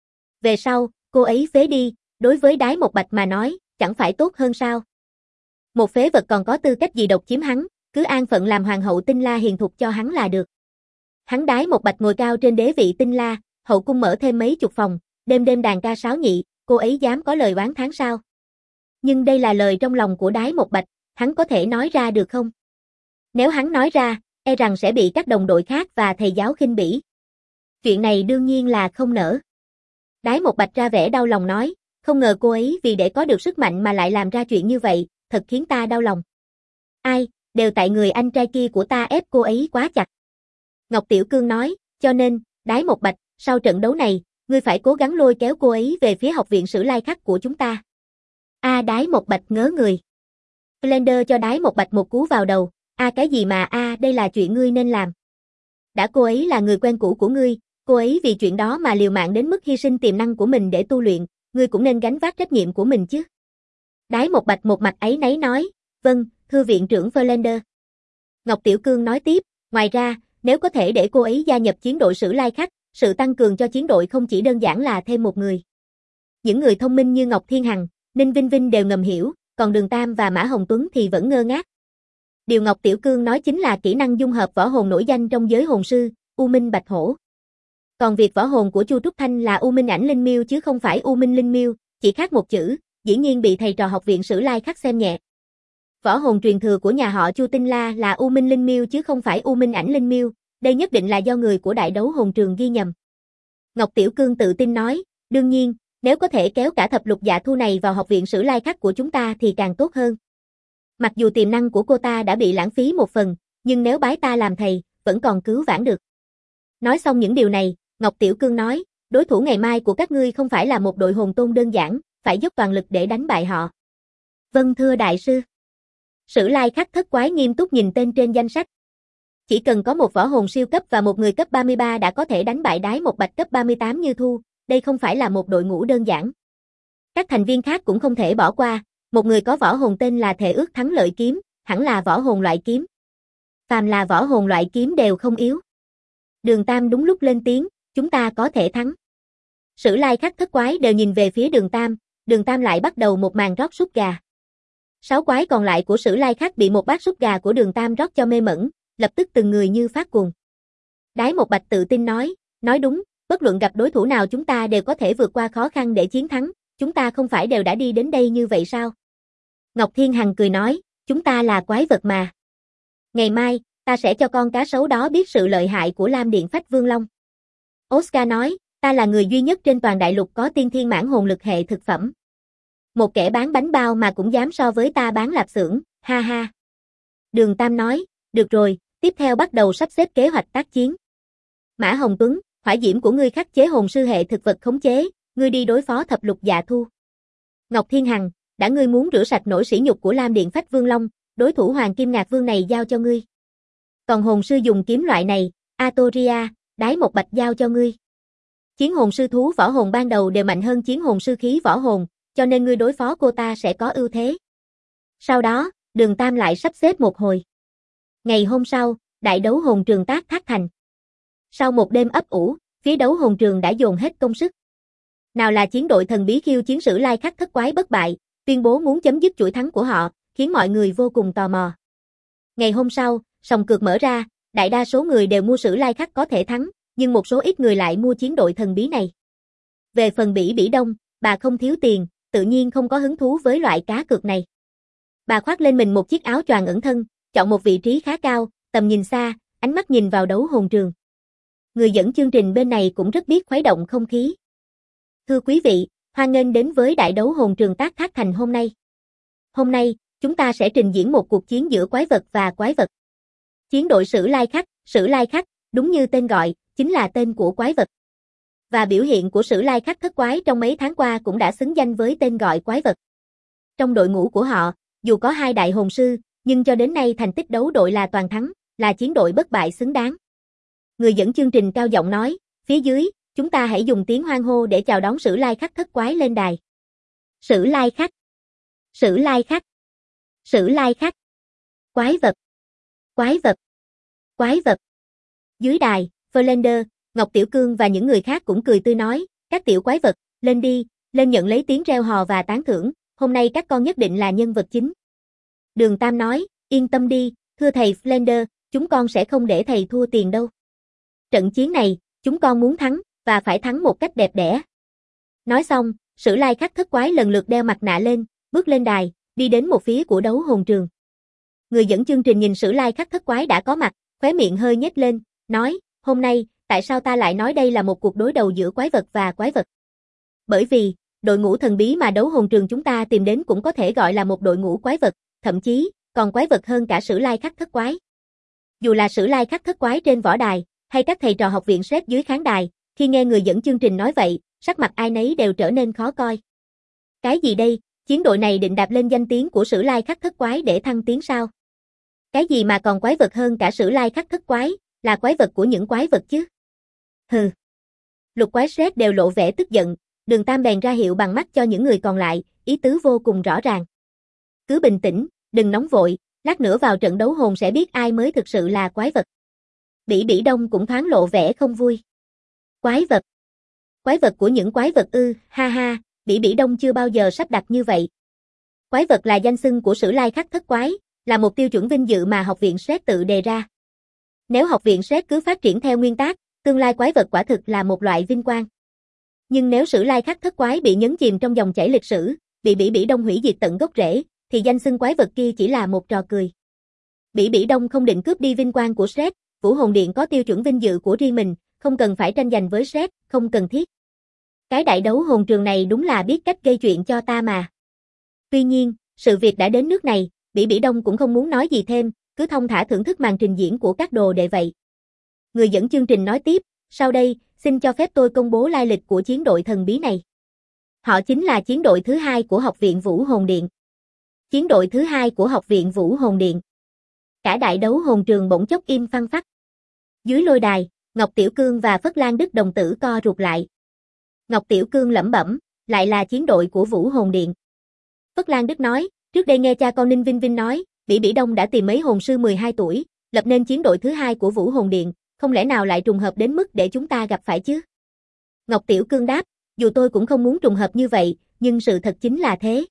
Về sau, cô ấy phế đi, đối với Đái Một Bạch mà nói, chẳng phải tốt hơn sao? Một phế vật còn có tư cách gì độc chiếm hắn, cứ an phận làm hoàng hậu Tinh La hiền thục cho hắn là được. Hắn Đái Một Bạch ngồi cao trên đế vị Tinh La, hậu cung mở thêm mấy chục phòng, đêm đêm đàn ca sáo nhị, cô ấy dám có lời oán thán sao? Nhưng đây là lời trong lòng của Đái Một Bạch, hắn có thể nói ra được không? Nếu hắn nói ra, e rằng sẽ bị các đồng đội khác và thầy giáo khinh bỉ. Chuyện này đương nhiên là không nỡ. Đái Một Bạch ra vẻ đau lòng nói, không ngờ cô ấy vì để có được sức mạnh mà lại làm ra chuyện như vậy, thật khiến ta đau lòng. Ai, đều tại người anh trai kia của ta ép cô ấy quá chặt. Ngọc Tiểu Cương nói, cho nên, Đái Một Bạch, sau trận đấu này, ngươi phải cố gắng lôi kéo cô ấy về phía học viện Sử Lai Khắc của chúng ta. Đái Một Bạch ngớ người. Blender cho Đái Một Bạch một cú vào đầu, cái gì mà đây là chuyện ngươi nên làm. Đã cô ấy là người quen cũ của ngươi, cô ấy vì chuyện đó mà liều mạng đến mức hy sinh tiềm năng của mình để tu luyện, ngươi cũng nên gánh vác trách nhiệm của mình chứ. Đái Một Bạch một mặt áy náy nói, vâng, thưa viện trưởng Blender. Ngọc Tiểu Cương nói tiếp, ngoài ra, nếu có thể để cô ấy gia nhập chiến đội Sử Lai Khắc, sự tăng cường cho chiến đội không chỉ đơn giản là thêm một người. Những người thông minh như Ngọc Thiên Hằng, Ninh Vinh Vinh đều ngầm hiểu, còn Đường Tam và Mã Hồng Tuấn thì vẫn ngơ ngác. Điều Ngọc Tiểu Cương nói chính là kỹ năng dung hợp võ hồn nổi danh trong giới hồn sư, U Minh Bạch Hổ. Còn việc võ hồn của Chu Trúc Thanh là U Minh Ảnh Linh Miêu chứ không phải U Minh Linh Miêu, chỉ khác một chữ, dĩ nhiên bị thầy trò học viện Sử Lai Khắc xem nhẹ. Võ hồn truyền thừa của nhà họ Chu Tinh La là U Minh Linh Miêu chứ không phải U Minh Ảnh Linh Miêu, đây nhất định là do người của đại đấu hồn trường ghi nhầm. Ngọc Tiểu Cương tự tin nói, đương nhiên, nếu có thể kéo cả thập lục dạ thu này vào học viện Sử Lai Khắc của chúng ta thì càng tốt hơn. Mặc dù tiềm năng của cô ta đã bị lãng phí một phần, nhưng nếu bái ta làm thầy, vẫn còn cứu vãn được. Nói xong những điều này, Ngọc Tiểu Cương nói, đối thủ ngày mai của các ngươi không phải là một đội hồn tôn đơn giản, phải dốc toàn lực để đánh bại họ. Vâng thưa đại sư. Sử Lai Khắc thất quái nghiêm túc nhìn tên trên danh sách. Chỉ cần có một võ hồn siêu cấp và một người cấp 33 đã có thể đánh bại Đái Một Bạch cấp 38 như Thu, đây không phải là một đội ngũ đơn giản. Các thành viên khác cũng không thể bỏ qua, một người có võ hồn tên là Thề Ước Thắng Lợi Kiếm, hẳn là võ hồn loại kiếm. Phàm là võ hồn loại kiếm đều không yếu. Đường Tam đúng lúc lên tiếng, chúng ta có thể thắng. Sử Lai Khắc thất quái đều nhìn về phía Đường Tam lại bắt đầu một màn rót súp gà. 6 quái còn lại của Sử Lai Khắc bị một bát súp gà của Đường Tam rót cho mê mẩn, lập tức từng người như phát cuồng. Đái Một Bạch tự tin nói đúng, Bất luận gặp đối thủ nào chúng ta đều có thể vượt qua khó khăn để chiến thắng, chúng ta không phải đều đã đi đến đây như vậy sao? Ngọc Thiên Hằng cười nói, chúng ta là quái vật mà. Ngày mai, ta sẽ cho con cá sấu đó biết sự lợi hại của Lam Điện Phách Vương Long. Oscar nói, ta là người duy nhất trên toàn đại lục có tiên thiên mãn hồn lực hệ thực phẩm. Một kẻ bán bánh bao mà cũng dám so với ta bán lạp xưởng, ha ha. Đường Tam nói, được rồi, tiếp theo bắt đầu sắp xếp kế hoạch tác chiến. Mã Hồng Tuấn, hỏa diễm của ngươi khắc chế hồn sư hệ thực vật khống chế, ngươi đi đối phó thập lục dạ thu. Ngọc Thiên Hằng, đã ngươi muốn rửa sạch nỗi sỉ nhục của Lam Điện Phách Vương Long, đối thủ Hoàng Kim Ngạc Vương này giao cho ngươi. Còn hồn sư dùng kiếm loại này, Atoria, đái một bạch giao cho ngươi. Chiến hồn sư thú võ hồn ban đầu đều mạnh hơn chiến hồn sư khí võ hồn, cho nên ngươi đối phó cô ta sẽ có ưu thế. Sau đó, Đường Tam lại sắp xếp một hồi. Ngày hôm sau, đại đấu hồn trường Tác Thác Thành. Sau một đêm ấp ủ, phía đấu hồn trường đã dồn hết công sức. Nào là chiến đội thần bí khiêu chiến Sử Lai Khắc thất quái bất bại, tuyên bố muốn chấm dứt chuỗi thắng của họ, khiến mọi người vô cùng tò mò. Ngày hôm sau, sòng cược mở ra, đại đa số người đều mua Sử Lai Khắc có thể thắng, nhưng một số ít người lại mua chiến đội thần bí này. Về phần Bỉ Bỉ Đông, bà không thiếu tiền, tự nhiên không có hứng thú với loại cá cược này. Bà khoác lên mình một chiếc áo choàng ẩn thân, chọn một vị trí khá cao, tầm nhìn xa, ánh mắt nhìn vào đấu hồn trường. Người dẫn chương trình bên này cũng rất biết khuấy động không khí. Thưa quý vị, hoan nghênh đến với đại đấu hồn trường Tác Thác Thành hôm nay. Hôm nay, chúng ta sẽ trình diễn một cuộc chiến giữa quái vật và quái vật. Chiến đội Sử Lai Khắc, đúng như tên gọi, chính là tên của quái vật. Và biểu hiện của Sử Lai Khắc thất quái trong mấy tháng qua cũng đã xứng danh với tên gọi quái vật. Trong đội ngũ của họ, dù có 2 đại hồn sư, nhưng cho đến nay thành tích đấu đội là toàn thắng, là chiến đội bất bại xứng đáng. Người dẫn chương trình cao giọng nói, phía dưới, chúng ta hãy dùng tiếng hoan hô để chào đón Sử Lai Khắc thất quái lên đài. Sử Lai Khắc, Sử Lai Khắc, Sử Lai Khắc, quái vật, quái vật, quái vật. Dưới đài, Verlander, Ngọc Tiểu Cương và những người khác cũng cười tươi nói, các tiểu quái vật, lên đi, lên nhận lấy tiếng reo hò và tán thưởng, hôm nay các con nhất định là nhân vật chính. Đường Tam nói, yên tâm đi, thưa thầy Verlander, chúng con sẽ không để thầy thua tiền đâu. Trận chiến này, chúng con muốn thắng, và phải thắng một cách đẹp đẽ. Nói xong, Sử Lai Khắc thất quái lần lượt đeo mặt nạ lên, bước lên đài, đi đến một phía của đấu hồn trường. Người dẫn chương trình nhìn Sử Lai Khắc thất quái đã có mặt, khóe miệng hơi nhếch lên, nói, hôm nay, tại sao ta lại nói đây là một cuộc đối đầu giữa quái vật và quái vật? Bởi vì, đội ngũ thần bí mà đấu hồn trường chúng ta tìm đến cũng có thể gọi là một đội ngũ quái vật, thậm chí, còn quái vật hơn cả Sử Lai Khắc thất quái. Dù là Sử Lai Khắc thất quái trên võ đài, hay các thầy trò học viện Sret dưới khán đài, khi nghe người dẫn chương trình nói vậy, sắc mặt ai nấy đều trở nên khó coi. Cái gì đây, chiến đội này định đạp lên danh tiếng của Sử Lai Khắc thất quái để thăng tiến sao? Cái gì mà còn quái vật hơn cả Sử Lai Khắc thất quái, là quái vật của những quái vật chứ? Hừ. Lục quái Sret đều lộ vẻ tức giận, Đường Tam bèn ra hiệu bằng mắt cho những người còn lại, ý tứ vô cùng rõ ràng. Cứ bình tĩnh, đừng nóng vội, lát nữa vào trận đấu hồn sẽ biết ai mới thực sự là quái vật. Bỉ Bỉ Đông cũng thoáng lộ vẻ không vui. Quái vật. Quái vật của những quái vật ư, ha ha, Bỉ Bỉ Đông chưa bao giờ sắp đặt như vậy. Quái vật là danh xưng của Sử Lai Khắc thất quái, là một tiêu chuẩn vinh dự mà học viện Sret tự đề ra. Nếu học viện Sret cứ phát triển theo nguyên tắc, tương lai quái vật quả thực là một loại vinh quang. Nhưng nếu Sử Lai Khắc thất quái bị nhấn chìm trong dòng chảy lịch sử, bị Bỉ Bỉ Đông hủy diệt tận gốc rễ, thì danh xưng quái vật kia chỉ là một trò cười. Bỉ Bỉ Đông không định cướp đi vinh quang của Sret, Vũ Hồn Điện có tiêu chuẩn vinh dự của riêng mình, không cần phải tranh giành với Sret, không cần thiết. Cái đại đấu hồn trường này đúng là biết cách gây chuyện cho ta mà. Tuy nhiên, sự việc đã đến nước này, Bỉ Bỉ Đông cũng không muốn nói gì thêm, cứ thong thả thưởng thức màn trình diễn của các đồ đệ vậy. Người dẫn chương trình nói tiếp, sau đây, xin cho phép tôi công bố lai lịch của chiến đội thần bí này. Họ chính là chiến đội thứ 2 của Học viện Vũ Hồn Điện. Chiến đội thứ 2 của Học viện Vũ Hồn Điện. Cả đại đấu hồn trường bỗng chốc im phăng phắc. Dưới lôi đài, Ngọc Tiểu Cương và Phất Lan Đức đồng tử co rụt lại. Ngọc Tiểu Cương lẩm bẩm, lại là chiến đội của Vũ Hồn Điện. Phất Lan Đức nói, trước đây nghe cha con Ninh Vinh Vinh nói, Bỉ Bỉ Đông đã tìm mấy hồn sư 12 tuổi, lập nên chiến đội thứ 2 của Vũ Hồn Điện, không lẽ nào lại trùng hợp đến mức để chúng ta gặp phải chứ? Ngọc Tiểu Cương đáp, dù tôi cũng không muốn trùng hợp như vậy, nhưng sự thật chính là thế.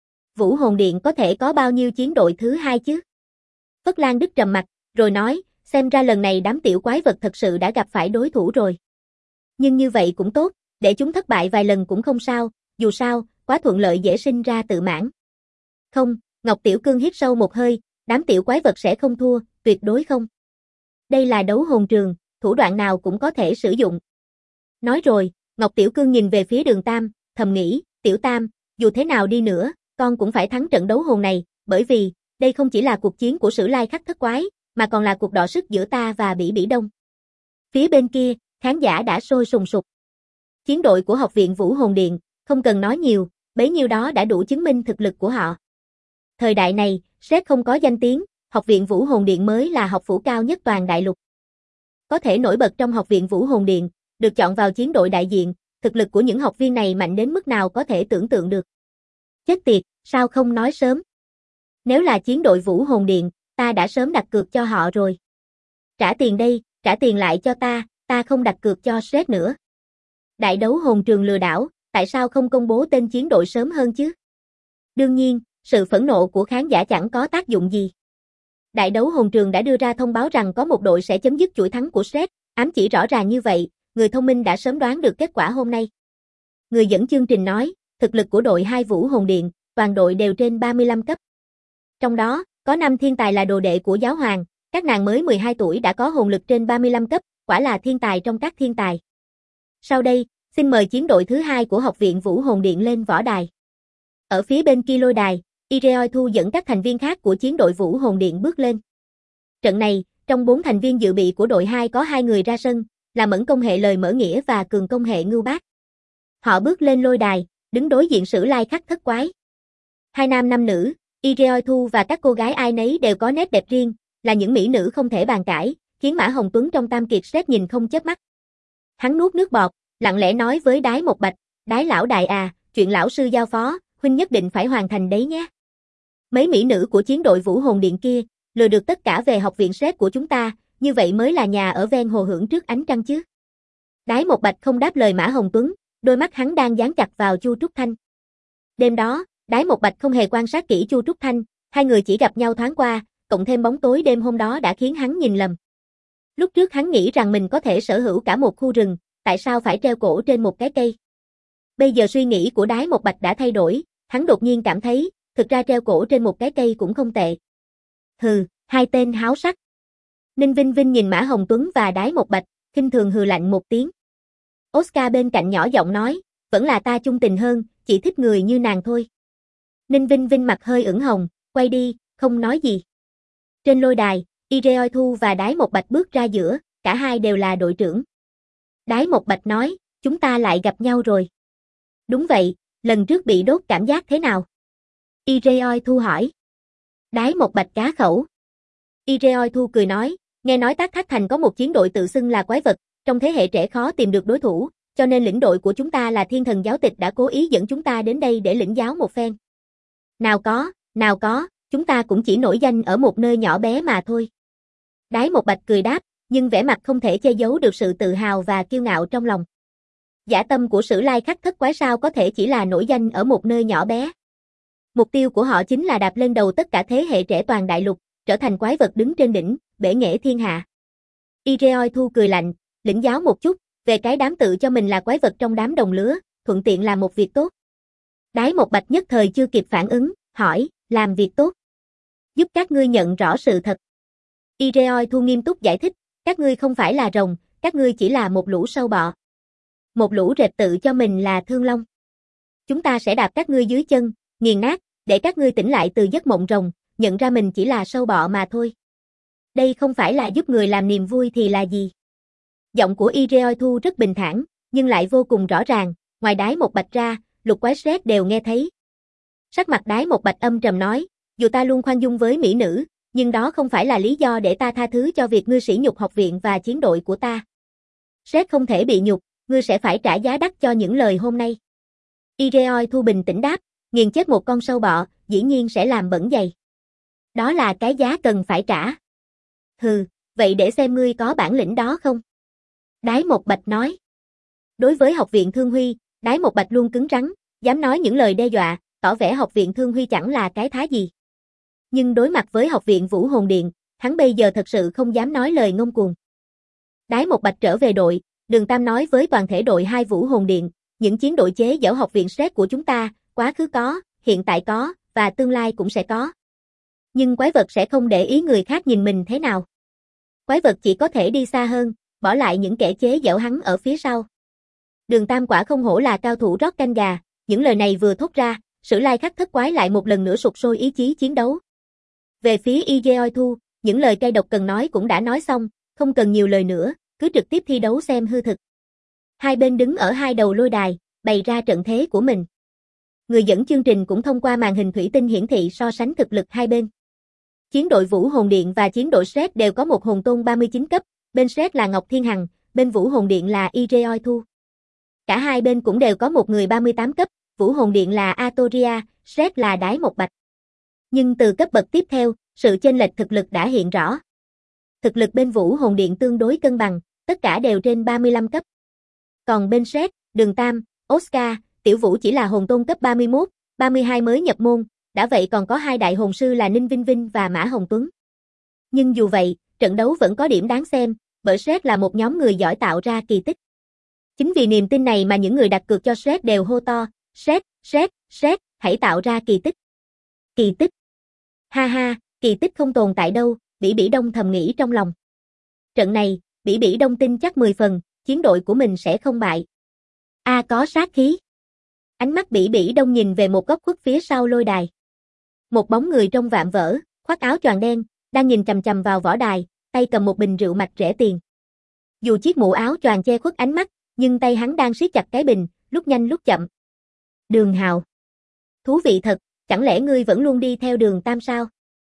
Vũ Hồn Điện có thể có bao nhiêu chiến đội thứ 2 chứ? Phất Lan Đức trầm mặt, rồi nói, xem ra lần này đám tiểu quái vật thật sự đã gặp phải đối thủ rồi. Nhưng như vậy cũng tốt, để chúng thất bại vài lần cũng không sao, dù sao, quá thuận lợi dễ sinh ra tự mãn. Không, Ngọc Tiểu Cương hít sâu một hơi, đám tiểu quái vật sẽ không thua, tuyệt đối không. Đây là đấu hồn trường, thủ đoạn nào cũng có thể sử dụng. Nói rồi, Ngọc Tiểu Cương nhìn về phía Đường Tam, thầm nghĩ, Tiểu Tam, dù thế nào đi nữa, con cũng phải thắng trận đấu hồn này, bởi vì, đây không chỉ là cuộc chiến của Sử Lai Khắc Thất Quái, mà còn là cuộc đọ sức giữa ta và Bỉ Bỉ Đông. Phía bên kia, khán giả đã sôi sùng sục. Chiến đội của Học viện Vũ Hồn Điện, không cần nói nhiều, bấy nhiêu đó đã đủ chứng minh thực lực của họ. Thời đại này, xét không có danh tiếng, Học viện Vũ Hồn Điện mới là học phủ cao nhất toàn đại lục. Có thể nổi bật trong Học viện Vũ Hồn Điện, được chọn vào chiến đội đại diện, thực lực của những học viên này mạnh đến mức nào có thể tưởng tượng được. Chết tiệt, sao không nói sớm? Nếu là chiến đội Vũ Hồn Điện, ta đã sớm đặt cược cho họ rồi. Trả tiền đây, trả tiền lại cho ta không đặt cược cho Shrek nữa. Đại đấu hồn trường lừa đảo, tại sao không công bố tên chiến đội sớm hơn chứ? Đương nhiên, sự phẫn nộ của khán giả chẳng có tác dụng gì. Đại đấu hồn trường đã đưa ra thông báo rằng có một đội sẽ chấm dứt chuỗi thắng của Shrek, ám chỉ rõ ràng như vậy, người thông minh đã sớm đoán được kết quả hôm nay. Người dẫn chương trình nói, thực lực của đội 2 Vũ Hồn Điện, toàn đội đều trên 35 cấp. Trong đó, có 5 thiên tài là đồ đệ của giáo hoàng, các nàng mới 12 tuổi đã có hồn lực trên 35 cấp, quả là thiên tài trong các thiên tài. Sau đây, xin mời chiến đội thứ 2 của Học viện Vũ Hồn Điện lên võ đài. Ở phía bên kia lôi đài, Ireoi Thu dẫn các thành viên khác của chiến đội Vũ Hồn Điện bước lên. Trận này, trong 4 thành viên dự bị của đội 2 có 2 người ra sân, là Mẫn Công hệ Lời Mở Nghĩa và Cường Công hệ Ngưu Bác. Họ bước lên lôi đài, đứng đối diện Sử Lai Khắc Thất Quái. Hai nam năm nữ, Ireoi Thu và các cô gái ai nấy đều có nét đẹp riêng, là những mỹ nữ không thể bàn cãi, khiến Mã Hồng Tuấn trong Tam Kiệt Shrek nhìn không chớp mắt. Hắn nuốt nước bọt, lặng lẽ nói với Đái Một Bạch, Đái lão đại à, chuyện lão sư giao phó, huynh nhất định phải hoàn thành đấy nhé. Mấy mỹ nữ của chiến đội Vũ Hồn Điện kia, lừa được tất cả về học viện Shrek của chúng ta, như vậy mới là nhà ở ven hồ hưởng trước ánh trăng chứ. Đái Một Bạch không đáp lời Mã Hồng Tuấn, đôi mắt hắn đang dán chặt vào Chu Trúc Thanh. Đêm đó, Đái Một Bạch không hề quan sát kỹ Chu Trúc Thanh, hai người chỉ gặp nhau thoáng qua, cộng thêm bóng tối đêm hôm đó đã khiến hắn nhìn lầm. Lúc trước hắn nghĩ rằng mình có thể sở hữu cả một khu rừng, tại sao phải treo cổ trên một cái cây? Bây giờ suy nghĩ của Đái Một Bạch đã thay đổi, hắn đột nhiên cảm thấy, thực ra treo cổ trên một cái cây cũng không tệ. Hừ, hai tên háo sắc. Ninh Vinh Vinh nhìn Mã Hồng Tuấn và Đái Một Bạch, khinh thường hừ lạnh một tiếng. Oscar bên cạnh nhỏ giọng nói, vẫn là ta chung tình hơn, chỉ thích người như nàng thôi. Ninh Vinh Vinh mặt hơi ửng hồng, quay đi, không nói gì. Trên lôi đài, Ireoi Thu và Đái Một Bạch bước ra giữa, cả hai đều là đội trưởng. Đái Một Bạch nói, chúng ta lại gặp nhau rồi. Đúng vậy, lần trước bị đốt cảm giác thế nào? Ireoi Thu hỏi. Đái Một Bạch cá khẩu. Ireoi Thu cười nói, nghe nói Tác Thác Thành có một chiến đội tự xưng là quái vật, trong thế hệ trẻ khó tìm được đối thủ, cho nên lĩnh đội của chúng ta là Thiên Thần Giáo Tịch đã cố ý dẫn chúng ta đến đây để lĩnh giáo một phen. Nào có, chúng ta cũng chỉ nổi danh ở một nơi nhỏ bé mà thôi. Đái Một Bạch cười đáp, nhưng vẻ mặt không thể che giấu được sự tự hào và kiêu ngạo trong lòng. Dã tâm của Sử Lai Khắc Thất Quái sao có thể chỉ là nổi danh ở một nơi nhỏ bé. Mục tiêu của họ chính là đạp lên đầu tất cả thế hệ trẻ toàn đại lục, trở thành quái vật đứng trên đỉnh, bể nghệ thiên hạ. Ireoi Thu cười lạnh, lĩnh giáo một chút, về cái đám tự cho mình là quái vật trong đám đồng lứa, thuận tiện làm một việc tốt. Đái Một Bạch nhất thời chưa kịp phản ứng, hỏi, làm việc tốt. Giúp các ngươi nhận rõ sự thật. Ireoi Thu nghiêm túc giải thích, các ngươi không phải là rồng, các ngươi chỉ là một lũ sâu bọ. Một lũ rệp tự cho mình là thương long. Chúng ta sẽ đạp các ngươi dưới chân, nghiền nát, để các ngươi tỉnh lại từ giấc mộng rồng, nhận ra mình chỉ là sâu bọ mà thôi. Đây không phải là giúp người làm niềm vui thì là gì? Giọng của Ireoi Thu rất bình thản, nhưng lại vô cùng rõ ràng, ngoài Đái Một Bạch ra, lục quái Shrek đều nghe thấy. Sắc mặt Đái Một Bạch âm trầm nói, dù ta luôn khoan dung với mỹ nữ, nhưng đó không phải là lý do để ta tha thứ cho việc ngươi sỉ nhục học viện và chiến đội của ta. Shrek không thể bị nhục, ngươi sẽ phải trả giá đắt cho những lời hôm nay. Ireoi Thu bình tĩnh đáp, nghiền chết một con sâu bọ, dĩ nhiên sẽ làm bẩn giày. Đó là cái giá cần phải trả. Hừ, vậy để xem ngươi có bản lĩnh đó không? Đái Một Bạch nói. Đối với học viện Thương Huy, Đái Một Bạch luôn cứng rắn, dám nói những lời đe dọa, tỏ vẻ học viện Thương Huy chẳng là cái thá gì. Nhưng đối mặt với học viện Vũ Hồn Điện, hắn bây giờ thật sự không dám nói lời ngông cuồng. Đái Một Bạch trở về đội, Đường Tam nói với toàn thể đội 2 Vũ Hồn Điện, những chiến đội chế giễu học viện SRED của chúng ta, quá khứ có, hiện tại có, và tương lai cũng sẽ có. Nhưng quái vật sẽ không để ý người khác nhìn mình thế nào. Quái vật chỉ có thể đi xa hơn, bỏ lại những kẻ chế giễu hắn ở phía sau. Đường Tam quả không hổ là cao thủ rót canh gà, những lời này vừa thốt ra, Sử Lai Khắc thất quái lại một lần nữa sục sôi ý chí chiến đấu. Về phía Ije Thu, những lời cay độc cần nói cũng đã nói xong, không cần nhiều lời nữa, cứ trực tiếp thi đấu xem hư thực. Hai bên đứng ở hai đầu lôi đài, bày ra trận thế của mình. Người dẫn chương trình cũng thông qua màn hình thủy tinh hiển thị so sánh thực lực hai bên. Chiến đội Vũ Hồn Điện và chiến đội SRED đều có một hồn tôn 39 cấp, bên SRED là Ngọc Thiên Hằng, bên Vũ Hồn Điện là Ije Thu. Cả hai bên cũng đều có một người 38 cấp, Vũ Hồn Điện là Atoria, SRED là Đái Một Bạch. Nhưng từ cấp bậc tiếp theo, sự chênh lệch thực lực đã hiện rõ. Thực lực bên Vũ Hồn Điện tương đối cân bằng, tất cả đều trên 35 cấp. Còn bên SRED, Đường Tam, Oscar, Tiểu Vũ chỉ là hồn tôn cấp 31, 32 mới nhập môn, đã vậy còn có hai đại hồn sư là Ninh Vinh Vinh và Mã Hồng Tuấn. Nhưng dù vậy, trận đấu vẫn có điểm đáng xem, bởi SRED là một nhóm người giỏi tạo ra kỳ tích. Chính vì niềm tin này mà những người đặt cược cho SRED đều hô to, SRED, SRED, SRED, hãy tạo ra kỳ tích. Kỳ tích. Ha ha, kỳ tích không tồn tại đâu, Bỉ Bỉ Đông thầm nghĩ trong lòng. Trận này, Bỉ Bỉ Đông tin chắc 10 phần, chiến đội của mình sẽ không bại. Có sát khí. Ánh mắt Bỉ Bỉ Đông nhìn về một góc khuất phía sau lôi đài. Một bóng người trong vạm vỡ, khoác áo choàng đen, đang nhìn chằm chằm vào võ đài, tay cầm một bình rượu mạch rẻ tiền. Dù chiếc mũ áo choàng che khuất ánh mắt, nhưng tay hắn đang siết chặt cái bình, lúc nhanh lúc chậm. Đường Hào. Thú vị thật, chẳng lẽ ngươi vẫn luôn đi theo Đường Tam sao?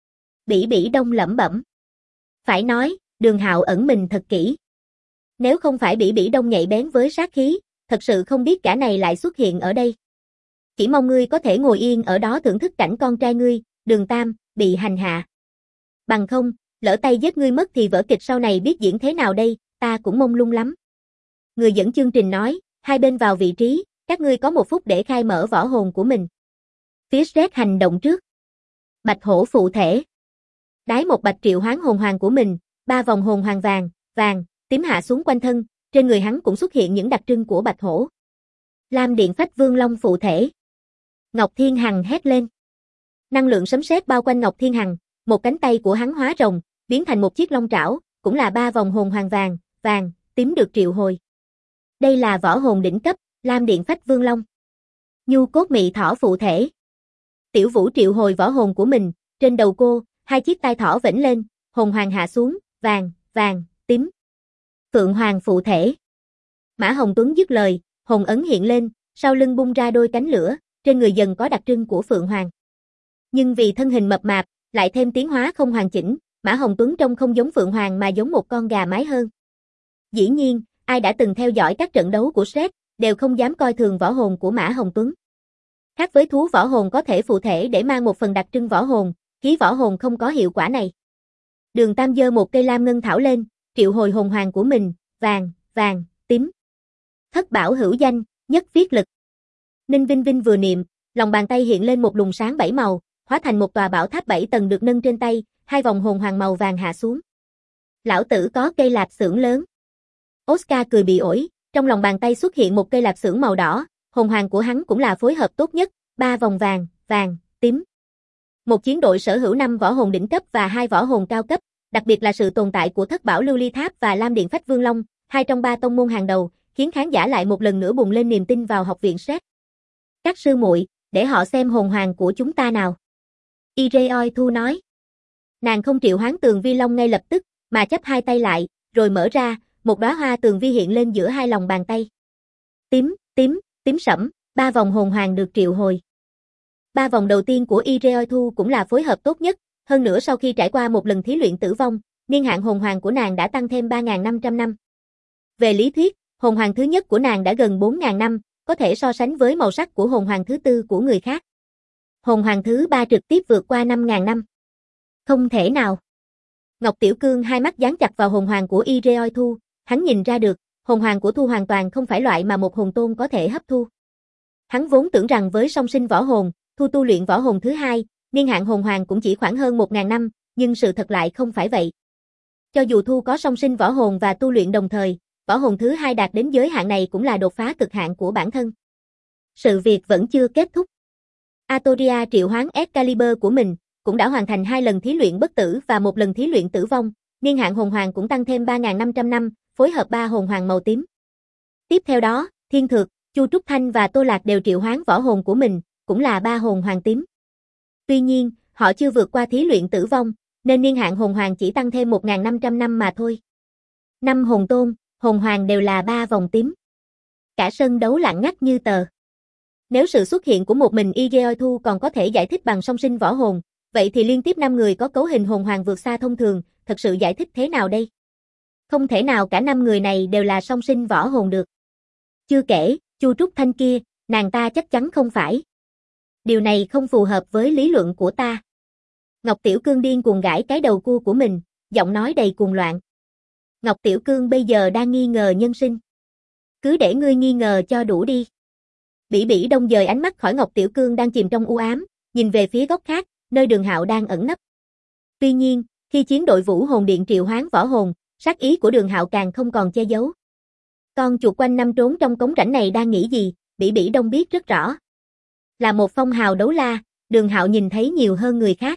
Bỉ Bỉ Đông lẩm bẩm. Phải nói, Đường Hào ẩn mình thật kỹ. Nếu không phải Bỉ Bỉ Đông nhạy bén với sát khí, thật sự không biết gã này lại xuất hiện ở đây. Chỉ mong ngươi có thể ngồi yên ở đó thưởng thức cảnh con trai ngươi, Đường Tam, bị hành hạ. Bằng không, lỡ tay giết ngươi mất thì vở kịch sau này biết diễn thế nào đây, ta cũng mông lung lắm. Người dẫn chương trình nói, hai bên vào vị trí, các ngươi có 1 phút để khai mở võ hồn của mình. Phía SRED hành động trước. Bạch hổ phụ thể. Đái Một Bạch triệu hoán hồn hoàng của mình, 3 vòng hồn hoàng vàng, tím hạ xuống quanh thân, trên người hắn cũng xuất hiện những đặc trưng của bạch hổ. Lam Điện Phách Vương Long phụ thể. Ngọc Thiên Hằng hét lên. Năng lượng sấm sét bao quanh Ngọc Thiên Hằng, một cánh tay của hắn hóa rồng, biến thành một chiếc long trảo, cũng là 3 vòng hồn hoàng vàng, tím được triệu hồi. Đây là võ hồn đỉnh cấp, Lam Điện Phách Vương Long. Nhu Cốt Mị Thỏ phụ thể. Tiểu Vũ triệu hồi võ hồn của mình, trên đầu cô, 2 chiếc tai thỏ vểnh lên, hồn hoàng hạ xuống, vàng, tím. Phượng Hoàng phụ thể. Mã Hồng Tuấn dứt lời, hồn ấn hiện lên, sau lưng bung ra đôi cánh lửa, trên người dần có đặc trưng của Phượng Hoàng. Nhưng vì thân hình mập mạp, lại thêm tiến hóa không hoàn chỉnh, Mã Hồng Tuấn trông không giống Phượng Hoàng mà giống một con gà mái hơn. Dĩ nhiên, ai đã từng theo dõi các trận đấu của SRED, đều không dám coi thường võ hồn của Mã Hồng Tuấn. Khác với thú võ hồn có thể phụ thể để mang một phần đặc trưng võ hồn, khí võ hồn không có hiệu quả này. Đường Tam giơ một cây lam ngân thảo lên, triệu hồi hồn hoàng của mình, vàng, tím. Thất bảo hữu danh, nhất viết lực. Ninh Vinh Vinh vừa niệm, lòng bàn tay hiện lên một luồng sáng 7 màu, hóa thành một tòa bảo tháp 7 tầng được nâng trên tay, 2 vòng hồn hoàng màu vàng hạ xuống. Lão tử có cây lạp xưởng lớn. Oscar cười bị ổi, trong lòng bàn tay xuất hiện một cây lạp xưởng màu đỏ, hồn hoàng của hắn cũng là phối hợp tốt nhất, 3 vòng vàng, tím. Một chiến đội sở hữu 5 võ hồn đỉnh cấp và 2 võ hồn cao cấp, đặc biệt là sự tồn tại của Thất Bảo Lưu Ly Tháp và Lam Điện Phách Vương Long, 2 trong 3 tông môn hàng đầu, khiến khán giả lại một lần nữa bùng lên niềm tin vào học viện SRED. Các sư muội, để họ xem hồn hoàng của chúng ta nào. Ije Thu nói. Nàng không triệu hoán tường vi long ngay lập tức, mà chắp 2 tay lại, rồi mở ra, một đóa hoa tường vi hiện lên giữa 2 lòng bàn tay. Tím sẫm, 3 vòng hồn hoàng được triệu hồi. 3 vòng đầu tiên của Ije Thu cũng là phối hợp tốt nhất, hơn nữa sau khi trải qua một lần thí luyện tử vong, niên hạn hồn hoàng của nàng đã tăng thêm 3.500 năm. Về lý thuyết, hồn hoàng thứ nhất của nàng đã gần 4.000 năm, có thể so sánh với màu sắc của hồn hoàng thứ tư của người khác. Hồn hoàng thứ 3 trực tiếp vượt qua 5.000 năm. Không thể nào. Ngọc Tiểu Cương hai mắt dán chặt vào hồn hoàng của Ije Thu, hắn nhìn ra được, hồn hoàng của Thu hoàn toàn không phải loại mà một hồn tôn có thể hấp thu. Hắn vốn tưởng rằng với song sinh võ hồn, Thu tu luyện võ hồn thứ 2, niên hạn hồn hoàng cũng chỉ khoảng hơn 1.000 năm, nhưng sự thật lại không phải vậy. Cho dù Thu có song sinh võ hồn và tu luyện đồng thời, võ hồn thứ hai đạt đến giới hạn này cũng là đột phá cực hạn của bản thân. Sự việc vẫn chưa kết thúc. Artoria triệu hoán Excalibur của mình, cũng đã hoàn thành 2 lần thí luyện bất tử và 1 lần thí luyện tử vong, niên hạn hồn hoàng cũng tăng thêm 3.500 năm, phối hợp 3 hồn hoàng màu tím. Tiếp theo đó, Thiên Thược, Chu Trúc Thanh và Tô Lạc đều triệu hoán võ hồn của mình, cũng là 3 hồn hoàng tím. Tuy nhiên, họ chưa vượt qua thí luyện tử vong, nên niên hạn hồn hoàng chỉ tăng thêm 1.500 năm mà thôi. 5 hồn tôn, hồn hoàng đều là 3 vòng tím. Cả sân đấu lặng ngắt như tờ. Nếu sự xuất hiện của một mình Ige Thu còn có thể giải thích bằng song sinh võ hồn, vậy thì liên tiếp 5 người có cấu hình hồn hoàng vượt xa thông thường, thật sự giải thích thế nào đây? Không thể nào cả 5 người này đều là song sinh võ hồn được. Chưa kể, Chu Trúc Thanh kia, nàng ta chắc chắn không phải. Điều này không phù hợp với lý luận của ta. Ngọc Tiểu Cương điên cuồng gãi cái đầu cua của mình, giọng nói đầy cuồng loạn. Ngọc Tiểu Cương bây giờ đang nghi ngờ nhân sinh. Cứ để ngươi nghi ngờ cho đủ đi. Bỉ Bỉ Đông dời ánh mắt khỏi Ngọc Tiểu Cương đang chìm trong u ám, nhìn về phía góc khác, nơi Đường Hạo đang ẩn nấp. Tuy nhiên, khi chiến đội Vũ Hồn Điện triệu hoán võ hồn, sát ý của Đường Hạo càng không còn che giấu. Con chuột quanh năm trốn trong cống rãnh này đang nghĩ gì, Bỉ Bỉ Đông biết rất rõ. Là một phong hào đấu la, Đường Hạo nhìn thấy nhiều hơn người khác.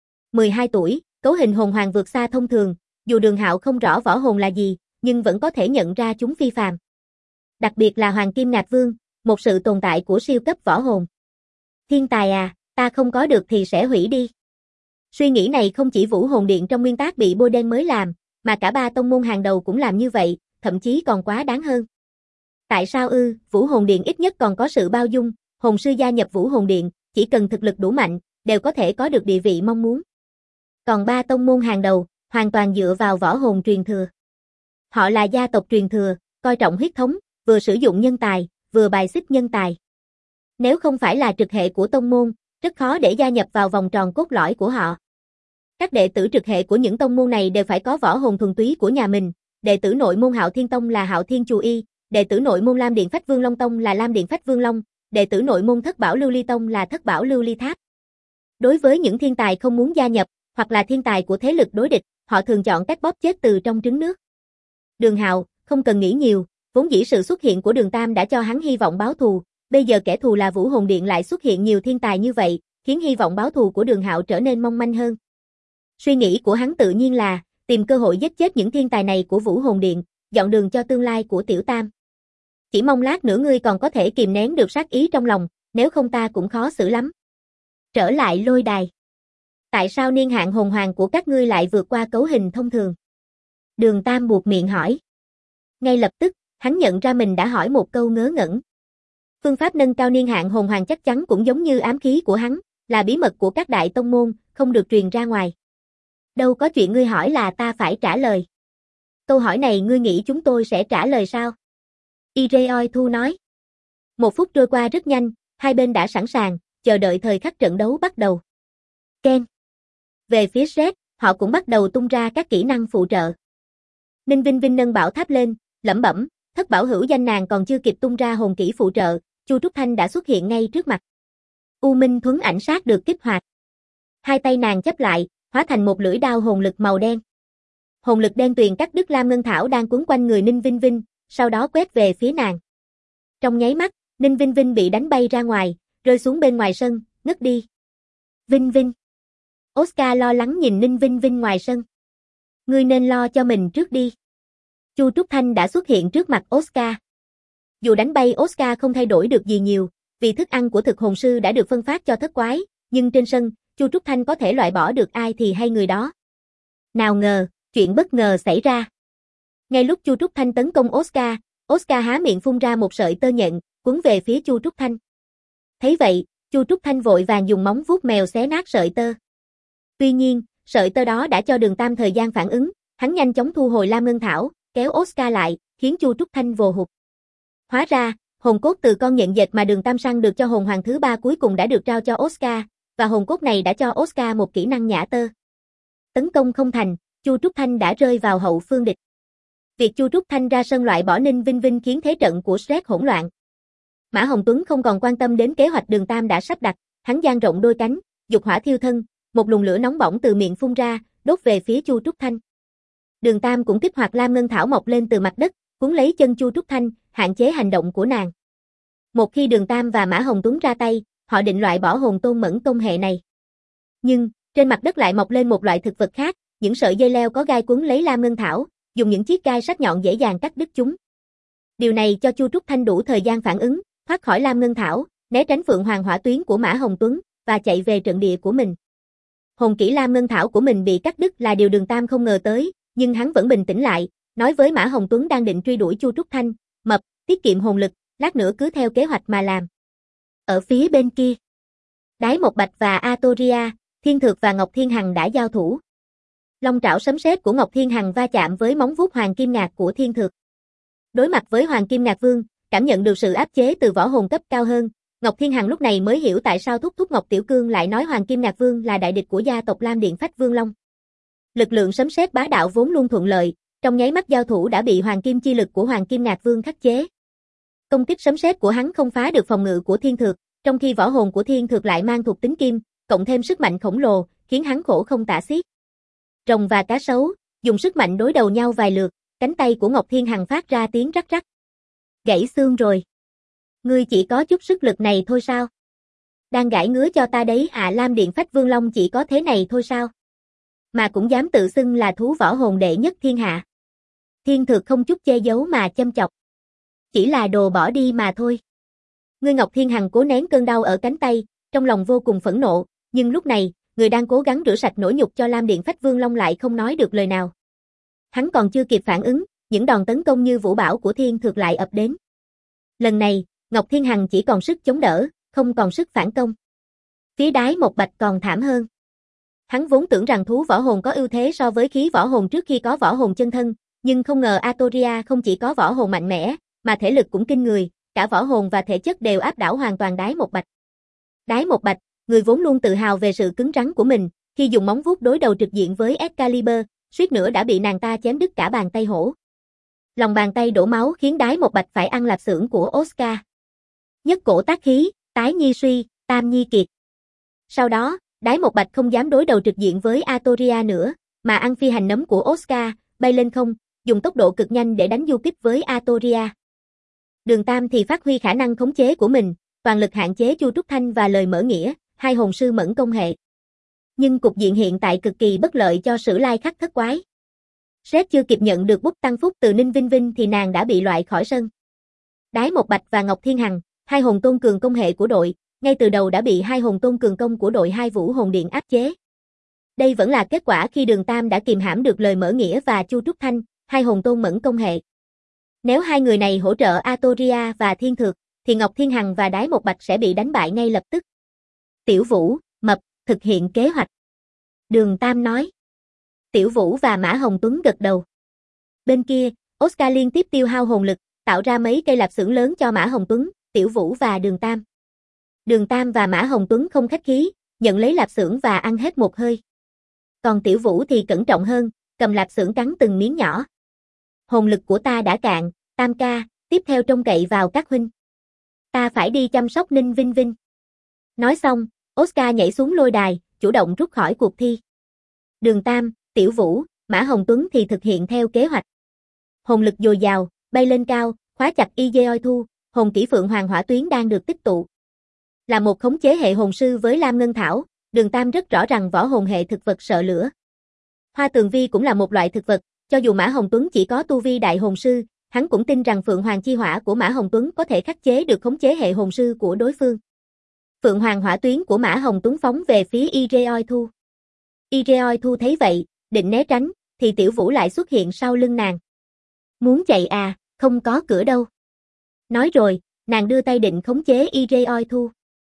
12 tuổi, cấu hình hồn hoàng vượt xa thông thường, dù Đường Hạo không rõ võ hồn là gì, nhưng vẫn có thể nhận ra chúng phi phàm. Đặc biệt là Hoàng Kim Ngạc Vương, một sự tồn tại của siêu cấp võ hồn. Thiên tài à, ta không có được thì sẽ hủy đi. Suy nghĩ này không chỉ Vũ Hồn Điện trong nguyên tác bị bôi đen mới làm, mà cả 3 tông môn hàng đầu cũng làm như vậy, thậm chí còn quá đáng hơn. Tại sao Vũ Hồn Điện ít nhất còn có sự bao dung, hồn sư gia nhập Vũ Hồn Điện, chỉ cần thực lực đủ mạnh, đều có thể có được địa vị mong muốn. Còn 3 tông môn hàng đầu, hoàn toàn dựa vào võ hồn truyền thừa. Họ là gia tộc truyền thừa, coi trọng huyết thống, vừa sử dụng nhân tài, vừa bài xích nhân tài. Nếu không phải là trực hệ của tông môn, rất khó để gia nhập vào vòng tròn cốt lõi của họ. Các đệ tử trực hệ của những tông môn này đều phải có võ hồn thuần túy của nhà mình, đệ tử nội môn Hạo Thiên Tông là Hạo Thiên Chù Y, đệ tử nội môn Lam Điện Phách Vương Long Tông là Lam Điện Phách Vương Long, đệ tử nội môn Thất Bảo Lưu Ly Tông là Thất Bảo Lưu Ly Tháp. Đối với những thiên tài không muốn gia nhập, hoặc là thiên tài của thế lực đối địch, họ thường chọn cách bóp chết từ trong trứng nước. Đường Hạo, không cần nghĩ nhiều, vốn dĩ sự xuất hiện của Đường Tam đã cho hắn hy vọng báo thù, bây giờ kẻ thù là Vũ Hồn Điện lại xuất hiện nhiều thiên tài như vậy, khiến hy vọng báo thù của Đường Hạo trở nên mong manh hơn. Suy nghĩ của hắn tự nhiên là tìm cơ hội giết chết những thiên tài này của Vũ Hồn Điện, dọn đường cho tương lai của Tiểu Tam. Chỉ mong lát nữa ngươi còn có thể kìm nén được sát ý trong lòng, nếu không ta cũng khó xử lắm. Trở lại lôi đài. Tại sao niên hạn hồn hoàng của các ngươi lại vượt qua cấu hình thông thường? Đường Tam buột miệng hỏi. Ngay lập tức, hắn nhận ra mình đã hỏi một câu ngớ ngẩn. Phương pháp nâng cao niên hạn hồn hoàng chắc chắn cũng giống như ám khí của hắn, là bí mật của các đại tông môn, không được truyền ra ngoài. Đâu có chuyện ngươi hỏi là ta phải trả lời. Câu hỏi này ngươi nghĩ chúng tôi sẽ trả lời sao? Ige Thu nói. 1 phút trôi qua rất nhanh, hai bên đã sẵn sàng, chờ đợi thời khắc trận đấu bắt đầu. Ken. Về phía Red, họ cũng bắt đầu tung ra các kỹ năng phụ trợ. Ninh Vinh Vinh nâng bảo tháp lên, lẩm bẩm, thất bảo hữu danh nàng còn chưa kịp tung ra hồn kỹ phụ trợ, Chu Trúc Thanh đã xuất hiện ngay trước mặt. U Minh Thuấn ảnh sát được kích hoạt. Hai tay nàng chắp lại, hóa thành một lưỡi đao hồn lực màu đen. Hồn lực đen tuyền cắt đứt Lam Ngân Thảo đang quấn quanh người Ninh Vinh Vinh, sau đó quét về phía nàng. Trong nháy mắt, Ninh Vinh Vinh bị đánh bay ra ngoài, rơi xuống bên ngoài sân, ngất đi. Vinh Vinh. Oscar lo lắng nhìn Ninh Vinh Vinh ngoài sân. Ngươi nên lo cho mình trước đi. Chu Trúc Thanh đã xuất hiện trước mặt Oscar. Dù đánh bay Oscar không thay đổi được gì nhiều, vì thức ăn của thực hồn sư đã được phân phát cho thất quái, nhưng trên sân, Chu Trúc Thanh có thể loại bỏ được ai thì hay người đó. Nào ngờ, chuyện bất ngờ xảy ra. Ngay lúc Chu Trúc Thanh tấn công Oscar, Oscar há miệng phun ra một sợi tơ nhện, quấn về phía Chu Trúc Thanh. Thấy vậy, Chu Trúc Thanh vội vàng dùng móng vuốt mèo xé nát sợi tơ. Tuy nhiên, sợi tơ đó đã cho Đường Tam thời gian phản ứng, hắn nhanh chóng thu hồi Lam Ngân Thảo, kéo Oscar lại, khiến Chu Trúc Thanh vồ hụt. Hóa ra, hồn cốt từ con nhện dệt mà Đường Tam săn được cho hồn hoàng thứ 3 cuối cùng đã được trao cho Oscar, và hồn cốt này đã cho Oscar một kỹ năng nhả tơ. Tấn công không thành, Chu Trúc Thanh đã rơi vào hậu phương địch. Việc Chu Trúc Thanh ra sân loại bỏ Ninh Vinh Vinh khiến thế trận của Shrek hỗn loạn. Mã Hồng Tuấn không còn quan tâm đến kế hoạch Đường Tam đã sắp đặt, hắn dang rộng đôi cánh, dục hỏa thiêu thân, một luồng lửa nóng bỏng từ miệng phun ra, đốt về phía Chu Trúc Thanh. Đường Tam cũng kích hoạt Lam Ngân Thảo mọc lên từ mặt đất, cuốn lấy chân Chu Trúc Thanh, hạn chế hành động của nàng. Một khi Đường Tam và Mã Hồng Tuấn ra tay, họ định loại bỏ hồn tôn mẫn công hệ này. Nhưng, trên mặt đất lại mọc lên một loại thực vật khác, những sợi dây leo có gai cuốn lấy lam ngân thảo, dùng những chiếc gai sắc nhọn dễ dàng cắt đứt chúng. Điều này cho Chu Trúc Thanh đủ thời gian phản ứng, thoát khỏi lam ngân thảo, né tránh Phượng Hoàng hỏa tuyến của Mã Hồng Tuấn và chạy về trận địa của mình. Hồn kỹ lam ngân thảo của mình bị cắt đứt là điều Đường Tam không ngờ tới, nhưng hắn vẫn bình tĩnh lại, nói với Mã Hồng Tuấn đang định truy đuổi Chu Trúc Thanh, "Mập, tiết kiệm hồn lực, lát nữa cứ theo kế hoạch mà làm." Ở phía bên kia, Đái Mộc Bạch và Atoria, Thiên Thược và Ngọc Thiên Hằng đã giao thủ. Long trảo sấm sét của Ngọc Thiên Hằng va chạm với móng vuốt hoàng kim ngạc của Thiên Thược. Đối mặt với Hoàng Kim Ngạc Vương, cảm nhận được sự áp chế từ võ hồn cấp cao hơn, Ngọc Thiên Hằng lúc này mới hiểu tại sao thúc Ngọc Tiểu Cương lại nói Hoàng Kim Ngạc Vương là đại địch của gia tộc Lam Điện Phách Vương Long. Lực lượng sấm sét bá đạo vốn luôn thuận lợi, trong nháy mắt giao thủ đã bị Hoàng Kim chi lực của Hoàng Kim Ngạc Vương khắc chế. Công kích sấm sét của hắn không phá được phòng ngự của Thiên Thược, trong khi võ hồn của Thiên Thược lại mang thuộc tính kim, cộng thêm sức mạnh khổng lồ, khiến hắn khổ không tả xiết. Rồng và cá sấu, dùng sức mạnh đối đầu nhau vài lượt, cánh tay của Ngọc Thiên Hằng phát ra tiếng rắc rắc. "Gãy xương rồi. Ngươi chỉ có chút sức lực này thôi sao? Đang gãi ngứa cho ta đấy à?" Lam Điện Phách Vương Long chỉ có thế này thôi sao? Mà cũng dám tự xưng là thú võ hồn đệ nhất thiên hạ. Thiên Thược không chút che giấu mà châm chọc. "Chỉ là đồ bỏ đi mà thôi." Ngươi Ngọc Thiên Hằng cố nén cơn đau ở cánh tay, trong lòng vô cùng phẫn nộ, nhưng lúc này, người đang cố gắng rửa sạch nỗi nhục cho Lam Điện Phách Vương Long lại không nói được lời nào. Hắn còn chưa kịp phản ứng, những đòn tấn công như vũ bão của Thiên Thược lại ập đến. Lần này, Ngọc Thiên Hằng chỉ còn sức chống đỡ, không còn sức phản công. Phía Đái Mộc Bạch còn thảm hơn. Hắn vốn tưởng rằng thú võ hồn có ưu thế so với khí võ hồn trước khi có võ hồn chân thân, nhưng không ngờ Atoria không chỉ có võ hồn mạnh mẽ, mà thể lực cũng kinh người, cả võ hồn và thể chất đều áp đảo hoàn toàn Đái Mộc Bạch. Đái Mộc Bạch, người vốn luôn tự hào về sự cứng rắn của mình, khi dùng móng vuốt đối đầu trực diện với Excalibur, suýt nữa đã bị nàng ta chém đứt cả bàn tay hổ. Lòng bàn tay đổ máu khiến Đái Mộc Bạch phải ăn lạp xưởng của Oscar. Nhất cổ tác khí, tái nhi suy, tam nhi kiệt. Sau đó, Đái Mộc Bạch không dám đối đầu trực diện với Atoria nữa, mà ăn phi hành nấm của Oscar, bay lên không, dùng tốc độ cực nhanh để đánh du kích với Atoria. Đường Tam thì phát huy khả năng khống chế của mình, toàn lực hạn chế Chu Trúc Thanh và Lời Mở Nghĩa, hai hồn sư mẫn công hệ. Nhưng cục diện hiện tại cực kỳ bất lợi cho Sử Lai Khắc Thất Quái. Sếp chưa kịp nhận được bút tăng phúc từ Ninh Vinh Vinh thì nàng đã bị loại khỏi sân. Đái Mộc Bạch và Ngọc Thiên Hằng, hai hồn tôn cường công hệ của đội, ngay từ đầu đã bị hai hồn tôn cường công của đội Hai Vũ Hồn Điện áp chế. Đây vẫn là kết quả khi Đường Tam đã kìm hãm được Lời Mở Nghĩa và Chu Trúc Thanh, hai hồn tôn mẫn công hệ. Nếu hai người này hỗ trợ Atoria và Thiên Thược, thì Ngọc Thiên Hằng và Đái Mộc Bạch sẽ bị đánh bại ngay lập tức. "Tiểu Vũ, Mập, thực hiện kế hoạch." Đường Tam nói. Tiểu Vũ và Mã Hồng Tuấn gật đầu. Bên kia, Oscar liên tiếp tiêu hao hồn lực, tạo ra mấy cây lạp xưởng lớn cho Mã Hồng Tuấn, Tiểu Vũ và Đường Tam. Đường Tam và Mã Hồng Tuấn không khách khí, nhận lấy lạp xưởng và ăn hết một hơi. Còn Tiểu Vũ thì cẩn trọng hơn, cầm lạp xưởng cắn từng miếng nhỏ. "Hồn lực của ta đã cạn, Tam ca, tiếp theo trông cậy vào các huynh. Ta phải đi chăm sóc Ninh Vinh Vinh." Nói xong, Oscar nhảy xuống lôi đài, chủ động rút khỏi cuộc thi. Đường Tam, Tiểu Vũ, Mã Hồng Tuấn thì thực hiện theo kế hoạch. Hồn lực dồi dào, bay lên cao, khóa chặt Ijeoi Thu, hồn kỹ Phượng Hoàng hỏa tuyến đang được tích tụ. Là một khống chế hệ hồn sư với Lam Ngân Thảo, Đường Tam rất rõ rằng võ hồn hệ thực vật sợ lửa. Hoa tường vi cũng là một loại thực vật, cho dù Mã Hồng Tuấn chỉ có tu vi đại hồn sư, hắn cũng tin rằng Phượng Hoàng chi hỏa của Mã Hồng Tuấn có thể khắc chế được khống chế hệ hồn sư của đối phương. Phượng Hoàng hỏa tuyến của Mã Hồng Tuấn phóng về phía Ijeoi Thu. Ijeoi Thu thấy vậy, định né tránh, thì Tiểu Vũ lại xuất hiện sau lưng nàng. "Muốn chạy à, không có cửa đâu." Nói rồi, nàng đưa tay định khống chế Ijeoi Thu.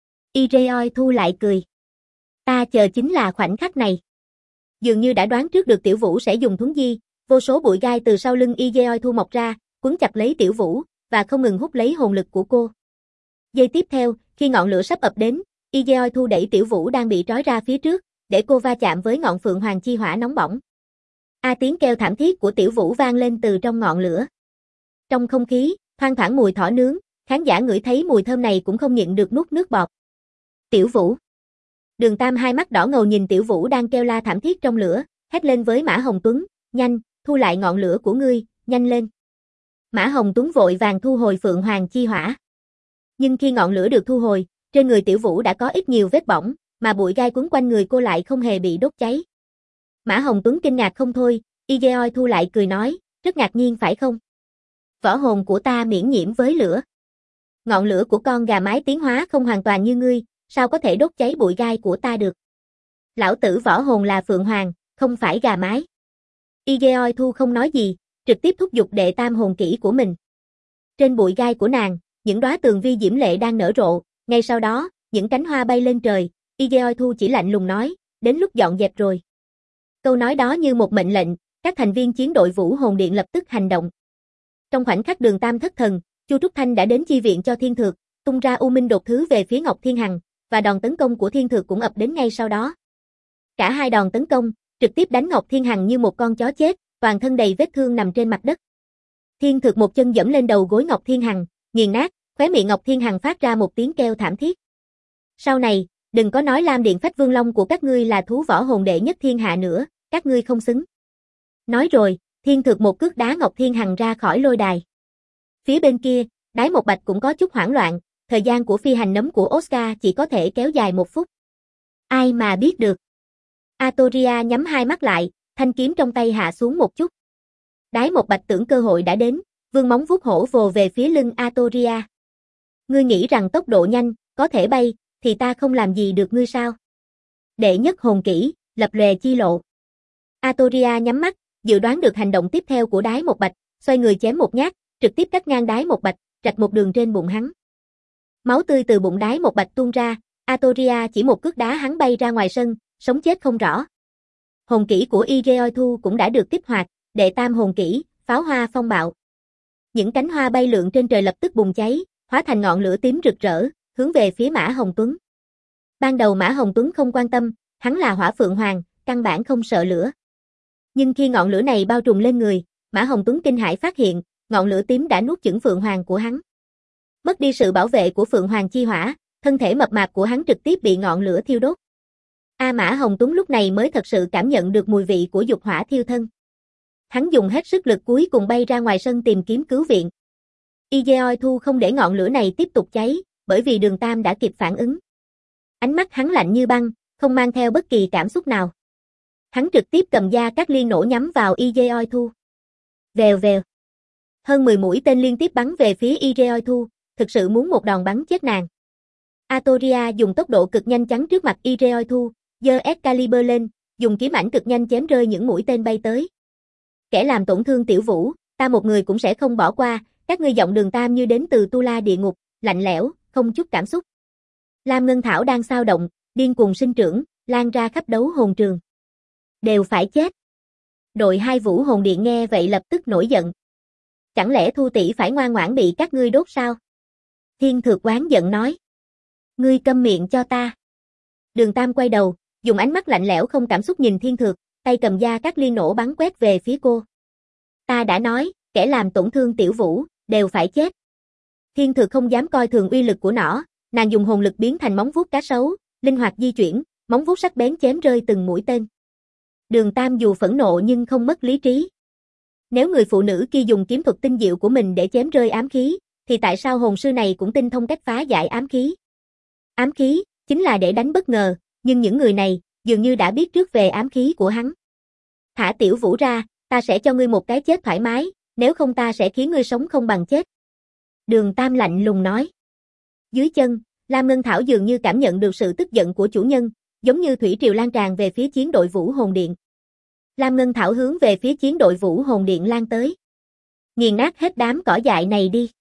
Ijeoi Thu lại cười. "Ta chờ chính là khoảnh khắc này." Dường như đã đoán trước được Tiểu Vũ sẽ dùng thuấn di, vô số bụi gai từ sau lưng Ijeoi Thu mọc ra, quấn chặt lấy Tiểu Vũ, và không ngừng hút lấy hồn lực của cô. Giây tiếp theo, khi ngọn lửa sắp ập đến, Ijeoi Thu đẩy Tiểu Vũ đang bị trói ra phía trước, để cô va chạm với ngọn Phượng Hoàng chi hỏa nóng bỏng. Tiếng kêu thảm thiết của Tiểu Vũ vang lên từ trong ngọn lửa. Trong không khí, thoang thoảng mùi thỏ nướng, khán giả ngửi thấy mùi thơm này cũng không nhịn được nuốt nước bọt. "Tiểu Vũ." Đường Tam hai mắt đỏ ngầu nhìn Tiểu Vũ đang kêu la thảm thiết trong lửa, hét lên với Mã Hồng Tuấn, "Nhanh, thu lại ngọn lửa của ngươi, nhanh lên." Mã Hồng Tuấn vội vàng thu hồi Phượng Hoàng chi hỏa. Nhưng khi ngọn lửa được thu hồi, trên người Tiểu Vũ đã có ít nhiều vết bỏng, mà bụi gai quấn quanh người cô lại không hề bị đốt cháy. Mã Hồng Tuấn kinh ngạc không thôi, Igeoi Thu lại cười nói, rất ngạc nhiên phải không? Võ hồn của ta miễn nhiễm với lửa. Ngọn lửa của con gà mái tiến hóa không hoàn toàn như ngươi, sao có thể đốt cháy bụi gai của ta được? Lão tử võ hồn là Phượng Hoàng, không phải gà mái. Igeoi Thu không nói gì, trực tiếp thúc giục đệ tam hồn kỹ của mình. Trên bụi gai của nàng, những đóa tường vi diễm lệ đang nở rộ, ngay sau đó, những cánh hoa bay lên trời, Igeoi Thu chỉ lạnh lùng nói, đến lúc dọn dẹp rồi. Câu nói đó như một mệnh lệnh, các thành viên chiến đội Vũ Hồn Điện lập tức hành động. Trong khoảnh khắc Đường Tam thất thần, Chu Trúc Thanh đã đến chi viện cho Thiên Thược, tung ra U Minh đột thứ về phía Ngọc Thiên Hằng, và đòn tấn công của Thiên Thược cũng ập đến ngay sau đó. Cả hai đòn tấn công, trực tiếp đánh Ngọc Thiên Hằng như một con chó chết, toàn thân đầy vết thương nằm trên mặt đất. Thiên Thược một chân dẫm lên đầu gối Ngọc Thiên Hằng, nghiền nát, khóe miệng Ngọc Thiên Hằng phát ra một tiếng kêu thảm thiết. Sau này, đừng có nói Lam Điện Phách Vương Long của các ngươi là thú võ hồn đệ nhất thiên hạ nữa, các ngươi không xứng. Nói rồi, Thiên Thược một cước đá Ngọc Thiên Hằng ra khỏi lôi đài. Phía bên kia, Đái Một Bạch cũng có chút hoảng loạn, thời gian của phi hành nấm của Oscar chỉ có thể kéo dài 1 phút. Ai mà biết được. Atoria nhắm hai mắt lại, thanh kiếm trong tay hạ xuống một chút. Đái Một Bạch tưởng cơ hội đã đến, vương móng vuốt hổ vồ về phía lưng Atoria. Ngươi nghĩ rằng tốc độ nhanh, có thể bay, thì ta không làm gì được ngươi sao? Đệ nhất hồn kỹ, lập lòe chi lộ. Atoria nhắm mắt, dự đoán được hành động tiếp theo của Đái Một Bạch, xoay người chém một nhát, trực tiếp cắt ngang Đái Một Bạch, rạch một đường trên bụng hắn. Máu tươi từ bụng Đái Một Bạch tuôn ra, Atoria chỉ một cước đá hắn bay ra ngoài sân, sống chết không rõ. Hồn kỹ của Igeoi Thu cũng đã được kích hoạt, đệ tam hồn kỹ, pháo hoa phong bạo. Những cánh hoa bay lượn trên trời lập tức bùng cháy, hóa thành ngọn lửa tím rực rỡ, hướng về phía Mã Hồng Tuấn. Ban đầu Mã Hồng Tuấn không quan tâm, hắn là Hỏa Phượng Hoàng, căn bản không sợ lửa. Nhưng khi ngọn lửa này bao trùm lên người, Mã Hồng Tuấn kinh hãi phát hiện, ngọn lửa tím đã nuốt chửng Phượng Hoàng của hắn. Mất đi sự bảo vệ của Phượng Hoàng chi hỏa, thân thể mập mạp của hắn trực tiếp bị ngọn lửa thiêu đốt. Mã Hồng Tuấn lúc này mới thật sự cảm nhận được mùi vị của dục hỏa thiêu thân. Hắn dùng hết sức lực cuối cùng bay ra ngoài sân tìm kiếm cứu viện. Igeoi Thu không để ngọn lửa này tiếp tục cháy, bởi vì Đường Tam đã kịp phản ứng. Ánh mắt hắn lạnh như băng, không mang theo bất kỳ cảm xúc nào. Hắn trực tiếp cầm Gia Cát Liên nổ nhắm vào Igeoi Thu. Vèo vèo. Hơn 10 mũi tên liên tiếp bắn về phía Igeoi Thu, thực sự muốn một đòn bắn chết nàng. Atoria dùng tốc độ cực nhanh chắn trước mặt Igeoi Thu, giơ Excalibur lên, dùng kiếm ảnh cực nhanh chém rơi những mũi tên bay tới. Kẻ làm tổn thương Tiểu Vũ, ta một người cũng sẽ không bỏ qua, các ngươi giọng Đường Tam như đến từ Tu La địa ngục, lạnh lẽo, không chút cảm xúc. Lam Ngân Thảo đang xao động, điên cuồng sinh trưởng, lan ra khắp đấu hồn trường. Đều phải chết. Đội 2 Vũ Hồn Điện nghe vậy lập tức nổi giận. Chẳng lẽ Thu tỷ phải ngoan ngoãn bị các ngươi đốt sao? Thiên Thược oán giận nói. Ngươi câm miệng cho ta. Đường Tam quay đầu, dùng ánh mắt lạnh lẽo không cảm xúc nhìn Thiên Thược, tay cầm Gia Cát Liên nổ bắn quét về phía cô. Ta đã nói, kẻ làm tổn thương Tiểu Vũ, đều phải chết. Thiên Thược không dám coi thường uy lực của nó, nàng dùng hồn lực biến thành móng vuốt cá sấu, linh hoạt di chuyển, móng vuốt sắc bén chém rơi từng mũi tên. Đường Tam dù phẫn nộ nhưng không mất lý trí. Nếu người phụ nữ kia dùng kiếm thuật tinh diệu của mình để chém rơi ám khí, thì tại sao hồn sư này cũng tinh thông cách phá giải ám khí? Ám khí, chính là để đánh bất ngờ, nhưng những người này, dường như đã biết trước về ám khí của hắn. Thả Tiểu Vũ ra, ta sẽ cho ngươi một cái chết thoải mái, nếu không ta sẽ khiến ngươi sống không bằng chết. Đường Tam lạnh lùng nói. Dưới chân, Lam Ngân Thảo dường như cảm nhận được sự tức giận của chủ nhân, giống như thủy triều lan tràn về phía chiến đội Vũ Hồn Điện. Lam Ngân Thảo hướng về phía chiến đội Vũ Hồn Điện lan tới. Nghiền nát hết đám cỏ dại này đi.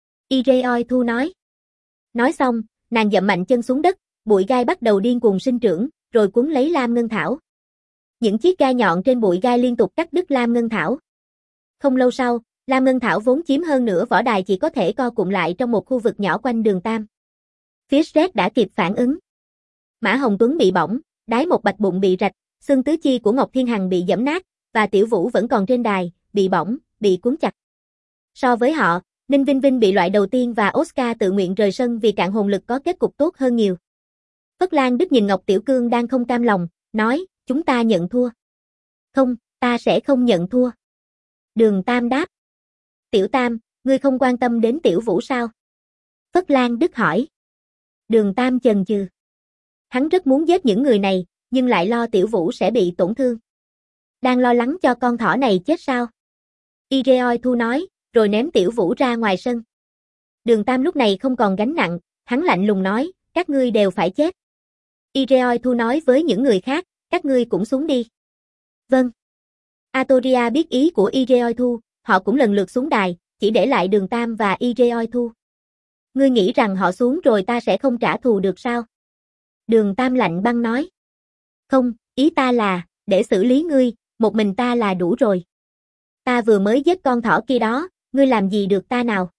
Igeoi Thu nói. Nói xong, nàng dậm mạnh chân xuống đất, bụi gai bắt đầu điên cuồng sinh trưởng, rồi cuốn lấy Lam Ngân Thảo. Những chiếc gai nhọn trên bụi gai liên tục cắt đứt Lam Ngân Thảo. Không lâu sau, Lam Ngân Thảo vốn chiếm hơn nửa võ đài chỉ có thể co cụm lại trong một khu vực nhỏ quanh Đường Tam. Phía Red đã kịp phản ứng. Mã Hồng Tuấn bị bỏng, Đái Một Bạch bụng bị rạch, xương tứ chi của Ngọc Thiên Hằng bị giẫm nát, và Tiểu Vũ vẫn còn trên đài, bị bỏng, bị cuốn chặt. So với họ, Ninh Vinh Vinh bị loại đầu tiên và Oscar tự nguyện rời sân vì cạn hồn lực có kết cục tốt hơn nhiều. Phất Lan Đức nhìn Ngọc Tiểu Cương đang không cam lòng, nói, chúng ta nhận thua. Không, ta sẽ không nhận thua. Đường Tam đáp. Tiểu Tam, ngươi không quan tâm đến Tiểu Vũ sao? Phất Lan Đức hỏi. Đường Tam chần chừ. Hắn rất muốn giết những người này, nhưng lại lo Tiểu Vũ sẽ bị tổn thương. Đang lo lắng cho con thỏ này chết sao? Ireoi Thu nói, rồi ném Tiểu Vũ ra ngoài sân. Đường Tam lúc này không còn gánh nặng, hắn lạnh lùng nói, các ngươi đều phải chết. Ireoi Thu nói với những người khác, các ngươi cũng xuống đi. Vâng. Atoria biết ý của Ireoi Thu, họ cũng lần lượt xuống đài, chỉ để lại Đường Tam và Ireoi Thu. Ngươi nghĩ rằng họ xuống rồi ta sẽ không trả thù được sao? Đường Tam lạnh băng nói. Không, ý ta là, để xử lý ngươi, một mình ta là đủ rồi. Ta vừa mới giết con thỏ kia đó, ngươi làm gì được ta nào?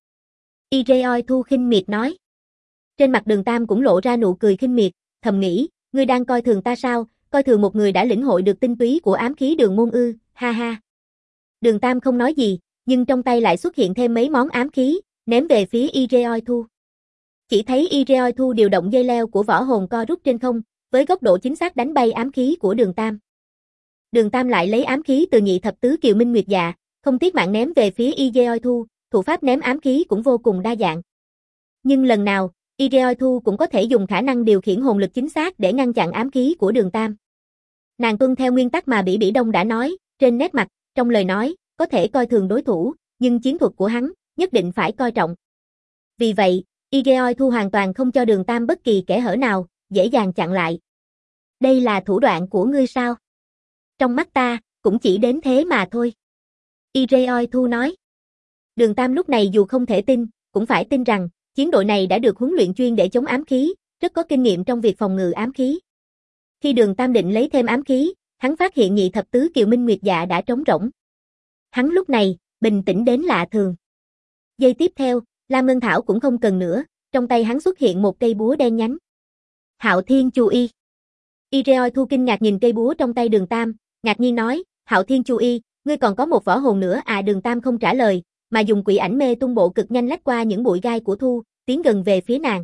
Ireoi Thu khinh miệt nói. Trên mặt Đường Tam cũng lộ ra nụ cười khinh miệt, thầm nghĩ, ngươi đang coi thường ta sao, coi thường một người đã lĩnh hội được tinh túy của ám khí đường môn ư, ha ha. Đường Tam không nói gì, nhưng trong tay lại xuất hiện thêm mấy món ám khí, ném về phía Ireoi Thu. Chỉ thấy Ireoi Thu điều động dây leo của võ hồn co rút trên không, với góc độ chính xác đánh bay ám khí của Đường Tam. Đường Tam lại lấy ám khí từ nhị thập tứ Kiều Minh Nguyệt Dạ, không tiếc mạng ném về phía Ireoi Thu, thủ pháp ném ám khí cũng vô cùng đa dạng. Nhưng lần nào, Ireoi Thu cũng có thể dùng khả năng điều khiển hồn lực chính xác để ngăn chặn ám khí của Đường Tam. Nàng tuân theo nguyên tắc mà Bỉ Bỉ Đông đã nói, trên nét mặt, trong lời nói, có thể coi thường đối thủ, nhưng chiến thuật của hắn, nhất định phải coi trọng. Vì vậy, Ireoi Thu hoàn toàn không cho Đường Tam bất kỳ kẽ hở nào, dễ dàng chặn lại. Đây là thủ đoạn của ngươi sao? Trong mắt ta, cũng chỉ đến thế mà thôi. Ireoi Thu nói. Đường Tam lúc này dù không thể tin, cũng phải tin rằng, chiến đội này đã được huấn luyện chuyên để chống ám khí, rất có kinh nghiệm trong việc phòng ngự ám khí. Khi Đường Tam định lấy thêm ám khí, hắn phát hiện nhị thập tứ Kiều Minh Nguyệt Dạ đã trống rỗng. Hắn lúc này, bình tĩnh đến lạ thường. Giây tiếp theo, Lam Ngân Thảo cũng không cần nữa, trong tay hắn xuất hiện một cây búa đen nhánh. Hạo Thiên Chu Y. Ireoi Thu kinh ngạc nhìn cây búa trong tay Đường Tam, ngạc nhiên nói, Hạo Thiên Chu Y, ngươi còn có một võ hồn nữa à? Đường Tam không trả lời, mà dùng quỷ ảnh mê tung bộ cực nhanh lách qua những bụi gai của Thu, tiến gần về phía nàng.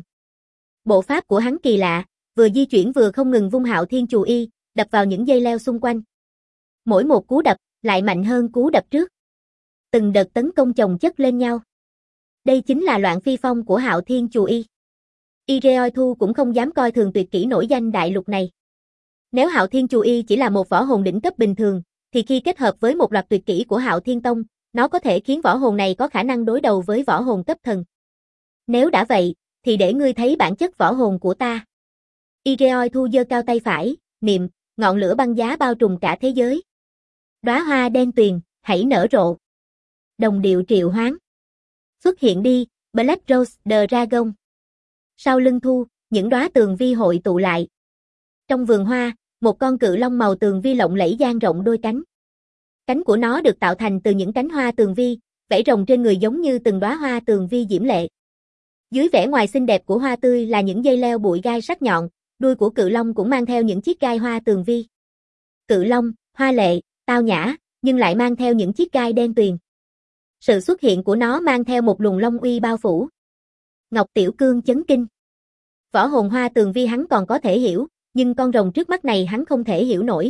Bộ pháp của hắn kỳ lạ, vừa di chuyển vừa không ngừng vung Hạo Thiên Chu Y, đập vào những dây leo xung quanh. Mỗi một cú đập, lại mạnh hơn cú đập trước. Từng đợt tấn công chồng chất lên nhau. Đây chính là loạn phi phong của Hạo Thiên Chu Y. Ireoi Thu cũng không dám coi thường tuyệt kỹ nổi danh đại lục này. Nếu Hạo Thiên Chu Y chỉ là một võ hồn đỉnh cấp bình thường, thì khi kết hợp với một loạt tuyệt kỹ của Hạo Thiên Tông, nó có thể khiến võ hồn này có khả năng đối đầu với võ hồn cấp thần. Nếu đã vậy, thì để ngươi thấy bản chất võ hồn của ta. Ireoi Thu giơ cao tay phải, niệm, ngọn lửa băng giá bao trùm cả thế giới. Đóa hoa đen tuyền, hãy nở rộ. Đồng điệu triệu hoán. Xuất hiện đi, Black Rose the Dragon. Sau lưng Thu, những đóa tường vi hội tụ lại. Trong vườn hoa, một con cự long màu tường vi lộng lẫy dang rộng đôi cánh. Cánh của nó được tạo thành từ những cánh hoa tường vi, vảy rồng trên người giống như từng đóa hoa tường vi diễm lệ. Dưới vẻ ngoài xinh đẹp của hoa tươi là những dây leo bụi gai sắc nhọn, đuôi của cự long cũng mang theo những chiếc gai hoa tường vi. Cự long, hoa lệ, tao nhã, nhưng lại mang theo những chiếc gai đen tuyền. Sự xuất hiện của nó mang theo một luồng long uy bao phủ. Ngọc Tiểu Cương chấn kinh. Võ hồn hoa tường vi hắn còn có thể hiểu, nhưng con rồng trước mắt này hắn không thể hiểu nổi.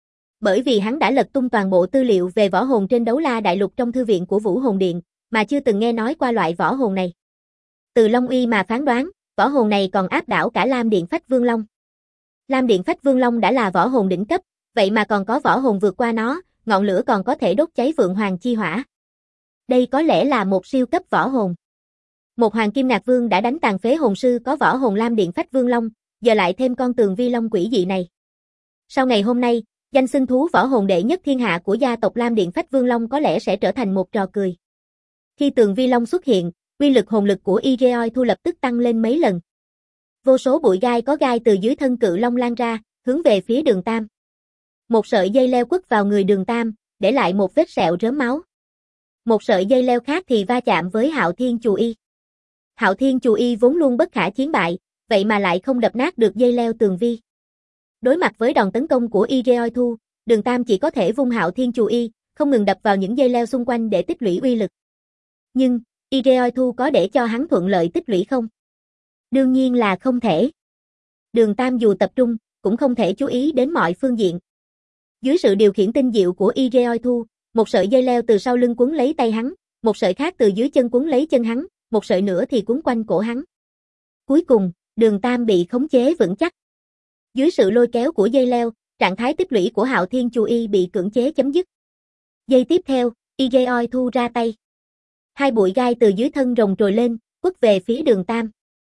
Bởi vì hắn đã lật tung toàn bộ tư liệu về võ hồn trên Đấu La Đại Lục trong thư viện của Vũ Hồn Điện, mà chưa từng nghe nói qua loại võ hồn này. Từ Long uy mà phán đoán, võ hồn này còn áp đảo cả Lam Điện Phách Vương Long. Lam Điện Phách Vương Long đã là võ hồn đỉnh cấp, vậy mà còn có võ hồn vượt qua nó, ngọn lửa còn có thể đốt cháy Vượng Hoàng chi hỏa. Đây có lẽ là một siêu cấp võ hồn. Một Hoàng Kim Ngạc Vương đã đánh tàn phế hồn sư có võ hồn Lam Điện Phách Vương Long, giờ lại thêm con tường vi long quỷ dị này. Sau ngày hôm nay, danh xưng thú võ hồn đệ nhất thiên hạ của gia tộc Lam Điện Phách Vương Long có lẽ sẽ trở thành một trò cười. Khi tường vi long xuất hiện, uy lực hồn lực của Ireoi Thu lập tức tăng lên mấy lần. Vô số bụi gai có gai từ dưới thân cự long lan ra, hướng về phía Đường Tam. Một sợi dây leo quất vào người Đường Tam, để lại một vết sẹo rớm máu. Một sợi dây leo khác thì va chạm với Hạo Thiên Chu Y. Hạo Thiên Chu Y vốn luôn bất khả chiến bại, vậy mà lại không đập nát được dây leo tường vi. Đối mặt với đòn tấn công của Ireoi Thu, Đường Tam chỉ có thể vung Hạo Thiên Chu Y, không ngừng đập vào những dây leo xung quanh để tích lũy uy lực. Nhưng, Ireoi Thu có để cho hắn thuận lợi tích lũy không? Đương nhiên là không thể. Đường Tam dù tập trung, cũng không thể chú ý đến mọi phương diện. Dưới sự điều khiển tinh diệu của Ireoi Thu, một sợi dây leo từ sau lưng quấn lấy tay hắn, một sợi khác từ dưới chân cuốn lấy chân hắn, một sợi nữa thì cuốn quanh cổ hắn. Cuối cùng, Đường Tam bị khống chế vững chắc. Dưới sự lôi kéo của dây leo, trạng thái tích lũy của Hạo Thiên Chu Y bị cưỡng chế chấm dứt. Giây tiếp theo, Igeoi thu ra tay. Hai bụi gai từ dưới thân rồng trồi lên, quất về phía Đường Tam.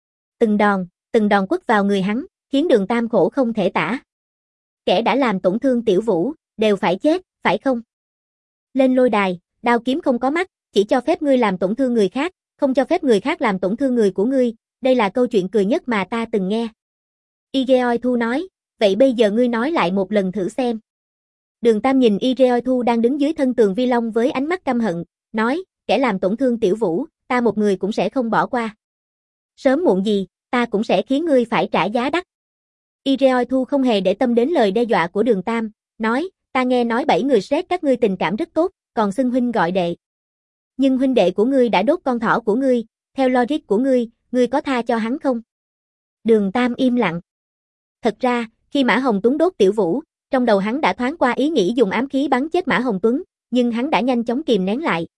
Từng đòn quất vào người hắn, khiến Đường Tam khổ không thể tả. Kẻ đã làm tổn thương Tiểu Vũ, đều phải chết, phải không? Lên lôi đài, đao kiếm không có mắt, chỉ cho phép ngươi làm tổn thương người khác, không cho phép người khác làm tổn thương người của ngươi, đây là câu chuyện cười nhất mà ta từng nghe. Igeoi Thu nói, vậy bây giờ ngươi nói lại một lần thử xem. Đường Tam nhìn Igeoi Thu đang đứng dưới thân tường vi long với ánh mắt căm hận, nói, kẻ làm tổn thương Tiểu Vũ, ta một người cũng sẽ không bỏ qua. Sớm muộn gì, ta cũng sẽ khiến ngươi phải trả giá đắt. Igeoi Thu không hề để tâm đến lời đe dọa của Đường Tam, nói, ta nghe nói 7 người Sret các ngươi tình cảm rất tốt, còn xưng huynh gọi đệ. Nhưng huynh đệ của ngươi đã đốt con thỏ của ngươi, theo logic của ngươi có tha cho hắn không? Đường Tam im lặng. Thật ra, khi Mã Hồng Tuấn đốt Tiểu Vũ, trong đầu hắn đã thoáng qua ý nghĩ dùng ám khí bắn chết Mã Hồng Tuấn, nhưng hắn đã nhanh chóng kìm nén lại.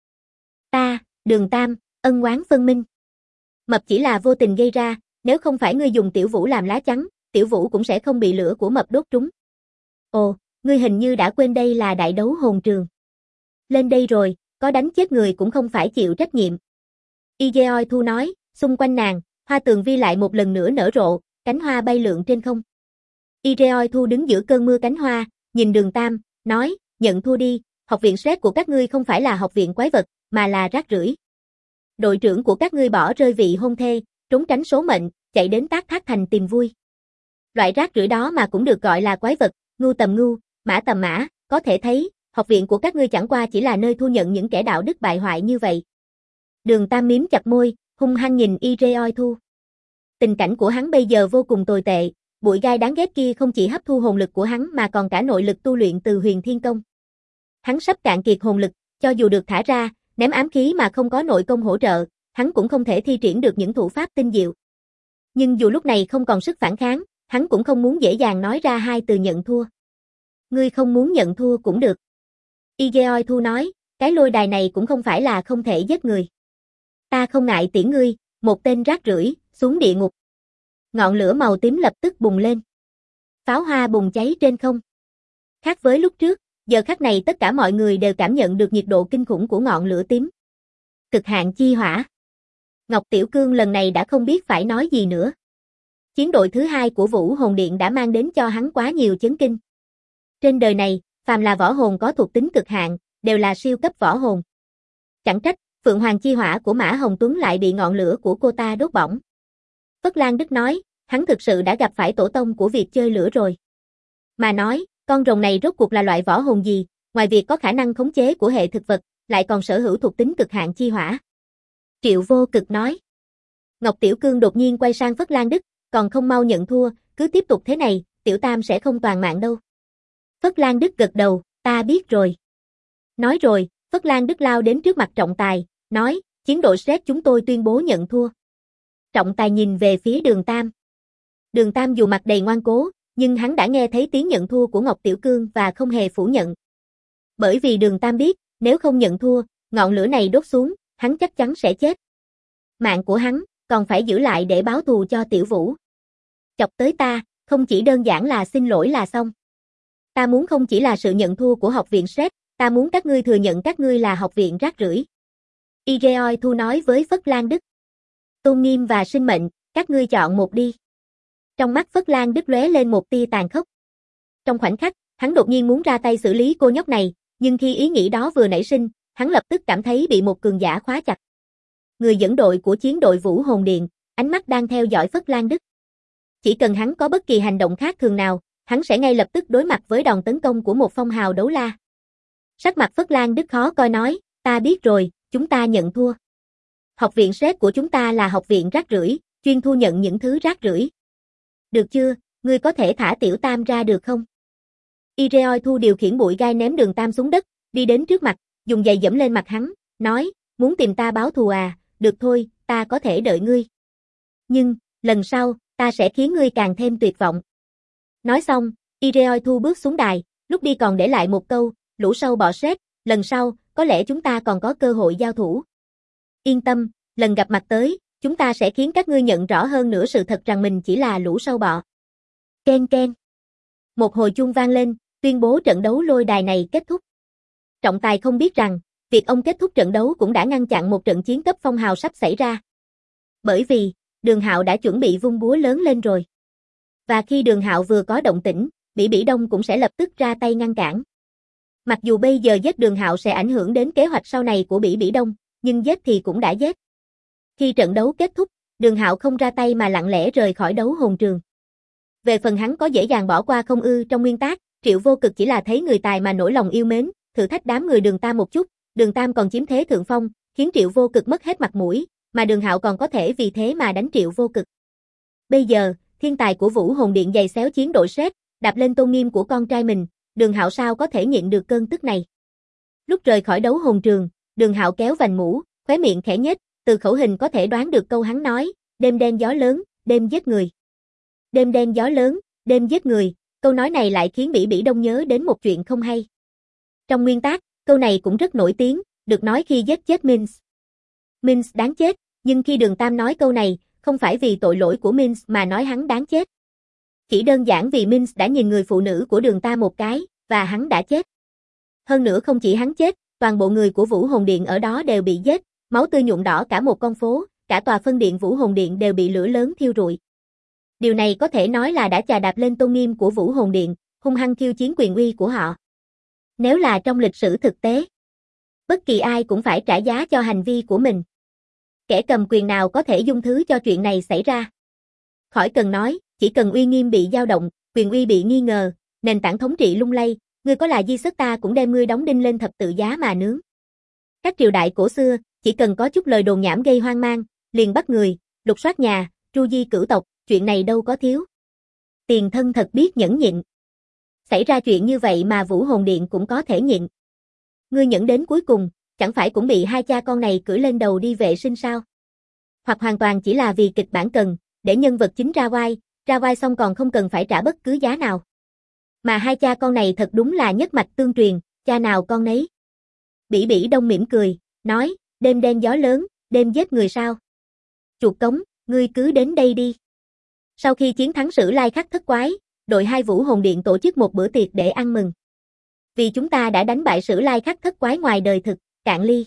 Đường Tam, ân oán phân minh. Mập chỉ là vô tình gây ra, nếu không phải ngươi dùng Tiểu Vũ làm lá chắn, Tiểu Vũ cũng sẽ không bị lửa của mập đốt trúng. Ồ, ngươi hình như đã quên đây là đại đấu hồn trường. Lên đây rồi, có đánh chết người cũng không phải chịu trách nhiệm. Igeoi Thu nói, xung quanh nàng, hoa tường vi lại một lần nữa nở rộ, cánh hoa bay lượn trên không. Igeoi Thu đứng giữa cơn mưa cánh hoa, nhìn Đường Tam, nói, nhận thua đi, học viện Sret của các ngươi không phải là học viện quái vật, mà là rác rưởi. Đội trưởng của các ngươi bỏ rơi vị hôn thê, trốn tránh số mệnh, chạy đến Tác Thác Thành tìm vui. Loại rác rưởi đó mà cũng được gọi là quái vật, ngu tầm ngu, mã tầm mã, có thể thấy, học viện của các ngươi chẳng qua chỉ là nơi thu nhận những kẻ đạo đức bại hoại như vậy. Đường Tam miếm chặt môi, hung hăng nhìn Igeoi Thu. Tình cảnh của hắn bây giờ vô cùng tồi tệ, bụi gai đáng ghét kia không chỉ hấp thu hồn lực của hắn mà còn cả nội lực tu luyện từ Huyền Thiên Công. Hắn sắp cạn kiệt hồn lực, cho dù được thả ra, ném ám khí mà không có nội công hỗ trợ, hắn cũng không thể thi triển được những thủ pháp tinh diệu. Nhưng dù lúc này không còn sức phản kháng, hắn cũng không muốn dễ dàng nói ra hai từ nhận thua. Ngươi không muốn nhận thua cũng được. Igeoi Thu nói, cái lôi đài này cũng không phải là không thể giết người. Ta không ngại tiễn ngươi, một tên rác rưởi, xuống địa ngục. Ngọn lửa màu tím lập tức bùng lên. Pháo hoa bùng cháy trên không. Khác với lúc trước, giờ khắc này tất cả mọi người đều cảm nhận được nhiệt độ kinh khủng của ngọn lửa tím. Cực hạn chi hỏa. Ngọc Tiểu Cương lần này đã không biết phải nói gì nữa. Chiến đội thứ 2 của Vũ Hồn Điện đã mang đến cho hắn quá nhiều chấn kinh. Trên đời này, phàm là võ hồn có thuộc tính cực hạn, đều là siêu cấp võ hồn. Chẳng trách, Phượng Hoàng chi hỏa của Mã Hồng Tuấn lại bị ngọn lửa của cô ta đốt bỏng. Phất Lan Đức nói, hắn thực sự đã gặp phải tổ tông của việc chơi lửa rồi. Mà nói, con rồng này rốt cuộc là loại võ hồn gì, ngoài việc có khả năng khống chế của hệ thực vật, lại còn sở hữu thuộc tính cực hạn chi hỏa. Triệu Vô Cực nói. Ngọc Tiểu Cương đột nhiên quay sang Phất Lan Đức, còn không mau nhận thua, cứ tiếp tục thế này, Tiểu Tam sẽ không toàn mạng đâu. Phất Lan Đức gật đầu, ta biết rồi. Nói rồi, Phất Lan Đức lao đến trước mặt trọng tài, nói, chiến đội Sret chúng tôi tuyên bố nhận thua. Trọng tài nhìn về phía Đường Tam. Đường Tam dù mặt đầy ngoan cố, nhưng hắn đã nghe thấy tiếng nhận thua của Ngọc Tiểu Cương và không hề phủ nhận. Bởi vì Đường Tam biết, nếu không nhận thua, ngọn lửa này đốt xuống, hắn chắc chắn sẽ chết. Mạng của hắn, còn phải giữ lại để báo thù cho Tiểu Vũ. Chọc tới ta, không chỉ đơn giản là xin lỗi là xong. Ta muốn không chỉ là sự nhận thua của học viện Sret, ta muốn các ngươi thừa nhận các ngươi là học viện rác rưởi. Igeoi Thu nói với Phất Lan Đức. Tôn nghiêm và sinh mệnh, các ngươi chọn một đi. Trong mắt Phất Lan Đức lóe lên một tia tàn khốc. Trong khoảnh khắc, hắn đột nhiên muốn ra tay xử lý cô nhóc này, nhưng khi ý nghĩ đó vừa nảy sinh, hắn lập tức cảm thấy bị một cường giả khóa chặt. Người dẫn đội của chiến đội Vũ Hồn Điện, ánh mắt đang theo dõi Phất Lan Đức. Chỉ cần hắn có bất kỳ hành động khác thường nào, hắn sẽ ngay lập tức đối mặt với đòn tấn công của một phong hào đấu la. Sắc mặt Phất Lan Đức khó coi nói, ta biết rồi, chúng ta nhận thua. Học viện Sret của chúng ta là học viện rác rưởi, chuyên thu nhận những thứ rác rưởi. Được chưa, ngươi có thể thả Tiểu Tam ra được không? Igeoi Thu điều khiển bụi gai ném Đường Tam xuống đất, đi đến trước mặt, dùng giày giẫm lên mặt hắn, nói, muốn tìm ta báo thù à, được thôi, ta có thể đợi ngươi. Nhưng, lần sau, ta sẽ khiến ngươi càng thêm tuyệt vọng. Nói xong, Igeoi Thu bước xuống đài, lúc đi còn để lại một câu, lũ sâu bọ Sret, lần sau, có lẽ chúng ta còn có cơ hội giao thủ. Yên tâm, lần gặp mặt tới, chúng ta sẽ khiến các ngươi nhận rõ hơn nữa sự thật rằng mình chỉ là lũ sâu bọ. Ken ken. Một hồi chuông vang lên, tuyên bố trận đấu lôi đài này kết thúc. Trọng tài không biết rằng, việc ông kết thúc trận đấu cũng đã ngăn chặn một trận chiến cấp phong hào sắp xảy ra. Bởi vì, Đường Hạo đã chuẩn bị vung búa lớn lên rồi. Và khi Đường Hạo vừa có động tĩnh, Bỉ Bỉ Đông cũng sẽ lập tức ra tay ngăn cản. Mặc dù bây giờ giết Đường Hạo sẽ ảnh hưởng đến kế hoạch sau này của Bỉ Bỉ Đông, nhưng giết thì cũng đã giết. Khi trận đấu kết thúc, Đường Hạo không ra tay mà lặng lẽ rời khỏi đấu hồn trường. Về phần hắn có dễ dàng bỏ qua không ư? Trong nguyên tắc, Triệu Vô Cực chỉ là thấy người tài mà nổi lòng yêu mến, thử thách đám người Đường Tam một chút, Đường Tam còn chiếm thế thượng phong, khiến Triệu Vô Cực mất hết mặt mũi, mà Đường Hạo còn có thể vì thế mà đánh Triệu Vô Cực. Bây giờ, thiên tài của Vũ Hồn Điện giày xéo chiến đội sét, đạp lên tôn nghiêm của con trai mình, Đường Hạo sao có thể nhịn được cơn tức này. Lúc rời khỏi đấu hồn trường, Đường Hạo kéo vành mũ, khóe miệng khẽ nhếch, từ khẩu hình có thể đoán được câu hắn nói, đêm đen gió lớn, đêm giết người. Đêm đen gió lớn, đêm giết người, câu nói này lại khiến Bỉ Bỉ Đông nhớ đến một chuyện không hay. Trong nguyên tắc, câu này cũng rất nổi tiếng, được nói khi giết chết Mins. Mins đáng chết, nhưng khi Đường Tam nói câu này, không phải vì tội lỗi của Mins mà nói hắn đáng chết. Chỉ đơn giản vì Mins đã nhìn người phụ nữ của Đường Tam một cái, và hắn đã chết. Hơn nữa không chỉ hắn chết, toàn bộ người của Vũ Hồn Điện ở đó đều bị giết, máu tươi nhuộm đỏ cả một con phố, cả tòa phân điện Vũ Hồn Điện đều bị lửa lớn thiêu rụi. Điều này có thể nói là đã chà đạp lên tôn nghiêm của Vũ Hồn Điện, hung hăng khiêu chiến quyền uy của họ. Nếu là trong lịch sử thực tế, bất kỳ ai cũng phải trả giá cho hành vi của mình. Kẻ cầm quyền nào có thể dung thứ cho chuyện này xảy ra? Khỏi cần nói, chỉ cần uy nghiêm bị dao động, quyền uy bị nghi ngờ, nền tảng thống trị lung lay, ngươi có là di sức ta cũng đem ngươi đóng đinh lên thập tự giá mà nướng. Các triều đại cổ xưa, chỉ cần có chút lời đồn nhảm gây hoang mang, liền bắt người, lục soát nhà, tru di cửu tộc, chuyện này đâu có thiếu. Tiền thân thật biết nhẫn nhịn. Xảy ra chuyện như vậy mà Vũ Hồn Điện cũng có thể nhịn. Ngươi nhẫn đến cuối cùng, chẳng phải cũng bị hai cha con này cưỡi lên đầu đi vệ sinh sao? Hoặc hoàn toàn chỉ là vì kịch bản cần, để nhân vật chính ra vai xong còn không cần phải trả bất cứ giá nào. Mà hai cha con này thật đúng là nhất mạch tương truyền, cha nào con nấy. Bỉ Bỉ Đông mỉm cười, nói, đêm đen gió lớn, đêm giết người sao? Chuột cống, ngươi cứ đến đây đi. Sau khi chiến thắng Sử Lai Khắc Thất Quái, đội 2 Vũ Hồn Điện tổ chức một bữa tiệc để ăn mừng. Vì chúng ta đã đánh bại Sử Lai Khắc Thất Quái ngoài đời thực, cạn ly.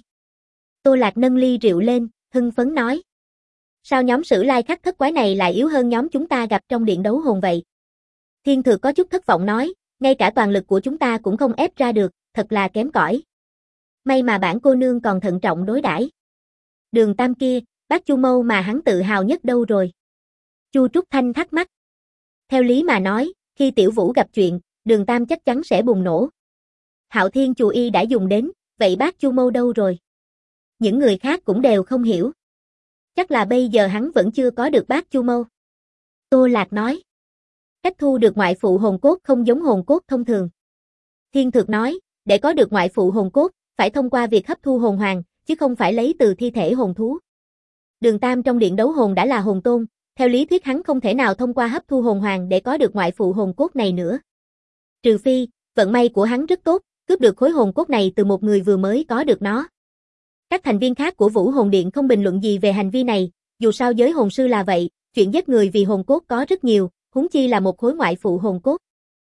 Tô Lạc nâng ly rượu lên, hưng phấn nói. Sao nhóm Sử Lai Khắc Thất Quái này lại yếu hơn nhóm chúng ta gặp trong điện đấu hồn vậy? Thiên Thược có chút thất vọng nói, ngay cả toàn lực của chúng ta cũng không ép ra được, thật là kém cỏi. May mà bản cô nương còn thận trọng đối đãi. Đường Tam kia, bác Chu Mâu mà hắn tự hào nhất đâu rồi? Chu Trúc Thanh thắc mắc. Theo lý mà nói, khi Tiểu Vũ gặp chuyện, Đường Tam chắc chắn sẽ bùng nổ. Hạo Thiên Chù Y đã dùng đến, vậy bác Chu Mâu đâu rồi? Những người khác cũng đều không hiểu. Chắc là bây giờ hắn vẫn chưa có được bác Chu Mâu. Tô Lạc nói. Cách thu được ngoại phụ hồn cốt không giống hồn cốt thông thường. Thiên Thược nói, để có được ngoại phụ hồn cốt, phải thông qua việc hấp thu hồn hoàng, chứ không phải lấy từ thi thể hồn thú. Đường Tam trong điện đấu hồn đã là hồn tôn, theo lý thuyết hắn không thể nào thông qua hấp thu hồn hoàng để có được ngoại phụ hồn cốt này nữa. Trừ phi, vận may của hắn rất tốt, cướp được khối hồn cốt này từ một người vừa mới có được nó. Các thành viên khác của Vũ Hồn Điện không bình luận gì về hành vi này, dù sao giới hồn sư là vậy, chuyện giết người vì hồn cốt có rất nhiều, huống chi là một khối ngoại phụ hồn cốt.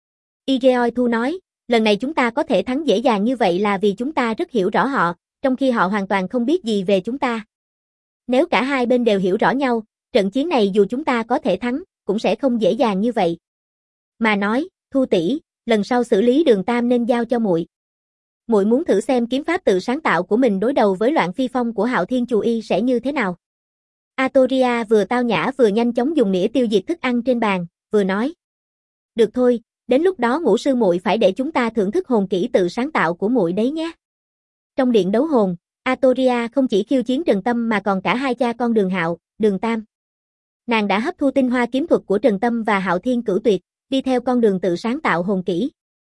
Igeoi Thu nói, lần này chúng ta có thể thắng dễ dàng như vậy là vì chúng ta rất hiểu rõ họ, trong khi họ hoàn toàn không biết gì về chúng ta. Nếu cả hai bên đều hiểu rõ nhau, trận chiến này dù chúng ta có thể thắng, cũng sẽ không dễ dàng như vậy. Mà nói, Thu tỷ, lần sau xử lý Đường Tam nên giao cho muội. Muội muốn thử xem kiếm pháp tự sáng tạo của mình đối đầu với Loạn Phi Phong của Hạo Thiên Chù Y sẽ như thế nào. Atoria vừa tao nhã vừa nhanh chóng dùng nĩa tiêu diệt thức ăn trên bàn, vừa nói. Được thôi, đến lúc đó Ngũ sư muội phải để chúng ta thưởng thức hồn kỹ tự sáng tạo của muội đấy nhé. Trong điện đấu hồn, Atoria không chỉ khiêu chiến Trần Tâm mà còn cả hai cha con Đường Hạo, Đường Tam. Nàng đã hấp thu tinh hoa kiếm thuật của Trần Tâm và Hạo Thiên Cửu Tuyệt, đi theo con đường tự sáng tạo hồn kỹ.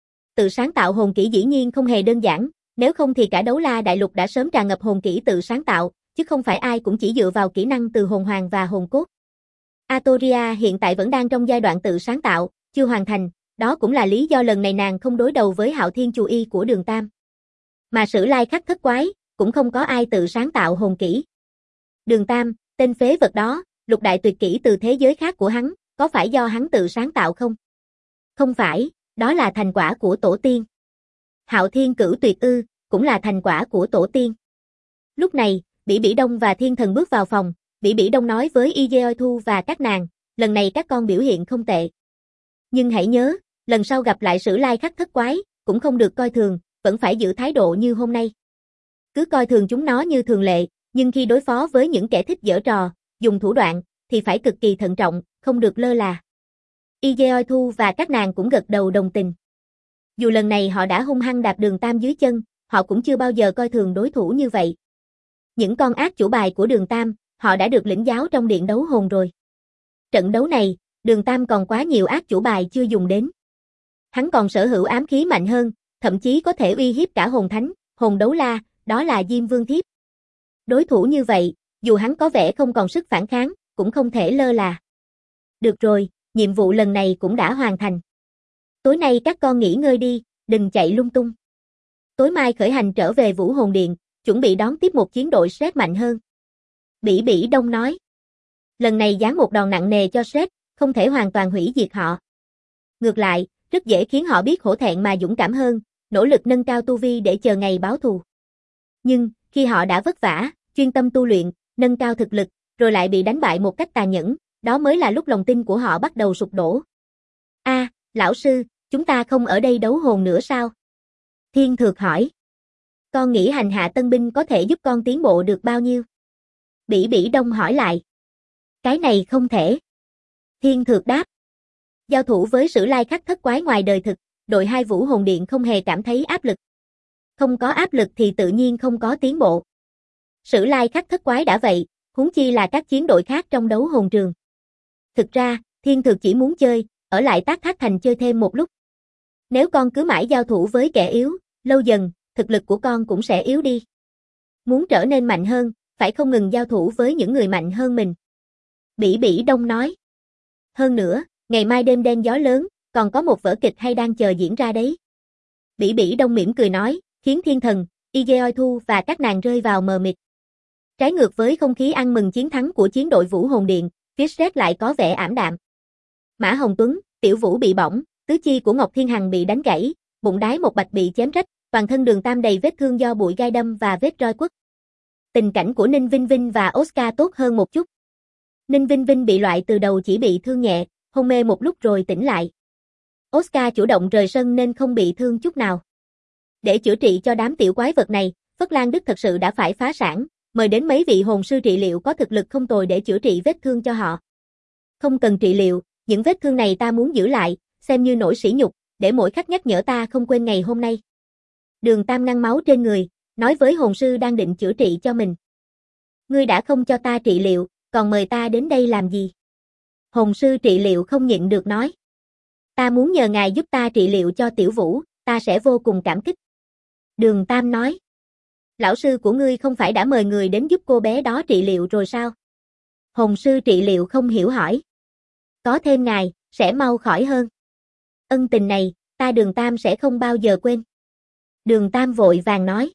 Tự sáng tạo hồn kỹ dĩ nhiên không hề đơn giản, nếu không thì cả Đấu La Đại Lục đã sớm tràn ngập hồn kỹ tự sáng tạo, chứ không phải ai cũng chỉ dựa vào kỹ năng từ hồn hoàng và hồn cốt. Atoria hiện tại vẫn đang trong giai đoạn tự sáng tạo, chưa hoàn thành, đó cũng là lý do lần này nàng không đối đầu với Hạo Thiên Chù Y của Đường Tam. Mà Sử Lai Khắc thất quái, cũng không có ai tự sáng tạo hồn kỹ. Đường Tam, tên phế vật đó, lục đại tuyệt kỹ từ thế giới khác của hắn, có phải do hắn tự sáng tạo không? Không phải, đó là thành quả của tổ tiên. Hạo Thiên Cửu Tuyệt ư, cũng là thành quả của tổ tiên. Lúc này, Bỉ Bỉ Đông và Thiên Thần bước vào phòng, Bỉ Bỉ Đông nói với Ije Thu và các nàng, lần này các con biểu hiện không tệ. Nhưng hãy nhớ, lần sau gặp lại Sử Lai Khắc thất quái, cũng không được coi thường, vẫn phải giữ thái độ như hôm nay. Cứ coi thường chúng nó như thường lệ, nhưng khi đối phó với những kẻ thích giở trò, dùng thủ đoạn, thì phải cực kỳ thận trọng, không được lơ là. Ije Thu và các nàng cũng gật đầu đồng tình. Dù lần này họ đã hung hăng đạp Đường Tam dưới chân, họ cũng chưa bao giờ coi thường đối thủ như vậy. Những con ác chủ bài của Đường Tam, họ đã được lĩnh giáo trong điện đấu hồn rồi. Trận đấu này, Đường Tam còn quá nhiều ác chủ bài chưa dùng đến. Hắn còn sở hữu ám khí mạnh hơn, thậm chí có thể uy hiếp cả hồn thánh, hồn đấu la, đó là Diêm Vương Thiếp. Đối thủ như vậy, dù hắn có vẻ không còn sức phản kháng, cũng không thể lơ là. Được rồi, nhiệm vụ lần này cũng đã hoàn thành. Tối nay các con nghỉ ngơi đi, đừng chạy lung tung. Tối mai khởi hành trở về Vũ Hồn Điện, chuẩn bị đón tiếp một chiến đội Shrek mạnh hơn. Bỉ Bỉ Đông nói. Lần này giáng một đòn nặng nề cho Shrek, không thể hoàn toàn hủy diệt họ. Ngược lại, rất dễ khiến họ biết hổ thẹn mà dũng cảm hơn, nỗ lực nâng cao tu vi để chờ ngày báo thù. Nhưng, khi họ đã vất vả, chuyên tâm tu luyện, nâng cao thực lực, rồi lại bị đánh bại một cách tàn nhẫn, đó mới là lúc lòng tin của họ bắt đầu sụp đổ. Lão sư, chúng ta không ở đây đấu hồn nữa sao? Thiên Thược hỏi. Con nghĩ hành hạ tân binh có thể giúp con tiến bộ được bao nhiêu? Bỉ Bỉ Đông hỏi lại. Cái này không thể. Thiên Thược đáp. Giao thủ với Sử Lai Khắc thất quái ngoài đời thực, đội 2 Vũ Hồn Điện không hề cảm thấy áp lực. Không có áp lực thì tự nhiên không có tiến bộ. Sử Lai Khắc thất quái đã vậy, huống chi là các chiến đội khác trong đấu hồn trường. Thực ra, Thiên Thược chỉ muốn chơi, ở lại Tác Thác Thành chơi thêm một lúc. Nếu con cứ mãi giao thủ với kẻ yếu, lâu dần, thực lực của con cũng sẽ yếu đi. Muốn trở nên mạnh hơn, phải không ngừng giao thủ với những người mạnh hơn mình. Bỉ Bỉ Đông nói. Hơn nữa, ngày mai đêm đen gió lớn, còn có một vở kịch hay đang chờ diễn ra đấy. Bỉ Bỉ Đông mỉm cười nói, khiến Thiên Thần, Ije Thu và các nàng rơi vào mờ mịt. Trái ngược với không khí ăn mừng chiến thắng của chiến đội Vũ Hồn Điện, phía Shrek lại có vẻ ảm đạm. Mã Hồng Tuấn, Tiểu Vũ bị bỏng, tứ chi của Ngọc Thiên Hằng bị đánh gãy, bụng đái một bạch bị chém rách, toàn thân Đường Tam đầy vết thương do bụi gai đâm và vết roi quất. Tình cảnh của Ninh Vinh Vinh và Oscar tốt hơn một chút. Ninh Vinh Vinh bị loại từ đầu chỉ bị thương nhẹ, hôn mê một lúc rồi tỉnh lại. Oscar chủ động rời sân nên không bị thương chút nào. Để chữa trị cho đám tiểu quái vật này, Phất Lan Đức thật sự đã phải phá sản, mời đến mấy vị hồn sư trị liệu có thực lực không tồi để chữa trị vết thương cho họ. Không cần trị liệu, những vết thương này ta muốn giữ lại, xem như nỗi sỉ nhục, để mỗi khách nhắc nhở ta không quên ngày hôm nay. Đường Tam ngăn máu trên người, nói với hồn sư đang định chữa trị cho mình. Ngươi đã không cho ta trị liệu, còn mời ta đến đây làm gì? Hồn sư trị liệu không nhịn được nói. Ta muốn nhờ ngài giúp ta trị liệu cho Tiểu Vũ, ta sẽ vô cùng cảm kích. Đường Tam nói. Lão sư của ngươi không phải đã mời người đến giúp cô bé đó trị liệu rồi sao? Hồn sư trị liệu không hiểu hỏi. Có thêm ngài, sẽ mau khỏi hơn. Ân tình này, ta Đường Tam sẽ không bao giờ quên. Đường Tam vội vàng nói.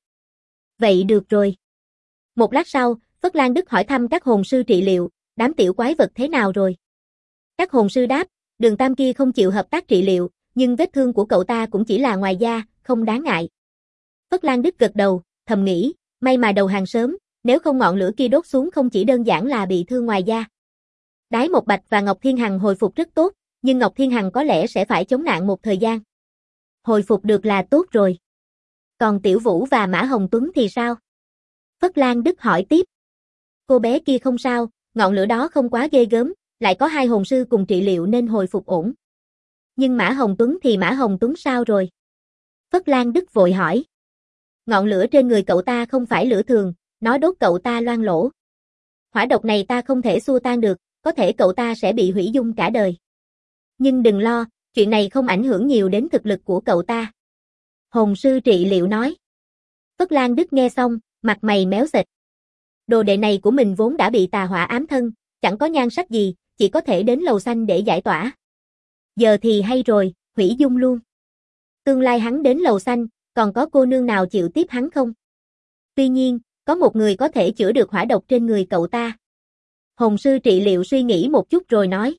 Vậy được rồi. Một lát sau, Phất Lan Đức hỏi thăm các hồn sư trị liệu, đám tiểu quái vật thế nào rồi? Các hồn sư đáp, Đường Tam kia không chịu hợp tác trị liệu, nhưng vết thương của cậu ta cũng chỉ là ngoài da, không đáng ngại. Phất Lan Đức gật đầu, thầm nghĩ, may mà đầu hàng sớm, nếu không ngọn lửa kia đốt xuống không chỉ đơn giản là bị thương ngoài da. Đái Một Bạch và Ngọc Thiên Hằng hồi phục rất tốt, nhưng Ngọc Thiên Hằng có lẽ sẽ phải chống nạn một thời gian. Hồi phục được là tốt rồi. Còn Tiểu Vũ và Mã Hồng Tuấn thì sao? Phất Lan Đức hỏi tiếp. Cô bé kia không sao, ngọn lửa đó không quá ghê gớm, lại có 2 hồn sư cùng trị liệu nên hồi phục ổn. Nhưng Mã Hồng Tuấn thì Mã Hồng Tuấn sao rồi? Phất Lan Đức vội hỏi. Ngọn lửa trên người cậu ta không phải lửa thường, nó đốt cậu ta loang lỗ. Hỏa độc này ta không thể xua tan được, có thể cậu ta sẽ bị hủy dung cả đời. Nhưng đừng lo, chuyện này không ảnh hưởng nhiều đến thực lực của cậu ta. Hồn sư trị liệu nói. Phất Lan Đức nghe xong, mặt mày méo xệch. Đồ đệ này của mình vốn đã bị tà hỏa ám thân, chẳng có nhan sắc gì, chỉ có thể đến lầu xanh để giải tỏa. Giờ thì hay rồi, hủy dung luôn. Tương lai hắn đến lầu xanh, Còn có cô nương nào chịu tiếp hắn không? Tuy nhiên, có một người có thể chữa được hỏa độc trên người cậu ta. Hồn sư trị liệu suy nghĩ một chút rồi nói.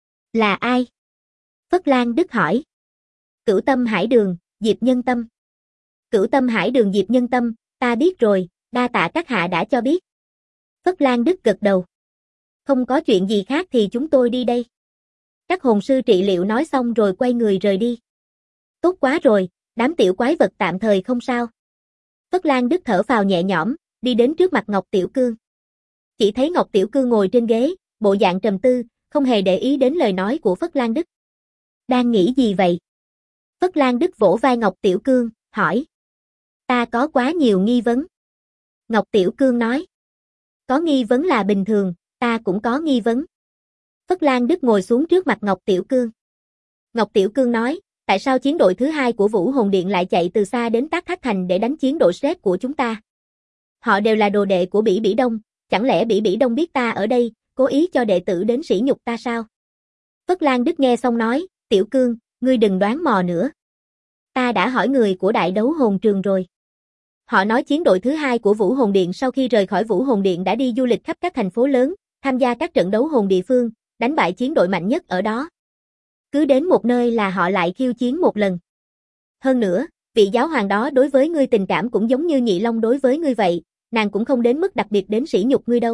Là ai? Phất Lan Đức hỏi. Cửu Tâm Hải Đường, Diệp Nhân Tâm. Cửu Tâm Hải Đường Diệp Nhân Tâm, ta biết rồi, đa tạ các hạ đã cho biết. Phất Lan Đức gật đầu. Không có chuyện gì khác thì chúng tôi đi đây. Các hồn sư trị liệu nói xong rồi quay người rời đi. Tốt quá rồi, đám tiểu quái vật tạm thời không sao. Phất Lan Đức thở phào nhẹ nhõm, đi đến trước mặt Ngọc Tiểu Cương. Chỉ thấy Ngọc Tiểu Cương ngồi trên ghế, bộ dạng trầm tư, không hề để ý đến lời nói của Phất Lan Đức. Đang nghĩ gì vậy? Phất Lan Đức vỗ vai Ngọc Tiểu Cương, hỏi. Ta có quá nhiều nghi vấn. Ngọc Tiểu Cương nói. Có nghi vấn là bình thường, ta cũng có nghi vấn. Phất Lan Đức ngồi xuống trước mặt Ngọc Tiểu Cương. Ngọc Tiểu Cương nói, tại sao chiến đội thứ hai của Vũ Hồn Điện lại chạy từ xa đến Tác Thác Thành để đánh chiến đội Shrek của chúng ta? Họ đều là đồ đệ của Bỉ Bỉ Đông, chẳng lẽ Bỉ Bỉ Đông biết ta ở đây, cố ý cho đệ tử đến sỉ nhục ta sao? Phất Lan Đức nghe xong nói, Tiểu Cương, ngươi đừng đoán mò nữa. Ta đã hỏi người của Đại Đấu Hồn Trường rồi. Họ nói chiến đội thứ hai của Vũ Hồn Điện sau khi rời khỏi Vũ Hồn Điện đã đi du lịch khắp các thành phố lớn, tham gia các trận đấu hồn địa phương, đánh bại chiến đội mạnh nhất ở đó. Cứ đến một nơi là họ lại khiêu chiến một lần. Hơn nữa, vị giáo hoàng đó đối với ngươi tình cảm cũng giống như Nhị Long đối với ngươi vậy, nàng cũng không đến mức đặc biệt đến sỉ nhục ngươi đâu.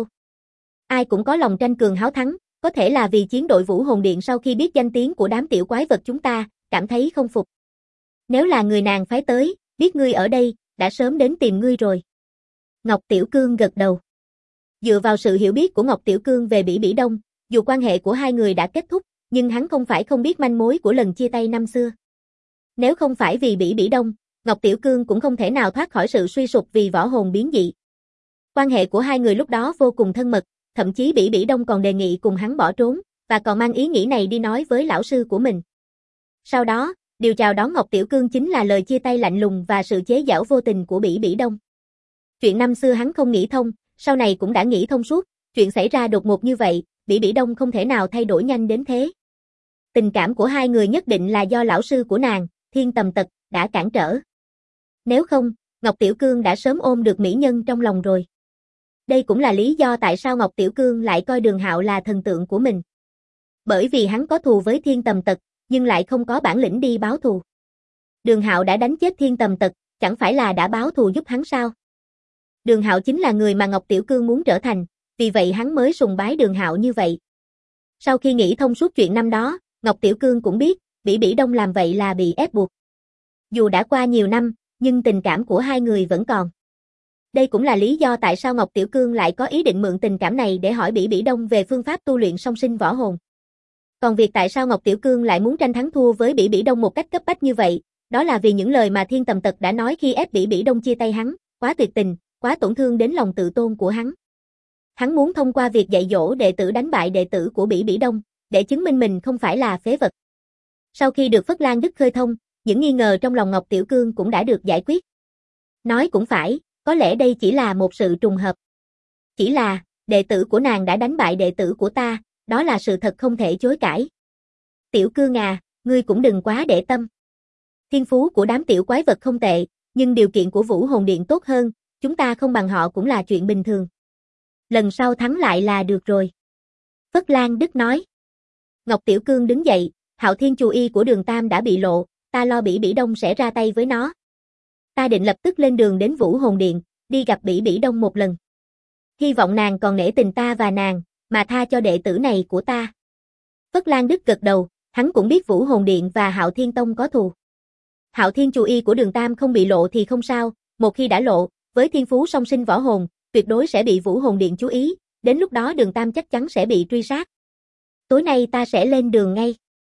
Ai cũng có lòng tranh cường háo thắng, có thể là vì chiến đội Vũ Hồn Điện sau khi biết danh tiếng của đám tiểu quái vật chúng ta, cảm thấy không phục. Nếu là người nàng phái tới, biết ngươi ở đây, đã sớm đến tìm ngươi rồi. Ngọc Tiểu Cương gật đầu. Dựa vào sự hiểu biết của Ngọc Tiểu Cương về Bỉ Bỉ Đông, dù quan hệ của hai người đã kết thúc, nhưng hắn không phải không biết manh mối của lần chia tay năm xưa. Nếu không phải vì Bỉ Bỉ Đông, Ngọc Tiểu Cương cũng không thể nào thoát khỏi sự suy sụp vì võ hồn biến dị. Quan hệ của hai người lúc đó vô cùng thân mật, thậm chí Bỉ Bỉ Đông còn đề nghị cùng hắn bỏ trốn, và còn mang ý nghĩ này đi nói với lão sư của mình. Sau đó, điều chào đón Ngọc Tiểu Cương chính là lời chia tay lạnh lùng và sự chế giễu vô tình của Bỉ Bỉ Đông. Chuyện năm xưa hắn không nghĩ thông, sau này cũng đã nghĩ thông suốt, chuyện xảy ra đột ngột như vậy, Bỉ Bỉ Đông không thể nào thay đổi nhanh đến thế. Tình cảm của hai người nhất định là do lão sư của nàng, Thiên Tầm Tật, đã cản trở. Nếu không, Ngọc Tiểu Cương đã sớm ôm được mỹ nhân trong lòng rồi. Đây cũng là lý do tại sao Ngọc Tiểu Cương lại coi Đường Hạo là thần tượng của mình. Bởi vì hắn có thù với Thiên Tầm Tật, nhưng lại không có bản lĩnh đi báo thù. Đường Hạo đã đánh chết Thiên Tầm Tật, chẳng phải là đã báo thù giúp hắn sao? Đường Hạo chính là người mà Ngọc Tiểu Cương muốn trở thành, vì vậy hắn mới sùng bái Đường Hạo như vậy. Sau khi nghĩ thông suốt chuyện năm đó, Ngọc Tiểu Cương cũng biết, Bỉ Bỉ Đông làm vậy là bị ép buộc. Dù đã qua nhiều năm, nhưng tình cảm của hai người vẫn còn. Đây cũng là lý do tại sao Ngọc Tiểu Cương lại có ý định mượn tình cảm này để hỏi Bỉ Bỉ Đông về phương pháp tu luyện song sinh võ hồn. Còn việc tại sao Ngọc Tiểu Cương lại muốn tranh thắng thua với Bỉ Bỉ Đông một cách cấp bách như vậy, đó là vì những lời mà Thiên Tầm Tật đã nói khi ép Bỉ Bỉ Đông chia tay hắn, quá tuyệt tình, quá tổn thương đến lòng tự tôn của hắn. Hắn muốn thông qua việc dạy dỗ đệ tử đánh bại đệ tử của Bỉ Bỉ Đông, để chứng minh mình không phải là phế vật. Sau khi được Phất Lan Đức khơi thông, những nghi ngờ trong lòng Ngọc Tiểu Cương cũng đã được giải quyết. Nói cũng phải, có lẽ đây chỉ là một sự trùng hợp. Chỉ là, đệ tử của nàng đã đánh bại đệ tử của ta, đó là sự thật không thể chối cãi. Tiểu Cương à, ngươi cũng đừng quá để tâm. Thiên phú của đám tiểu quái vật không tệ, nhưng điều kiện của Vũ Hồn Điện tốt hơn, chúng ta không bằng họ cũng là chuyện bình thường. Lần sau thắng lại là được rồi. Phất Lan Đức nói. Ngọc Tiểu Cương đứng dậy, Hạo Thiên Chù Y của Đường Tam đã bị lộ, ta lo Bỉ Bỉ Đông sẽ ra tay với nó. Ta định lập tức lên đường đến Vũ Hồn Điện, đi gặp Bỉ Bỉ Đông một lần. Hy vọng nàng còn nể tình ta và nàng, mà tha cho đệ tử này của ta. Phất Lan Đức gật đầu, hắn cũng biết Vũ Hồn Điện và Hạo Thiên Tông có thù. Hạo Thiên Chù Y của Đường Tam không bị lộ thì không sao, một khi đã lộ, với thiên phú song sinh võ hồn, tuyệt đối sẽ bị Vũ Hồn Điện chú ý, đến lúc đó Đường Tam chắc chắn sẽ bị truy sát. Tối nay ta sẽ lên đường ngay.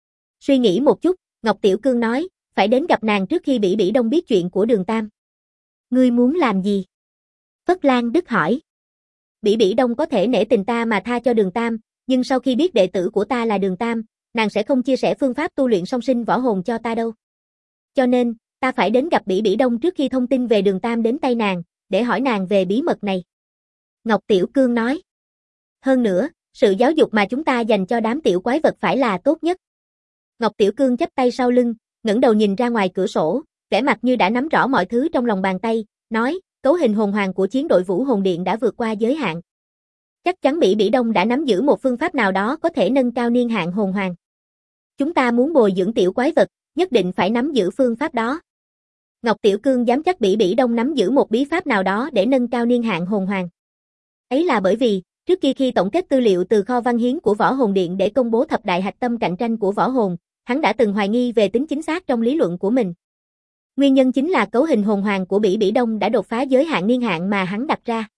Suy nghĩ một chút, Ngọc Tiểu Cương nói, phải đến gặp nàng trước khi Bỉ Bỉ Đông biết chuyện của Đường Tam. Ngươi muốn làm gì? Phất Lan Đức hỏi. Bỉ Bỉ Đông có thể nể tình ta mà tha cho Đường Tam, nhưng sau khi biết đệ tử của ta là Đường Tam, nàng sẽ không chia sẻ phương pháp tu luyện song sinh võ hồn cho ta đâu. Cho nên, ta phải đến gặp Bỉ Bỉ Đông trước khi thông tin về Đường Tam đến tay nàng, để hỏi nàng về bí mật này. Ngọc Tiểu Cương nói. Hơn nữa, sự giáo dục mà chúng ta dành cho đám tiểu quái vật phải là tốt nhất. Ngọc Tiểu Cương chắp tay sau lưng, ngẩng đầu nhìn ra ngoài cửa sổ, vẻ mặt như đã nắm rõ mọi thứ trong lòng bàn tay, nói, cấu hình hồn hoàng của chiến đội Vũ Hồn Điện đã vượt qua giới hạn. Chắc chắn Bỉ Đông đã nắm giữ một phương pháp nào đó có thể nâng cao niên hạn hồn hoàng. Chúng ta muốn bồi dưỡng tiểu quái vật, nhất định phải nắm giữ phương pháp đó. Ngọc Tiểu Cương dám chắc Bỉ Đông nắm giữ một bí pháp nào đó để nâng cao niên hạn hồn hoàng. Ấy là bởi vì, trước kia khi tổng kết tư liệu từ kho văn hiến của Võ Hồn Điện để công bố thập đại hạch tâm cạnh tranh của võ hồn, hắn đã từng hoài nghi về tính chính xác trong lý luận của mình. Nguyên nhân chính là cấu hình hồn hoàng của Bỉ Đông đã đột phá giới hạn niên hạn mà hắn đặt ra.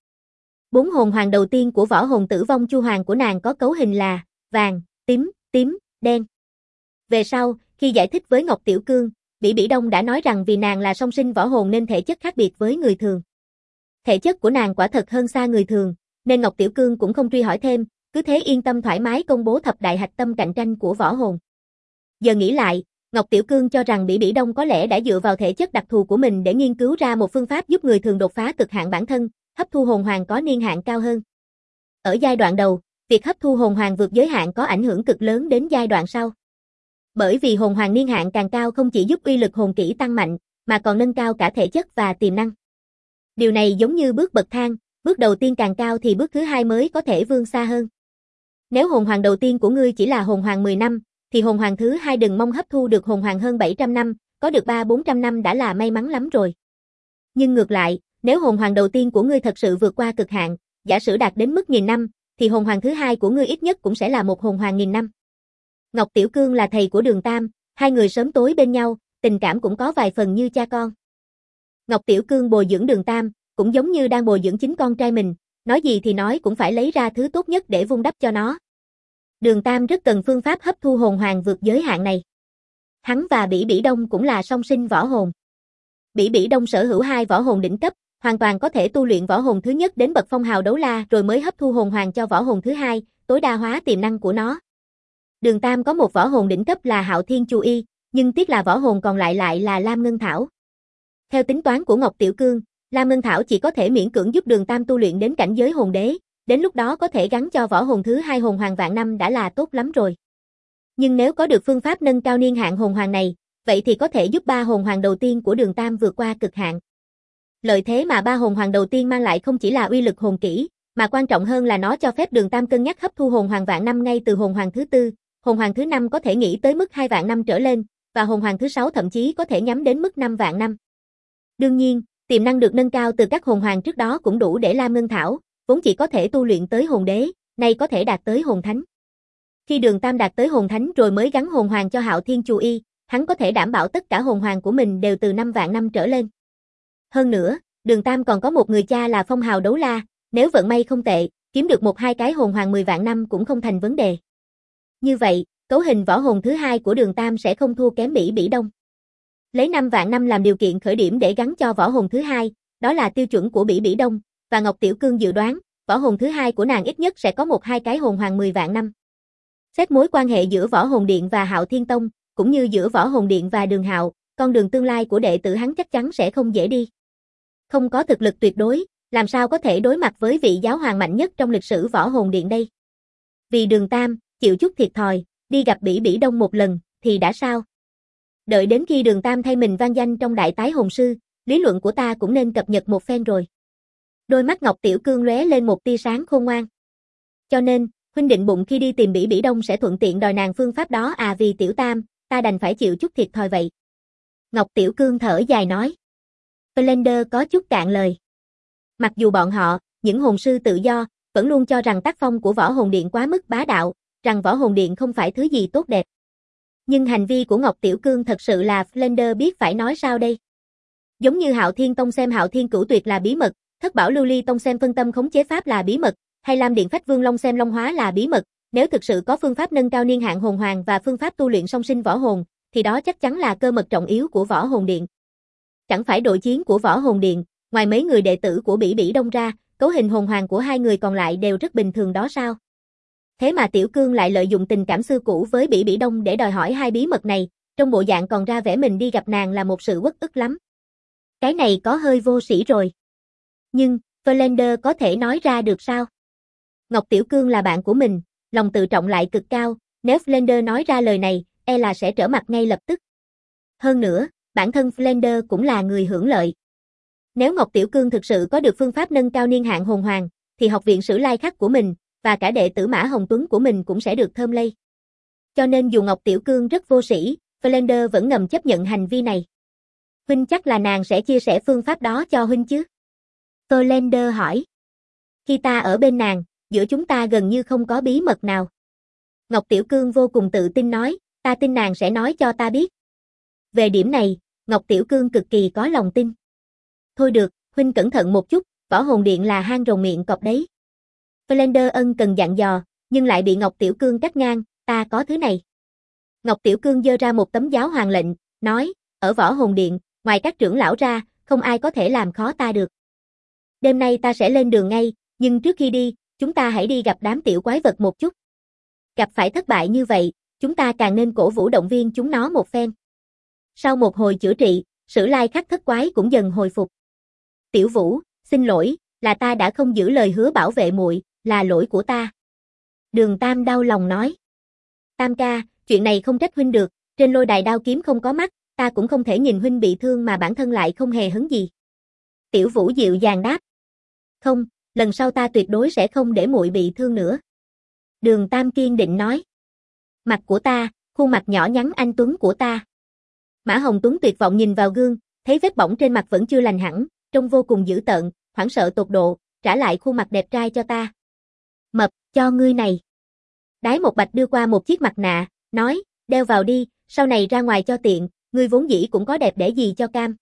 4 hồn hoàng đầu tiên của võ hồn tử vong chu hoàng của nàng có cấu hình là vàng, tím, đen. Về sau, khi giải thích với Ngọc Tiểu Cương, Bỉ Đông đã nói rằng vì nàng là song sinh võ hồn nên thể chất khác biệt với người thường. Thể chất của nàng quả thật hơn xa người thường, nên Ngọc Tiểu Cương cũng không truy hỏi thêm, cứ thế yên tâm thoải mái công bố thập đại hạch tâm cạnh tranh của võ hồn. Giờ nghĩ lại, Ngọc Tiểu Cương cho rằng Bỉ Đông có lẽ đã dựa vào thể chất đặc thù của mình để nghiên cứu ra một phương pháp giúp người thường đột phá cực hạn bản thân, hấp thu hồn hoàng có niên hạn cao hơn. Ở giai đoạn đầu, việc hấp thu hồn hoàng vượt giới hạn có ảnh hưởng cực lớn đến giai đoạn sau. Bởi vì hồn hoàng niên hạn càng cao không chỉ giúp uy lực hồn kỹ tăng mạnh, mà còn nâng cao cả thể chất và tiềm năng. Điều này giống như bước bậc thang, bước đầu tiên càng cao thì bước thứ hai mới có thể vươn xa hơn. Nếu hồn hoàng đầu tiên của ngươi chỉ là hồn hoàng 10 năm, thì hồn hoàng thứ hai đừng mong hấp thu được hồn hoàng hơn 700 năm, có được 300-400 năm đã là may mắn lắm rồi. Nhưng ngược lại, nếu hồn hoàng đầu tiên của ngươi thật sự vượt qua cực hạn, giả sử đạt đến mức 1000 năm, thì hồn hoàng thứ hai của ngươi ít nhất cũng sẽ là một hồn hoàng 1000 năm. Ngọc Tiểu Cương là thầy của Đường Tam, hai người sớm tối bên nhau, tình cảm cũng có vài phần như cha con. Ngọc Tiểu Cương bồi dưỡng Đường Tam, cũng giống như đang bồi dưỡng chính con trai mình, nói gì thì nói cũng phải lấy ra thứ tốt nhất để vun đắp cho nó. Đường Tam rất cần phương pháp hấp thu hồn hoàng vượt giới hạn này. Hắn và Bỉ Đông cũng là song sinh võ hồn. Bỉ Đông sở hữu 2 võ hồn đỉnh cấp, hoàn toàn có thể tu luyện võ hồn thứ nhất đến bậc phong hào đấu la rồi mới hấp thu hồn hoàng cho võ hồn thứ hai, tối đa hóa tiềm năng của nó. Đường Tam có một võ hồn đỉnh cấp là Hạo Thiên Chu Y, nhưng tiếc là võ hồn còn lại là Lam Ngân Thảo. Theo tính toán của Ngọc Tiểu Cương, Lam Ngân Thảo chỉ có thể miễn cưỡng giúp Đường Tam tu luyện đến cảnh giới hồn đế, đến lúc đó có thể gắn cho võ hồn thứ hai hồn hoàng vạn năm đã là tốt lắm rồi. Nhưng nếu có được phương pháp nâng cao niên hạn hồn hoàng này, vậy thì có thể giúp 3 hồn hoàng đầu tiên của Đường Tam vượt qua cực hạn. Lợi thế mà 3 hồn hoàng đầu tiên mang lại không chỉ là uy lực hồn kỹ, mà quan trọng hơn là nó cho phép Đường Tam cân nhắc hấp thu hồn hoàng vạn năm ngay từ hồn hoàng thứ tư, hồn hoàng thứ 5 có thể nghĩ tới mức 2 vạn năm trở lên, và hồn hoàng thứ 6 thậm chí có thể nhắm đến mức 5 vạn năm. Đương nhiên, tiềm năng được nâng cao từ các hồn hoàng trước đó cũng đủ để Lam Ngân Thảo, vốn chỉ có thể tu luyện tới hồn đế, nay có thể đạt tới hồn thánh. Khi Đường Tam đạt tới hồn thánh rồi mới gắn hồn hoàng cho Hạo Thiên Chu Y, hắn có thể đảm bảo tất cả hồn hoàng của mình đều từ 5 vạn năm trở lên. Hơn nữa, Đường Tam còn có một người cha là phong hào đấu la, nếu vận may không tệ, kiếm được 1-2 cái hồn hoàng 10 vạn năm cũng không thành vấn đề. Như vậy, cấu hình võ hồn thứ hai của Đường Tam sẽ không thua kém Bỉ Đông. Lấy 5 vạn năm làm điều kiện khởi điểm để gắn cho võ hồn thứ hai, đó là tiêu chuẩn của Bỉ Đông, và Ngọc Tiểu Cương dự đoán, võ hồn thứ hai của nàng ít nhất sẽ có 1-2 cái hồn hoàng 10 vạn năm. Xét mối quan hệ giữa Võ Hồn Điện và Hạo Thiên Tông, cũng như giữa Võ Hồn Điện và Đường Hạo, con đường tương lai của đệ tử hắn chắc chắn sẽ không dễ đi. Không có thực lực tuyệt đối, làm sao có thể đối mặt với vị giáo hoàng mạnh nhất trong lịch sử Võ Hồn Điện đây? Vì Đường Tam, chịu chút thiệt thòi, đi gặp Bỉ Đông một lần, thì đã sao? Đợi đến khi Đường Tam thay mình vang danh trong đại tái hồn sư, lý luận của ta cũng nên cập nhật một phen rồi. Đôi mắt Ngọc Tiểu Cương lóe lên một tia sáng khôn ngoan. Cho nên, huynh định bụng khi đi tìm Bỉ Đông sẽ thuận tiện đòi nàng phương pháp đó à? Vì Tiểu Tam, ta đành phải chịu chút thiệt thòi vậy. Ngọc Tiểu Cương thở dài nói. Blender có chút cạn lời. Mặc dù bọn họ, những hồn sư tự do, vẫn luôn cho rằng tác phong của Võ Hồn Điện quá mức bá đạo, rằng Võ Hồn Điện không phải thứ gì tốt đẹp. Nhưng hành vi của Ngọc Tiểu Cương thật sự là Blender biết phải nói sao đây. Giống như Hạo Thiên Tông xem Hạo Thiên Cửu Tuyệt là bí mật, Thất Bảo Lưu Ly Tông xem phân tâm khống chế pháp là bí mật, hay Lam Điện Phách Vương Long xem Long Hóa là bí mật, nếu thực sự có phương pháp nâng cao niên hạn hồn hoàng và phương pháp tu luyện song sinh võ hồn, thì đó chắc chắn là cơ mật trọng yếu của Võ Hồn Điện. Chẳng phải đội chiến của Võ Hồn Điện, ngoài mấy người đệ tử của Bỉ Đông ra, cấu hình hồn hoàng của hai người còn lại đều rất bình thường đó sao? Thế mà Tiểu Cương lại lợi dụng tình cảm xưa cũ với Bỉ Đông để đòi hỏi hai bí mật này, trong bộ dạng còn ra vẻ mình đi gặp nàng là một sự uất ức lắm. Cái này có hơi vô sĩ rồi. Nhưng, Blender có thể nói ra được sao? Ngọc Tiểu Cương là bạn của mình, lòng tự trọng lại cực cao, nếu Blender nói ra lời này, e là sẽ trở mặt ngay lập tức. Hơn nữa, bản thân Flander cũng là người hưởng lợi. Nếu Ngọc Tiểu Cương thực sự có được phương pháp nâng cao niên hạn hồn hoàng, thì học viện Sử Lai Khắc của mình, và cả đệ tử Mã Hồng Tuấn của mình cũng sẽ được thơm lây. Cho nên dù Ngọc Tiểu Cương rất vô sĩ, Flander vẫn ngầm chấp nhận hành vi này. Huynh chắc là nàng sẽ chia sẻ phương pháp đó cho huynh chứ? Flander hỏi. Khi ta ở bên nàng, giữa chúng ta gần như không có bí mật nào. Ngọc Tiểu Cương vô cùng tự tin nói, ta tin nàng sẽ nói cho ta biết. Về điểm này, Ngọc Tiểu Cương cực kỳ có lòng tin. Thôi được, huynh cẩn thận một chút, Võ Hồn Điện là hang rồng miệng cọp đấy. Flander ân cần dặn dò, nhưng lại bị Ngọc Tiểu Cương cắt ngang, ta có thứ này. Ngọc Tiểu Cương giơ ra một tấm giáo hoàng lệnh, nói, ở Võ Hồn Điện, ngoài các trưởng lão ra, không ai có thể làm khó ta được. Đêm nay ta sẽ lên đường ngay, nhưng trước khi đi, chúng ta hãy đi gặp đám tiểu quái vật một chút. Gặp phải thất bại như vậy, chúng ta càng nên cổ vũ động viên chúng nó một phen. Sau một hồi chữa trị, Sử Lai Khắc thất quái cũng dần hồi phục. Tiểu Vũ, xin lỗi, là ta đã không giữ lời hứa bảo vệ muội, là lỗi của ta. Đường Tam đau lòng nói. Tam ca, chuyện này không trách huynh được, trên lôi đài đao kiếm không có mắt, ta cũng không thể nhìn huynh bị thương mà bản thân lại không hề hấn gì. Tiểu Vũ dịu dàng đáp. Không, lần sau ta tuyệt đối sẽ không để muội bị thương nữa. Đường Tam kiên định nói. Mặt của ta, khuôn mặt nhỏ nhắn anh tuấn của ta. Mã Hồng Tuấn tuyệt vọng nhìn vào gương, thấy vết bỏng trên mặt vẫn chưa lành hẳn, trông vô cùng dữ tợn, hoảng sợ tột độ, trả lại khuôn mặt đẹp trai cho ta. Mập, cho ngươi này. Đái Một Bạch đưa qua một chiếc mặt nạ, nói, đeo vào đi, sau này ra ngoài cho tiện, ngươi vốn dĩ cũng có đẹp để gì cho cam.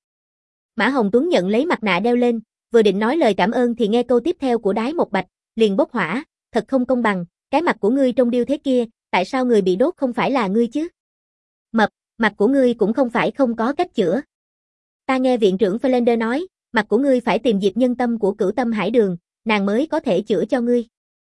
Mã Hồng Tuấn nhận lấy mặt nạ đeo lên, vừa định nói lời cảm ơn thì nghe câu tiếp theo của Đái Một Bạch, liền bốc hỏa, thật không công bằng, cái mặt của ngươi trông điêu thế kia, tại sao người bị đốt không phải là ngươi chứ? Mập, mặt của ngươi cũng không phải không có cách chữa. Ta nghe viện trưởng Flander nói, mặt của ngươi phải tìm Diệp Nhân Tâm của Cửu Tâm Hải Đường, nàng mới có thể chữa cho ngươi.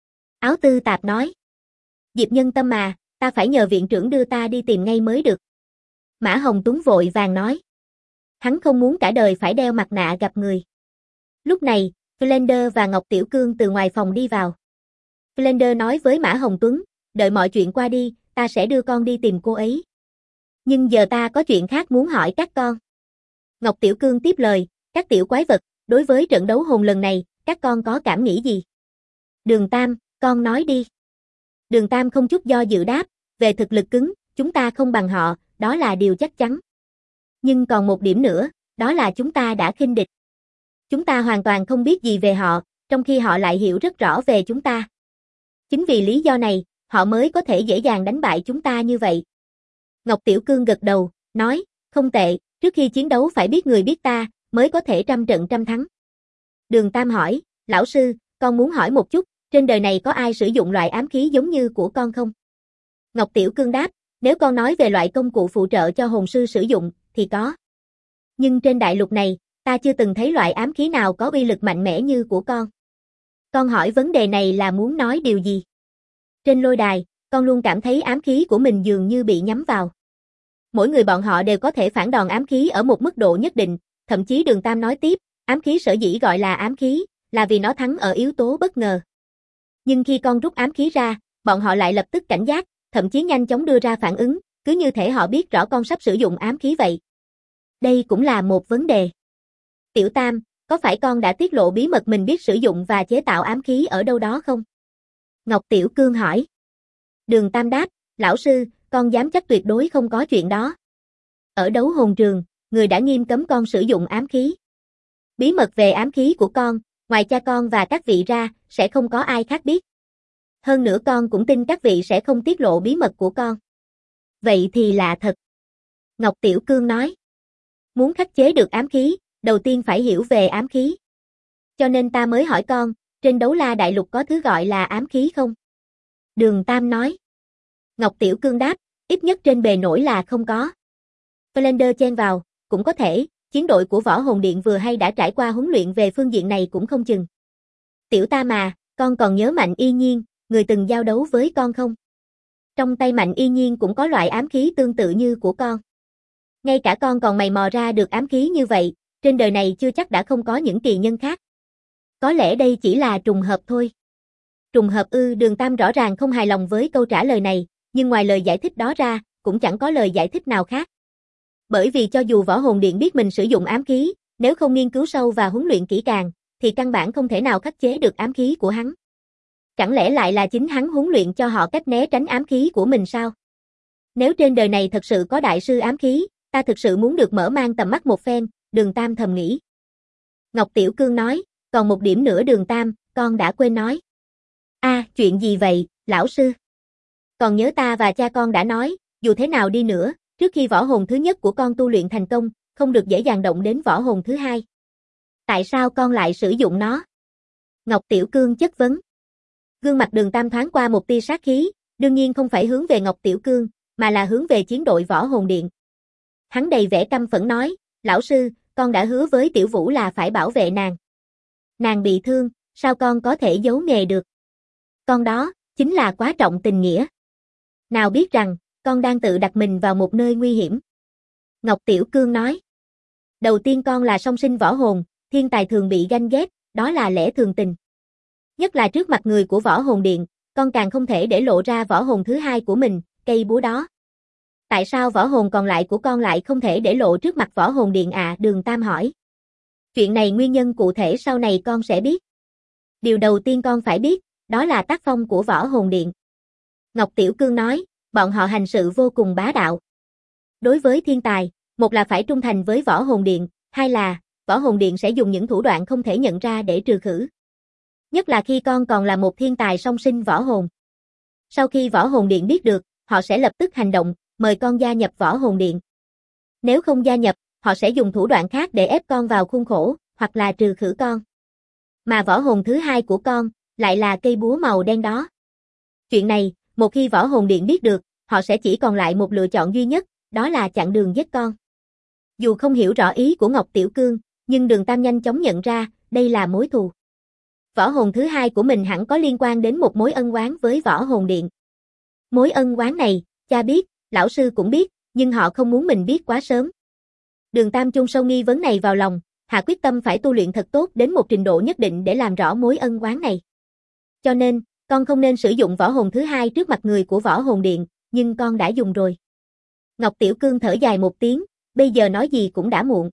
Áo Tư Tạp nói. Diệp Nhân Tâm mà, ta phải nhờ viện trưởng đưa ta đi tìm ngay mới được. Mã Hồng Tuấn vội vàng nói. Hắn không muốn cả đời phải đeo mặt nạ gặp người. Lúc này, Flander và Ngọc Tiểu Cương từ ngoài phòng đi vào. Flander nói với Mã Hồng Tuấn, đợi mọi chuyện qua đi, ta sẽ đưa con đi tìm cô ấy. Nhưng giờ ta có chuyện khác muốn hỏi các con. Ngọc Tiểu Cương tiếp lời, các tiểu quái vật, đối với trận đấu hồn lần này, các con có cảm nghĩ gì? Đường Tam, con nói đi. Đường Tam không chút do dự đáp, về thực lực cứng, chúng ta không bằng họ, đó là điều chắc chắn. Nhưng còn một điểm nữa, đó là chúng ta đã khinh địch. Chúng ta hoàn toàn không biết gì về họ, trong khi họ lại hiểu rất rõ về chúng ta. Chính vì lý do này, họ mới có thể dễ dàng đánh bại chúng ta như vậy. Ngọc Tiểu Cương gật đầu, nói, không tệ, trước khi chiến đấu phải biết người biết ta, mới có thể trăm trận trăm thắng. Đường Tam hỏi, lão sư, con muốn hỏi một chút, trên đời này có ai sử dụng loại ám khí giống như của con không? Ngọc Tiểu Cương đáp, nếu con nói về loại công cụ phụ trợ cho hồn sư sử dụng, thì có. Nhưng trên đại lục này, ta chưa từng thấy loại ám khí nào có uy lực mạnh mẽ như của con. Con hỏi vấn đề này là muốn nói điều gì? Trên lôi đài, con luôn cảm thấy ám khí của mình dường như bị nhắm vào. Mỗi người bọn họ đều có thể phản đòn ám khí ở một mức độ nhất định, thậm chí Đường Tam nói tiếp, ám khí sở dĩ gọi là ám khí, là vì nó thắng ở yếu tố bất ngờ. Nhưng khi con rút ám khí ra, bọn họ lại lập tức cảnh giác, thậm chí nhanh chóng đưa ra phản ứng, cứ như thể họ biết rõ con sắp sử dụng ám khí vậy. Đây cũng là một vấn đề. Tiểu Tam, có phải con đã tiết lộ bí mật mình biết sử dụng và chế tạo ám khí ở đâu đó không? Ngọc Tiểu Cương hỏi. Đường Tam đáp, lão sư, con dám chắc tuyệt đối không có chuyện đó. Ở đấu hồn trường, người đã nghiêm cấm con sử dụng ám khí. Bí mật về ám khí của con, ngoài cha con và các vị ra, sẽ không có ai khác biết. Hơn nữa con cũng tin các vị sẽ không tiết lộ bí mật của con. Vậy thì là thật. Ngọc Tiểu Cương nói. Muốn khắc chế được ám khí, đầu tiên phải hiểu về ám khí. Cho nên ta mới hỏi con, trên Đấu La Đại Lục có thứ gọi là ám khí không? Đường Tam nói. Ngọc Tiểu Cương đáp, ít nhất trên bề nổi là không có. Flander chen vào, cũng có thể, chiến đội của Võ Hồn Điện vừa hay đã trải qua huấn luyện về phương diện này cũng không chừng. Tiểu Tam mà, con còn nhớ Mạnh Y Nhiên, người từng giao đấu với con không? Trong tay Mạnh Y Nhiên cũng có loại ám khí tương tự như của con. Ngay cả con còn mày mò ra được ám khí như vậy, trên đời này chưa chắc đã không có những kỳ nhân khác. Có lẽ đây chỉ là trùng hợp thôi. Trùng hợp ư? Đường Tam rõ ràng không hài lòng với câu trả lời này, nhưng ngoài lời giải thích đó ra, cũng chẳng có lời giải thích nào khác. Bởi vì cho dù Võ Hồn Điện biết mình sử dụng ám khí, nếu không nghiên cứu sâu và huấn luyện kỹ càng, thì căn bản không thể nào khắc chế được ám khí của hắn. Chẳng lẽ lại là chính hắn huấn luyện cho họ cách né tránh ám khí của mình sao? Nếu trên đời này thật sự có đại sư ám khí, ta thực sự muốn được mở mang tầm mắt một phen, Đường Tam thầm nghĩ. Ngọc Tiểu Cương nói, còn một điểm nữa Đường Tam, con đã quên nói. Chuyện gì vậy, lão sư? Còn nhớ ta và cha con đã nói, dù thế nào đi nữa, trước khi võ hồn thứ nhất của con tu luyện thành công, không được dễ dàng động đến võ hồn thứ hai. Tại sao con lại sử dụng nó? Ngọc Tiểu Cương chất vấn. Gương mặt Đường Tam thoáng qua một tia sát khí, đương nhiên không phải hướng về Ngọc Tiểu Cương, mà là hướng về chiến đội Võ Hồn Điện. Hắn đầy vẻ căm phẫn nói, lão sư, con đã hứa với Tiểu Vũ là phải bảo vệ nàng. Nàng bị thương, sao con có thể giấu nghề được? Con đó, chính là quá trọng tình nghĩa. Nào biết rằng, con đang tự đặt mình vào một nơi nguy hiểm. Ngọc Tiểu Cương nói. Đầu tiên con là song sinh võ hồn, thiên tài thường bị ganh ghét, đó là lẽ thường tình. Nhất là trước mặt người của Võ Hồn Điện, con càng không thể để lộ ra võ hồn thứ hai của mình, cây búa đó. Tại sao võ hồn còn lại của con lại không thể để lộ trước mặt Võ Hồn Điện ạ? Đường Tam hỏi. Chuyện này nguyên nhân cụ thể sau này con sẽ biết. Điều đầu tiên con phải biết, đó là tác phong của Võ Hồn Điện. Ngọc Tiểu Cương nói, bọn họ hành sự vô cùng bá đạo. Đối với thiên tài, một là phải trung thành với Võ Hồn Điện, hai là, Võ Hồn Điện sẽ dùng những thủ đoạn không thể nhận ra để trừ khử. Nhất là khi con còn là một thiên tài song sinh võ hồn. Sau khi Võ Hồn Điện biết được, họ sẽ lập tức hành động, mời con gia nhập Võ Hồn Điện. Nếu không gia nhập, họ sẽ dùng thủ đoạn khác để ép con vào khuôn khổ, hoặc là trừ khử con. Mà võ hồn thứ hai của con, lại là cây búa màu đen đó. Chuyện này, một khi Võ Hồn Điện biết được, họ sẽ chỉ còn lại một lựa chọn duy nhất, đó là chặn đường giết con. Dù không hiểu rõ ý của Ngọc Tiểu Cương, nhưng Đường Tam nhanh chóng nhận ra, đây là mối thù. Võ hồn thứ hai của mình hẳn có liên quan đến một mối ân oán với Võ Hồn Điện. Mối ân oán này, cha biết, lão sư cũng biết, nhưng họ không muốn mình biết quá sớm. Đường Tam chôn sâu nghi vấn này vào lòng, hạ quyết tâm phải tu luyện thật tốt đến một trình độ nhất định để làm rõ mối ân oán này. Cho nên, con không nên sử dụng võ hồn thứ hai trước mặt người của Võ Hồn Điện, nhưng con đã dùng rồi. Ngọc Tiểu Cương thở dài một tiếng, bây giờ nói gì cũng đã muộn.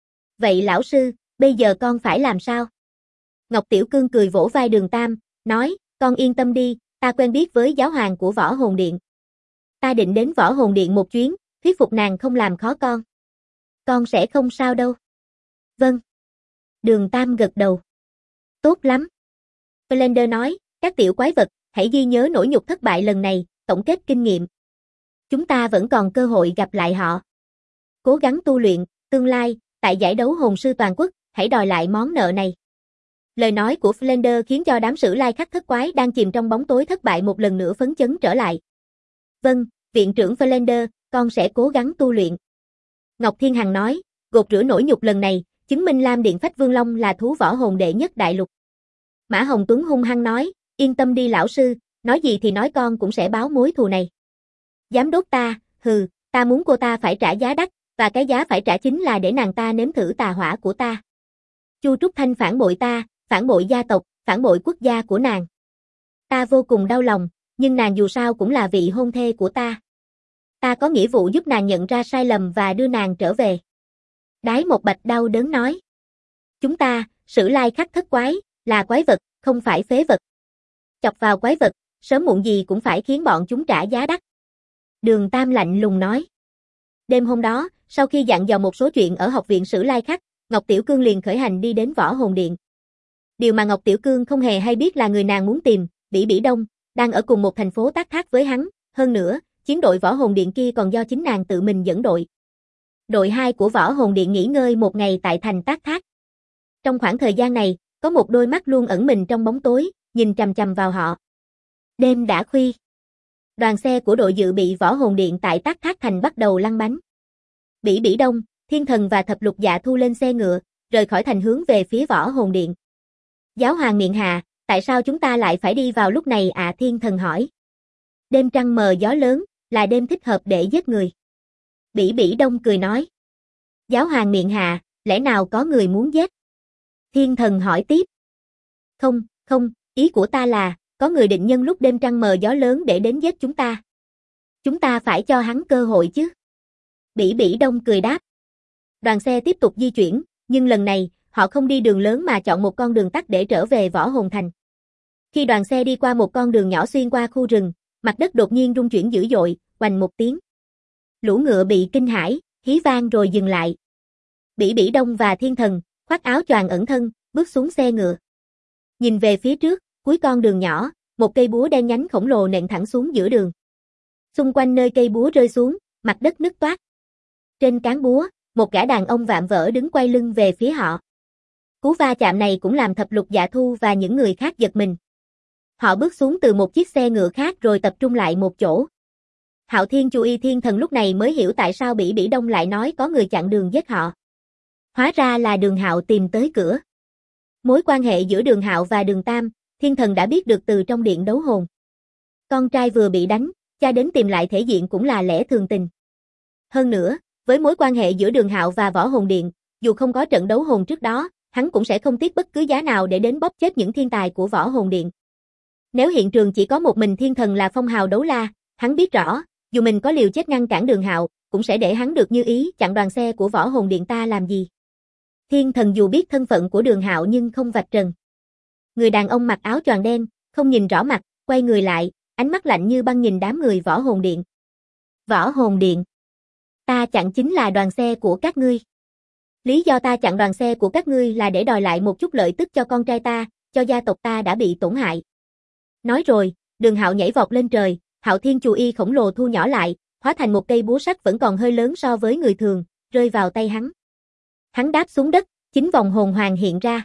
Vậy lão sư, bây giờ con phải làm sao? Ngọc Tiểu Cương cười vỗ vai Đường Tam, nói, con yên tâm đi, ta quen biết với giáo hoàng của Võ Hồn Điện. Ta định đến Võ Hồn Điện một chuyến, thuyết phục nàng không làm khó con. Con sẽ không sao đâu. Vâng. Đường Tam gật đầu. Tốt lắm. Flander nói, các tiểu quái vật, hãy ghi nhớ nỗi nhục thất bại lần này, tổng kết kinh nghiệm. Chúng ta vẫn còn cơ hội gặp lại họ. Cố gắng tu luyện, tương lai, tại giải đấu hồn sư toàn quốc, hãy đòi lại món nợ này. Lời nói của Flander khiến cho đám sử lai khắc thất quái đang chìm trong bóng tối thất bại một lần nữa phấn chấn trở lại. Vâng, viện trưởng Flander, con sẽ cố gắng tu luyện. Ngọc Thiên Hằng nói, gột rửa nỗi nhục lần này, chứng minh Lam Điện Phách Vương Long là thú võ hồn đệ nhất đại lục. Mã Hồng Tuấn hung hăng nói, yên tâm đi lão sư, nói gì thì nói con cũng sẽ báo mối thù này. Dám đốt ta, hừ, ta muốn cô ta phải trả giá đắt, và cái giá phải trả chính là để nàng ta nếm thử tà hỏa của ta. Chu Trúc Thanh phản bội ta, phản bội gia tộc, phản bội quốc gia của nàng. Ta vô cùng đau lòng, nhưng nàng dù sao cũng là vị hôn thê của ta. Ta có nghĩa vụ giúp nàng nhận ra sai lầm và đưa nàng trở về. Đái Một Bạch đau đớn nói. Chúng ta, sử lai khắc thất quái, là quái vật, không phải phế vật. Chọc vào quái vật, sớm muộn gì cũng phải khiến bọn chúng trả giá đắt. Đường Tam lạnh lùng nói. Đêm hôm đó, sau khi dặn dò một số chuyện ở học viện sử lai khắc, Ngọc Tiểu Cương liền khởi hành đi đến Võ Hồn Điện. Điều mà Ngọc Tiểu Cương không hề hay biết là người nàng muốn tìm, Bỉ Bỉ Đông, đang ở cùng một thành phố tác thác với hắn, hơn nữa, chiến đội Võ Hồn Điện kia còn do chính nàng tự mình dẫn đội. Đội 2 của Võ Hồn Điện nghỉ ngơi một ngày tại thành tác thác. Trong khoảng thời gian này, có một đôi mắt luôn ẩn mình trong bóng tối, nhìn chằm chằm vào họ. Đêm đã khuya. Đoàn xe của đội dự bị Võ Hồn Điện tại tác thác thành bắt đầu lăn bánh. Bỉ Bỉ Đông, Thiên Thần và Thập Lục Dạ Thu lên xe ngựa, rời khỏi thành hướng về phía Võ Hồn Điện. Giáo hoàng miệng hạ, tại sao chúng ta lại phải đi vào lúc này ạ? Thiên Thần hỏi. Đêm trăng mờ gió lớn, là đêm thích hợp để giết người. Bỉ Bỉ Đông cười nói. Giáo hoàng miệng hạ, lẽ nào có người muốn giết? Thiên Thần hỏi tiếp. Không, ý của ta là, có người định nhân lúc đêm trăng mờ gió lớn để đến giết chúng ta. Chúng ta phải cho hắn cơ hội chứ. Bỉ Bỉ Đông cười đáp. Đoàn xe tiếp tục di chuyển, nhưng lần này, họ không đi đường lớn mà chọn một con đường tắt để trở về Võ Hồn Thành. Khi đoàn xe đi qua một con đường nhỏ xuyên qua khu rừng, mặt đất đột nhiên rung chuyển dữ dội, oành một tiếng. Lũ ngựa bị kinh hãi, hí vang rồi dừng lại. Bỉ Bỉ Đông và Thiên Thần, khoác áo choàng ẩn thân, bước xuống xe ngựa. Nhìn về phía trước, cuối con đường nhỏ, một cây búa đen nhánh khổng lồ nện thẳng xuống giữa đường. Xung quanh nơi cây búa rơi xuống, mặt đất nứt toác. Trên cán búa, một gã đàn ông vạm vỡ đứng quay lưng về phía họ. Cú va chạm này cũng làm Thập Lục Dạ Thu và những người khác giật mình. Họ bước xuống từ một chiếc xe ngựa khác rồi tập trung lại một chỗ. Hạo Thiên Chu Y Thiên Thần lúc này mới hiểu tại sao Bỉ Bỉ Đông lại nói có người chặn đường giết họ. Hóa ra là Đường Hạo tìm tới cửa. Mối quan hệ giữa Đường Hạo và Đường Tam, Thiên Thần đã biết được từ trong điện đấu hồn. Con trai vừa bị đánh, cha đến tìm lại thể diện cũng là lẽ thường tình. Hơn nữa, với mối quan hệ giữa Đường Hạo và Võ Hồn Điện, dù không có trận đấu hồn trước đó, hắn cũng sẽ không tiếc bất cứ giá nào để đến bóp chết những thiên tài của Võ Hồn Điện. Nếu hiện trường chỉ có một mình Thiên Thần là phong hào đấu la, hắn biết rõ, dù mình có liều chết ngăn cản Đường Hạo, cũng sẽ để hắn được như ý chặn đoàn xe của Võ Hồn Điện ta làm gì. Thiên Thần dù biết thân phận của Đường Hạo nhưng không vạch trần. Người đàn ông mặc áo choàng đen, không nhìn rõ mặt, quay người lại, ánh mắt lạnh như băng nhìn đám người Võ Hồn Điện. Võ Hồn Điện. Ta chặn chính là đoàn xe của các ngươi. Lý do ta chặn đoàn xe của các ngươi là để đòi lại một chút lợi tức cho con trai ta, cho gia tộc ta đã bị tổn hại. Nói rồi, Đường Hạo nhảy vọt lên trời, Hạo Thiên Chù Y khổng lồ thu nhỏ lại, hóa thành một cây búa sắt vẫn còn hơi lớn so với người thường, rơi vào tay hắn. Hắn đáp xuống đất, 9 vòng hồn hoàng hiện ra.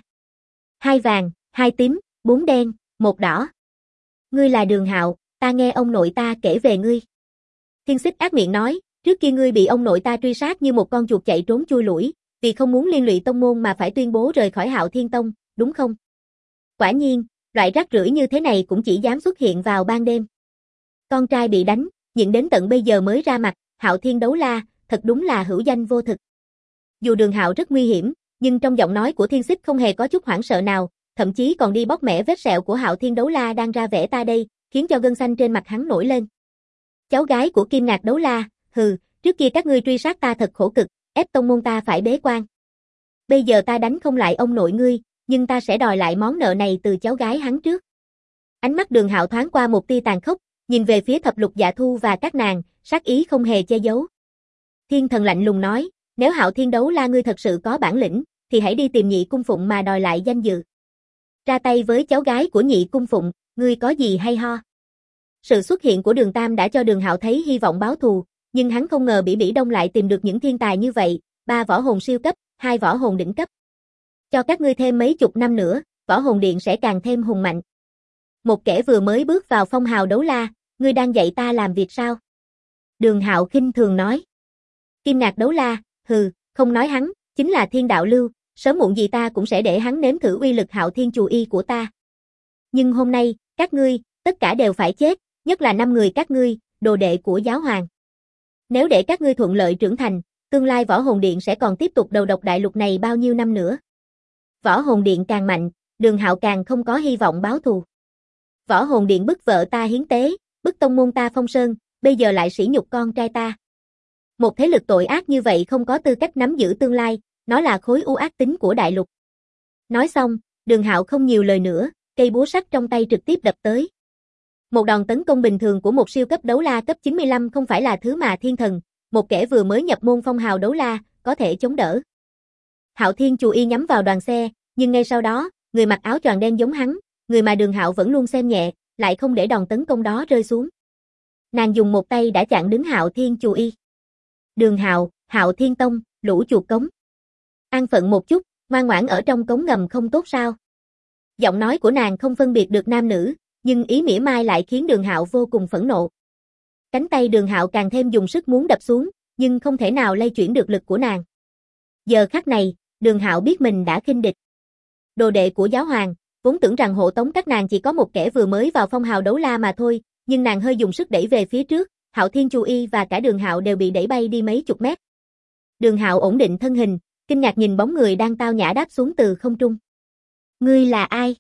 2 vàng, 2 tím, 4 đen, 1 đỏ. Ngươi là Đường Hạo, ta nghe ông nội ta kể về ngươi. Thiên Xích ác miệng nói, trước kia ngươi bị ông nội ta truy sát như một con chuột chạy trốn chui lủi, vì không muốn liên lụy tông môn mà phải tuyên bố rời khỏi Hạo Thiên Tông, đúng không? Quả nhiên, loại rác rưởi như thế này cũng chỉ dám xuất hiện vào ban đêm. Con trai bị đánh, nhịn đến tận bây giờ mới ra mặt, Hạo Thiên Đấu La, thật đúng là hữu danh vô thực. Dù Đường Hạo rất nguy hiểm, nhưng trong giọng nói của Thiên Xích không hề có chút hoảng sợ nào, thậm chí còn đi bóc mẻ vết sẹo của Hạo Thiên Đấu La đang ra vẻ ta đây, khiến cho gân xanh trên mặt hắn nổi lên. Cháu gái của Kim Ngạc Đấu La, hừ, trước kia các ngươi truy sát ta thật khổ cực, ép tông môn ta phải bế quan. Bây giờ ta đánh không lại ông nội ngươi, nhưng ta sẽ đòi lại món nợ này từ cháu gái hắn trước. Ánh mắt Đường Hạo thoáng qua một tia tàn khốc, nhìn về phía Thập Lục Dạ Thu và các nàng, sát ý không hề che giấu. Thiên Thần lạnh lùng nói, nếu Hạo Thiên Đấu La ngươi thật sự có bản lĩnh, thì hãy đi tìm Nhị Cung Phụng mà đòi lại danh dự. Ra tay với cháu gái của Nhị Cung Phụng, ngươi có gì hay ho? Sự xuất hiện của Đường Tam đã cho Đường Hạo thấy hy vọng báo thù, nhưng hắn không ngờ Bỉ Bỉ Đông lại tìm được những thiên tài như vậy, 3 võ hồn siêu cấp, 2 võ hồn đỉnh cấp. Cho các ngươi thêm mấy chục năm nữa, Võ Hồn Điện sẽ càng thêm hùng mạnh. Một kẻ vừa mới bước vào phong hào đấu la, ngươi đang dạy ta làm việc sao? Đường Hạo khinh thường nói. Kim Ngạc Đấu La, hừ, không nói hắn, chính là Thiên Đạo Lưu, sớm muộn gì ta cũng sẽ để hắn nếm thử uy lực Hạo Thiên Chù Y của ta. Nhưng hôm nay, các ngươi, tất cả đều phải chết, nhất là 5 người các ngươi, đồ đệ của giáo hoàng. Nếu để các ngươi thuận lợi trưởng thành, tương lai Võ Hồn Điện sẽ còn tiếp tục đầu độc đại lục này bao nhiêu năm nữa. Võ Hồn Điện càng mạnh, Đường Hạo càng không có hy vọng báo thù. Võ Hồn Điện bức vợ ta hiến tế, bức tông môn ta phong sơn, bây giờ lại sỉ nhục con trai ta. Một thế lực tội ác như vậy không có tư cách nắm giữ tương lai, nó là khối u ác tính của đại lục. Nói xong, Đường Hạo không nhiều lời nữa, cây búa sắt trong tay trực tiếp đập tới. Một đòn tấn công bình thường của một siêu cấp đấu la cấp 95 không phải là thứ mà Thiên Thần, một kẻ vừa mới nhập môn phong hào đấu la, có thể chống đỡ. Hạo Thiên Chù Y nhắm vào đoàn xe, nhưng ngay sau đó, người mặc áo choàng đen giống hắn, người mà Đường Hạo vẫn luôn xem nhẹ, lại không để đòn tấn công đó rơi xuống. Nàng dùng một tay đã chặn đứng Hạo Thiên Chù Y. Đường Hạo, Hạo Thiên Tông, lũ chuột cống. An phận một chút, ngoan ngoãn ở trong cống ngầm không tốt sao? Giọng nói của nàng không phân biệt được nam nữ, nhưng ý mỉa mai lại khiến Đường Hạo vô cùng phẫn nộ. Cánh tay Đường Hạo càng thêm dùng sức muốn đập xuống, nhưng không thể nào lay chuyển được lực của nàng. Giờ khắc này, Đường Hạo biết mình đã khinh địch. Đồ đệ của giáo hoàng, vốn tưởng rằng hộ tống các nàng chỉ có một kẻ vừa mới vào phong hào đấu la mà thôi, nhưng nàng hơi dùng sức đẩy về phía trước, Hạo Thiên Chù Y và cả Đường Hạo đều bị đẩy bay đi mấy chục mét. Đường Hạo ổn định thân hình, kinh ngạc nhìn bóng người đang tao nhã đáp xuống từ không trung. Ngươi là ai?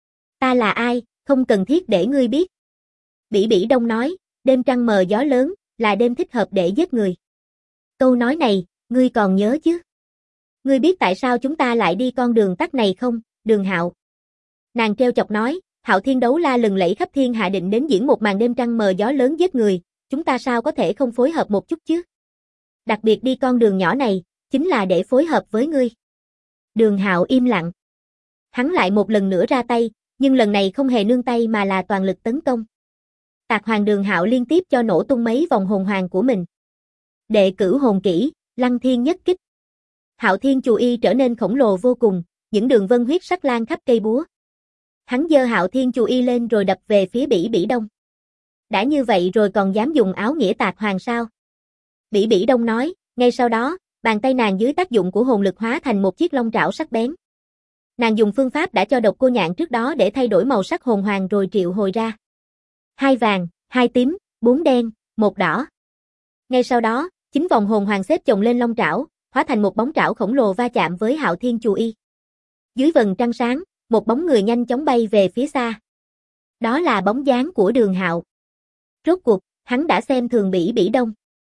Ta là ai, không cần thiết để ngươi biết. Bỉ Bỉ Đông nói, đêm trăng mờ gió lớn, là đêm thích hợp để giết người. Câu nói này, ngươi còn nhớ chứ? Ngươi biết tại sao chúng ta lại đi con đường tắt này không, Đường Hạo? Nàng trêu chọc nói, Hạo Thiên đấu la lừng lẫy khắp thiên hạ định đến diễn một màn đêm trăng mờ gió lớn giết người, chúng ta sao có thể không phối hợp một chút chứ? Đặc biệt đi con đường nhỏ này, chính là để phối hợp với ngươi. Đường Hạo im lặng. Hắn lại một lần nữa ra tay, nhưng lần này không hề nương tay mà là toàn lực tấn công. Tạc Hoàng Đường Hạo liên tiếp cho nổ tung mấy vòng hồn hoàng của mình. Đệ cửu hồn kỹ, Lăng Thiên nhất kích. Hạo Thiên Chù Y trở nên khổng lồ vô cùng, những đường vân huyết sắc lan khắp cây búa. Hắn giơ Hạo Thiên Chù Y lên rồi đập về phía Bỉ Bỉ Đông. Đã như vậy rồi còn dám dùng áo nghĩa Tạc Hoàng sao? Bỉ Bỉ Đông nói, ngay sau đó, bàn tay nàng dưới tác dụng của hồn lực hóa thành một chiếc long trảo sắc bén. Nàng dùng phương pháp đã cho Độc Cô Nhạn trước đó để thay đổi màu sắc hồn hoàng rồi triệu hồi ra. 2 vàng, 2 tím, 4 đen, 1 đỏ. Ngay sau đó, 9 vòng hồn hoàng xếp chồng lên long trảo, hóa thành một bóng trảo khổng lồ va chạm với Hạo Thiên Chù Y. Dưới vầng trăng sáng, một bóng người nhanh chóng bay về phía xa. Đó là bóng dáng của Đường Hạo. Rốt cuộc, hắn đã xem thường Bỉ Bỉ Đông.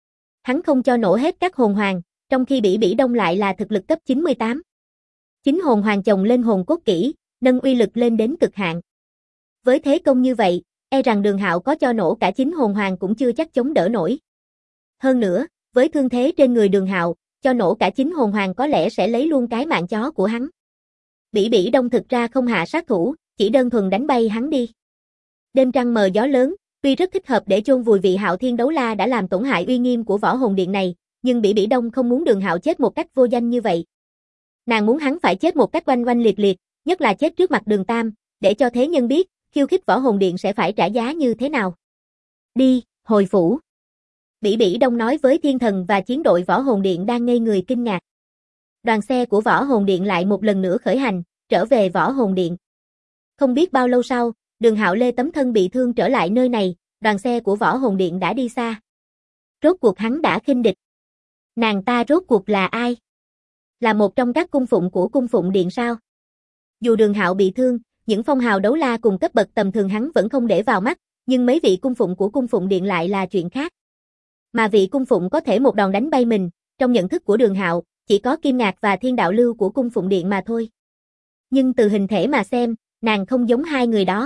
Hắn không cho nổ hết các hồn hoàng, trong khi Bỉ Bỉ Đông lại là thực lực cấp 98. 9 hồn hoàng chồng lên hồn cốt kỹ, nâng uy lực lên đến cực hạn. Với thế công như vậy, e rằng Đường Hạo có cho nổ cả 9 hồn hoàng cũng chưa chắc chống đỡ nổi. Hơn nữa, với thương thế trên người Đường Hạo, cho nổ cả 9 hồn hoàng có lẽ sẽ lấy luôn cái mạng chó của hắn. Bỉ Bỉ Đông thực ra không hạ sát thủ, chỉ đơn thuần đánh bay hắn đi. Đêm trăng mờ gió lớn, tuy rất thích hợp để chôn vùi vị Hạo Thiên đấu la đã làm tổn hại uy nghiêm của Võ Hồn Điện này, nhưng Bỉ Bỉ Đông không muốn Đường Hạo chết một cách vô danh như vậy. Nàng muốn hắn phải chết một cách oanh oanh liệt liệt, nhất là chết trước mặt Đường Tam, để cho thế nhân biết, khiêu khích Võ Hồn Điện sẽ phải trả giá như thế nào. Đi, hồi phủ. Bỉ Bỉ Đông nói với Thiên Thần và chiến đội Võ Hồn Điện đang ngây người kinh ngạc. Đoàn xe của Võ Hồn Điện lại một lần nữa khởi hành, trở về Võ Hồn Điện. Không biết bao lâu sau, Đường Hạo lê tấm thân bị thương trở lại nơi này, đoàn xe của Võ Hồn Điện đã đi xa. Rốt cuộc hắn đã khinh địch. Nàng ta rốt cuộc là ai? Là một trong các cung phụng của cung phụng điện sao? Dù Đường Hạo bị thương, những phong hào đấu la cùng cấp bậc tầm thường hắn vẫn không để vào mắt, nhưng mấy vị cung phụng của cung phụng điện lại là chuyện khác. Mà vị cung phụng có thể một đòn đánh bay mình, trong nhận thức của Đường Hạo, chỉ có Kim Ngạc và Thiên Đạo Lưu của cung phụng điện mà thôi. Nhưng từ hình thể mà xem, nàng không giống hai người đó.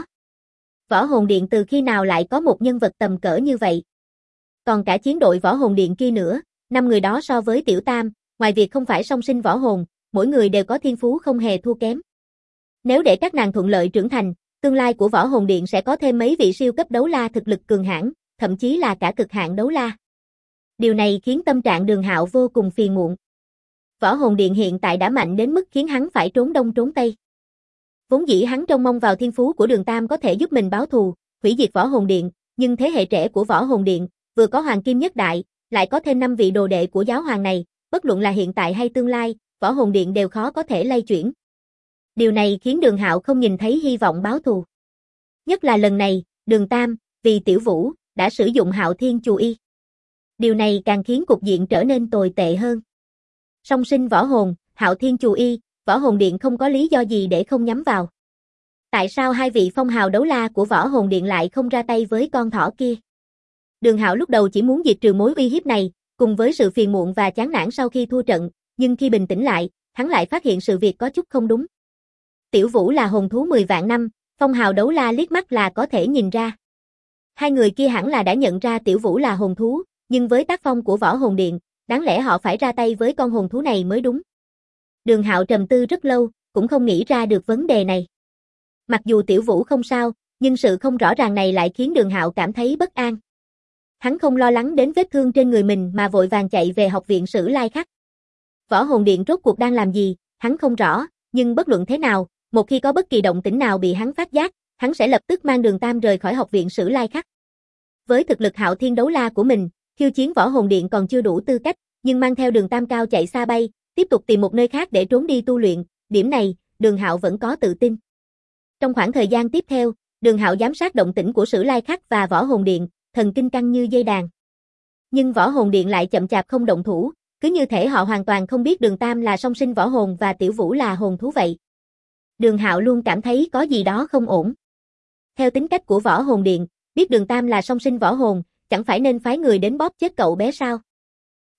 Võ Hồn Điện từ khi nào lại có một nhân vật tầm cỡ như vậy? Còn cả chiến đội Võ Hồn Điện kia nữa, 5 người đó so với Tiểu Tam, ngoài việc không phải song sinh võ hồn, mỗi người đều có thiên phú không hề thua kém. Nếu để các nàng thuận lợi trưởng thành, tương lai của Võ Hồn Điện sẽ có thêm mấy vị siêu cấp đấu la thực lực cường hãn, thậm chí là cả cực hạn đấu la. Điều này khiến tâm trạng Đường Hạo vô cùng phiền muộn. Võ Hồn Điện hiện tại đã mạnh đến mức khiến hắn phải trốn đông trốn tây. Vốn dĩ hắn trông mong vào thiên phú của Đường Tam có thể giúp mình báo thù, hủy diệt Võ Hồn Điện, nhưng thế hệ trẻ của Võ Hồn Điện, vừa có Hoàng Kim Nhất Đại, lại có thêm 5 vị đồ đệ của giáo hoàng này, bất luận là hiện tại hay tương lai, Võ Hồn Điện đều khó có thể lay chuyển. Điều này khiến Đường Hạo không nhìn thấy hy vọng báo thù. Nhất là lần này, Đường Tam, vì Tiểu Vũ, đã sử dụng Hạo Thiên Chù Y. Điều này càng khiến cục diện trở nên tồi tệ hơn. Song sinh võ hồn, Hạo Thiên Chù Y, Võ Hồn Điện không có lý do gì để không nhắm vào. Tại sao hai vị phong hào đấu la của Võ Hồn Điện lại không ra tay với con thỏ kia? Đường Hạo lúc đầu chỉ muốn diệt trừ mối uy hiếp này, cùng với sự phiền muộn và chán nản sau khi thua trận, nhưng khi bình tĩnh lại, hắn lại phát hiện sự việc có chút không đúng. Tiểu Vũ là hồn thú 10 vạn năm, phong hào đấu la liếc mắt là có thể nhìn ra. Hai người kia hẳn là đã nhận ra Tiểu Vũ là hồn thú, nhưng với tác phong của Võ Hồn Điện, đáng lẽ họ phải ra tay với con hồn thú này mới đúng. Đường Hạo trầm tư rất lâu, cũng không nghĩ ra được vấn đề này. Mặc dù Tiểu Vũ không sao, nhưng sự không rõ ràng này lại khiến Đường Hạo cảm thấy bất an. Hắn không lo lắng đến vết thương trên người mình mà vội vàng chạy về học viện Sử Lai Khắc. Võ Hồn Điện rốt cuộc đang làm gì, hắn không rõ, nhưng bất luận thế nào, một khi có bất kỳ động tĩnh nào bị hắn phát giác, hắn sẽ lập tức mang Đường Tam rời khỏi học viện Sử Lai Khắc. Với thực lực Hạo Thiên đấu la của mình, khiêu chiến Võ Hồn Điện còn chưa đủ tư cách, nhưng mang theo Đường Tam cao chạy xa bay, tiếp tục tìm một nơi khác để trốn đi tu luyện, điểm này, Đường Hạo vẫn có tự tin. Trong khoảng thời gian tiếp theo, Đường Hạo giám sát động tĩnh của Sử Lai Khắc và Võ Hồn Điện, thần kinh căng như dây đàn. Nhưng Võ Hồn Điện lại chậm chạp không động thủ, cứ như thể họ hoàn toàn không biết Đường Tam là song sinh võ hồn và Tiểu Vũ là hồn thú vậy. Đường Hạo luôn cảm thấy có gì đó không ổn. Theo tính cách của Võ Hồn Điện, biết Đường Tam là song sinh võ hồn, chẳng phải nên phái người đến bóp chết cậu bé sao?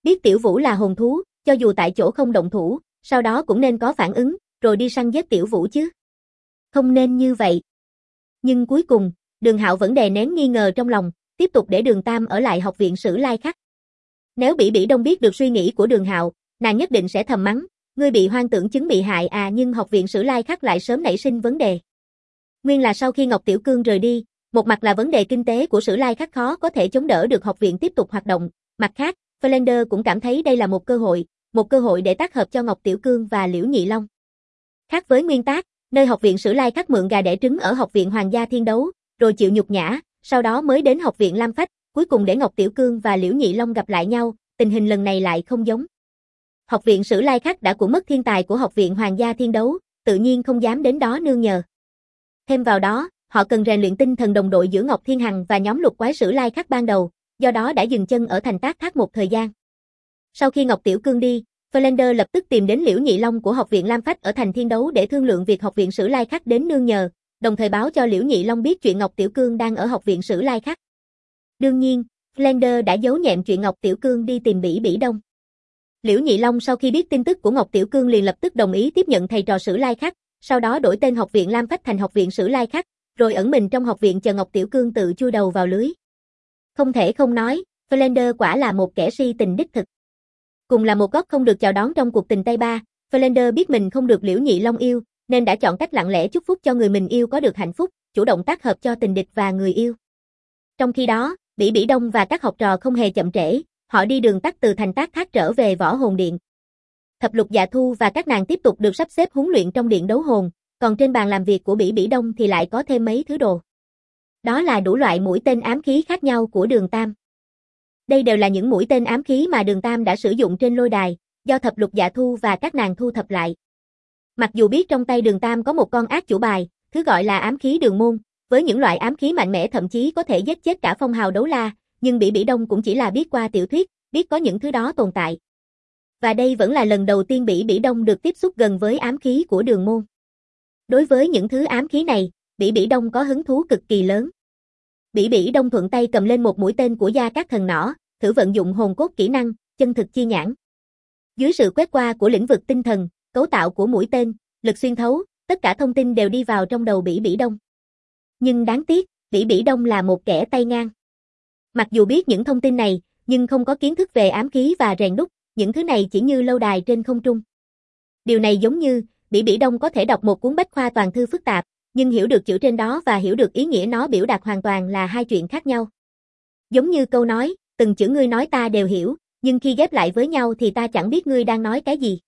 Biết Tiểu Vũ là hồn thú, cho dù tại chỗ không động thủ, sau đó cũng nên có phản ứng, rồi đi săn giết Tiểu Vũ chứ. Không nên như vậy. Nhưng cuối cùng, Đường Hạo vẫn đè nén nghi ngờ trong lòng, tiếp tục để Đường Tam ở lại học viện Sử Lai Khắc. Nếu Bỉ Bỉ Đông biết được suy nghĩ của Đường Hạo, nàng nhất định sẽ thầm mắng, ngươi bị hoang tưởng chứng bị hại à, nhưng học viện Sử Lai Khắc lại sớm nảy sinh vấn đề. Nguyên là sau khi Ngọc Tiểu Cương rời đi, một mặt là vấn đề kinh tế của Sử Lai Khắc khó có thể chống đỡ được học viện tiếp tục hoạt động, mặt khác, Flander cũng cảm thấy đây là một cơ hội để tác hợp cho Ngọc Tiểu Cương và Liễu Nhị Long. Khác với nguyên tác, nơi học viện Sử Lai Khắc mượn gà đẻ trứng ở học viện Hoàng gia Thiên Đấu, rồi chịu nhục nhã, sau đó mới đến học viện Lam Phách, cuối cùng để Ngọc Tiểu Cương và Liễu Nhị Long gặp lại nhau, tình hình lần này lại không giống. Học viện Sử Lai Khắc đã của mất thiên tài của học viện Hoàng gia Thiên Đấu, tự nhiên không dám đến đó nương nhờ. Thêm vào đó, họ cần rèn luyện tinh thần đồng đội giữa Ngọc Thiên Hằng và nhóm lục quái Sử Lai Khắc ban đầu, do đó đã dừng chân ở thành Tác Thác một thời gian. Sau khi Ngọc Tiểu Cương đi, Flander lập tức tìm đến Liễu Nhị Long của học viện Lam Phách ở thành Thiên Đấu để thương lượng việc học viện Sử Lai Khắc đến nương nhờ, đồng thời báo cho Liễu Nhị Long biết chuyện Ngọc Tiểu Cương đang ở học viện Sử Lai Khắc. Đương nhiên, Flander đã giấu nhẹm chuyện Ngọc Tiểu Cương đi tìm Bỉ Bỉ Đông. Liễu Nhị Long sau khi biết tin tức của Ngọc Tiểu Cương liền lập tức đồng ý tiếp nhận thầy trò Sử Lai Khắc, sau đó đổi tên học viện Lam Phách thành học viện Sử Lai Khắc, rồi ẩn mình trong học viện chờ Ngọc Tiểu Cương tự chui đầu vào lưới. Không thể không nói, Flander quả là một kẻ si tình đích thực. Cùng là một góc không được chào đón trong cuộc tình Tây Ba, Flander biết mình không được Liễu Nhị Long yêu, nên đã chọn cách lặng lẽ chúc phúc cho người mình yêu có được hạnh phúc, chủ động tác hợp cho tình địch và người yêu. Trong khi đó, Bỉ Bỉ Đông và các học trò không hề chậm trễ, họ đi đường tắt từ thành Tác Thác trở về Võ Hồn Điện. Thập Lục Dạ Thu và các nàng tiếp tục được sắp xếp huấn luyện trong điện đấu hồn, còn trên bàn làm việc của Bỉ Bỉ Đông thì lại có thêm mấy thứ đồ. Đó là đủ loại mũi tên ám khí khác nhau của Đường Tam. Đây đều là những mũi tên ám khí mà Đường Tam đã sử dụng trên lôi đài, do Thập Lục Dạ Thu và các nàng thu thập lại. Mặc dù biết trong tay Đường Tam có một con ác chủ bài, thứ gọi là ám khí Đường Môn, với những loại ám khí mạnh mẽ thậm chí có thể giết chết cả phong hào đấu la, nhưng Bỉ Bỉ Đông cũng chỉ là biết qua tiểu thuyết, biết có những thứ đó tồn tại. Và đây vẫn là lần đầu tiên Bỉ Bỉ Đông được tiếp xúc gần với ám khí của Đường Môn. Đối với những thứ ám khí này, Bỉ Bỉ Đông có hứng thú cực kỳ lớn. Bỉ Bỉ Đông thuận tay cầm lên một mũi tên của Gia Cát Thần Nỏ, thử vận dụng hồn cốt kỹ năng, chân thực chi nhãn. Dưới sự quét qua của lĩnh vực tinh thần, cấu tạo của mũi tên, lực xuyên thấu, tất cả thông tin đều đi vào trong đầu Bỉ Bỉ Đông. Nhưng đáng tiếc, Bỉ Bỉ Đông là một kẻ tay ngang. Mặc dù biết những thông tin này, nhưng không có kiến thức về ám khí và rèn đúc, những thứ này chỉ như lâu đài trên không trung. Điều này giống như, Bỉ Bỉ Đông có thể đọc một cuốn bách khoa toàn thư phức tạp, nhưng hiểu được chữ trên đó và hiểu được ý nghĩa nó biểu đạt hoàn toàn là hai chuyện khác nhau. Giống như câu nói, từng chữ ngươi nói ta đều hiểu, nhưng khi ghép lại với nhau thì ta chẳng biết ngươi đang nói cái gì.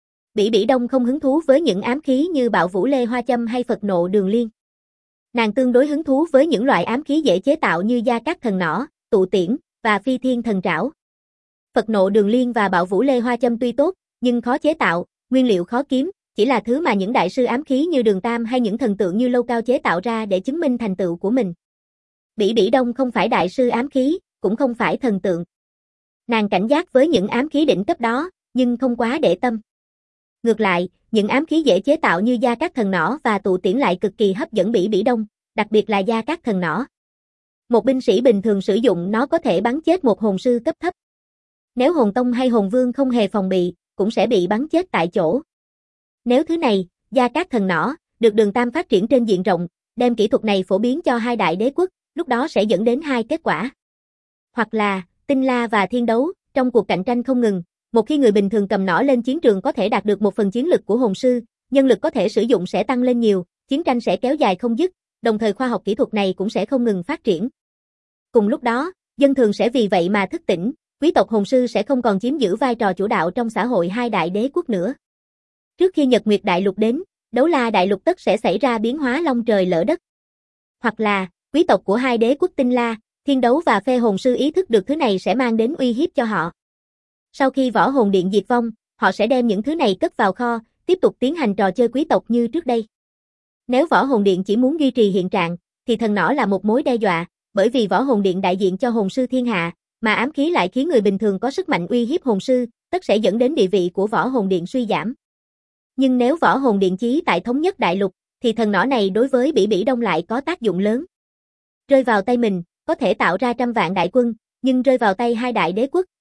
Bỉ Bỉ Đông không hứng thú với những ám khí như Bạo Vũ Lê Hoa Châm hay Phật Nộ Đường Liên. Nàng tương đối hứng thú với những loại ám khí dễ chế tạo như Gia Cát Thần Nỏ, Tụ Tiễn và Phi Thiên Thần Trảo. Phật Nộ Đường Liên và Bạo Vũ Lê Hoa Châm tuy tốt, nhưng khó chế tạo, nguyên liệu khó kiếm, chỉ là thứ mà những đại sư ám khí như Đường Tam hay những thần tượng như Lâu Cao chế tạo ra để chứng minh thành tựu của mình. Bỉ Bỉ Đông không phải đại sư ám khí, cũng không phải thần tượng. Nàng cảnh giác với những ám khí đỉnh cấp đó, nhưng không quá để tâm. Ngược lại, những ám khí dễ chế tạo như Gia Cát Thần Nỏ và Tụ Tiễn lại cực kỳ hấp dẫn Bỉ Bỉ Đông, đặc biệt là Gia Cát Thần Nỏ. Một binh sĩ bình thường sử dụng nó có thể bắn chết một hồn sư cấp thấp. Nếu hồn tông hay hồn vương không hề phòng bị, cũng sẽ bị bắn chết tại chỗ. Nếu thứ này, Gia Cát Thần Nỏ, được Đường Tam phát triển trên diện rộng, đem kỹ thuật này phổ biến cho hai đại đế quốc, lúc đó sẽ dẫn đến hai kết quả. Hoặc là, Tinh La và Thiên Đấu, trong cuộc cạnh tranh không ngừng, một khi người bình thường cầm nỏ lên chiến trường có thể đạt được 1/10 chiến lực của hồn sư, nhân lực có thể sử dụng sẽ tăng lên nhiều, chiến tranh sẽ kéo dài không dứt, đồng thời khoa học kỹ thuật này cũng sẽ không ngừng phát triển. Cùng lúc đó, dân thường sẽ vì vậy mà thức tỉnh, quý tộc hồn sư sẽ không còn chiếm giữ vai trò chủ đạo trong xã hội hai đại đế quốc nữa. Trước khi Nhật Nguyệt Đại Lục đến, Đấu La Đại Lục tất sẽ xảy ra biến hóa long trời lỡ đất. Hoặc là, quý tộc của hai đế quốc Tinh La, Thiên Đấu và Phê hồn sư ý thức được thứ này sẽ mang đến uy hiếp cho họ. Sau khi Võ Hồn Điện diệt vong, họ sẽ đem những thứ này cất vào kho, tiếp tục tiến hành trò chơi quý tộc như trước đây. Nếu Võ Hồn Điện chỉ muốn duy trì hiện trạng, thì thần nỏ là một mối đe dọa, bởi vì Võ Hồn Điện đại diện cho hồn sư thiên hạ, mà ám khí lại khiến người bình thường có sức mạnh uy hiếp hồn sư, tất sẽ dẫn đến địa vị của Võ Hồn Điện suy giảm. Nhưng nếu Võ Hồn Điện chí tại thống nhất đại lục, thì thần nỏ này đối với Bỉ Bỉ Đông lại có tác dụng lớn. Rơi vào tay mình, có thể tạo ra trăm vạn đại quân, nhưng rơi vào tay hai đại đế quốc,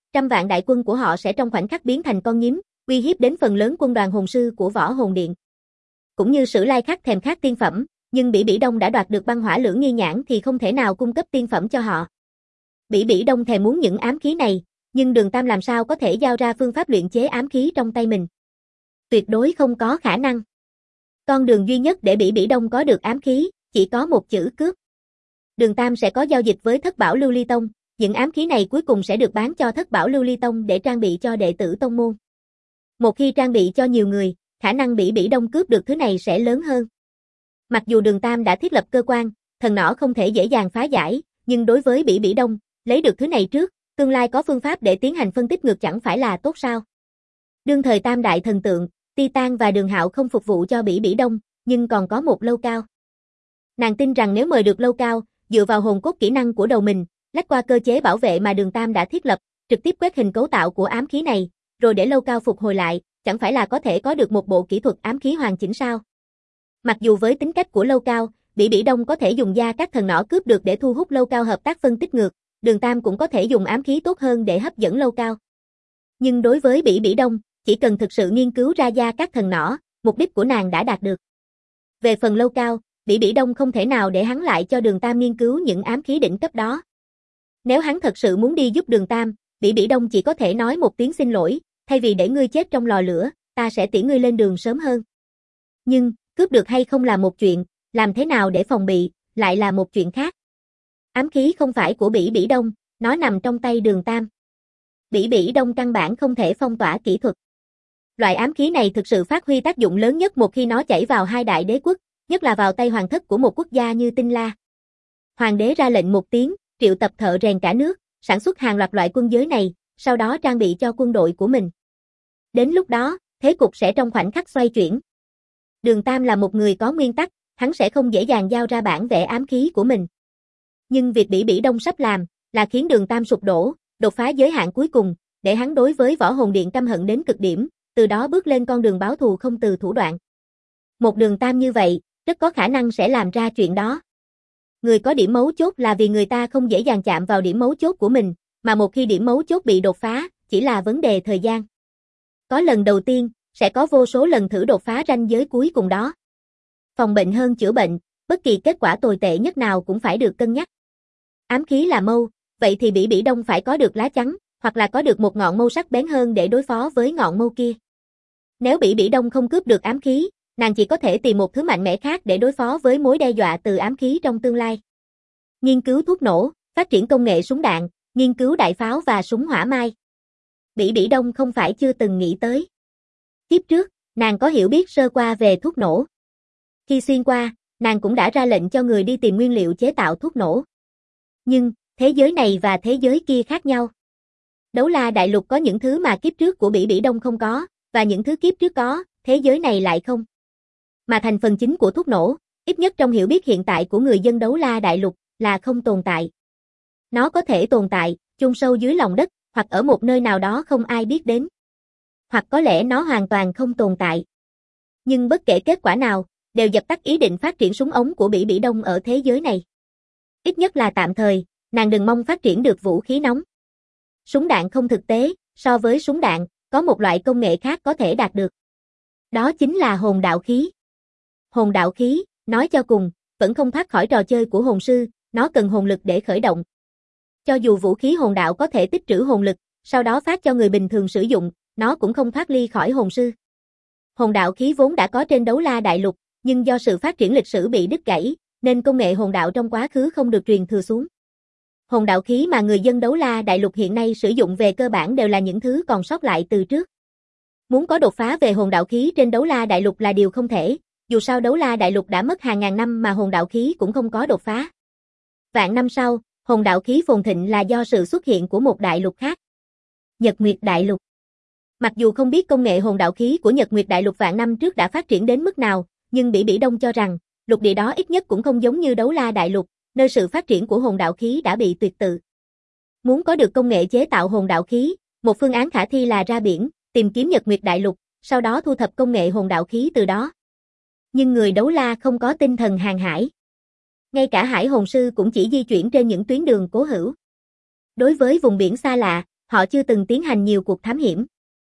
trăm vạn đại quân của họ sẽ trong khoảnh khắc biến thành con nhím, uy hiếp đến phần lớn quân đoàn hồn sư của Võ Hồn Điện. Cũng như Sử Lai Khắc thèm khát tiên phẩm, nhưng Bỉ Bỉ Đông đã đoạt được băng hỏa lưỡng nghi nhãn thì không thể nào cung cấp tiên phẩm cho họ. Bỉ Bỉ Đông thèm muốn những ám khí này, nhưng Đường Tam làm sao có thể giao ra phương pháp luyện chế ám khí trong tay mình. Tuyệt đối không có khả năng. Con đường duy nhất để Bỉ Bỉ Đông có được ám khí, chỉ có một chữ cướp. Đường Tam sẽ có giao dịch với Thất Bảo Lưu Ly Tông, những ám khí này cuối cùng sẽ được bán cho Thất Bảo Lưu Ly Tông để trang bị cho đệ tử tông môn. Một khi trang bị cho nhiều người, khả năng Bỉ Bỉ Đông cướp được thứ này sẽ lớn hơn. Mặc dù Đường Tam đã thiết lập cơ quan, thần nỏ không thể dễ dàng phá giải, nhưng đối với Bỉ Bỉ Đông, lấy được thứ này trước, tương lai có phương pháp để tiến hành phân tích ngược chẳng phải là tốt sao? Đương thời Tam đại thần tượng, Titan và Đường Hạo không phục vụ cho Bỉ Bỉ Đông, nhưng còn có một Lâu Cao. Nàng tin rằng nếu mời được Lâu Cao, dựa vào hồn cốt kỹ năng của đầu mình, lách qua cơ chế bảo vệ mà Đường Tam đã thiết lập, trực tiếp quét hình cấu tạo của ám khí này, rồi để Lâu Cao phục hồi lại, chẳng phải là có thể có được một bộ kỹ thuật ám khí hoàn chỉnh sao? Mặc dù với tính cách của Lâu Cao, Bỉ Bỉ Đông có thể dùng gia các thần nỏ cướp được để thu hút Lâu Cao hợp tác phân tích ngược, Đường Tam cũng có thể dùng ám khí tốt hơn để hấp dẫn Lâu Cao. Nhưng đối với Bỉ Bỉ Đông, chỉ cần thực sự nghiên cứu ra gia các thần nỏ, mục đích của nàng đã đạt được. Về phần Lâu Cao, Bỉ Bỉ Đông không thể nào để hắn lại cho Đường Tam nghiên cứu những ám khí đỉnh cấp đó. Nếu hắn thật sự muốn đi giúp Đường Tam, Bỉ Bỉ Đông chỉ có thể nói một tiếng xin lỗi, thay vì để ngươi chết trong lò lửa, ta sẽ tiễn ngươi lên đường sớm hơn. Nhưng, cướp được hay không là một chuyện, làm thế nào để phòng bị, lại là một chuyện khác. Ám khí không phải của Bỉ Bỉ Đông, nó nằm trong tay Đường Tam. Bỉ Bỉ Đông căn bản không thể phong tỏa kỹ thuật. Loại ám khí này thực sự phát huy tác dụng lớn nhất một khi nó chảy vào hai đại đế quốc, nhất là vào tay hoàng thất của một quốc gia như Tinh La. Hoàng đế ra lệnh một tiếng, triệu tập thợ rèn cả nước, sản xuất hàng loạt loại quân giới này, sau đó trang bị cho quân đội của mình. Đến lúc đó, thế cục sẽ trong khoảnh khắc xoay chuyển. Đường Tam là một người có nguyên tắc, hắn sẽ không dễ dàng giao ra bản vẽ ám khí của mình. Nhưng việc Bỉ Bỉ Đông sắp làm, là khiến Đường Tam sụp đổ, đột phá giới hạn cuối cùng, để hắn đối với Võ Hồn Điện căm hận đến cực điểm, từ đó bước lên con đường báo thù không từ thủ đoạn. Một Đường Tam như vậy, rất có khả năng sẽ làm ra chuyện đó. Người có điểm mấu chốt là vì người ta không dễ dàng chạm vào điểm mấu chốt của mình, mà một khi điểm mấu chốt bị đột phá, chỉ là vấn đề thời gian. Có lần đầu tiên, sẽ có vô số lần thử đột phá ranh giới cuối cùng đó. Phòng bệnh hơn chữa bệnh, bất kỳ kết quả tồi tệ nhất nào cũng phải được cân nhắc. Ám khí là mâu, vậy thì Bỉ Bỉ Đông phải có được lá chắn, hoặc là có được một ngọn mâu sắc bén hơn để đối phó với ngọn mâu kia. Nếu Bỉ Bỉ Đông không cướp được ám khí, nàng chỉ có thể tìm một thứ mạnh mẽ khác để đối phó với mối đe dọa từ ám khí trong tương lai. Nghiên cứu thuốc nổ, phát triển công nghệ súng đạn, nghiên cứu đại pháo và súng hỏa mai. Bỉ Bỉ Đông không phải chưa từng nghĩ tới. Kiếp trước, nàng có hiểu biết sơ qua về thuốc nổ. Khi xuyên qua, nàng cũng đã ra lệnh cho người đi tìm nguyên liệu chế tạo thuốc nổ. Nhưng, thế giới này và thế giới kia khác nhau. Đấu La Đại Lục có những thứ mà kiếp trước của Bỉ Bỉ Đông không có, và những thứ kiếp trước có, thế giới này lại không. Mà thành phần chính của thuốc nổ, ít nhất trong hiểu biết hiện tại của người dân Đấu La Đại Lục, là không tồn tại. Nó có thể tồn tại, chôn sâu dưới lòng đất, hoặc ở một nơi nào đó không ai biết đến. Hoặc có lẽ nó hoàn toàn không tồn tại. Nhưng bất kể kết quả nào, đều dập tắt ý định phát triển súng ống của Bỉ Bỉ Đông ở thế giới này. Ít nhất là tạm thời, nàng đừng mong phát triển được vũ khí nóng. Súng đạn không thực tế, so với súng đạn, có một loại công nghệ khác có thể đạt được. Đó chính là hồn đạo khí. Hồn đạo khí, nói cho cùng, vẫn không thoát khỏi trò chơi của hồn sư, nó cần hồn lực để khởi động. Cho dù vũ khí hồn đạo có thể tích trữ hồn lực, sau đó phát cho người bình thường sử dụng, nó cũng không thoát ly khỏi hồn sư. Hồn đạo khí vốn đã có trên Đấu La Đại Lục, nhưng do sự phát triển lịch sử bị đứt gãy, nên công nghệ hồn đạo trong quá khứ không được truyền thừa xuống. Hồn đạo khí mà người dân Đấu La Đại Lục hiện nay sử dụng về cơ bản đều là những thứ còn sót lại từ trước. Muốn có đột phá về hồn đạo khí trên Đấu La Đại Lục là điều không thể, dù sao Đấu La Đại Lục đã mất hàng ngàn năm mà hồn đạo khí cũng không có đột phá. Vạn năm sau, hồn đạo khí phồn thịnh là do sự xuất hiện của một đại lục khác. Nhật Nguyệt Đại Lục. Mặc dù không biết công nghệ hồn đạo khí của Nhật Nguyệt Đại Lục vạn năm trước đã phát triển đến mức nào, nhưng Bỉ Bỉ Đông cho rằng, lục địa đó ít nhất cũng không giống như Đấu La Đại Lục, nơi sự phát triển của hồn đạo khí đã bị tuyệt tự. Muốn có được công nghệ chế tạo hồn đạo khí, một phương án khả thi là ra biển, tìm kiếm Nhật Nguyệt Đại Lục, sau đó thu thập công nghệ hồn đạo khí từ đó. Nhưng người Đấu La không có tinh thần hàng hải. Ngay cả hải hồn sư cũng chỉ di chuyển trên những tuyến đường cố hữu. Đối với vùng biển xa lạ, họ chưa từng tiến hành nhiều cuộc thám hiểm.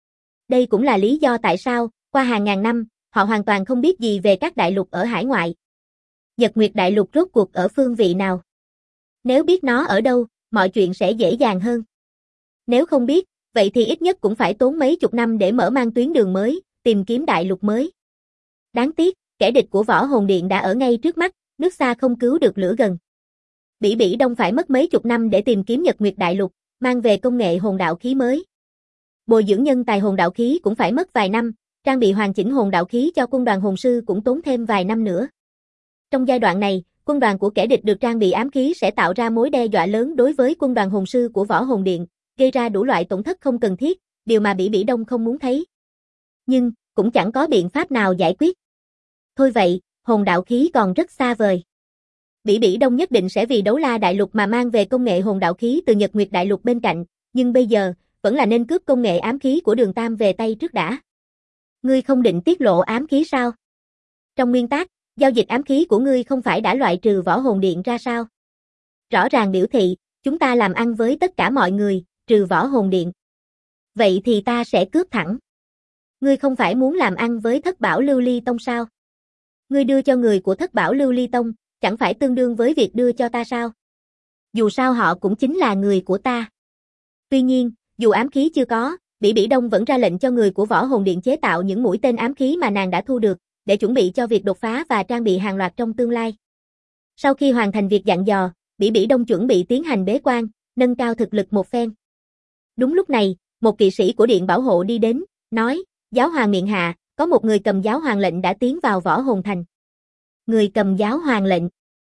Đây cũng là lý do tại sao, qua hàng ngàn năm, họ hoàn toàn không biết gì về các đại lục ở hải ngoại. Nhật Nguyệt Đại Lục rốt cuộc ở phương vị nào? Nếu biết nó ở đâu, mọi chuyện sẽ dễ dàng hơn. Nếu không biết, vậy thì ít nhất cũng phải tốn mấy chục năm để mở mang tuyến đường mới, tìm kiếm đại lục mới. Đáng tiếc, kẻ địch của Võ Hồn Điện đã ở ngay trước mắt, nước xa không cứu được lửa gần. Bỉ Bỉ Đông phải mất mấy chục năm để tìm kiếm Nhật Nguyệt Đại Lục, mang về công nghệ hồn đạo khí mới. Bồi dưỡng nhân tài hồn đạo khí cũng phải mất vài năm, trang bị hoàn chỉnh hồn đạo khí cho quân đoàn hồn sư cũng tốn thêm vài năm nữa. Trong giai đoạn này, quân đoàn của kẻ địch được trang bị ám khí sẽ tạo ra mối đe dọa lớn đối với quân đoàn hồn sư của Võ Hồn Điện, gây ra đủ loại tổn thất không cần thiết, điều mà Bỉ Bỉ Đông không muốn thấy. Nhưng, cũng chẳng có biện pháp nào giải quyết. Thôi vậy, hồn đạo khí còn rất xa vời. Bỉ Bỉ Đông nhất định sẽ vì Đấu La Đại Lục mà mang về công nghệ hồn đạo khí từ Nhật Nguyệt Đại Lục bên cạnh, nhưng bây giờ, vẫn là nên cướp công nghệ ám khí của Đường Tam về tay trước đã. Ngươi không định tiết lộ ám khí sao? Trong nguyên tắc, giao dịch ám khí của ngươi không phải đã loại trừ Võ Hồn Điện ra sao? Rõ ràng biểu thị, chúng ta làm ăn với tất cả mọi người, trừ Võ Hồn Điện. Vậy thì ta sẽ cướp thẳng. Ngươi không phải muốn làm ăn với Thất Bảo Lưu Ly Tông sao? Ngươi đưa cho người của Thất Bảo Lưu Ly Tông, chẳng phải tương đương với việc đưa cho ta sao? Dù sao họ cũng chính là người của ta. Tuy nhiên, dù ám khí chưa có, Bỉ Bỉ Đông vẫn ra lệnh cho người của Võ Hồn Điện chế tạo những mũi tên ám khí mà nàng đã thu được, để chuẩn bị cho việc đột phá và trang bị hàng loạt trong tương lai. Sau khi hoàn thành việc dặn dò, Bỉ Bỉ Đông chuẩn bị tiến hành bế quan, nâng cao thực lực một phen. Đúng lúc này, một kỵ sĩ của Điện Bảo Hộ đi đến, nói, Giáo Hoàng miện hạ, có một người cầm giáo hoàng lệnh đã tiến vào Võ Hồn Thành. Người cầm giáo hoàng lệnh?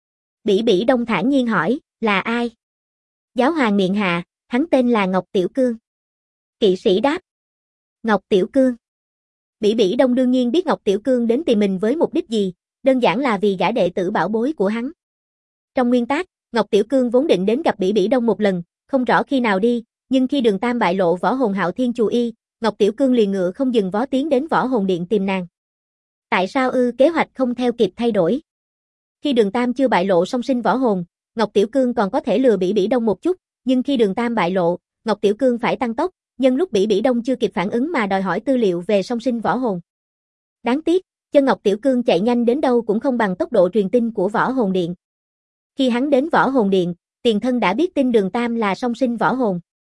Bỉ Bỉ Đông thản nhiên hỏi, là ai? Giáo hoàng miện hạ, hắn tên là Ngọc Tiểu Cương. Kỵ sĩ đáp. Ngọc Tiểu Cương. Bỉ Bỉ Đông đương nhiên biết Ngọc Tiểu Cương đến tìm mình với mục đích gì, đơn giản là vì gã đệ tử bảo bối của hắn. Trong nguyên tắc, Ngọc Tiểu Cương vốn định đến gặp Bỉ Bỉ Đông một lần, không rõ khi nào đi, nhưng khi Đường Tam bại lộ Võ Hồn Hạo Thiên Chù Y, Ngọc Tiểu Cương liền ngựa không dừng vó tiến đến Võ Hồn Điện tìm nàng. Tại sao kế hoạch không theo kịp thay đổi? Khi Đường Tam chưa bại lộ song sinh võ hồn, Ngọc Tiểu Cương còn có thể lừa Bỉ Bỉ Đông một chút, nhưng khi Đường Tam bại lộ, Ngọc Tiểu Cương phải tăng tốc, nhân lúc Bỉ Bỉ Đông chưa kịp phản ứng mà đòi hỏi tư liệu về song sinh võ hồn. Đáng tiếc, chân Ngọc Tiểu Cương chạy nhanh đến đâu cũng không bằng tốc độ truyền tin của Võ Hồn Điện. Khi hắn đến Võ Hồn Điện, tiền thân đã biết tin Đường Tam là song sinh võ hồn.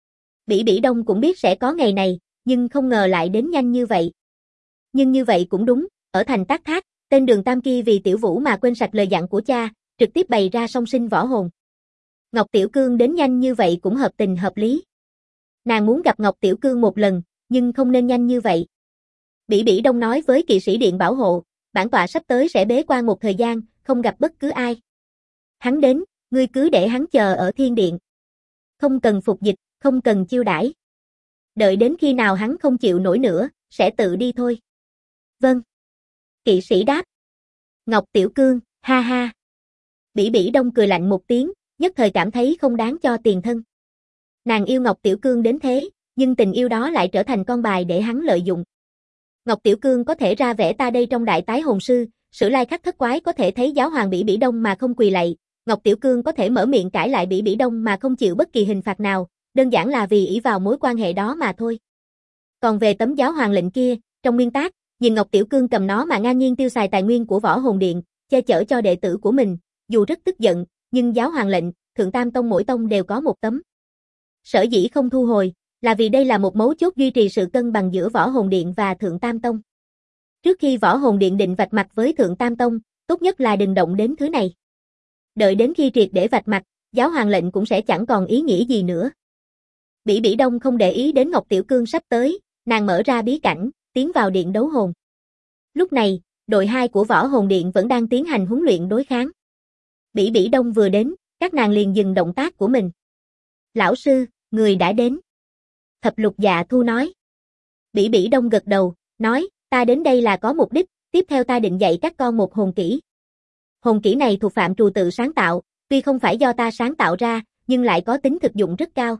Bỉ Bỉ Đông cũng biết sẽ có ngày này, nhưng không ngờ lại đến nhanh như vậy. Nhưng như vậy cũng đúng, ở thành Tác Thác, tên Đường Tam kia vì Tiểu Vũ mà quên sạch lời dặn của cha, trực tiếp bày ra song sinh võ hồn. Ngọc Tiểu Cương đến nhanh như vậy cũng hợp tình hợp lý. Nàng muốn gặp Ngọc Tiểu Cương một lần, nhưng không nên nhanh như vậy. Bỉ Bỉ Đông nói với kỵ sĩ Điện Bảo Hộ, bản tọa sắp tới sẽ bế quan một thời gian, không gặp bất cứ ai. Hắn đến, ngươi cứ để hắn chờ ở Thiên Điện. Không cần phục dịch, không cần chiêu đãi. Đợi đến khi nào hắn không chịu nổi nữa, sẽ tự đi thôi. Vâng. Kỵ sĩ đáp. Ngọc Tiểu Cương, ha ha. Bỉ Bỉ Đông cười lạnh một tiếng, nhất thời cảm thấy không đáng cho tiền thân. Nàng yêu Ngọc Tiểu Cương đến thế, nhưng tình yêu đó lại trở thành con bài để hắn lợi dụng. Ngọc Tiểu Cương có thể ra vẻ ta đây trong đại tái hồn sư, Sử Lai Khắc Thất Quái có thể thấy giáo hoàng Bỉ Bỉ Đông mà không quỳ lạy, Ngọc Tiểu Cương có thể mở miệng cãi lại Bỉ Bỉ Đông mà không chịu bất kỳ hình phạt nào, đơn giản là vì ỷ vào mối quan hệ đó mà thôi. Còn về tấm giáo hoàng lệnh kia, trong nguyên tắc, nhìn Ngọc Tiểu Cương cầm nó mà ngang nhiên tiêu xài tài nguyên của Võ Hồn Điện, che chở cho đệ tử của mình, dù rất tức giận, nhưng giáo hoàng lệnh, Thượng Tam Tông mỗi tông đều có một tấm. Sở dĩ không thu hồi, là vì đây là một mấu chốt duy trì sự cân bằng giữa Võ Hồn Điện và Thượng Tam Tông. Trước khi Võ Hồn Điện định vạch mặt với Thượng Tam Tông, tốt nhất là đừng động đến thứ này. Đợi đến khi triệt để vạch mặt, giáo hoàng lệnh cũng sẽ chẳng còn ý nghĩa gì nữa. Bỉ Bỉ Đông không để ý đến Ngọc Tiểu Cương sắp tới, nàng mở ra bí cảnh, tiến vào điện đấu hồn. Lúc này, đội 2 của Võ Hồn Điện vẫn đang tiến hành huấn luyện đối kháng. Bỉ Bỉ Đông vừa đến, các nàng liền dừng động tác của mình. Lão sư, người đã đến. Thập Lục Dạ Thu nói. Bỉ Bỉ Đông gật đầu, nói, ta đến đây là có mục đích, tiếp theo ta định dạy các con một hồn kỹ. Hồn kỹ này thuộc phạm trù tự sáng tạo, tuy không phải do ta sáng tạo ra, nhưng lại có tính thực dụng rất cao.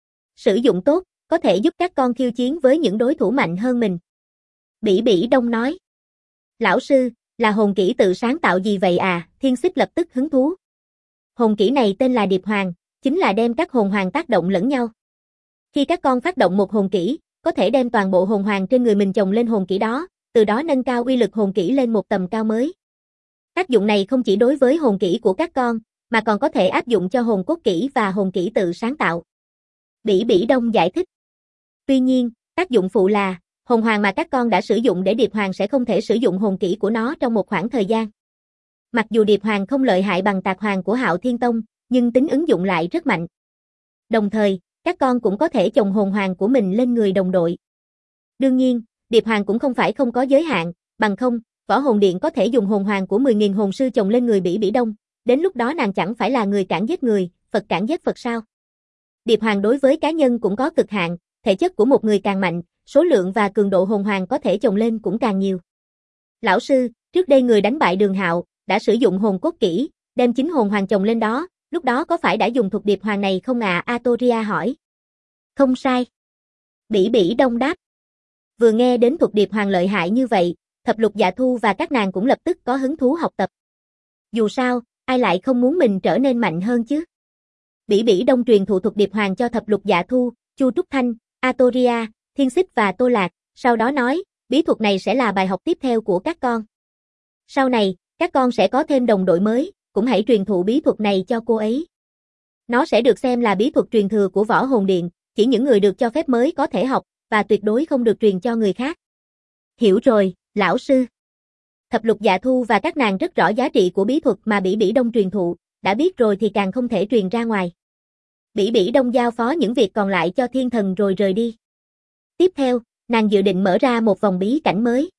Sử dụng tốt, có thể giúp các con khiêu chiến với những đối thủ mạnh hơn mình. Bỉ Bỉ Đông nói. Lão sư, là hồn kỹ tự sáng tạo gì vậy à? Thiên Xích lập tức hứng thú. Hồn kỹ này tên là Điệp Hoàng, chính là đem các hồn hoàng tác động lẫn nhau. Khi các con phát động một hồn kỹ, có thể đem toàn bộ hồn hoàng trên người mình chồng lên hồn kỹ đó, từ đó nâng cao uy lực hồn kỹ lên một tầm cao mới. Tác dụng này không chỉ đối với hồn kỹ của các con, mà còn có thể áp dụng cho hồn cốt kỹ và hồn kỹ tự sáng tạo. Bỉ Bỉ Đông giải thích. Tuy nhiên, tác dụng phụ là, hồn hoàng mà các con đã sử dụng để điệp hoàng sẽ không thể sử dụng hồn kỹ của nó trong một khoảng thời gian. Mặc dù điệp hoàng không lợi hại bằng tạc hoàng của Hạo Thiên Tông, nhưng tính ứng dụng lại rất mạnh. Đồng thời, các con cũng có thể chồng hồn hoàng của mình lên người đồng đội. Đương nhiên, điệp hoàng cũng không phải không có giới hạn, bằng không, Võ Hồn Điện có thể dùng hồn hoàng của 10.000 hồn sư chồng lên người Bỉ Bỉ Đông, đến lúc đó nàng chẳng phải là người cản giết người, Phật cản giết Phật sao? Điệp hoàng đối với cá nhân cũng có cực hạn, thể chất của một người càng mạnh, số lượng và cường độ hồn hoàng có thể chồng lên cũng càng nhiều. Lão sư, trước đây người đánh bại Đường Hạo đã sử dụng hồn cốt kỹ, đem 9 hồn hoàng chồng lên đó, lúc đó có phải đã dùng thuật điệp hoàng này không ạ? Atoria hỏi. Không sai. Bỉ Bỉ Đông đáp. Vừa nghe đến thuật điệp hoàng lợi hại như vậy, Thập Lục Dạ Thu và các nàng cũng lập tức có hứng thú học tập. Dù sao, ai lại không muốn mình trở nên mạnh hơn chứ? Bỉ Bỉ Đông truyền thụ thuật điệp hoàng cho Thập Lục Dạ Thu, Chu Trúc Thanh, Atoria, Thiên Xích và Tô Lạc, sau đó nói, bí thuật này sẽ là bài học tiếp theo của các con. Sau này, các con sẽ có thêm đồng đội mới, cũng hãy truyền thụ bí thuật này cho cô ấy. Nó sẽ được xem là bí thuật truyền thừa của Võ Hồn Điện, chỉ những người được cho phép mới có thể học, và tuyệt đối không được truyền cho người khác. Hiểu rồi, lão sư. Thập Lục Dạ Thu và các nàng rất rõ giá trị của bí thuật mà Bỉ Bỉ Đông truyền thụ, đã biết rồi thì càng không thể truyền ra ngoài. Bỉ Bỉ Đông giao phó những việc còn lại cho Thiên Thần rồi rời đi. Tiếp theo, nàng dự định mở ra một vòng bí cảnh mới.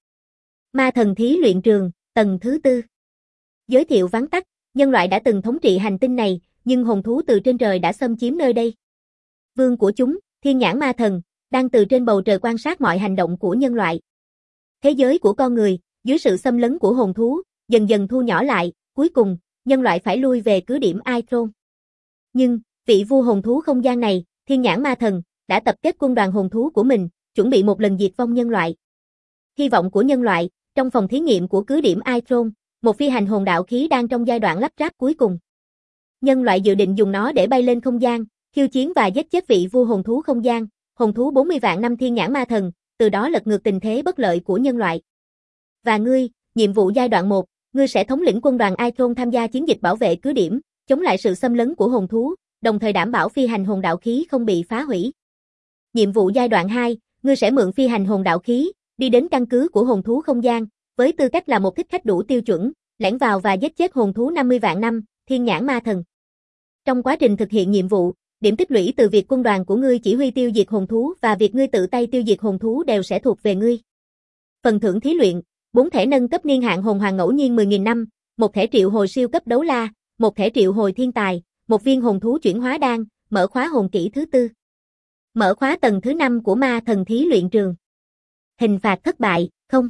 Ma Thần Thí Luyện Trường, tầng thứ 4. Giới thiệu vắn tắt, nhân loại đã từng thống trị hành tinh này, nhưng hồn thú từ trên trời đã xâm chiếm nơi đây. Vương của chúng, Thiên Nhãn Ma Thần, đang từ trên bầu trời quan sát mọi hành động của nhân loại. Thế giới của con người, dưới sự xâm lấn của hồn thú, dần dần thu nhỏ lại, cuối cùng, nhân loại phải lui về cứ điểm Aitron. Nhưng, vị vua hồn thú không gian này, Thiên Nhãn Ma Thần, đã tập kết quân đoàn hồn thú của mình, chuẩn bị một lần diệt vong nhân loại. Hy vọng của nhân loại, trong phòng thí nghiệm của cứ điểm Aitron, một phi hành hồn đạo khí đang trong giai đoạn lắp ráp cuối cùng. Nhân loại dự định dùng nó để bay lên không gian, khiêu chiến và giết chết vị vua hồn thú không gian, hồn thú 40 vạn năm Thiên Nhãn Ma Thần, từ đó lật ngược tình thế bất lợi của nhân loại. Và ngươi, nhiệm vụ giai đoạn 1, ngươi sẽ thống lĩnh quân đoàn Aitron tham gia chiến dịch bảo vệ cứ điểm, chống lại sự xâm lấn của hồn thú, đồng thời đảm bảo phi hành hồn đạo khí không bị phá hủy. Nhiệm vụ giai đoạn 2, ngươi sẽ mượn phi hành hồn đạo khí, đi đến căn cứ của hồn thú không gian, với tư cách là một thích khách đủ tiêu chuẩn, lẻn vào và giết chết hồn thú 50 vạn năm, Thiên Nhãn Ma Thần. Trong quá trình thực hiện nhiệm vụ, điểm tích lũy từ việc quân đoàn của ngươi chỉ huy tiêu diệt hồn thú và việc ngươi tự tay tiêu diệt hồn thú đều sẽ thuộc về ngươi. Phần thưởng thí luyện, 4 thẻ nâng cấp niên hạn hồn hoàng ngẫu nhiên 10.000 năm, 1 thẻ triệu hồi siêu cấp đấu la, 1 thẻ triệu hồi thiên tài, 1 viên hồn thú chuyển hóa đan, mở khóa hồn kỹ thứ 4. Mở khóa tầng thứ 5 của Ma Thần Thí Luyện Trường. Hình phạt thất bại, không.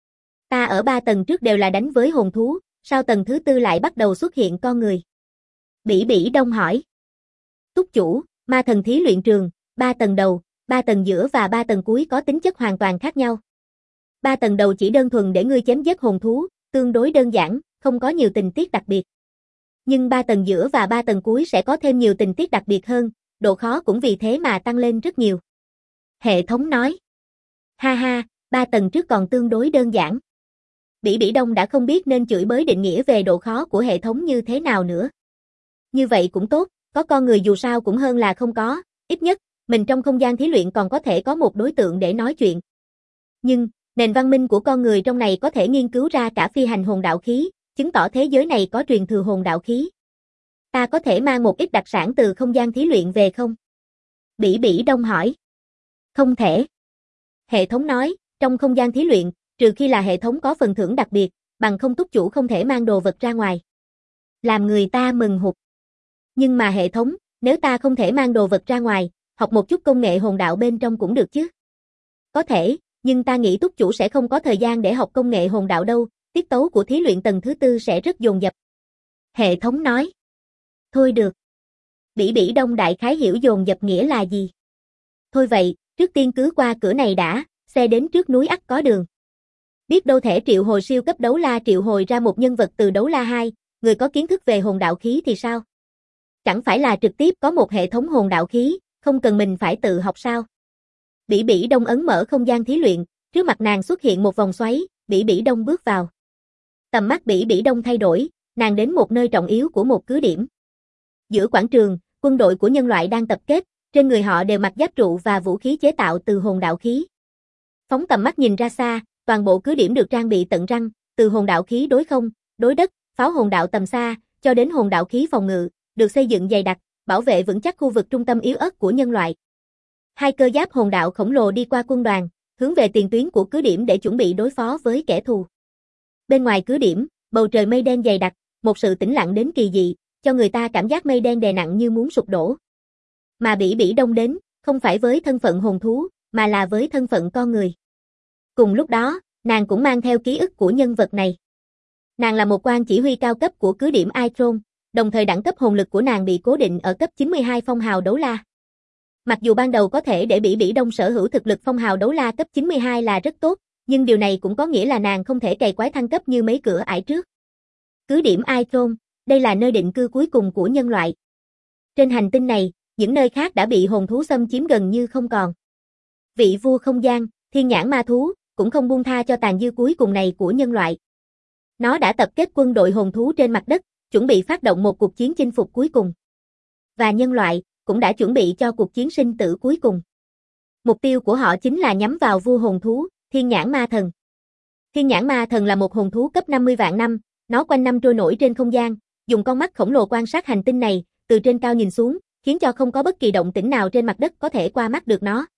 Ta ở 3 tầng trước đều là đánh với hồn thú, sao tầng thứ 4 lại bắt đầu xuất hiện con người? Bỉ Bỉ Đông hỏi. Túc chủ, Ma Thần Thí Luyện Trường, 3 tầng đầu, 3 tầng giữa và 3 tầng cuối có tính chất hoàn toàn khác nhau. 3 tầng đầu chỉ đơn thuần để ngươi chém giết hồn thú, tương đối đơn giản, không có nhiều tình tiết đặc biệt. Nhưng 3 tầng giữa và 3 tầng cuối sẽ có thêm nhiều tình tiết đặc biệt hơn, độ khó cũng vì thế mà tăng lên rất nhiều. Hệ thống nói. Ha ha, 3 tầng trước còn tương đối đơn giản. Bỉ Bỉ Đông đã không biết nên chửi bới định nghĩa về độ khó của hệ thống như thế nào nữa. Như vậy cũng tốt, có con người dù sao cũng hơn là không có, ít nhất, mình trong không gian thí luyện còn có thể có một đối tượng để nói chuyện. Nhưng, nền văn minh của con người trong này có thể nghiên cứu ra cả phi hành hồn đạo khí, chứng tỏ thế giới này có truyền thừa hồn đạo khí. Ta có thể mang một ít đặc sản từ không gian thí luyện về không? Bỉ Bỉ Đông hỏi. Không thể. Hệ thống nói, trong không gian thí luyện, trừ khi là hệ thống có phần thưởng đặc biệt, bằng không túc chủ không thể mang đồ vật ra ngoài. Làm người ta mừng hụt. Nhưng mà hệ thống, nếu ta không thể mang đồ vật ra ngoài, học một chút công nghệ hồn đạo bên trong cũng được chứ? Có thể, nhưng ta nghĩ túc chủ sẽ không có thời gian để học công nghệ hồn đạo đâu, tiết tấu của thí luyện tầng thứ 4 sẽ rất dồn dập. Hệ thống nói. Thôi được. Bỉ Bỉ Đông đại khái hiểu dồn dập nghĩa là gì. Thôi vậy, trước tiên cứ qua cửa này đã, xe đến trước núi ắt có đường. Biết đâu thể triệu hồi siêu cấp đấu la triệu hồi ra một nhân vật từ đấu la 2, người có kiến thức về hồn đạo khí thì sao? Chẳng phải là trực tiếp có một hệ thống hồn đạo khí, không cần mình phải tự học sao? Bỉ Bỉ Đông ấn mở không gian thí luyện, trước mặt nàng xuất hiện một vòng xoáy, Bỉ Bỉ Đông bước vào. Tầm mắt Bỉ Bỉ Đông thay đổi, nàng đến một nơi trọng yếu của một cứ điểm. Giữa quảng trường, quân đội của nhân loại đang tập kết, trên người họ đều mặc giáp trụ và vũ khí chế tạo từ hồn đạo khí. Phóng tầm mắt nhìn ra xa, toàn bộ cứ điểm được trang bị tận răng, từ hồn đạo khí đối không, đối đất, pháo hồn đạo tầm xa, cho đến hồn đạo khí phòng ngự, được xây dựng dày đặc, bảo vệ vững chắc khu vực trung tâm yếu ớt của nhân loại. Hai cơ giáp hồn đạo khổng lồ đi qua quân đoàn, hướng về tiền tuyến của cứ điểm để chuẩn bị đối phó với kẻ thù. Bên ngoài cứ điểm, bầu trời mây đen dày đặc, một sự tĩnh lặng đến kỳ dị, cho người ta cảm giác mây đen đè nặng như muốn sụp đổ. Mà Bỉ Bỉ Đông đến, không phải với thân phận hồn thú, mà là với thân phận con người. Cùng lúc đó, nàng cũng mang theo ký ức của nhân vật này. Nàng là một quan chỉ huy cao cấp của cứ điểm Itron, đồng thời đẳng cấp hồn lực của nàng bị cố định ở cấp 92 phong hào đấu la. Mặc dù ban đầu có thể để Bỉ Bỉ Đông sở hữu thực lực phong hào đấu la cấp 92 là rất tốt, nhưng điều này cũng có nghĩa là nàng không thể cày quái thăng cấp như mấy cửa ải trước. Cứ điểm Itron, đây là nơi định cư cuối cùng của nhân loại. Trên hành tinh này, những nơi khác đã bị hồn thú xâm chiếm gần như không còn. Vị vua không gian, thiên nhãn ma thú, cũng không buông tha cho tàn dư cuối cùng này của nhân loại. Nó đã tập kết quân đội hồn thú trên mặt đất, chuẩn bị phát động một cuộc chiến chinh phục cuối cùng. Và nhân loại cũng đã chuẩn bị cho cuộc chiến sinh tử cuối cùng. Mục tiêu của họ chính là nhắm vào vua hồn thú, thiên nhãn ma thần. Thiên nhãn ma thần là một hồn thú cấp 50 vạn năm, nó quanh năm trôi nổi trên không gian, dùng con mắt khổng lồ quan sát hành tinh này, từ trên cao nhìn xuống, khiến cho không có bất kỳ động tĩnh nào trên mặt đất có thể qua mắt được nó.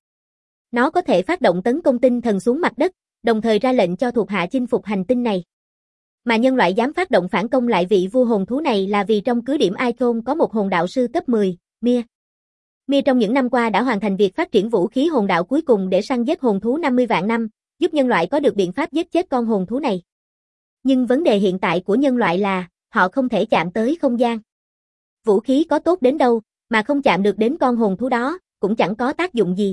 Nó có thể phát động tấn công tinh thần xuống mặt đất, đồng thời ra lệnh cho thuộc hạ chinh phục hành tinh này. Mà nhân loại dám phát động phản công lại vị vua hồn thú này là vì trong cứ điểm Icon có một hồn đạo sư cấp 10, Mia. Mia trong những năm qua đã hoàn thành việc phát triển vũ khí hồn đạo cuối cùng để săn giết hồn thú 50 vạn năm, giúp nhân loại có được biện pháp giết chết con hồn thú này. Nhưng vấn đề hiện tại của nhân loại là, họ không thể chạm tới không gian. Vũ khí có tốt đến đâu, mà không chạm được đến con hồn thú đó, cũng chẳng có tác dụng gì.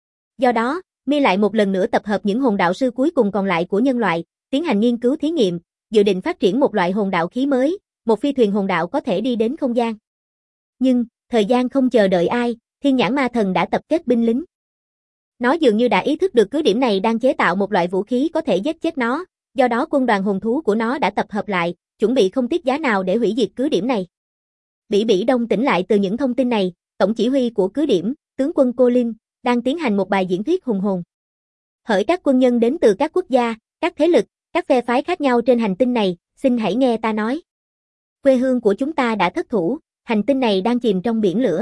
Do đó, Mia lại một lần nữa tập hợp những hồn đạo sư cuối cùng còn lại của nhân loại, tiến hành nghiên cứu thí nghiệm, dự định phát triển một loại hồn đạo khí mới, một phi thuyền hồn đạo có thể đi đến không gian. Nhưng, thời gian không chờ đợi ai, thiên nhãn ma thần đã tập kết binh lính. Nó dường như đã ý thức được cứ điểm này đang chế tạo một loại vũ khí có thể giết chết nó, do đó quân đoàn hồn thú của nó đã tập hợp lại, chuẩn bị không tiếc giá nào để hủy diệt cứ điểm này. Bỉ Bỉ Đông tỉnh lại từ những thông tin này, tổng chỉ huy của cứ điểm, tướng quân Colin, đang tiến hành một bài diễn thuyết hùng hồn. Hỡi các quân nhân đến từ các quốc gia, các thế lực, các phe phái khác nhau trên hành tinh này, xin hãy nghe ta nói. Quê hương của chúng ta đã thất thủ, hành tinh này đang chìm trong biển lửa.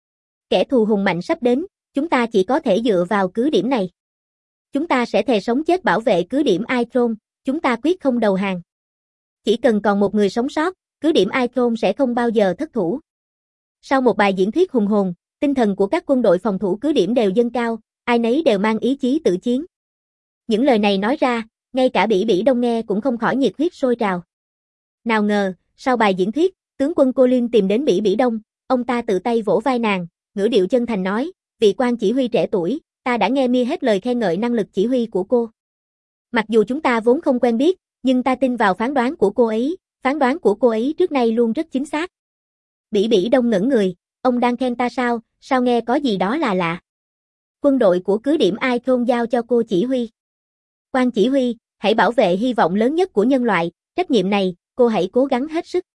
Kẻ thù hùng mạnh sắp đến, chúng ta chỉ có thể dựa vào cứ điểm này. Chúng ta sẽ thề sống chết bảo vệ cứ điểm Icon, chúng ta quyết không đầu hàng. Chỉ cần còn một người sống sót, cứ điểm Icon sẽ không bao giờ thất thủ. Sau một bài diễn thuyết hùng hồn, tinh thần của các quân đội phòng thủ cứ điểm đều dâng cao, ai nấy đều mang ý chí tự chiến. Những lời này nói ra, ngay cả Bỉ Bỉ Đông nghe cũng không khỏi nhiệt huyết sôi trào. Nào ngờ, sau bài diễn thuyết, tướng quân Colin tìm đến Bỉ Bỉ Đông, ông ta tự tay vỗ vai nàng, ngữ điệu chân thành nói, vị quan chỉ huy trẻ tuổi, ta đã nghe Mia hết lời khen ngợi năng lực chỉ huy của cô. Mặc dù chúng ta vốn không quen biết, nhưng ta tin vào phán đoán của cô ấy, phán đoán của cô ấy trước nay luôn rất chính xác. Bỉ Bỉ Đông ngẩn người, ông đang khen ta sao, sao nghe có gì đó là lạ. Quân đội của cứ điểm Icon giao cho cô chỉ huy. Quan chỉ huy, hãy bảo vệ hy vọng lớn nhất của nhân loại, trách nhiệm này, cô hãy cố gắng hết sức.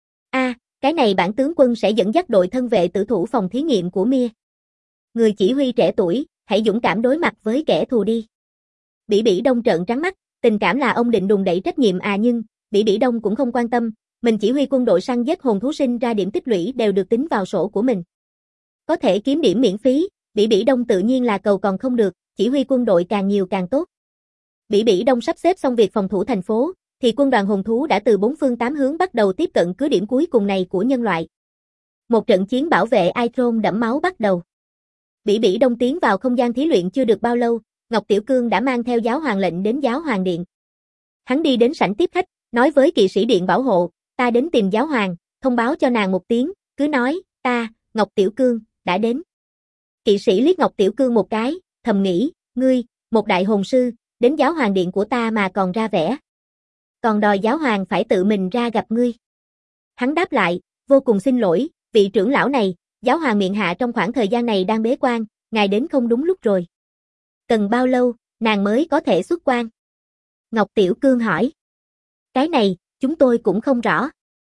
Cái này bản tướng quân sẽ dẫn dắt đội thân vệ tử thủ phòng thí nghiệm của Mia. Người chỉ huy trẻ tuổi, hãy dũng cảm đối mặt với kẻ thù đi. Bỉ Bỉ Đông trợn trắng mắt, tình cảm là ông định đùn đẩy trách nhiệm nhưng, Bỉ Bỉ Đông cũng không quan tâm, mình chỉ huy quân đội săn giết hồn thú sinh ra điểm tích lũy đều được tính vào sổ của mình. Có thể kiếm điểm miễn phí, Bỉ Bỉ Đông tự nhiên là cầu còn không được, chỉ huy quân đội càng nhiều càng tốt. Bỉ Bỉ Đông sắp xếp xong việc phòng thủ thành phố, thì quân đoàn hồn thú đã từ 4 phương 8 hướng bắt đầu tiếp cận cứ điểm cuối cùng này của nhân loại. Một trận chiến bảo vệ Icon đẫm máu bắt đầu. Bỉ Bỉ Đông tiến vào không gian thí luyện chưa được bao lâu, Ngọc Tiểu Cương đã mang theo giáo hoàng lệnh đến giáo hoàng điện. Hắn đi đến sảnh tiếp khách, nói với kỵ sĩ điện bảo hộ, ta đến tìm giáo hoàng, thông báo cho nàng một tiếng, cứ nói, ta, Ngọc Tiểu Cương, đã đến. Kỵ sĩ liếc Ngọc Tiểu Cương một cái, thầm nghĩ, ngươi, một đại hồn sư, đến giáo hoàng điện của ta mà còn ra vẻ. Còn đòi giáo hoàng phải tự mình ra gặp ngươi. Hắn đáp lại, vô cùng xin lỗi, vị trưởng lão này, giáo hoàng miệng hạ trong khoảng thời gian này đang bế quan, ngài đến không đúng lúc rồi. Cần bao lâu, nàng mới có thể xuất quan? Ngọc Tiểu Cương hỏi. Cái này, chúng tôi cũng không rõ.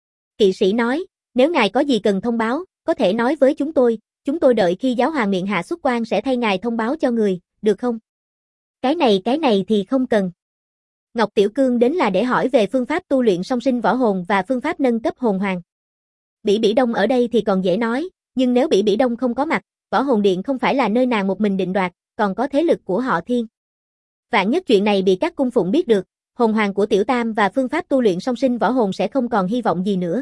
Kỵ sĩ nói, nếu ngài có gì cần thông báo, có thể nói với chúng tôi đợi khi giáo hoàng miệng hạ xuất quan sẽ thay ngài thông báo cho người, được không? Cái này thì không cần. Ngọc Tiểu Cương đến là để hỏi về phương pháp tu luyện song sinh võ hồn và phương pháp nâng cấp hồn hoàng. Bỉ Bỉ Đông ở đây thì còn dễ nói, nhưng nếu Bỉ Bỉ Đông không có mặt, võ hồn điện không phải là nơi nàng một mình định đoạt, còn có thế lực của họ Thiên. Vạn nhất chuyện này bị các cung phụng biết được, hồn hoàng của Tiểu Tam và phương pháp tu luyện song sinh võ hồn sẽ không còn hy vọng gì nữa.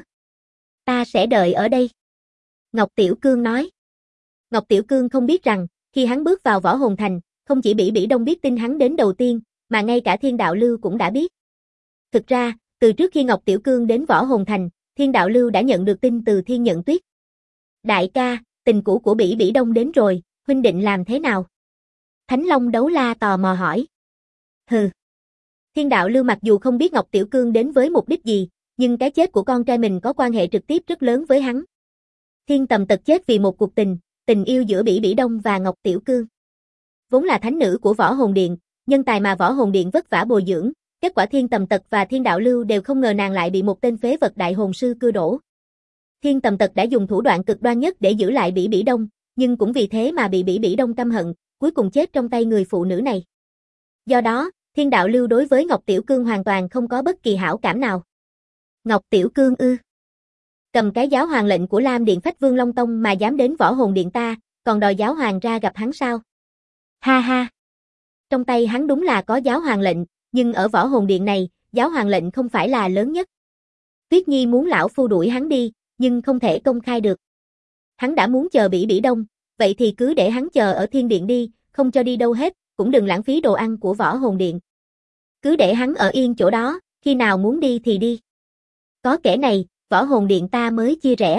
Ta sẽ đợi ở đây. Ngọc Tiểu Cương nói. Ngọc Tiểu Cương không biết rằng, khi hắn bước vào võ hồn thành, không chỉ Bỉ Bỉ Đông biết tin hắn đến đầu tiên, mà ngay cả Thiên Đạo Lưu cũng đã biết. Thực ra, từ trước khi Ngọc Tiểu Cương đến võ hồn thành, Thiên Đạo Lưu đã nhận được tin từ Thiên Nhận Tuyết. Đại ca, tình cũ của Bỉ Bỉ Đông đến rồi, huynh định làm thế nào? Thánh Long Đấu La tò mò hỏi. Hừ. Thiên Đạo Lưu mặc dù không biết Ngọc Tiểu Cương đến với mục đích gì, nhưng cái chết của con trai mình có quan hệ trực tiếp rất lớn với hắn. Thiên Tầm Tật chết vì một cuộc tình yêu giữa Bỉ Bỉ Đông và Ngọc Tiểu Cương. Vốn là thánh nữ của võ hồn điện, nhân tài mà võ hồn điện vất vả bồi dưỡng, kết quả Thiên Tầm Tật và Thiên Đạo Lưu đều không ngờ nàng lại bị một tên phế vật đại hồn sư cưa đổ. Thiên Tầm Tật đã dùng thủ đoạn cực đoan nhất để giữ lại Bỉ Bỉ Đông, nhưng cũng vì thế mà bị Bỉ Bỉ Đông căm hận, cuối cùng chết trong tay người phụ nữ này. Do đó, Thiên Đạo Lưu đối với Ngọc Tiểu Cương hoàn toàn không có bất kỳ hảo cảm nào. Ngọc Tiểu Cương ư? Cầm cái giáo hoàng lệnh của Lam Điện Phách Vương Long Tông mà dám đến võ hồn điện ta, còn đòi giáo hoàng ra gặp hắn sao? Ha ha! Trong tay hắn đúng là có giáo hoàng lệnh, nhưng ở võ hồn điện này, giáo hoàng lệnh không phải là lớn nhất. Tuyết Nhi muốn lão phu đuổi hắn đi, nhưng không thể công khai được. Hắn đã muốn chờ Bỉ Bỉ Đông, vậy thì cứ để hắn chờ ở thiên điện đi, không cho đi đâu hết, cũng đừng lãng phí đồ ăn của võ hồn điện. Cứ để hắn ở yên chỗ đó, khi nào muốn đi thì đi. Có kẻ này, võ hồn điện ta mới chia rẽ.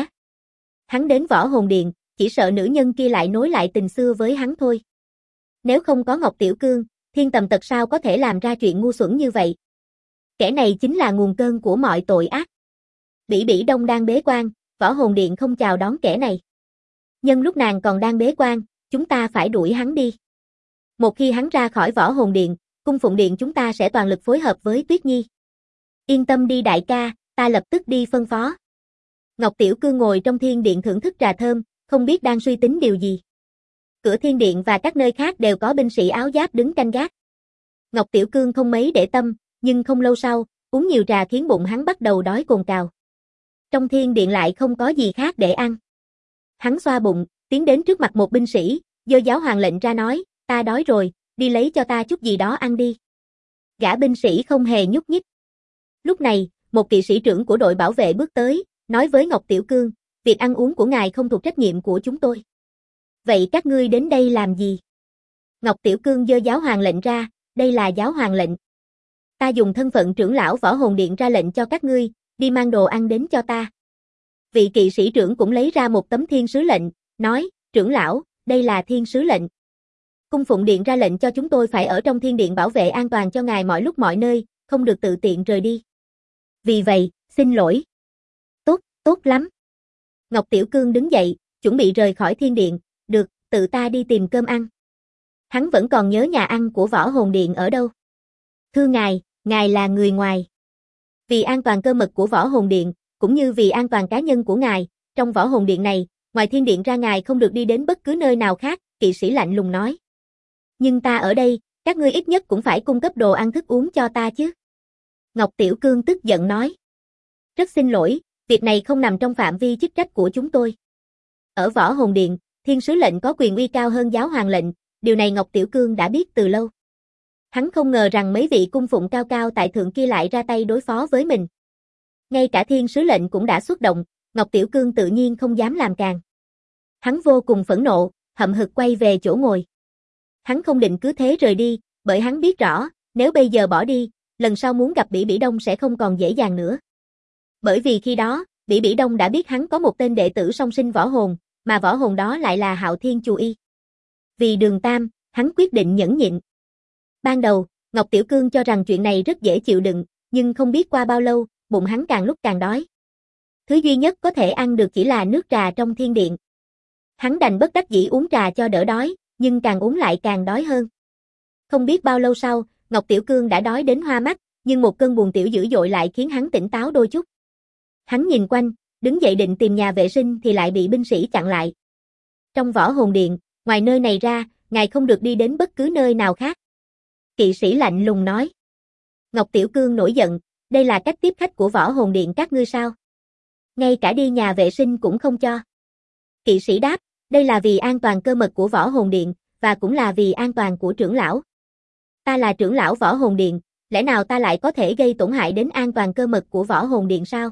Hắn đến võ hồn điện, chỉ sợ nữ nhân kia lại nối lại tình xưa với hắn thôi. Nếu không có Ngọc Tiểu Cương, Thiên Tầm Tật sao có thể làm ra chuyện ngu xuẩn như vậy? Kẻ này chính là nguồn cơn của mọi tội ác. Bỉ Bỉ Đông đang bế quan, võ hồn điện không chào đón kẻ này. Nhân lúc nàng còn đang bế quan, chúng ta phải đuổi hắn đi. Một khi hắn ra khỏi võ hồn điện, cung phụng điện chúng ta sẽ toàn lực phối hợp với Tuyết Nhi. Yên tâm đi đại ca, ta lập tức đi phân phó. Ngọc Tiểu Cương ngồi trong thiên điện thưởng thức trà thơm, không biết đang suy tính điều gì. Cửa thiên điện và các nơi khác đều có binh sĩ áo giáp đứng canh gác. Ngọc Tiểu Cương không mấy để tâm, nhưng không lâu sau, uống nhiều trà khiến bụng hắn bắt đầu đói cồn cào. Trong thiên điện lại không có gì khác để ăn. Hắn xoa bụng, tiến đến trước mặt một binh sĩ, giơ giáo hoàng lệnh ra nói, ta đói rồi, đi lấy cho ta chút gì đó ăn đi. Gã binh sĩ không hề nhúc nhích. Lúc này, một kỵ sĩ trưởng của đội bảo vệ bước tới, nói với Ngọc Tiểu Cương, việc ăn uống của ngài không thuộc trách nhiệm của chúng tôi. Vậy các ngươi đến đây làm gì? Ngọc Tiểu Cương giơ giáo hoàng lệnh ra, đây là giáo hoàng lệnh. Ta dùng thân phận trưởng lão võ hồn điện ra lệnh cho các ngươi, đi mang đồ ăn đến cho ta. Vị kỵ sĩ trưởng cũng lấy ra một tấm thiên sứ lệnh, nói, trưởng lão, đây là thiên sứ lệnh. Cung phụng điện ra lệnh cho chúng tôi phải ở trong thiên điện bảo vệ an toàn cho ngài mọi lúc mọi nơi, không được tự tiện rời đi. Vì vậy, xin lỗi. Tốt lắm. Ngọc Tiểu Cương đứng dậy, chuẩn bị rời khỏi thiên điện, được, tự ta đi tìm cơm ăn. Hắn vẫn còn nhớ nhà ăn của võ hồn điện ở đâu. Thưa ngài là người ngoài. Vì an toàn cơ mật của võ hồn điện, cũng như vì an toàn cá nhân của ngài, trong võ hồn điện này, ngoài thiên điện ra ngài không được đi đến bất cứ nơi nào khác, kỵ sĩ lạnh lùng nói. Nhưng ta ở đây, các ngươi ít nhất cũng phải cung cấp đồ ăn thức uống cho ta chứ. Ngọc Tiểu Cương tức giận nói. Rất xin lỗi, việc này không nằm trong phạm vi chức trách của chúng tôi. Ở võ hồn điện, thiên sứ lệnh có quyền uy cao hơn giáo hoàng lệnh, điều này Ngọc Tiểu Cương đã biết từ lâu. Hắn không ngờ rằng mấy vị cung phụng cao cao tại thượng kia lại ra tay đối phó với mình. Ngay cả thiên sứ lệnh cũng đã xuất động, Ngọc Tiểu Cương tự nhiên không dám làm càng. Hắn vô cùng phẫn nộ, hậm hực quay về chỗ ngồi. Hắn không định cứ thế rời đi, bởi hắn biết rõ, nếu bây giờ bỏ đi, lần sau muốn gặp Bỉ Bỉ Đông sẽ không còn dễ dàng nữa. Bởi vì khi đó, Bỉ Bỉ Đông đã biết hắn có một tên đệ tử song sinh võ hồn, mà võ hồn đó lại là Hạo Thiên Chù Y. Vì Đường Tam, hắn quyết định nhẫn nhịn. Ban đầu, Ngọc Tiểu Cương cho rằng chuyện này rất dễ chịu đựng, nhưng không biết qua bao lâu, bụng hắn càng lúc càng đói. Thứ duy nhất có thể ăn được chỉ là nước trà trong thiên điện. Hắn đành bất đắc dĩ uống trà cho đỡ đói, nhưng càng uống lại càng đói hơn. Không biết bao lâu sau, Ngọc Tiểu Cương đã đói đến hoa mắt, nhưng một cơn buồn tiểu dữ dội lại khiến hắn tỉnh táo đôi chút. Hắn nhìn quanh, đứng dậy định tìm nhà vệ sinh thì lại bị binh sĩ chặn lại. Trong Võ Hồn Điện, ngoài nơi này ra, ngài không được đi đến bất cứ nơi nào khác. Kỵ sĩ lạnh lùng nói. Ngọc Tiểu Cương nổi giận, đây là cách tiếp khách của Võ Hồn Điện các ngươi sao? Ngay cả đi nhà vệ sinh cũng không cho. Kỵ sĩ đáp, đây là vì an toàn cơ mật của Võ Hồn Điện, và cũng là vì an toàn của trưởng lão. Ta là trưởng lão Võ Hồn Điện, lẽ nào ta lại có thể gây tổn hại đến an toàn cơ mật của Võ Hồn Điện sao?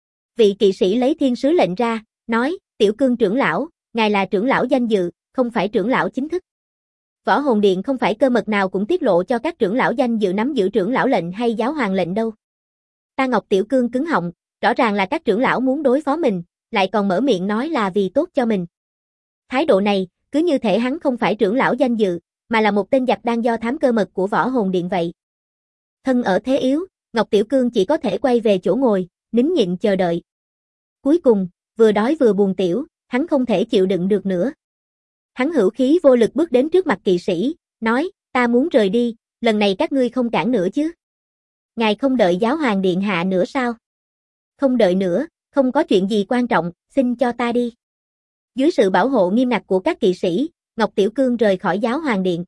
Vị kỵ sĩ lấy thiên sứ lệnh ra, nói, Tiểu Cương trưởng lão, ngài là trưởng lão danh dự, không phải trưởng lão chính thức. Võ Hồn Điện không phải cơ mật nào cũng tiết lộ cho các trưởng lão danh dự nắm giữ trưởng lão lệnh hay giáo hoàng lệnh đâu. Ta Ngọc Tiểu Cương cứng họng, rõ ràng là các trưởng lão muốn đối phó mình, lại còn mở miệng nói là vì tốt cho mình. Thái độ này, cứ như thể hắn không phải trưởng lão danh dự, mà là một tên giặc đang do thám cơ mật của Võ Hồn Điện vậy. Thân ở thế yếu, Ngọc Tiểu Cương chỉ có thể quay về chỗ ngồi, nín nhịn chờ đợi. Cuối cùng, vừa đói vừa buồn tiểu, hắn không thể chịu đựng được nữa. Hắn hữu khí vô lực bước đến trước mặt kỵ sĩ, nói, ta muốn rời đi, lần này các ngươi không cản nữa chứ. Ngài không đợi giáo hoàng điện hạ nữa sao? Không đợi nữa, không có chuyện gì quan trọng, xin cho ta đi. Dưới sự bảo hộ nghiêm ngặt của các kỵ sĩ, Ngọc Tiểu Cương rời khỏi giáo hoàng điện.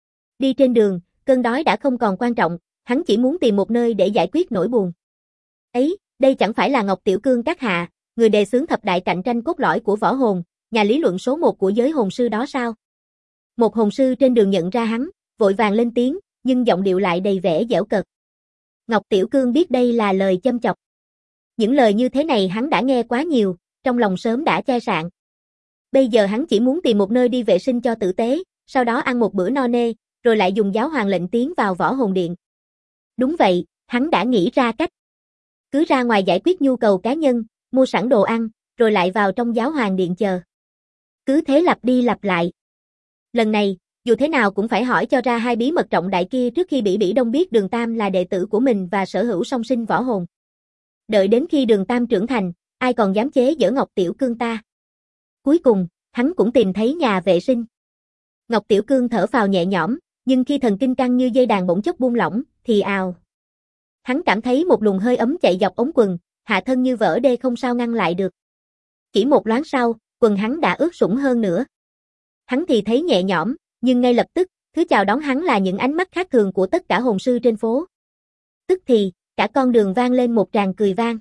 Đi trên đường, cơn đói đã không còn quan trọng, hắn chỉ muốn tìm một nơi để giải quyết nỗi buồn. Ấy, đây chẳng phải là Ngọc Tiểu Cương các hạ, người đề xướng thập đại cạnh tranh cốt lõi của võ hồn, nhà lý luận số 1 của giới hồn sư đó sao? Một hồn sư trên đường nhận ra hắn, vội vàng lên tiếng, nhưng giọng điệu lại đầy vẻ giễu cợt. Ngọc Tiểu Cương biết đây là lời châm chọc. Những lời như thế này hắn đã nghe quá nhiều, trong lòng sớm đã chai sạn. Bây giờ hắn chỉ muốn tìm một nơi đi vệ sinh cho tử tế, sau đó ăn một bữa no nê, rồi lại dùng giáo hoàng lệnh tiến vào Võ Hồn Điện. Đúng vậy, hắn đã nghĩ ra cách. Cứ ra ngoài giải quyết nhu cầu cá nhân, mua sẵn đồ ăn, rồi lại vào trong giáo hoàng điện chờ. Cứ thế lặp đi lặp lại. Lần này, dù thế nào cũng phải hỏi cho ra hai bí mật trọng đại kia trước khi Bỉ Đông biết Đường Tam là đệ tử của mình và sở hữu song sinh võ hồn. Đợi đến khi Đường Tam trưởng thành, ai còn dám chế giở Ngọc Tiểu Cương ta. Cuối cùng, hắn cũng tìm thấy nhà vệ sinh. Ngọc Tiểu Cương thở phào nhẹ nhõm, nhưng khi thần kinh căng như dây đàn bỗng chốc buông lỏng, thì ào. Hắn cảm thấy một luồng hơi ấm chạy dọc ống quần, hạ thân như vỡ đê không sao ngăn lại được. Chỉ một loáng sau, quần hắn đã ướt sũng hơn nữa. Hắn thì thấy nhẹ nhõm, nhưng ngay lập tức, thứ chào đón hắn là những ánh mắt khác thường của tất cả hồn sư trên phố. Tức thì, cả con đường vang lên một tràng cười vang.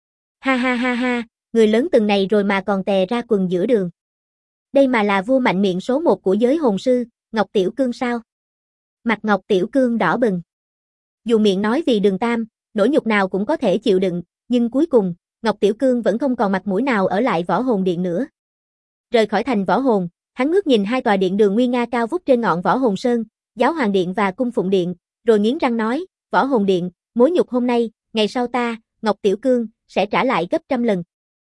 Ha ha ha ha, người lớn từng này rồi mà còn tè ra quần giữa đường. Đây mà là vua mạnh miệng số 1 của giới hồn sư, Ngọc Tiểu Cương sao? Mặt Ngọc Tiểu Cương đỏ bừng. Dù miệng nói vì Đường Tam, nỗi nhục nào cũng có thể chịu đựng, nhưng cuối cùng, Ngọc Tiểu Cương vẫn không còn mặt mũi nào ở lại Võ Hồn Điện nữa. Rời khỏi thành Võ Hồn, hắn ngước nhìn hai tòa điện đường nguy nga cao vút trên ngọn Võ Hồn Sơn, Giáo Hoàng Điện và Cung Phụng Điện, rồi nghiến răng nói, Võ Hồn Điện, mối nhục hôm nay, ngày sau ta, Ngọc Tiểu Cương, sẽ trả lại gấp trăm lần.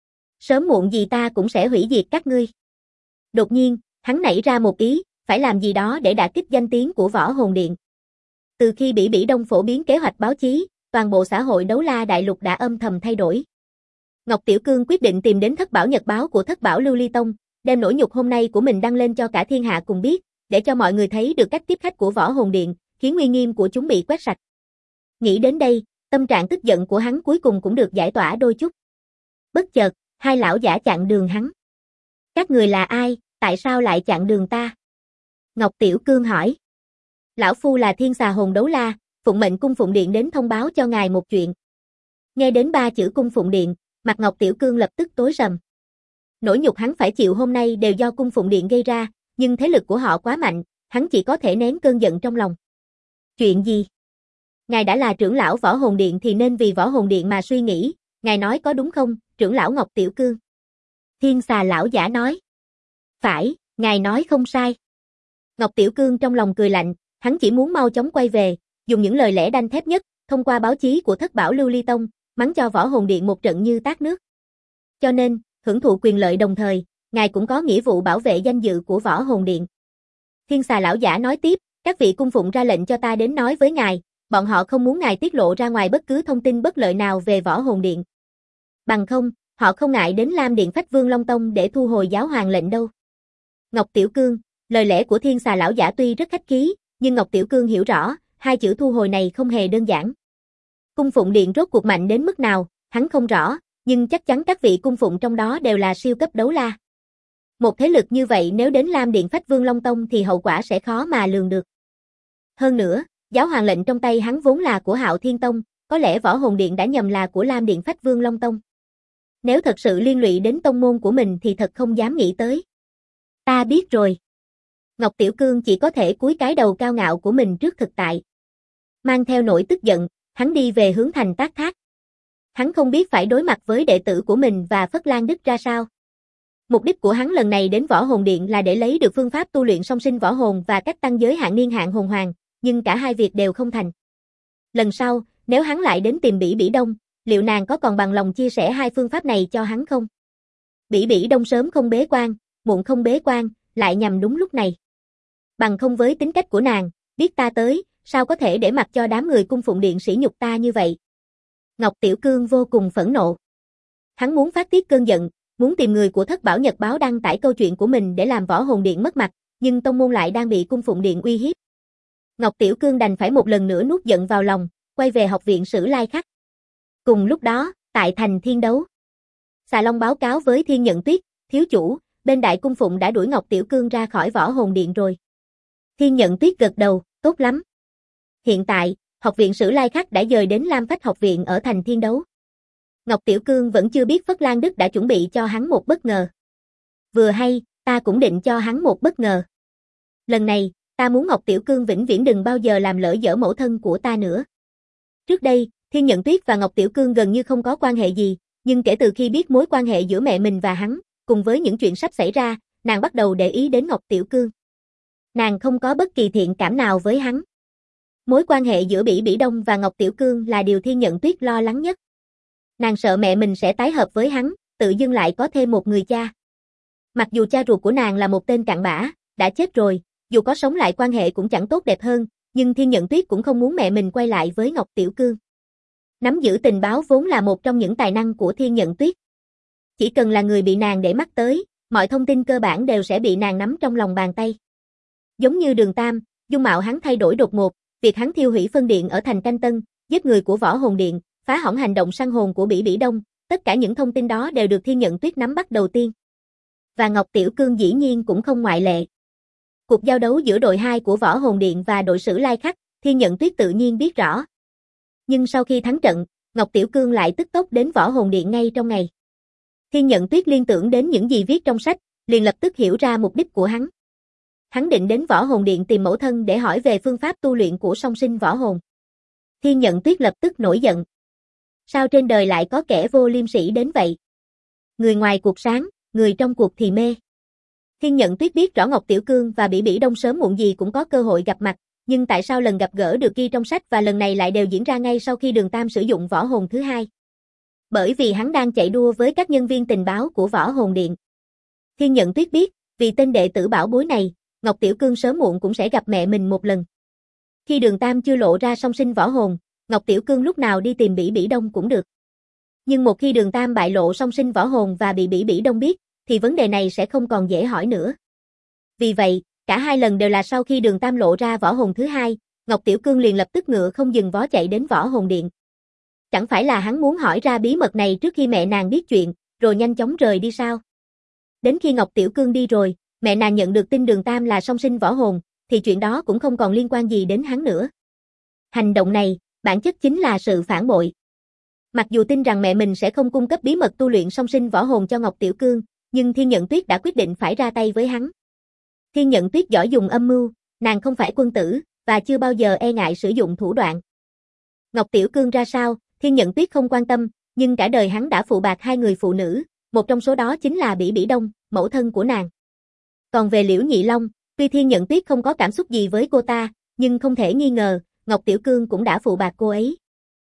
Sớm muộn gì ta cũng sẽ hủy diệt các ngươi. Đột nhiên, hắn nảy ra một ý, phải làm gì đó để đả kích danh tiếng của Võ Hồn Điện. Từ khi Bỉ Đông phổ biến kế hoạch báo chí, toàn bộ xã hội đấu la đại lục đã âm thầm thay đổi. Ngọc Tiểu Cương quyết định tìm đến Thất Bảo Nhật báo của Thất Bảo Lưu Ly Tông, đem nỗi nhục hôm nay của mình đăng lên cho cả thiên hạ cùng biết, để cho mọi người thấy được cách tiếp khách của Võ Hồn Điện, khiến uy nghiêm của chúng bị quét sạch. Nghĩ đến đây, tâm trạng tức giận của hắn cuối cùng cũng được giải tỏa đôi chút. Bất chợt, hai lão giả chặn đường hắn. Các người là ai, tại sao lại chặn đường ta? Ngọc Tiểu Cương hỏi. Lão phu là Thiên Xà Hồn Đấu La, phụng mệnh Cung Phụng Điện đến thông báo cho ngài một chuyện. Nghe đến 3 chữ Cung Phụng Điện, mặt Ngọc Tiểu Cương lập tức tối sầm. Nỗi nhục hắn phải chịu hôm nay đều do Cung Phụng Điện gây ra, nhưng thế lực của họ quá mạnh, hắn chỉ có thể nén cơn giận trong lòng. Chuyện gì? Ngài đã là trưởng lão Võ Hồn Điện thì nên vì Võ Hồn Điện mà suy nghĩ, ngài nói có đúng không, trưởng lão Ngọc Tiểu Cương? Thiên Xà lão giả nói. Phải, ngài nói không sai. Ngọc Tiểu Cương trong lòng cười lạnh, hắn chỉ muốn mau chóng quay về, dùng những lời lẽ đanh thép nhất, thông qua báo chí của Thất Bảo Lưu Ly Tông, mắng cho Võ Hồn Điện một trận như tát nước. Cho nên, hưởng thụ quyền lợi đồng thời, ngài cũng có nghĩa vụ bảo vệ danh dự của Võ Hồn Điện. Thiên Xà lão giả nói tiếp, các vị cung phụng ra lệnh cho ta đến nói với ngài, bọn họ không muốn ngài tiết lộ ra ngoài bất cứ thông tin bất lợi nào về Võ Hồn Điện. Bằng không, họ không ngại đến Lam Điện Phách Vương Long Tông để thu hồi giáo hoàng lệnh đâu. Ngọc Tiểu Cương, lời lẽ của Thiên Xà lão giả tuy rất khách khí, nhưng Ngọc Tiểu Cương hiểu rõ, hai chữ thu hồi này không hề đơn giản. Cung phụng điện rốt cuộc mạnh đến mức nào, hắn không rõ, nhưng chắc chắn các vị cung phụng trong đó đều là siêu cấp đấu la. Một thế lực như vậy nếu đến Lam Điện Phách Vương Long Tông thì hậu quả sẽ khó mà lường được. Hơn nữa, giáo hoàng lệnh trong tay hắn vốn là của Hạo Thiên Tông, có lẽ Võ Hồn Điện đã nhầm là của Lam Điện Phách Vương Long Tông. Nếu thật sự liên lụy đến tông môn của mình thì thật không dám nghĩ tới. Ta biết rồi. Ngọc Tiểu Cương chỉ có thể cúi cái đầu cao ngạo của mình trước thực tại. Mang theo nỗi tức giận, hắn đi về hướng thành Tác Thác. Hắn không biết phải đối mặt với đệ tử của mình và Phất Lan Đức ra sao. Mục đích của hắn lần này đến Võ Hồn Điện là để lấy được phương pháp tu luyện song sinh võ hồn và cách tăng giới hạn niên hạn hồn hoàng, nhưng cả hai việc đều không thành. Lần sau, nếu hắn lại đến tìm Bỉ Bỉ Đông, liệu nàng có còn bằng lòng chia sẻ hai phương pháp này cho hắn không? Bỉ Bỉ Đông sớm không bế quan, muộn không bế quan, lại nhằm đúng lúc này. Bằng không với tính cách của nàng, biết ta tới, sao có thể để mặc cho đám người cung phụng điện sỉ nhục ta như vậy? Ngọc Tiểu Cương vô cùng phẫn nộ. Hắn muốn phát tiết cơn giận, muốn tìm người của Thất Bảo Nhật Báo đăng tải câu chuyện của mình để làm Võ Hồn Điện mất mặt, nhưng tông môn lại đang bị cung phụng điện uy hiếp. Ngọc Tiểu Cương đành phải một lần nữa nuốt giận vào lòng, quay về học viện Sử Lai Khắc. Cùng lúc đó, tại thành Thiên Đấu, Xà Long báo cáo với Thiên Nhận Tuyết, thiếu chủ, bên đại cung phụng đã đuổi Ngọc Tiểu Cương ra khỏi Võ Hồn Điện rồi. Thiên Nhận Tuyết gật đầu, tốt lắm. Hiện tại, học viện Sử Lai Khắc đã dời đến Lam Phách học viện ở thành Thiên Đấu. Ngọc Tiểu Cương vẫn chưa biết Phất Lan Đức đã chuẩn bị cho hắn một bất ngờ. Vừa hay, ta cũng định cho hắn một bất ngờ. Lần này, ta muốn Ngọc Tiểu Cương vĩnh viễn đừng bao giờ làm lỡ dở mẫu thân của ta nữa. Trước đây, Thiên Nhận Tuyết và Ngọc Tiểu Cương gần như không có quan hệ gì, nhưng kể từ khi biết mối quan hệ giữa mẹ mình và hắn, cùng với những chuyện sắp xảy ra, nàng bắt đầu để ý đến Ngọc Tiểu Cương. Nàng không có bất kỳ thiện cảm nào với hắn. Mối quan hệ giữa Bỉ Bỉ Đông và Ngọc Tiểu Cương là điều Thiên Nhận Tuyết lo lắng nhất. Nàng sợ mẹ mình sẽ tái hợp với hắn, tự dưng lại có thêm một người cha. Mặc dù cha ruột của nàng là một tên cặn bã, đã chết rồi, dù có sống lại quan hệ cũng chẳng tốt đẹp hơn, nhưng Thiên Nhận Tuyết cũng không muốn mẹ mình quay lại với Ngọc Tiểu Cương. Nắm giữ tình báo vốn là một trong những tài năng của Thiên Nhận Tuyết. Chỉ cần là người bị nàng để mắt tới, mọi thông tin cơ bản đều sẽ bị nàng nắm trong lòng bàn tay. Giống như Đường Tam, dung mạo hắn thay đổi đột ngột, việc hắn thiêu hủy phân điện ở thành Canh Tân, giết người của Võ Hồn Điện, phá hỏng hành động săn hồn của Bỉ Bỉ Đông, tất cả những thông tin đó đều được Thiên Nhận Tuyết nắm bắt đầu tiên. Và Ngọc Tiểu Cương dĩ nhiên cũng không ngoại lệ. Cuộc giao đấu giữa đội 2 của Võ Hồn Điện và đội Sử Lai Khắc, Thiên Nhận Tuyết tự nhiên biết rõ. Nhưng sau khi thắng trận, Ngọc Tiểu Cương lại tức tốc đến Võ Hồn Điện ngay trong ngày. Thiên Nhận Tuyết liên tưởng đến những gì viết trong sách, liền lập tức hiểu ra mục đích của hắn. Hắn định đến Võ Hồn Điện tìm mẫu thân để hỏi về phương pháp tu luyện của song sinh võ hồn. Thiên Nhận Tuyết lập tức nổi giận. Sao trên đời lại có kẻ vô liêm sỉ đến vậy? Người ngoài cuộc sáng, người trong cuộc thì mê. Thiên Nhận Tuyết biết rõ Ngọc Tiểu Cương và Bỉ Bỉ Đông sớm muộn gì cũng có cơ hội gặp mặt, nhưng tại sao lần gặp gỡ được ghi trong sách và lần này lại đều diễn ra ngay sau khi Đường Tam sử dụng võ hồn thứ hai? Bởi vì hắn đang chạy đua với các nhân viên tình báo của Võ Hồn Điện. Thiên Nhận Tuyết biết, vì tên đệ tử bảo bối này, Ngọc Tiểu Cương sớm muộn cũng sẽ gặp mẹ mình một lần. Khi Đường Tam chưa lộ ra song sinh võ hồn, Ngọc Tiểu Cương lúc nào đi tìm Bỉ Bỉ Đông cũng được. Nhưng một khi Đường Tam bại lộ song sinh võ hồn và bị Bỉ Bỉ Đông biết, thì vấn đề này sẽ không còn dễ hỏi nữa. Vì vậy, cả hai lần đều là sau khi Đường Tam lộ ra võ hồn thứ hai, Ngọc Tiểu Cương liền lập tức ngựa không dừng vó chạy đến Võ Hồn Điện. Chẳng phải là hắn muốn hỏi ra bí mật này trước khi mẹ nàng biết chuyện, rồi nhanh chóng rời đi sao? Đến khi Ngọc Tiểu Cương đi rồi, mẹ nàng nhận được tin Đường Tam là song sinh võ hồn, thì chuyện đó cũng không còn liên quan gì đến hắn nữa. Hành động này, bản chất chính là sự phản bội. Mặc dù tin rằng mẹ mình sẽ không cung cấp bí mật tu luyện song sinh võ hồn cho Ngọc Tiểu Cương, nhưng Thiên Nhận Tuyết đã quyết định phải ra tay với hắn. Thiên Nhận Tuyết giỏi dùng âm mưu, nàng không phải quân tử, và chưa bao giờ e ngại sử dụng thủ đoạn. Ngọc Tiểu Cương ra sao, Thiên Nhận Tuyết không quan tâm, nhưng cả đời hắn đã phụ bạc hai người phụ nữ, một trong số đó chính là Bỉ Bỉ Đông, mẫu thân của nàng. Còn về Liễu Nhị Long, tuy Thiên Nhận Tuyết không có cảm xúc gì với cô ta, nhưng không thể nghi ngờ, Ngọc Tiểu Cương cũng đã phụ bạc cô ấy.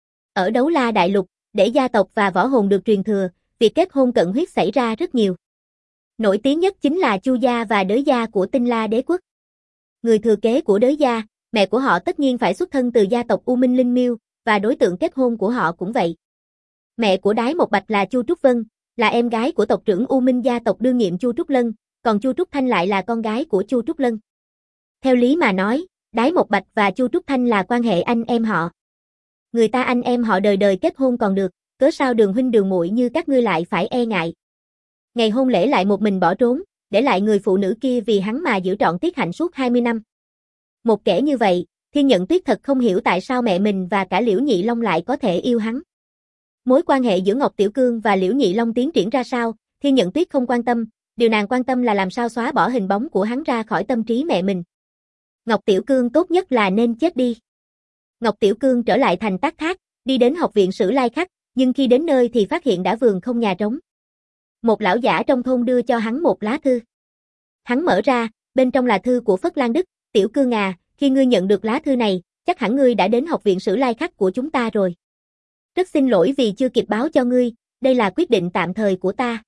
Ở Đấu La Đại Lục, để gia tộc và võ hồn được truyền thừa, việc kết hôn cận huyết xảy ra rất nhiều. Nổi tiếng nhất chính là Chu gia và Đới gia của Tinh La Đế quốc. Người thừa kế của Đới gia, mẹ của họ tất nhiên phải xuất thân từ gia tộc U Minh Linh Miêu, và đối tượng kết hôn của họ cũng vậy. Mẹ của Đái Một Bạch là Chu Trúc Vân, là em gái của tộc trưởng U Minh gia tộc đương nhiệm Chu Trúc Lân, còn Chu Trúc Thanh lại là con gái của Chu Trúc Lân. Theo lý mà nói, Đái Một Bạch và Chu Trúc Thanh là quan hệ anh em họ. Người ta anh em họ đời đời kết hôn còn được, cớ sao đường huynh đường muội như các ngươi lại phải e ngại. Ngày hôn lễ lại một mình bỏ trốn, để lại người phụ nữ kia vì hắn mà giữ trọn tiết hạnh suốt 20 năm. Một kẻ như vậy, Thiên Nhận Tuyết thật không hiểu tại sao mẹ mình và cả Liễu Nhị Long lại có thể yêu hắn. Mối quan hệ giữa Ngọc Tiểu Cương và Liễu Nhị Long tiến triển ra sao, Thiên Nhận Tuyết không quan tâm, điều nàng quan tâm là làm sao xóa bỏ hình bóng của hắn ra khỏi tâm trí mẹ mình. Ngọc Tiểu Cương tốt nhất là nên chết đi. Ngọc Tiểu Cương trở lại thành Tác Thác, đi đến học viện Sử Lai Khắc, nhưng khi đến nơi thì phát hiện đã vườn không nhà trống. Một lão giả trong thôn đưa cho hắn một lá thư. Hắn mở ra, bên trong là thư của Phất Lan Đức. Tiểu Cương à, khi ngươi nhận được lá thư này, chắc hẳn ngươi đã đến học viện Sử Lai Khắc của chúng ta rồi. Rất xin lỗi vì chưa kịp báo cho ngươi, đây là quyết định tạm thời của ta.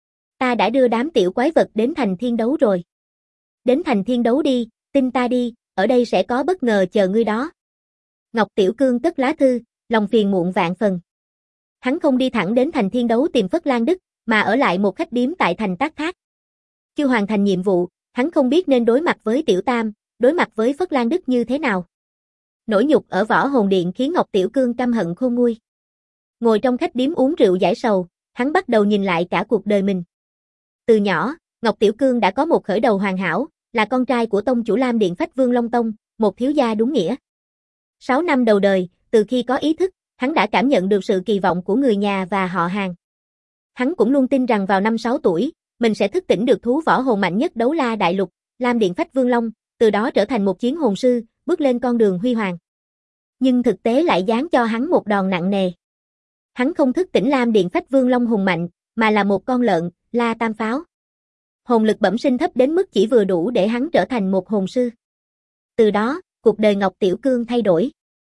Ta đã đưa đám tiểu quái vật đến thành Thiên Đấu rồi. Đến thành Thiên Đấu đi, tin ta đi, ở đây sẽ có bất ngờ chờ ngươi đó. Ngọc Tiểu Cương cất lá thư, lòng phiền muộn vạn phần. Hắn không đi thẳng đến thành Thiên Đấu tìm Phất Lan Đức, mà ở lại một khách điếm tại thành Tác Thác. Chưa hoàn thành nhiệm vụ, hắn không biết nên đối mặt với Tiểu Tam, đối mặt với Phất Lan Đức như thế nào. Nỗi nhục ở Võ Hồn Điện khiến Ngọc Tiểu Cương căm hận khôn nguôi. Ngồi trong khách điếm uống rượu giải sầu, hắn bắt đầu nhìn lại cả cuộc đời mình. Từ nhỏ, Ngọc Tiểu Cương đã có một khởi đầu hoàn hảo, là con trai của tông chủ Lam Điện Phách Vương Long Tông, một thiếu gia đúng nghĩa. 6 năm đầu đời, từ khi có ý thức, hắn đã cảm nhận được sự kỳ vọng của người nhà và họ hàng. Hắn cũng luôn tin rằng vào năm 6 tuổi, mình sẽ thức tỉnh được thú võ hồn mạnh nhất Đấu La Đại Lục, Lam Điện Phách Vương Long, từ đó trở thành một chiến hồn sư, bước lên con đường huy hoàng. Nhưng thực tế lại giáng cho hắn một đòn nặng nề. Hắn không thức tỉnh Lam Điện Phách Vương Long hùng mạnh, mà là một con lợn, La Tam Pháo. Hồn lực bẩm sinh thấp đến mức chỉ vừa đủ để hắn trở thành một hồn sư. Từ đó, cuộc đời Ngọc Tiểu Cương thay đổi.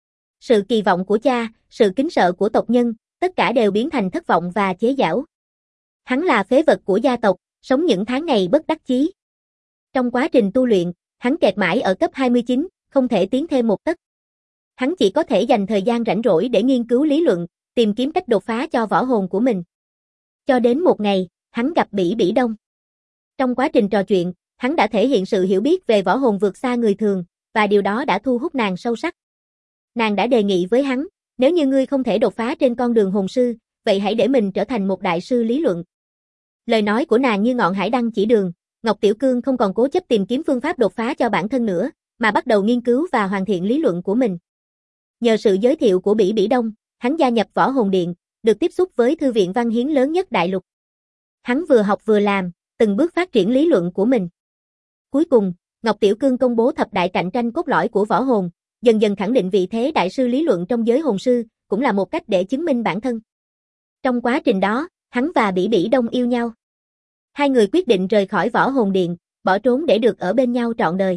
Sự kỳ vọng của cha, sự kính sợ của tộc nhân, tất cả đều biến thành thất vọng và chế giễu. Hắn là phế vật của gia tộc, sống những tháng ngày bất đắc chí. Trong quá trình tu luyện, hắn kẹt mãi ở cấp 29, không thể tiến thêm một tấc. Hắn chỉ có thể dành thời gian rảnh rỗi để nghiên cứu lý luận, tìm kiếm cách đột phá cho võ hồn của mình. Cho đến một ngày, hắn gặp Bỉ Bỉ Đông. Trong quá trình trò chuyện, hắn đã thể hiện sự hiểu biết về võ hồn vượt xa người thường, và điều đó đã thu hút nàng sâu sắc. Nàng đã đề nghị với hắn, nếu như ngươi không thể đột phá trên con đường hồn sư, vậy hãy để mình trở thành một đại sư lý luận. Lời nói của nàng như ngọn hải đăng chỉ đường, Ngọc Tiểu Cương không còn cố chấp tìm kiếm phương pháp đột phá cho bản thân nữa, mà bắt đầu nghiên cứu và hoàn thiện lý luận của mình. Nhờ sự giới thiệu của Bỉ Bỉ Đông, hắn gia nhập Võ Hồn Điện, được tiếp xúc với thư viện văn hiến lớn nhất đại lục. Hắn vừa học vừa làm, từng bước phát triển lý luận của mình. Cuối cùng, Ngọc Tiểu Cương công bố thập đại cạnh tranh cốt lõi của võ hồn, dần dần khẳng định vị thế đại sư lý luận trong giới hồn sư, cũng là một cách để chứng minh bản thân. Trong quá trình đó, hắn và Bỉ Bỉ Đông yêu nhau. Hai người quyết định rời khỏi Võ Hồn Điện, bỏ trốn để được ở bên nhau trọn đời.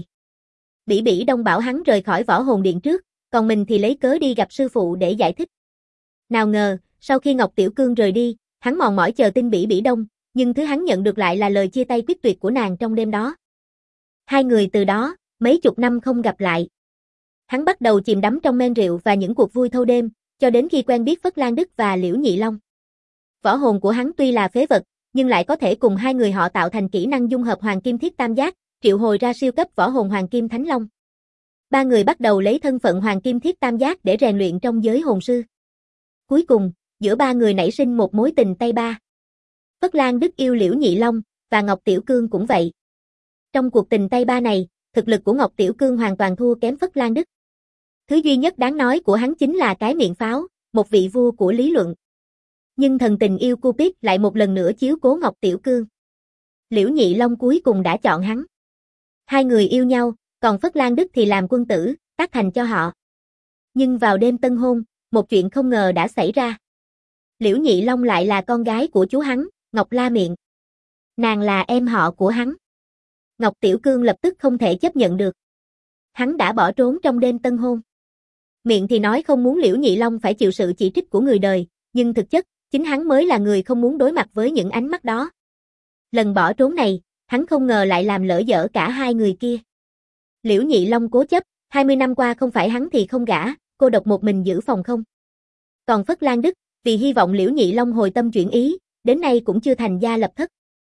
Bỉ Bỉ Đông bảo hắn rời khỏi Võ Hồn Điện trước, còn mình thì lấy cớ đi gặp sư phụ để giải thích. Nào ngờ, sau khi Ngọc Tiểu Cương rời đi, hắn mòn mỏi chờ tin Bỉ Bỉ Đông, nhưng thứ hắn nhận được lại là lời chia tay quyết tuyệt của nàng trong đêm đó. Hai người từ đó, mấy chục năm không gặp lại. Hắn bắt đầu chìm đắm trong men rượu và những cuộc vui thâu đêm, cho đến khi quen biết Phất Lan Đức và Liễu Nhị Long. Võ hồn của hắn tuy là phế vật, nhưng lại có thể cùng hai người họ tạo thành kỹ năng dung hợp Hoàng Kim Thiết Tam Giác, triệu hồi ra siêu cấp võ hồn Hoàng Kim Thánh Long. Ba người bắt đầu lấy thân phận Hoàng Kim Thiết Tam Giác để rèn luyện trong giới hồn sư. Cuối cùng, giữa ba người nảy sinh một mối tình tay ba. Phất Lan Đức yêu Liễu Nhị Long, và Ngọc Tiểu Cương cũng vậy. Trong cuộc tình tay ba này, thực lực của Ngọc Tiểu Cương hoàn toàn thua kém Phất Lan Đức. Thứ duy nhất đáng nói của hắn chính là cái miệng pháo, một vị vua của lý luận. Nhưng thần tình yêu Cupid lại một lần nữa chiếu cố Ngọc Tiểu Cương. Liễu Nhị Long cuối cùng đã chọn hắn. Hai người yêu nhau, còn Phất Lan Đức thì làm quân tử, tác thành cho họ. Nhưng vào đêm tân hôn, một chuyện không ngờ đã xảy ra. Liễu Nhị Long lại là con gái của chú hắn, Ngọc La Miệng. Nàng là em họ của hắn. Ngọc Tiểu Cương lập tức không thể chấp nhận được. Hắn đã bỏ trốn trong đêm tân hôn. Miệng thì nói không muốn Liễu Nhị Long phải chịu sự chỉ trích của người đời, nhưng thực chất, chính hắn mới là người không muốn đối mặt với những ánh mắt đó. Lần bỏ trốn này, hắn không ngờ lại làm lỡ dở cả hai người kia. Liễu Nhị Long cố chấp, 20 năm qua không phải hắn thì không gả, cô độc một mình giữ phòng không. Còn Phất Lan Đức, vì hy vọng Liễu Nhị Long hồi tâm chuyển ý, đến nay cũng chưa thành gia lập thất.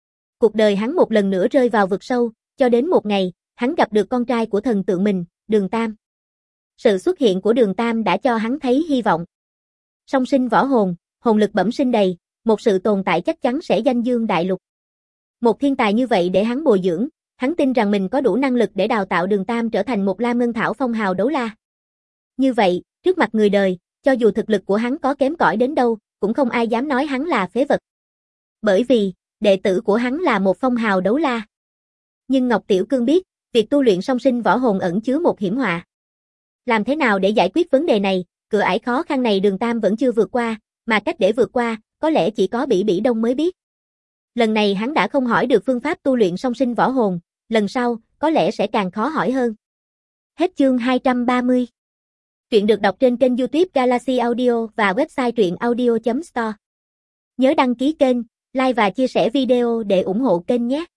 Cuộc đời hắn một lần nữa rơi vào vực sâu, cho đến một ngày, hắn gặp được con trai của thần tượng mình, Đường Tam. Sự xuất hiện của Đường Tam đã cho hắn thấy hy vọng. Song sinh võ hồn, hồn lực bẩm sinh đầy, một sự tồn tại chắc chắn sẽ danh dương đại lục. Một thiên tài như vậy để hắn bồi dưỡng, hắn tin rằng mình có đủ năng lực để đào tạo Đường Tam trở thành một Lam Ngân Thảo phong hào đấu la. Như vậy, trước mặt người đời, cho dù thực lực của hắn có kém cỏi đến đâu, cũng không ai dám nói hắn là phế vật. Bởi vì, đệ tử của hắn là một phong hào đấu la. Nhưng Ngọc Tiểu Cương biết, việc tu luyện song sinh võ hồn ẩn chứa một hiểm họa. Làm thế nào để giải quyết vấn đề này, cửa ải khó khăn này Đường Tam vẫn chưa vượt qua, mà cách để vượt qua, có lẽ chỉ có Bỉ Bỉ Đông mới biết. Lần này hắn đã không hỏi được phương pháp tu luyện song sinh võ hồn, lần sau, có lẽ sẽ càng khó hỏi hơn. Hết chương 230. Truyện được đọc trên kênh YouTube Galaxy Audio và website truyệnaudio.store. Nhớ đăng ký kênh, like và chia sẻ video để ủng hộ kênh nhé.